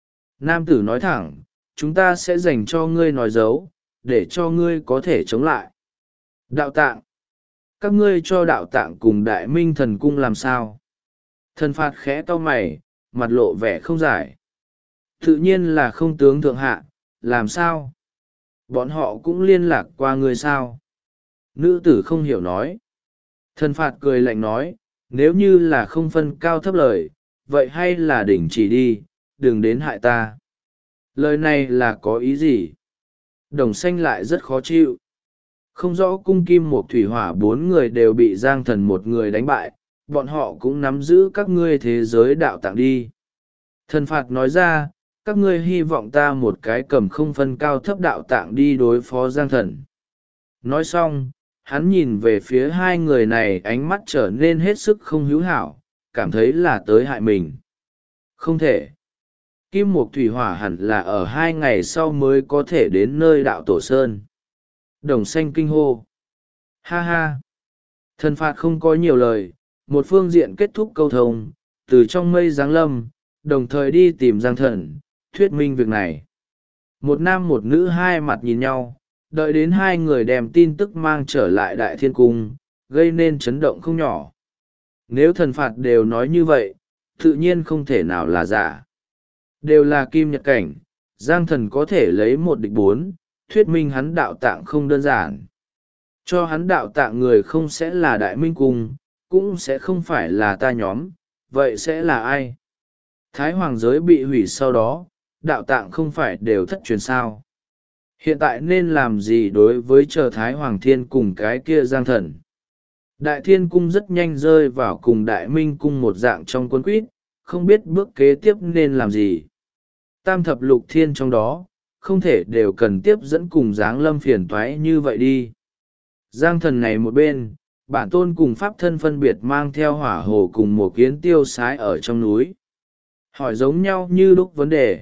Nam tử nói thẳng, chúng ta sẽ dành cho ngươi nói dấu, để cho ngươi có thể chống lại. Đạo tạng. Các ngươi cho đạo tạng cùng đại minh thần cung làm sao? Thần phạt khẽ cau mày, mặt lộ vẻ không giải. Tự nhiên là không tướng thượng hạ, làm sao? Bọn họ cũng liên lạc qua ngươi sao? Nữ tử không hiểu nói. Thần phạt cười lạnh nói, nếu như là không phân cao thấp lời, vậy hay là đỉnh chỉ đi, đừng đến hại ta. Lời này là có ý gì? Đồng xanh lại rất khó chịu. Không rõ cung kim một thủy hỏa bốn người đều bị Giang Thần một người đánh bại, bọn họ cũng nắm giữ các ngươi thế giới đạo tạng đi. Thần phạt nói ra, các ngươi hy vọng ta một cái cầm không phân cao thấp đạo tạng đi đối phó Giang Thần. Nói xong, hắn nhìn về phía hai người này, ánh mắt trở nên hết sức không hữu hảo, cảm thấy là tới hại mình. Không thể. Kim Mộc Thủy Hỏa hẳn là ở 2 ngày sau mới có thể đến nơi đạo tổ sơn. Đồng xanh kinh hô. Ha ha. Thần phạt không có nhiều lời, một phương diện kết thúc câu thông, từ trong mây giáng lâm, đồng thời đi tìm Giang Thần, thuyết minh việc này. Một nam một nữ hai mặt nhìn nhau, đợi đến hai người đem tin tức mang trở lại Đại Thiên Cung, gây nên chấn động không nhỏ. Nếu thần phạt đều nói như vậy, tự nhiên không thể nào là giả. Đều là kim nhật cảnh, Giang Thần có thể lấy 1 địch 4, thuyết minh hắn đạo tạng không đơn giản. Cho hắn đạo tạng người không sẽ là Đại Minh Cung, cũng sẽ không phải là ta nhóm, vậy sẽ là ai? Thái Hoàng giới bị hủy sau đó, đạo tạng không phải đều thất truyền sao? Hiện tại nên làm gì đối với chờ Thái Hoàng Thiên cùng cái kia Giang Thần? Đại Thiên Cung rất nhanh rơi vào cùng Đại Minh Cung một dạng trong cuốn quýt, không biết bước kế tiếp nên làm gì. Tam thập lục thiên trong đó, không thể đều cần tiếp dẫn cùng dáng lâm phiền toái như vậy đi. Giang Thần này một bên, bản tôn cùng pháp thân phân biệt mang theo hỏa hồ cùng một kiến tiêu sái ở trong núi. Hỏi giống nhau như lúc vấn đề.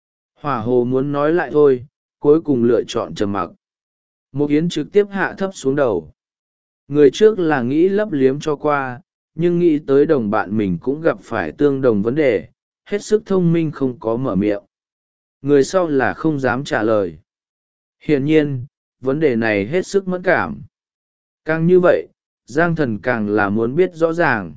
Hỏa hồ muốn nói lại thôi, cuối cùng lựa chọn trầm mặc. Một kiến trực tiếp hạ thấp xuống đầu. Người trước là nghĩ lấp liếm cho qua, nhưng nghĩ tới đồng bạn mình cũng gặp phải tương đồng vấn đề, hết sức thông minh không có mở miệng. Người sau là không dám trả lời. Hiển nhiên, vấn đề này hết sức mẫn cảm. Càng như vậy, Giang Thần càng là muốn biết rõ ràng.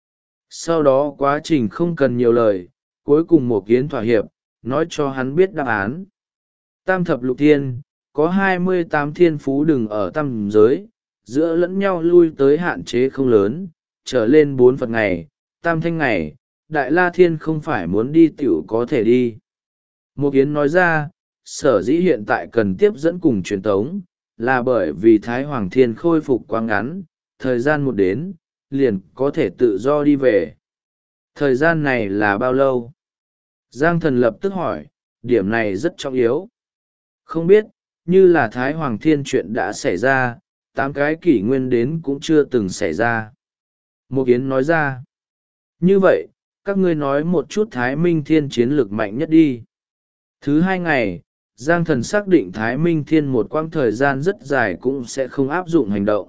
Sau đó quá trình không cần nhiều lời, cuối cùng một kiến thỏa hiệp, nói cho hắn biết đáp án. Tam thập lục thiên, có 28 thiên phú đừng ở tam giới, giữa lẫn nhau lui tới hạn chế không lớn, trở lên 4 Phật ngày, tam thanh ngày, Đại La Thiên không phải muốn đi tiểu có thể đi. Một kiến nói ra, sở dĩ hiện tại cần tiếp dẫn cùng truyền tống, là bởi vì Thái Hoàng Thiên khôi phục quá ngắn, thời gian một đến, liền có thể tự do đi về. Thời gian này là bao lâu? Giang Thần lập tức hỏi, điểm này rất trọng yếu. Không biết, như là Thái Hoàng Thiên chuyện đã xảy ra, 8 cái kỷ nguyên đến cũng chưa từng xảy ra. Một kiến nói ra, như vậy, các ngươi nói một chút Thái Minh Thiên chiến lược mạnh nhất đi. Thứ 2 ngày, Giang Thần xác định Thái Minh Thiên một quãng thời gian rất dài cũng sẽ không áp dụng hành động.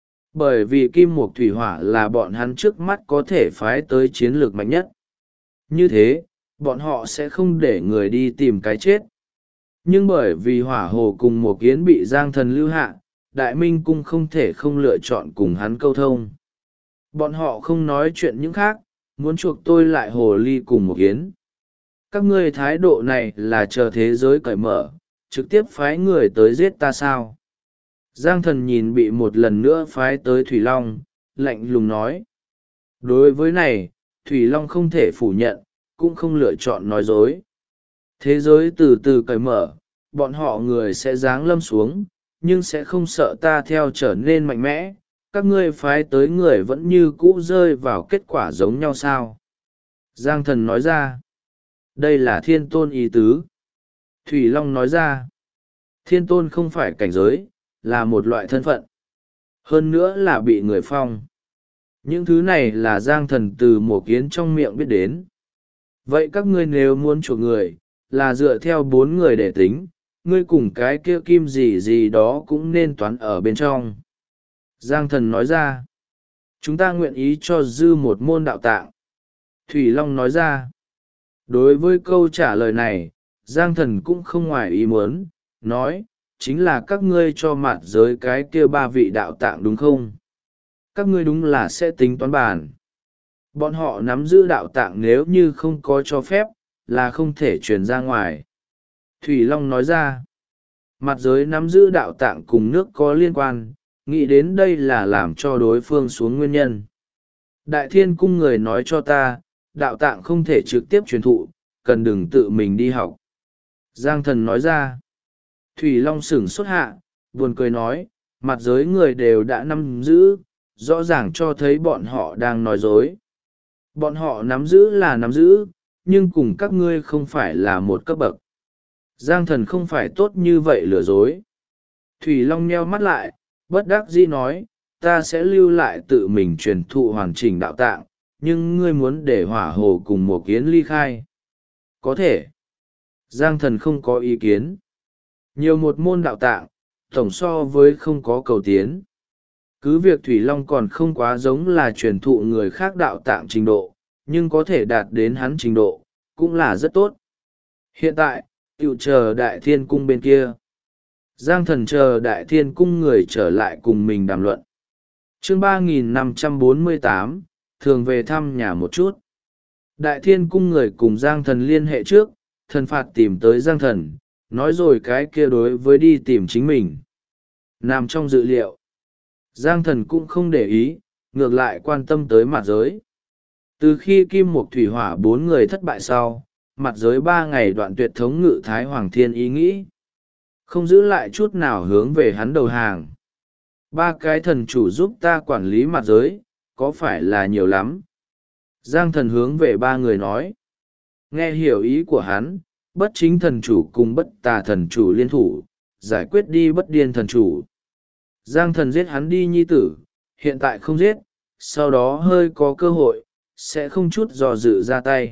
Bởi vì Kim Mộc Thủy Hỏa là bọn hắn trước mắt có thể phái tới chiến lược mạnh nhất. Như thế, bọn họ sẽ không để người đi tìm cái chết. Nhưng bởi vì Hỏa Hồ cùng một kiến bị Giang Thần lưu hạ, Đại Minh Cung không thể không lựa chọn cùng hắn câu thông. Bọn họ không nói chuyện những khác, muốn chuộc tôi lại Hồ Ly cùng một kiến. Các ngươi thái độ này là chờ thế giới cởi mở, trực tiếp phái người tới giết ta sao? Giang Thần nhìn bị một lần nữa phái tới Thủy Long, lạnh lùng nói. Đối với này, Thủy Long không thể phủ nhận, cũng không lựa chọn nói dối. Thế giới từ từ cởi mở, bọn họ người sẽ giáng lâm xuống, nhưng sẽ không sợ ta theo trở nên mạnh mẽ. Các ngươi phái tới người vẫn như cũ rơi vào kết quả giống nhau sao? Giang Thần nói ra. Đây là thiên tôn ý tứ. Thủy Long nói ra. Thiên tôn không phải cảnh giới, là một loại thân phận. Hơn nữa là bị người phong. Những thứ này là Giang Thần từ một kiến trong miệng biết đến. vậy các ngươi nếu muốn chuộc người là dựa theo 4 người để tính, ngươi cùng cái kia kim gì gì đó cũng nên toán ở bên trong. Giang thần nói ra. Chúng ta nguyện ý cho dư một môn đạo tạng. Thủy Long nói ra. Đối với câu trả lời này, Giang thần cũng không ngoài ý muốn, nói, chính là các ngươi cho mạt giới cái kia 3 vị đạo tạng đúng không? Các ngươi đúng là sẽ tính toán bàn. Bọn họ nắm giữ đạo tạng nếu như không có cho phép, là không thể truyền ra ngoài. Thủy Long nói ra. Mặt giới nắm giữ đạo tạng cùng nước có liên quan, nghĩ đến đây là làm cho đối phương xuống nguyên nhân. Đại Thiên Cung người nói cho ta, đạo tạng không thể trực tiếp truyền thụ, cần đừng tự mình đi học. Giang thần nói ra. Thủy Long sửng sốt hạ, buồn cười nói, mặt giới người đều đã nắm giữ, rõ ràng cho thấy bọn họ đang nói dối. Bọn họ nắm giữ là nắm giữ, nhưng cùng các ngươi không phải là một cấp bậc. Giang thần không phải tốt như vậy lừa dối. Thủy Long nheo mắt lại, bất đắc dĩ nói, ta sẽ lưu lại tự mình truyền thụ hoàn chỉnh đạo tạng, nhưng ngươi muốn để hỏa hồ cùng một kiến ly khai. Có thể. Giang thần không có ý kiến. Nhiều một môn đạo tạng, tổng so với không có cầu tiến. Cứ việc Thủy Long còn không quá giống là truyền thụ người khác đạo tạng trình độ, nhưng có thể đạt đến hắn trình độ, cũng là rất tốt. Hiện tại, tiểu chờ Đại Thiên Cung bên kia. Giang thần chờ Đại Thiên Cung người trở lại cùng mình đàm luận. Chương 3548, thường về thăm nhà một chút. Đại Thiên Cung người cùng Giang thần liên hệ trước, thần phạt tìm tới Giang thần, nói rồi cái kia đối với đi tìm chính mình. Nằm trong dự liệu. Giang thần cũng không để ý, ngược lại quan tâm tới mặt giới. Từ khi Kim Mộc Thủy Hỏa 4 người thất bại sau, mặt giới 3 ngày đoạn tuyệt thống ngự Thái Hoàng Thiên ý nghĩ. Không giữ lại chút nào hướng về hắn đầu hàng. 3 cái thần chủ giúp ta quản lý mặt giới, có phải là nhiều lắm? Giang thần hướng về 3 người nói. Nghe hiểu ý của hắn, bất chính thần chủ cùng bất tà thần chủ liên thủ, giải quyết đi bất điên thần chủ. Giang thần giết hắn đi nhi tử, hiện tại không giết, sau đó hơi có cơ hội, sẽ không chút dò dự ra tay.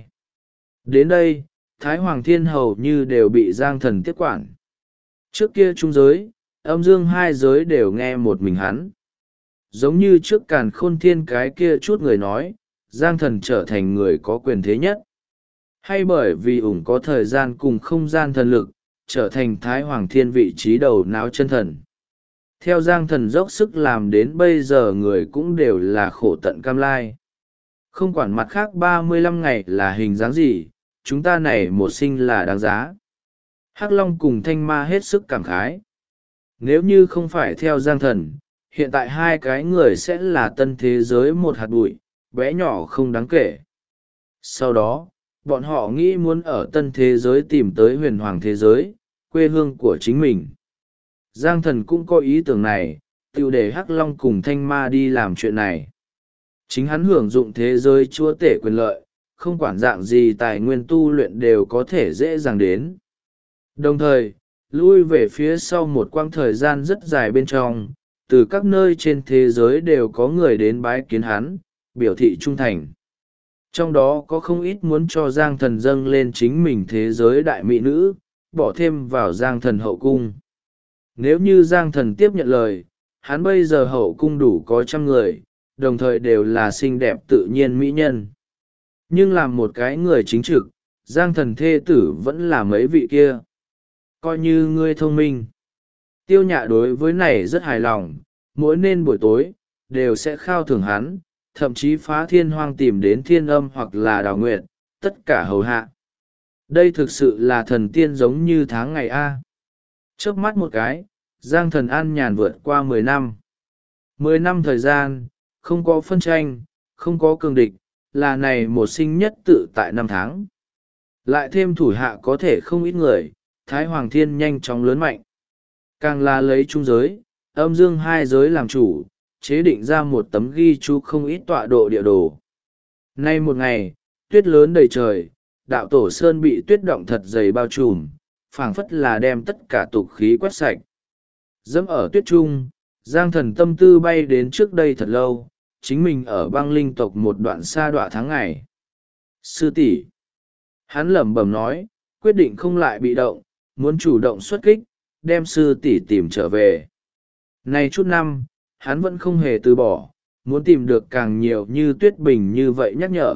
Đến đây, Thái Hoàng Thiên hầu như đều bị Giang thần tiếp quản. Trước kia trung giới, âm dương 2 giới đều nghe một mình hắn. Giống như trước Càn Khôn Thiên cái kia chút người nói, Giang thần trở thành người có quyền thế nhất. Hay bởi vì ủng có thời gian cùng không gian thần lực, trở thành Thái Hoàng Thiên vị trí đầu não chân thần. Theo Giang thần dốc sức làm đến bây giờ người cũng đều là khổ tận cam lai. Không quản mặt khác 35 ngày là hình dáng gì, chúng ta này một sinh là đáng giá. Hắc Long cùng Thanh Ma hết sức cảm khái. Nếu như không phải theo Giang thần, hiện tại 2 cái người sẽ là tân thế giới một hạt bụi, bé nhỏ không đáng kể. Sau đó, bọn họ nghĩ muốn ở tân thế giới tìm tới huyền hoàng thế giới, quê hương của chính mình. Giang thần cũng có ý tưởng này, tiêu để Hắc Long cùng Thanh Ma đi làm chuyện này. Chính hắn hưởng dụng thế giới chúa tể quyền lợi, không quản dạng gì tài nguyên tu luyện đều có thể dễ dàng đến. Đồng thời, lui về phía sau một quãng thời gian rất dài bên trong, từ các nơi trên thế giới đều có người đến bái kiến hắn, biểu thị trung thành. Trong đó có không ít muốn cho Giang thần dâng lên chính mình thế giới đại mỹ nữ, bỏ thêm vào Giang thần hậu cung. Nếu như Giang thần tiếp nhận lời, hắn bây giờ hậu cung đủ có 100 người, đồng thời đều là xinh đẹp tự nhiên mỹ nhân. Nhưng làm một cái người chính trực, Giang thần thê tử vẫn là mấy vị kia. Coi như ngươi thông minh. Tiêu Nhạ đối với này rất hài lòng, mỗi nên buổi tối, đều sẽ khao thưởng hắn, thậm chí phá thiên hoang tìm đến Thiên Âm hoặc là Đào Nguyệt, tất cả hầu hạ. Đây thực sự là thần tiên giống như tháng ngày A. Chớp mắt một cái, Giang thần an nhàn vượt qua 10 năm. 10 năm thời gian, không có phân tranh, không có cường địch, là này một sinh nhất tự tại 5 tháng. Lại thêm thủ hạ có thể không ít người, Thái Hoàng Thiên nhanh chóng lớn mạnh. Càng là lấy trung giới, âm dương 2 giới làm chủ, chế định ra một tấm ghi chú không ít tọa độ địa đồ. Nay một ngày, tuyết lớn đầy trời, đạo tổ sơn bị tuyết động thật dày bao trùm, phảng phất là đem tất cả tục khí quét sạch. Dẫm ở tuyết trung, Giang thần tâm tư bay đến trước đây thật lâu, chính mình ở băng linh tộc một đoạn xa đoạn tháng ngày. Sư tỷ, Hắn lẩm bẩm nói, quyết định không lại bị động, muốn chủ động xuất kích, đem sư tỷ tìm trở về. Nay chút năm, hắn vẫn không hề từ bỏ, muốn tìm được càng nhiều như Tuyết Bình như vậy nhắc nhở.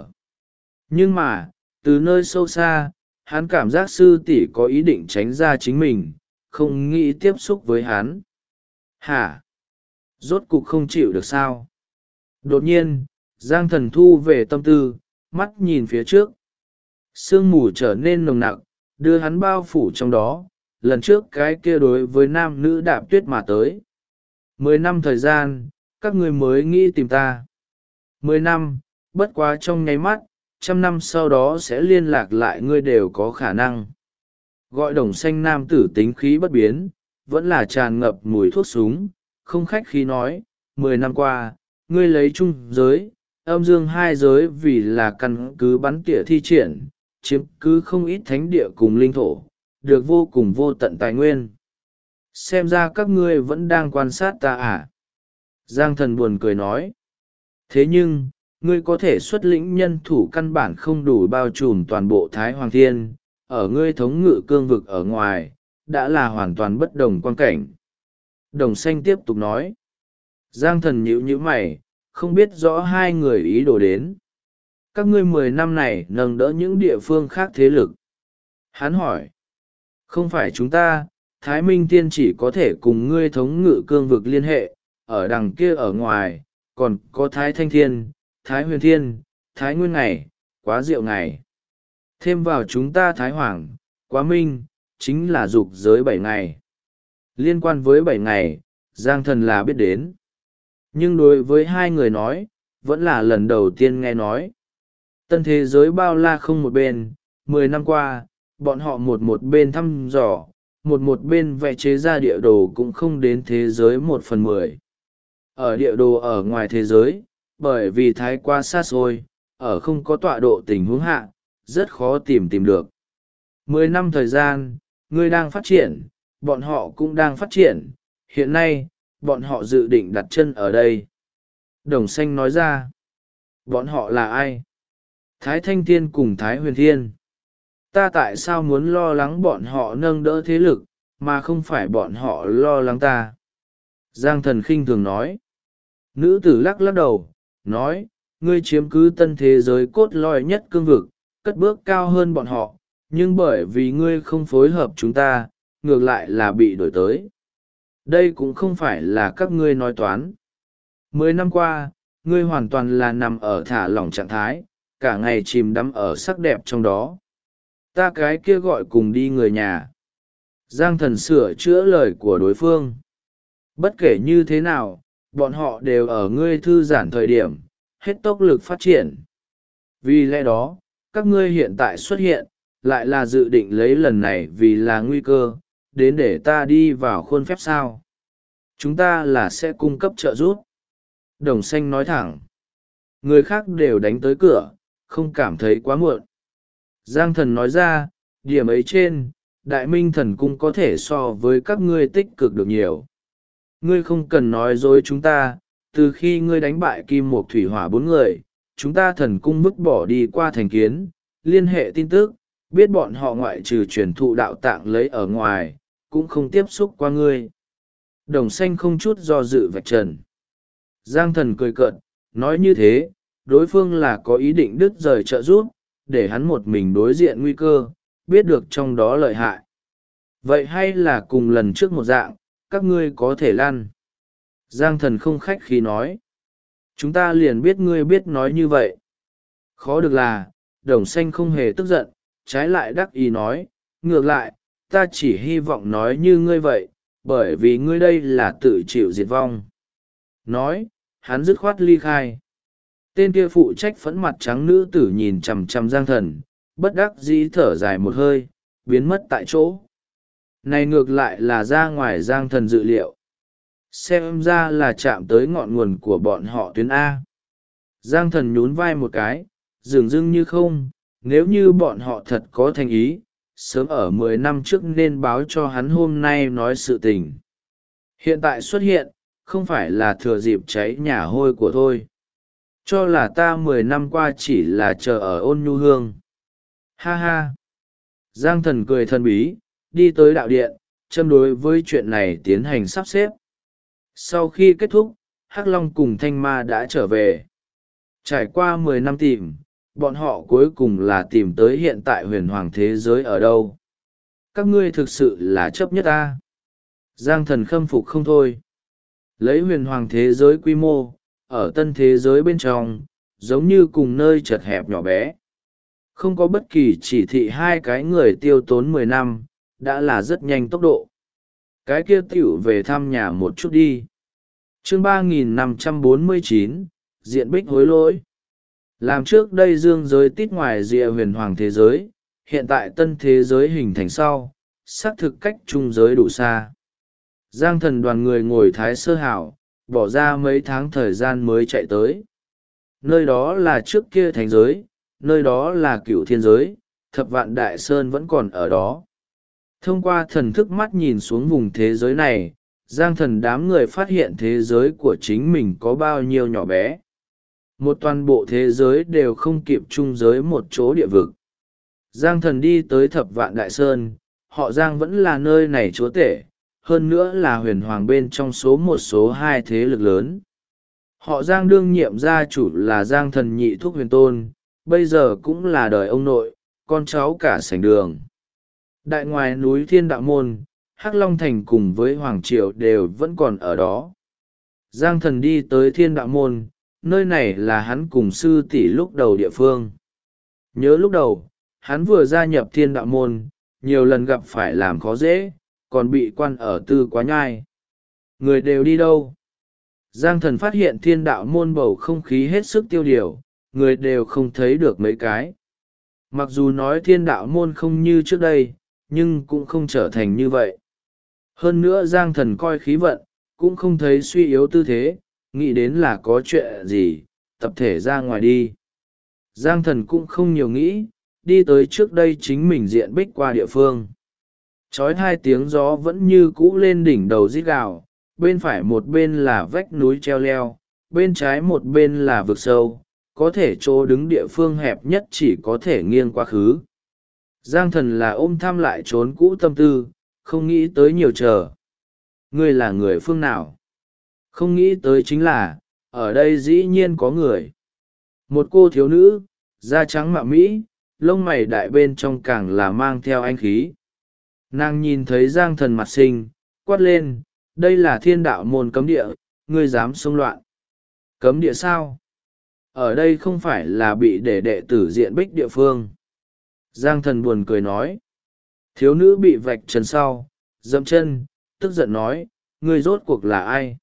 Nhưng mà, từ nơi sâu xa, hắn cảm giác sư tỷ có ý định tránh ra chính mình, không nghĩ tiếp xúc với hắn. Hả? Rốt cục không chịu được sao? Đột nhiên, Giang Thần thu về tâm tư, mắt nhìn phía trước. Sương mù trở nên nồng nặc, đưa hắn bao phủ trong đó, lần trước cái kia đối với nam nữ đạp tuyết mà tới. 10 năm thời gian, các ngươi mới nghĩ tìm ta. 10 năm, bất quá trong nháy mắt, 100 năm sau đó sẽ liên lạc lại ngươi đều có khả năng. Gọi Đồng Xanh nam tử tính khí bất biến, vẫn là tràn ngập mùi thuốc súng, không khách khí nói, 10 năm qua, ngươi lấy trung giới, âm dương hai giới vì là căn cứ bắn tỉa thi triển, chiếm cứ không ít thánh địa cùng linh thổ, được vô cùng vô tận tài nguyên. Xem ra các ngươi vẫn đang quan sát ta à? Giang Thần buồn cười nói. Thế nhưng, ngươi có thể xuất lĩnh nhân thủ căn bản không đủ bao trùm toàn bộ Thái Hoàng Thiên, ở ngươi thống ngự cương vực ở ngoài, đã là hoàn toàn bất đồng quan cảnh. Đồng Xanh tiếp tục nói. Giang Thần nhíu nhíu mày, không biết rõ hai người ý đồ đến. Các ngươi 10 năm này nâng đỡ những địa phương khác thế lực. Hắn hỏi. Không phải chúng ta, Thái Minh Tiên chỉ có thể cùng ngươi thống ngự cương vực liên hệ, ở đằng kia ở ngoài, còn có Thái Thanh Thiên, Thái Huyền Thiên, Thái Nguyên Ngày, Quá Diệu Ngày. Thêm vào chúng ta Thái Hoàng, Quá Minh, chính là dục giới 7 ngày. Liên quan với 7 ngày, Giang Thần là biết đến. Nhưng đối với hai người nói, vẫn là lần đầu tiên nghe nói. Tân thế giới bao la không một bên, 10 năm qua, bọn họ một bên thăm dò, một bên vẽ chế ra địa đồ cũng không đến thế giới 1/10. Ở địa đồ ở ngoài thế giới, bởi vì thái quá xa xôi, ở không có tọa độ tình huống hạ, rất khó tìm được. 10 năm thời gian, ngươi đang phát triển, bọn họ cũng đang phát triển, hiện nay, bọn họ dự định đặt chân ở đây. Đồng Xanh nói ra, bọn họ là ai? Thái Thanh Thiên cùng Thái Huyền Thiên. Ta tại sao muốn lo lắng bọn họ nâng đỡ thế lực, mà không phải bọn họ lo lắng ta? Giang Thần khinh thường nói. Nữ tử lắc lắc đầu, nói, ngươi chiếm cứ tân thế giới cốt lõi nhất cương vực, cất bước cao hơn bọn họ, nhưng bởi vì ngươi không phối hợp chúng ta, ngược lại là bị đổi tới. Đây cũng không phải là các ngươi nói toán. 10 năm qua, ngươi hoàn toàn là nằm ở thả lỏng trạng thái, cả ngày chìm đắm ở sắc đẹp trong đó. Ta cái kia gọi cùng đi người nhà. Giang Thần sửa chữa lời của đối phương. Bất kể như thế nào, bọn họ đều ở ngươi thư giãn thời điểm, hết tốc lực phát triển. Vì lẽ đó, các ngươi hiện tại xuất hiện, lại là dự định lấy lần này vì là nguy cơ, đến để ta đi vào khuôn phép sao. Chúng ta là sẽ cung cấp trợ giúp. Đồng Xanh nói thẳng. Người khác đều đánh tới cửa, không cảm thấy quá muộn. Giang Thần nói ra, điểm ấy trên, Đại Minh Thần Cung có thể so với các ngươi tích cực được nhiều. Ngươi không cần nói dối chúng ta, từ khi ngươi đánh bại Kim Mộc Thủy Hỏa 4 người, chúng ta thần cung vứt bỏ đi qua thành kiến, liên hệ tin tức, biết bọn họ ngoại trừ truyền thụ đạo tạng lấy ở ngoài, cũng không tiếp xúc qua ngươi. Đồng Xanh không chút do dự vạch trần. Giang Thần cười cợt, nói như thế, đối phương là có ý định đứt rời trợ giúp, để hắn một mình đối diện nguy cơ, biết được trong đó lợi hại. Vậy hay là cùng lần trước một dạng, các ngươi có thể lăn. Giang Thần không khách khí nói. Chúng ta liền biết ngươi biết nói như vậy. Khó được là, Đồng Xanh không hề tức giận, trái lại đắc ý nói, ngược lại, ta chỉ hy vọng nói như ngươi vậy, bởi vì ngươi đây là tự chịu diệt vong. Nói, hắn dứt khoát ly khai. Tên kia phụ trách phẫn mặt trắng nữ tử nhìn chằm chằm Giang Thần, bất đắc dĩ thở dài một hơi, biến mất tại chỗ. Này ngược lại là ra ngoài Giang Thần dự liệu. Xem ra là chạm tới ngọn nguồn của bọn họ tuyến A. Giang Thần nhún vai một cái, dường dưng như không, nếu như bọn họ thật có thành ý, sớm ở 10 năm trước nên báo cho hắn hôm nay nói sự tình. Hiện tại xuất hiện, không phải là thừa dịp cháy nhà hôi của thôi. Cho là ta 10 năm qua chỉ là chờ ở Ôn Nhu Hương. Ha ha. Giang thần cười thần bí, đi tới đạo điện, châm đối với chuyện này tiến hành sắp xếp. Sau khi kết thúc, Hắc Long cùng Thanh Ma đã trở về. Trải qua 10 năm tìm, bọn họ cuối cùng là tìm tới hiện tại huyền hoàng thế giới ở đâu. Các ngươi thực sự là chấp nhất ta. Giang thần khâm phục không thôi. Lấy huyền hoàng thế giới quy mô, ở tân thế giới bên trong, giống như cùng nơi chật hẹp nhỏ bé. Không có bất kỳ chỉ thị hai cái người tiêu tốn 10 năm, đã là rất nhanh tốc độ. Cái kia tiểu về thăm nhà một chút đi. Chương 3549, Diện Bích hối lỗi. Làm trước đây dương giới tít ngoài rìa huyền hoàng thế giới, hiện tại tân thế giới hình thành sau, xác thực cách trung giới đủ xa. Giang thần đoàn người ngồi thái sơ hảo, bỏ ra mấy tháng thời gian mới chạy tới. Nơi đó là trước kia thành giới, nơi đó là cựu thiên giới, thập vạn đại sơn vẫn còn ở đó. Thông qua thần thức mắt nhìn xuống vùng thế giới này, Giang thần đám người phát hiện thế giới của chính mình có bao nhiêu nhỏ bé. Một toàn bộ thế giới đều không kịp trung giới một chỗ địa vực. Giang thần đi tới thập vạn đại sơn, họ Giang vẫn là nơi này chúa tể, hơn nữa là huyền hoàng bên trong số một số hai thế lực lớn. Họ Giang đương nhiệm gia chủ là Giang thần nhị thúc huyền tôn, bây giờ cũng là đời ông nội, con cháu cả sảnh đường. Đại ngoài núi Thiên Đạo Môn, Hắc Long Thành cùng với Hoàng Triều đều vẫn còn ở đó. Giang thần đi tới Thiên Đạo Môn, nơi này là hắn cùng sư tỷ lúc đầu địa phương. Nhớ lúc đầu, hắn vừa gia nhập Thiên Đạo Môn, nhiều lần gặp phải làm khó dễ, còn bị quan ở tư quá nhai. Người đều đi đâu? Giang thần phát hiện Thiên Đạo Môn bầu không khí hết sức tiêu điều, người đều không thấy được mấy cái. Mặc dù nói Thiên Đạo Môn không như trước đây, nhưng cũng không trở thành như vậy. Hơn nữa Giang thần coi khí vận, cũng không thấy suy yếu tư thế, nghĩ đến là có chuyện gì, tập thể ra ngoài đi. Giang thần cũng không nhiều nghĩ, đi tới trước đây chính mình diện bích qua địa phương. Chói hai tiếng gió vẫn như cũ lên đỉnh đầu rít gào, bên phải một bên là vách núi treo leo, bên trái một bên là vực sâu, có thể chỗ đứng địa phương hẹp nhất chỉ có thể nghiêng quá khứ. Giang thần là ôm tham lại trốn cũ tâm tư, không nghĩ tới nhiều chờ. Ngươi là người phương nào? Không nghĩ tới chính là, ở đây dĩ nhiên có người. Một cô thiếu nữ, da trắng mạ mỹ, lông mày đại bên trong càng là mang theo anh khí. Nàng nhìn thấy Giang thần mặt xinh, quát lên, đây là Thiên Đạo Môn cấm địa, ngươi dám xông loạn. Cấm địa sao? Ở đây không phải là bị để đệ tử diện bích địa phương. Giang thần buồn cười nói. Thiếu nữ bị vạch trần sau, dậm chân, tức giận nói, ngươi rốt cuộc là ai?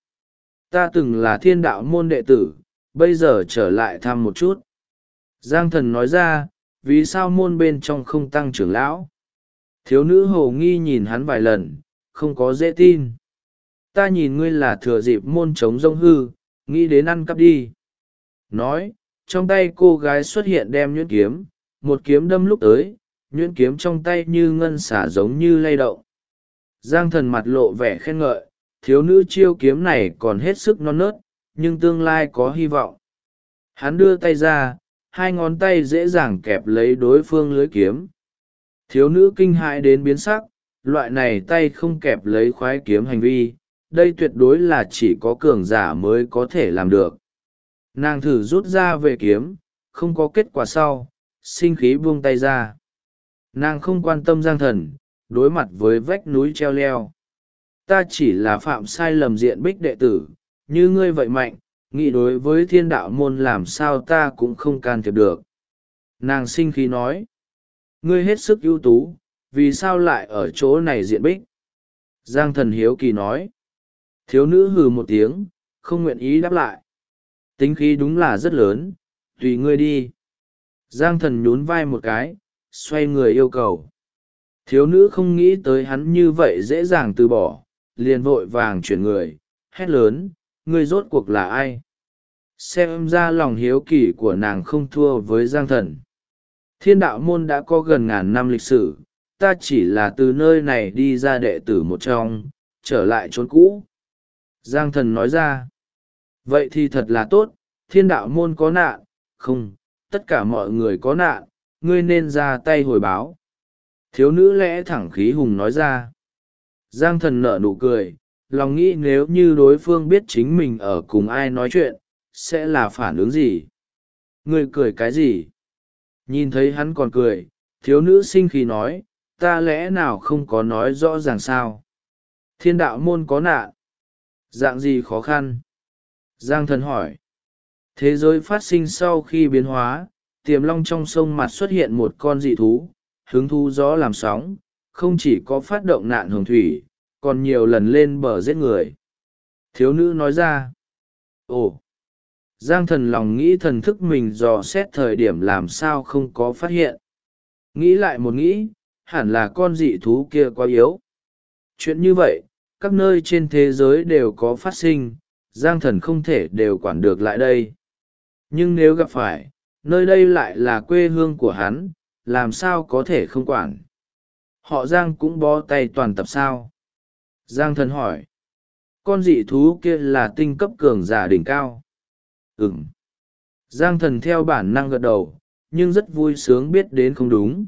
Ta từng là Thiên Đạo Môn đệ tử, bây giờ trở lại thăm một chút. Giang thần nói ra, vì sao môn bên trong không tăng trưởng lão? Thiếu nữ hồ nghi nhìn hắn vài lần, không có dễ tin. Ta nhìn ngươi là thừa dịp môn chống rông hư, nghĩ đến ăn cắp đi. Nói, trong tay cô gái xuất hiện đem nhuyễn kiếm, một kiếm đâm lúc tới, nhuyễn kiếm trong tay như ngân xả giống như lay động. Giang thần mặt lộ vẻ khen ngợi, thiếu nữ chiêu kiếm này còn hết sức non nớt, nhưng tương lai có hy vọng. Hắn đưa tay ra, hai ngón tay dễ dàng kẹp lấy đối phương lưới kiếm. Thiếu nữ kinh hãi đến biến sắc, loại này tay không kẹp lấy khoái kiếm hành vi, đây tuyệt đối là chỉ có cường giả mới có thể làm được. Nàng thử rút ra về kiếm, không có kết quả sau, sinh khí buông tay ra. Nàng không quan tâm Giang thần, đối mặt với vách núi treo leo. Ta chỉ là phạm sai lầm diện bích đệ tử, như ngươi vậy mạnh, nghĩ đối với Thiên Đạo Môn làm sao ta cũng không can thiệp được. Nàng sinh khí nói, ngươi hết sức ưu tú, vì sao lại ở chỗ này diện bích? Giang thần hiếu kỳ nói. Thiếu nữ hừ một tiếng, không nguyện ý đáp lại. Tính khí đúng là rất lớn, tùy ngươi đi. Giang thần nhún vai một cái, xoay người yêu cầu. Thiếu nữ không nghĩ tới hắn như vậy dễ dàng từ bỏ, liền vội vàng chuyển người, hét lớn, ngươi rốt cuộc là ai? Xem ra lòng hiếu kỳ của nàng không thua với Giang thần. Thiên Đạo Môn đã có gần ngàn năm lịch sử, ta chỉ là từ nơi này đi ra đệ tử một trong, trở lại chốn cũ. Giang thần nói ra, vậy thì thật là tốt, Thiên Đạo Môn có nạn, không, tất cả mọi người có nạn, ngươi nên ra tay hồi báo. Thiếu nữ lẽ thẳng khí hùng nói ra. Giang thần nở nụ cười, lòng nghĩ nếu như đối phương biết chính mình ở cùng ai nói chuyện, sẽ là phản ứng gì? Ngươi cười cái gì? Nhìn thấy hắn còn cười, thiếu nữ sinh khí nói, ta lẽ nào không có nói rõ ràng sao? Thiên đạo môn có nạn. Dạng gì khó khăn? Giang thần hỏi. Thế giới phát sinh sau khi biến hóa, tiềm long trong sông mặt xuất hiện một con dị thú, hứng thú gió làm sóng, không chỉ có phát động nạn hồng thủy, còn nhiều lần lên bờ giết người. Thiếu nữ nói ra. Ồ! Giang thần lòng nghĩ thần thức mình dò xét thời điểm làm sao không có phát hiện. Nghĩ lại một nghĩ, hẳn là con dị thú kia quá yếu. Chuyện như vậy, các nơi trên thế giới đều có phát sinh, Giang thần không thể đều quản được lại đây. Nhưng nếu gặp phải, nơi đây lại là quê hương của hắn, làm sao có thể không quản. Họ Giang cũng bó tay toàn tập sao? Giang thần hỏi. Con dị thú kia là tinh cấp cường giả đỉnh cao. Ừm. Giang thần theo bản năng gật đầu, nhưng rất vui sướng biết đến không đúng.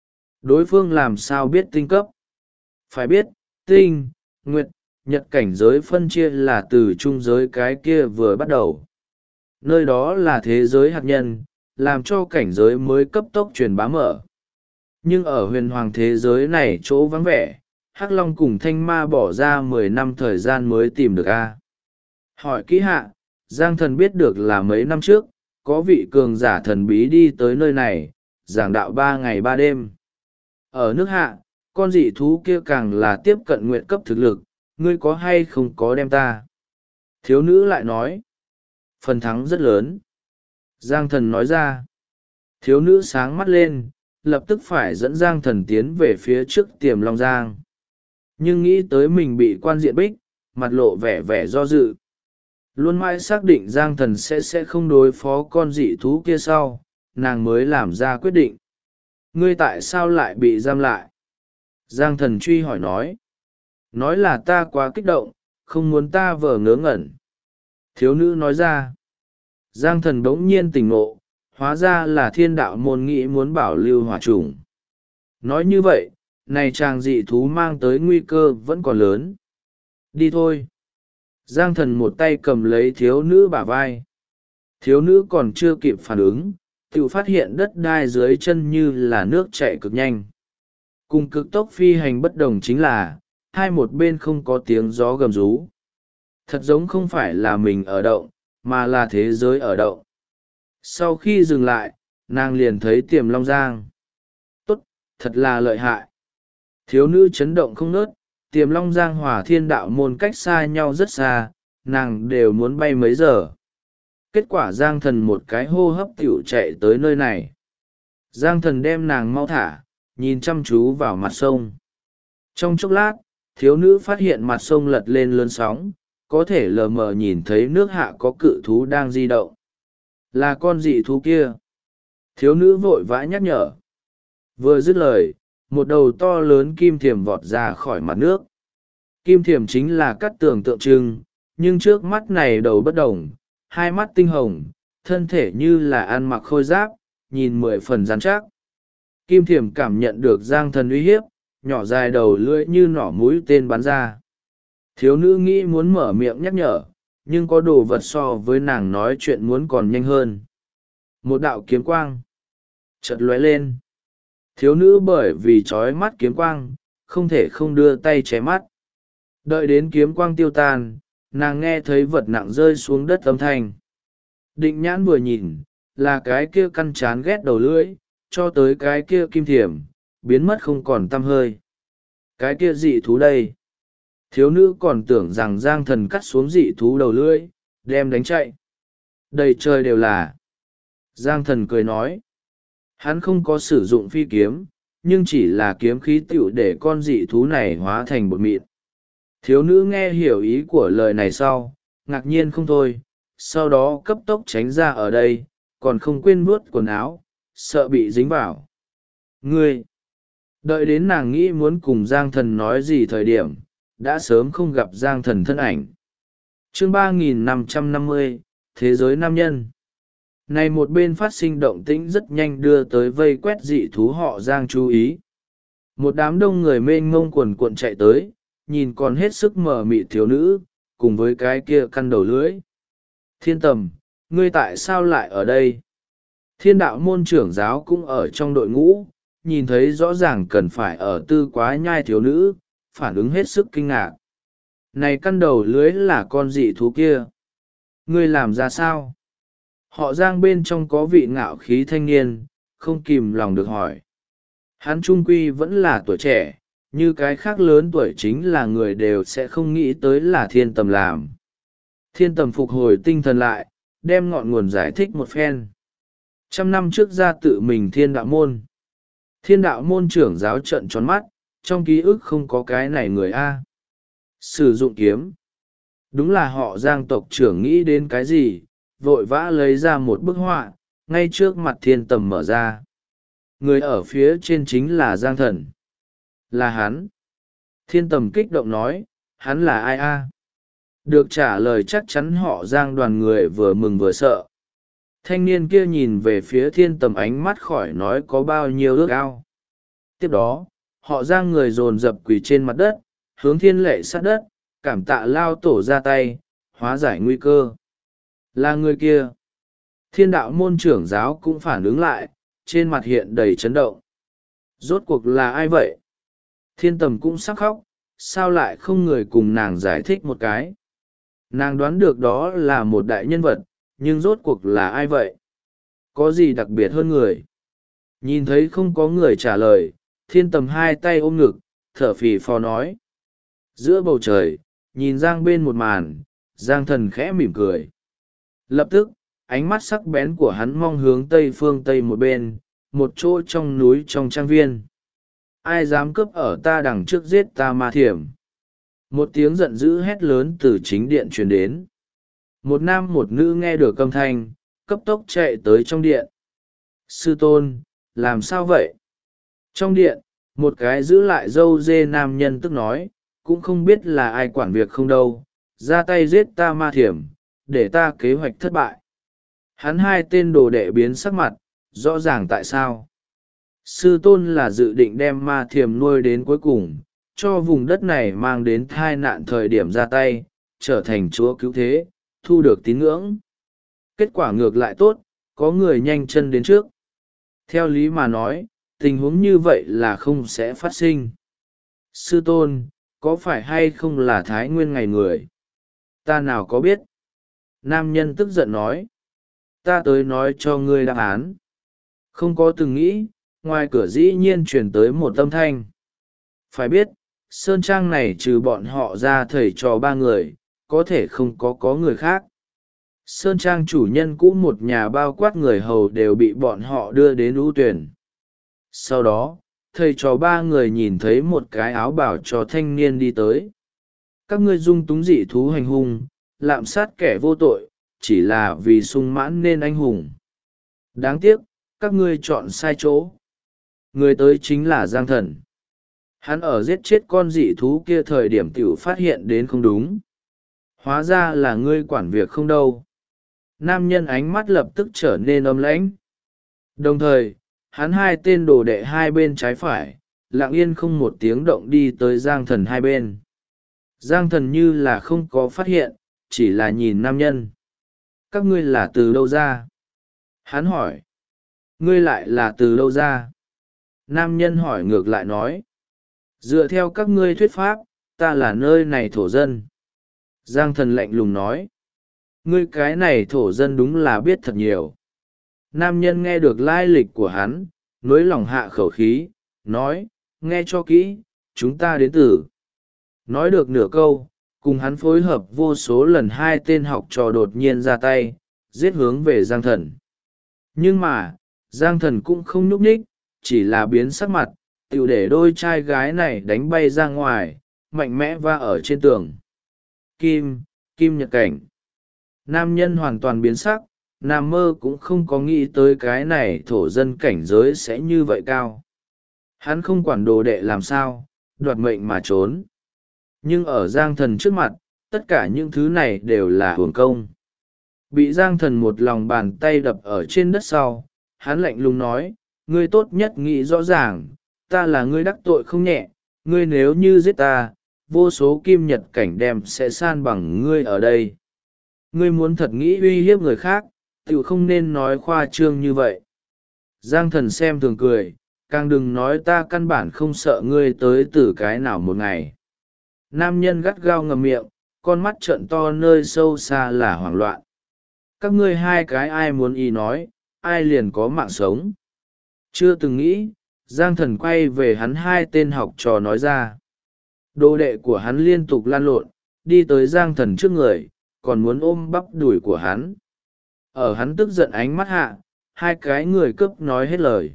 Đối phương làm sao biết tinh cấp? Phải biết, tinh, nguyệt, nhật cảnh giới phân chia là từ trung giới cái kia vừa bắt đầu. Nơi đó là thế giới hạt nhân, làm cho cảnh giới mới cấp tốc truyền bá mở. Nhưng ở huyền hoàng thế giới này chỗ vắng vẻ, Hắc Long cùng Thanh Ma bỏ ra 10 năm thời gian mới tìm được A. Hỏi kỹ hạ, Giang thần biết được là mấy năm trước, có vị cường giả thần bí đi tới nơi này, giảng đạo 3 ngày 3 đêm. Ở nước hạ, con dị thú kia càng là tiếp cận nguyện cấp thực lực, ngươi có hay không có đem ta? Thiếu nữ lại nói, phần thắng rất lớn. Giang thần nói ra, thiếu nữ sáng mắt lên, lập tức phải dẫn Giang thần tiến về phía trước tiềm long giang. Nhưng nghĩ tới mình bị quan diện bích, mặt lộ vẻ vẻ do dự. Luôn mãi xác định Giang thần sẽ không đối phó con dị thú kia sau, nàng mới làm ra quyết định. Ngươi tại sao lại bị giam lại? Giang thần truy hỏi nói. Nói là ta quá kích động, không muốn ta vờ ngớ ngẩn. Thiếu nữ nói ra. Giang thần bỗng nhiên tỉnh ngộ, hóa ra là thiên đạo môn nghĩ muốn bảo lưu hỏa chủng. Nói như vậy, này chàng dị thú mang tới nguy cơ vẫn còn lớn. Đi thôi. Giang thần một tay cầm lấy thiếu nữ bả vai. Thiếu nữ còn chưa kịp phản ứng, tự phát hiện đất đai dưới chân như là nước chảy cực nhanh. Cùng cực tốc phi hành bất đồng chính là, hai một bên không có tiếng gió gầm rú. Thật giống không phải là mình ở động, mà là thế giới ở động. Sau khi dừng lại, nàng liền thấy tiềm long giang. Tốt, thật là lợi hại. Thiếu nữ chấn động không nớt, tiềm long giang hòa thiên đạo môn cách xa nhau rất xa, nàng đều muốn bay mấy giờ. Kết quả Giang thần một cái hô hấp tiểu chạy tới nơi này. Giang thần đem nàng mau thả, nhìn chăm chú vào mặt sông. Trong chốc lát, thiếu nữ phát hiện mặt sông lật lên lớn sóng, có thể lờ mờ nhìn thấy nước hạ có cự thú đang di động. Là con dị thú kia. Thiếu nữ vội vã nhắc nhở. Vừa dứt lời, một đầu to lớn kim thiềm vọt ra khỏi mặt nước. Kim thiềm chính là cát tường tượng trưng, nhưng trước mắt này đầu bất đồng, hai mắt tinh hồng, thân thể như là ăn mặc khôi giáp, nhìn 10 phần rắn chắc. Kim thiềm cảm nhận được Giang thần uy hiếp, nhỏ dài đầu lưỡi như nỏ mũi tên bắn ra. Thiếu nữ nghĩ muốn mở miệng nhắc nhở, nhưng có đồ vật so với nàng nói chuyện muốn còn nhanh hơn. Một đạo kiếm quang chợt lóe lên. Thiếu nữ bởi vì trói mắt kiếm quang, không thể không đưa tay che mắt. Đợi đến kiếm quang tiêu tan, nàng nghe thấy vật nặng rơi xuống đất âm thanh. Định nhãn vừa nhìn, là cái kia căn chán ghét đầu lưỡi, cho tới cái kia kim thiểm, biến mất không còn tăm hơi. Cái kia dị thú đây. Thiếu nữ còn tưởng rằng Giang thần cắt xuống dị thú đầu lưỡi, đem đánh chạy. Đầy trời đều là. Giang thần cười nói. Hắn không có sử dụng phi kiếm, nhưng chỉ là kiếm khí tựu để con dị thú này hóa thành bột mịn. Thiếu nữ nghe hiểu ý của lời này sau, ngạc nhiên không thôi, sau đó cấp tốc tránh ra ở đây, còn không quên vuốt quần áo, sợ bị dính vào. Ngươi! Đợi đến nàng nghĩ muốn cùng Giang thần nói gì thời điểm, đã sớm không gặp Giang thần thân ảnh. Chương 3550, Thế giới nam nhân. Này một bên phát sinh động tĩnh rất nhanh đưa tới vây quét dị thú họ Giang chú ý. Một đám đông người mênh mông quần cuộn chạy tới, nhìn còn hết sức mờ mịt thiếu nữ, cùng với cái kia căn đầu lưỡi. Thiên Tầm, ngươi tại sao lại ở đây? Thiên đạo môn trưởng giáo cũng ở trong đội ngũ, nhìn thấy rõ ràng cần phải ở tư quá nhai thiếu nữ, phản ứng hết sức kinh ngạc. Này căn đầu lưới là con dị thú kia. Ngươi làm ra sao? Họ Giang bên trong có vị ngạo khí thanh niên, không kìm lòng được hỏi. Hắn trung quy vẫn là tuổi trẻ, như cái khác lớn tuổi chính là người đều sẽ không nghĩ tới là Thiên Tầm làm. Thiên Tầm phục hồi tinh thần lại, đem ngọn nguồn giải thích một phen. 100 năm trước ra tự mình thiên đạo môn. Thiên đạo môn trưởng giáo trợn tròn mắt, trong ký ức không có cái này người A. Sử dụng kiếm. Đúng là họ Giang tộc trưởng nghĩ đến cái gì, vội vã lấy ra một bức họa, ngay trước mặt Thiên Tầm mở ra. Người ở phía trên chính là Giang Thần. Là hắn. Thiên Tầm kích động nói, hắn là ai A? Được trả lời chắc chắn họ Giang đoàn người vừa mừng vừa sợ. Thanh niên kia nhìn về phía Thiên Tầm ánh mắt khỏi nói có bao nhiêu ước ao. Tiếp đó, họ Giang người dồn dập quỳ trên mặt đất, hướng thiên lệ sát đất, cảm tạ lao tổ ra tay, hóa giải nguy cơ. Là người kia. Thiên đạo môn trưởng giáo cũng phản ứng lại, trên mặt hiện đầy chấn động. Rốt cuộc là ai vậy? Thiên Tầm cũng sắc khóc, sao lại không người cùng nàng giải thích một cái? Nàng đoán được đó là một đại nhân vật, nhưng rốt cuộc là ai vậy? Có gì đặc biệt hơn người? Nhìn thấy không có người trả lời, Thiên Tầm hai tay ôm ngực, thở phì phò nói. Giữa bầu trời, nhìn Giang bên một màn, Giang Thần khẽ mỉm cười. Lập tức, ánh mắt sắc bén của hắn mong hướng tây phương tây một bên, một chỗ trong núi trong trang viên. Ai dám cướp ở ta đằng trước giết ta ma thiểm? Một tiếng giận dữ hét lớn từ chính điện truyền đến. Một nam một nữ nghe được âm thanh, cấp tốc chạy tới trong điện. Sư tôn, làm sao vậy? Trong điện, một cái giữ lại râu dê nam nhân tức nói, cũng không biết là ai quản việc không đâu, ra tay giết ta ma thiểm, để ta kế hoạch thất bại. Hắn hai tên đồ đệ biến sắc mặt, rõ ràng tại sao. Sư tôn là dự định đem ma thiểm nuôi đến cuối cùng, cho vùng đất này mang đến tai nạn thời điểm ra tay, trở thành chúa cứu thế, thu được tín ngưỡng. Kết quả ngược lại tốt, có người nhanh chân đến trước. Theo lý mà nói, tình huống như vậy là không sẽ phát sinh. Sư tôn, có phải hay không là Thái Nguyên ngày người? Ta nào có biết? Nam nhân tức giận nói. Ta tới nói cho ngươi đáp án. Không có từng nghĩ, ngoài cửa dĩ nhiên truyền tới một âm thanh. Phải biết, sơn trang này trừ bọn họ ra thầy trò ba người, có thể không có người khác. Sơn trang chủ nhân cũ một nhà bao quát người hầu đều bị bọn họ đưa đến ưu tuyển. Sau đó, thầy trò ba người nhìn thấy một cái áo bảo cho thanh niên đi tới. Các ngươi dung túng dị thú hành hung, lạm sát kẻ vô tội, chỉ là vì sung mãn nên anh hùng. Đáng tiếc, các ngươi chọn sai chỗ. Người tới chính là Giang Thần. Hắn ở giết chết con dị thú kia thời điểm tiểu phát hiện đến không đúng. Hóa ra là ngươi quản việc không đâu. Nam nhân ánh mắt lập tức trở nên âm lãnh. Đồng thời, hắn hai tên đồ đệ hai bên trái phải, lặng yên không một tiếng động đi tới Giang Thần hai bên. Giang Thần như là không có phát hiện, chỉ là nhìn nam nhân. Các ngươi là từ đâu ra? Hắn hỏi. Ngươi lại là từ đâu ra? Nam nhân hỏi ngược lại nói. Dựa theo các ngươi thuyết pháp, ta là nơi này thổ dân. Giang Thần lạnh lùng nói. Ngươi cái này thổ dân đúng là biết thật nhiều. Nam nhân nghe được lai lịch của hắn, nối lòng hạ khẩu khí, nói, nghe cho kỹ, chúng ta đến từ. Nói được nửa câu, cùng hắn phối hợp vô số lần hai tên học trò đột nhiên ra tay, giết hướng về Giang Thần. Nhưng mà, Giang Thần cũng không nhúc nhích, chỉ là biến sắc mặt, tiểu để đôi trai gái này đánh bay ra ngoài, mạnh mẽ va ở trên tường. Kim Nhật Cảnh. Nam nhân hoàn toàn biến sắc, nằm mơ cũng không có nghĩ tới cái này thổ dân cảnh giới sẽ như vậy cao. Hắn không quản đồ đệ làm sao, đoạt mệnh mà trốn. Nhưng ở Giang Thần trước mặt, tất cả những thứ này đều là hưởng công. Bị Giang Thần một lòng bàn tay đập ở trên đất sau, hắn lạnh lùng nói, ngươi tốt nhất nghĩ rõ ràng, ta là ngươi đắc tội không nhẹ, ngươi nếu như giết ta, vô số kim nhật cảnh đem sẽ san bằng ngươi ở đây. Ngươi muốn thật nghĩ uy hiếp người khác, tự không nên nói khoa trương như vậy. Giang Thần xem thường cười, càng đừng nói ta căn bản không sợ ngươi tới từ cái nào một ngày. Nam nhân gắt gao ngậm miệng, con mắt trợn to nơi sâu xa là hoảng loạn. Các ngươi hai cái ai muốn y nói, ai liền có mạng sống. Chưa từng nghĩ, Giang Thần quay về hắn hai tên học trò nói ra. Đồ đệ của hắn liên tục lan lộn, đi tới Giang Thần trước người, còn muốn ôm bắp đùi của hắn. Ở hắn tức giận ánh mắt hạ, hai cái người cướp nói hết lời.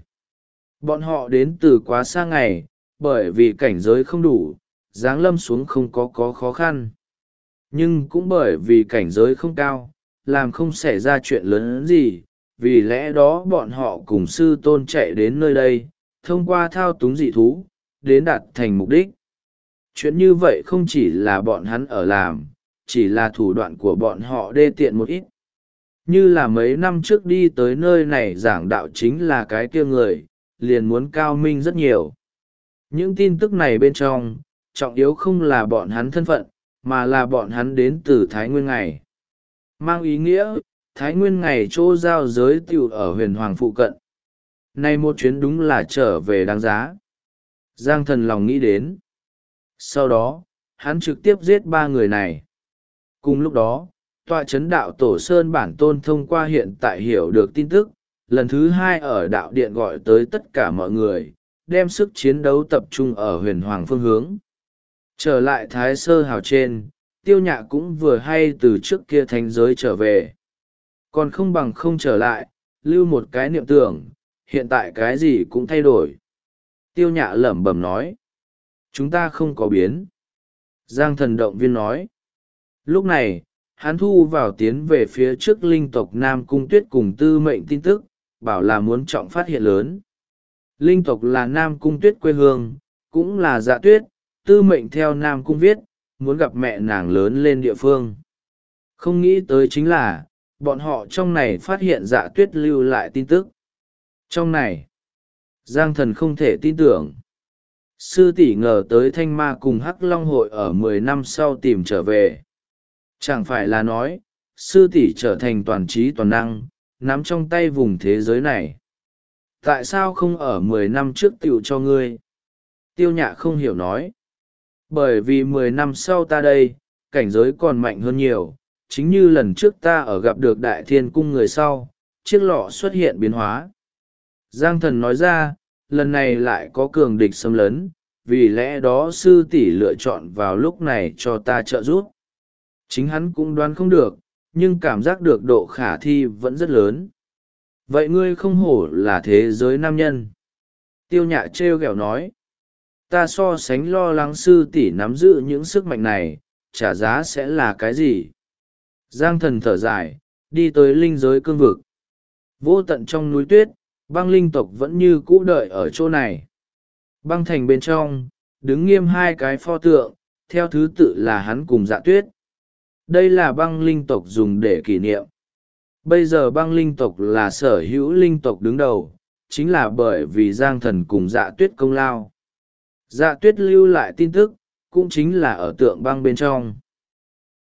Bọn họ đến từ quá xa ngày, bởi vì cảnh giới không đủ, giáng lâm xuống không có khó khăn. Nhưng cũng bởi vì cảnh giới không cao, làm không xảy ra chuyện lớn gì, vì lẽ đó bọn họ cùng sư tôn chạy đến nơi đây, thông qua thao túng dị thú, đến đạt thành mục đích. Chuyện như vậy không chỉ là bọn hắn ở làm, chỉ là thủ đoạn của bọn họ đê tiện một ít. Như là mấy năm trước đi tới nơi này giảng đạo chính là cái kia người, liền muốn cao minh rất nhiều. Những tin tức này bên trong, trọng yếu không là bọn hắn thân phận, mà là bọn hắn đến từ Thái Nguyên Ngày. Mang ý nghĩa, Thái Nguyên Ngày chỗ giao giới tiểu ở huyền hoàng phụ cận. Này một chuyến đúng là trở về đáng giá. Giang Thần lòng nghĩ đến. Sau đó, hắn trực tiếp giết ba người này. Cùng lúc đó, tọa chấn đạo tổ Sơn Bản Tôn thông qua hiện tại hiểu được tin tức, lần thứ hai ở đạo điện gọi tới tất cả mọi người, đem sức chiến đấu tập trung ở huyền hoàng phương hướng. Trở lại Thái Sơ Hào trên, Tiêu Nhạ cũng vừa hay từ trước kia thánh giới trở về. Còn không bằng không trở lại, lưu một cái niệm tưởng, hiện tại cái gì cũng thay đổi. Tiêu Nhạ lẩm bẩm nói. Chúng ta không có biến. Giang Thần động viên nói. Lúc này, hắn thu vào tiến về phía trước linh tộc Nam Cung Tuyết cùng Tư Mệnh tin tức, bảo là muốn trọng phát hiện lớn. Linh tộc là Nam Cung Tuyết quê hương, cũng là Dạ Tuyết, Tư Mệnh theo Nam Cung viết, muốn gặp mẹ nàng lớn lên địa phương. Không nghĩ tới chính là, bọn họ trong này phát hiện Dạ Tuyết lưu lại tin tức. Trong này, Giang Thần không thể tin tưởng. Sư tỷ ngờ tới Thanh Ma cùng Hắc Long hội ở 10 năm sau tìm trở về. Chẳng phải là nói, sư tỷ trở thành toàn trí toàn năng, nắm trong tay vùng thế giới này. Tại sao không ở 10 năm trước tiểu cho ngươi? Tiêu Nhạ không hiểu nói. Bởi vì 10 năm sau ta đây, cảnh giới còn mạnh hơn nhiều, chính như lần trước ta ở gặp được Đại Thiên Cung người sau, chiếc lọ xuất hiện biến hóa. Giang Thần nói ra, lần này lại có cường địch xâm lấn, vì lẽ đó sư tỷ lựa chọn vào lúc này cho ta trợ giúp. Chính hắn cũng đoán không được, nhưng cảm giác được độ khả thi vẫn rất lớn. Vậy ngươi không hổ là thế giới nam nhân. Tiêu Nhạ trêu ghẹo nói. Ta so sánh lo lắng sư tỷ nắm giữ những sức mạnh này, trả giá sẽ là cái gì? Giang Thần thở dài, đi tới linh giới cương vực. Vô tận trong núi tuyết, băng linh tộc vẫn như cũ đợi ở chỗ này. Băng thành bên trong, đứng nghiêm hai cái pho tượng, theo thứ tự là hắn cùng Dạ Tuyết. Đây là băng linh tộc dùng để kỷ niệm. Bây giờ băng linh tộc là sở hữu linh tộc đứng đầu, chính là bởi vì Giang Thần cùng Dạ Tuyết công lao. Dạ Tuyết lưu lại tin tức, cũng chính là ở tượng băng bên trong.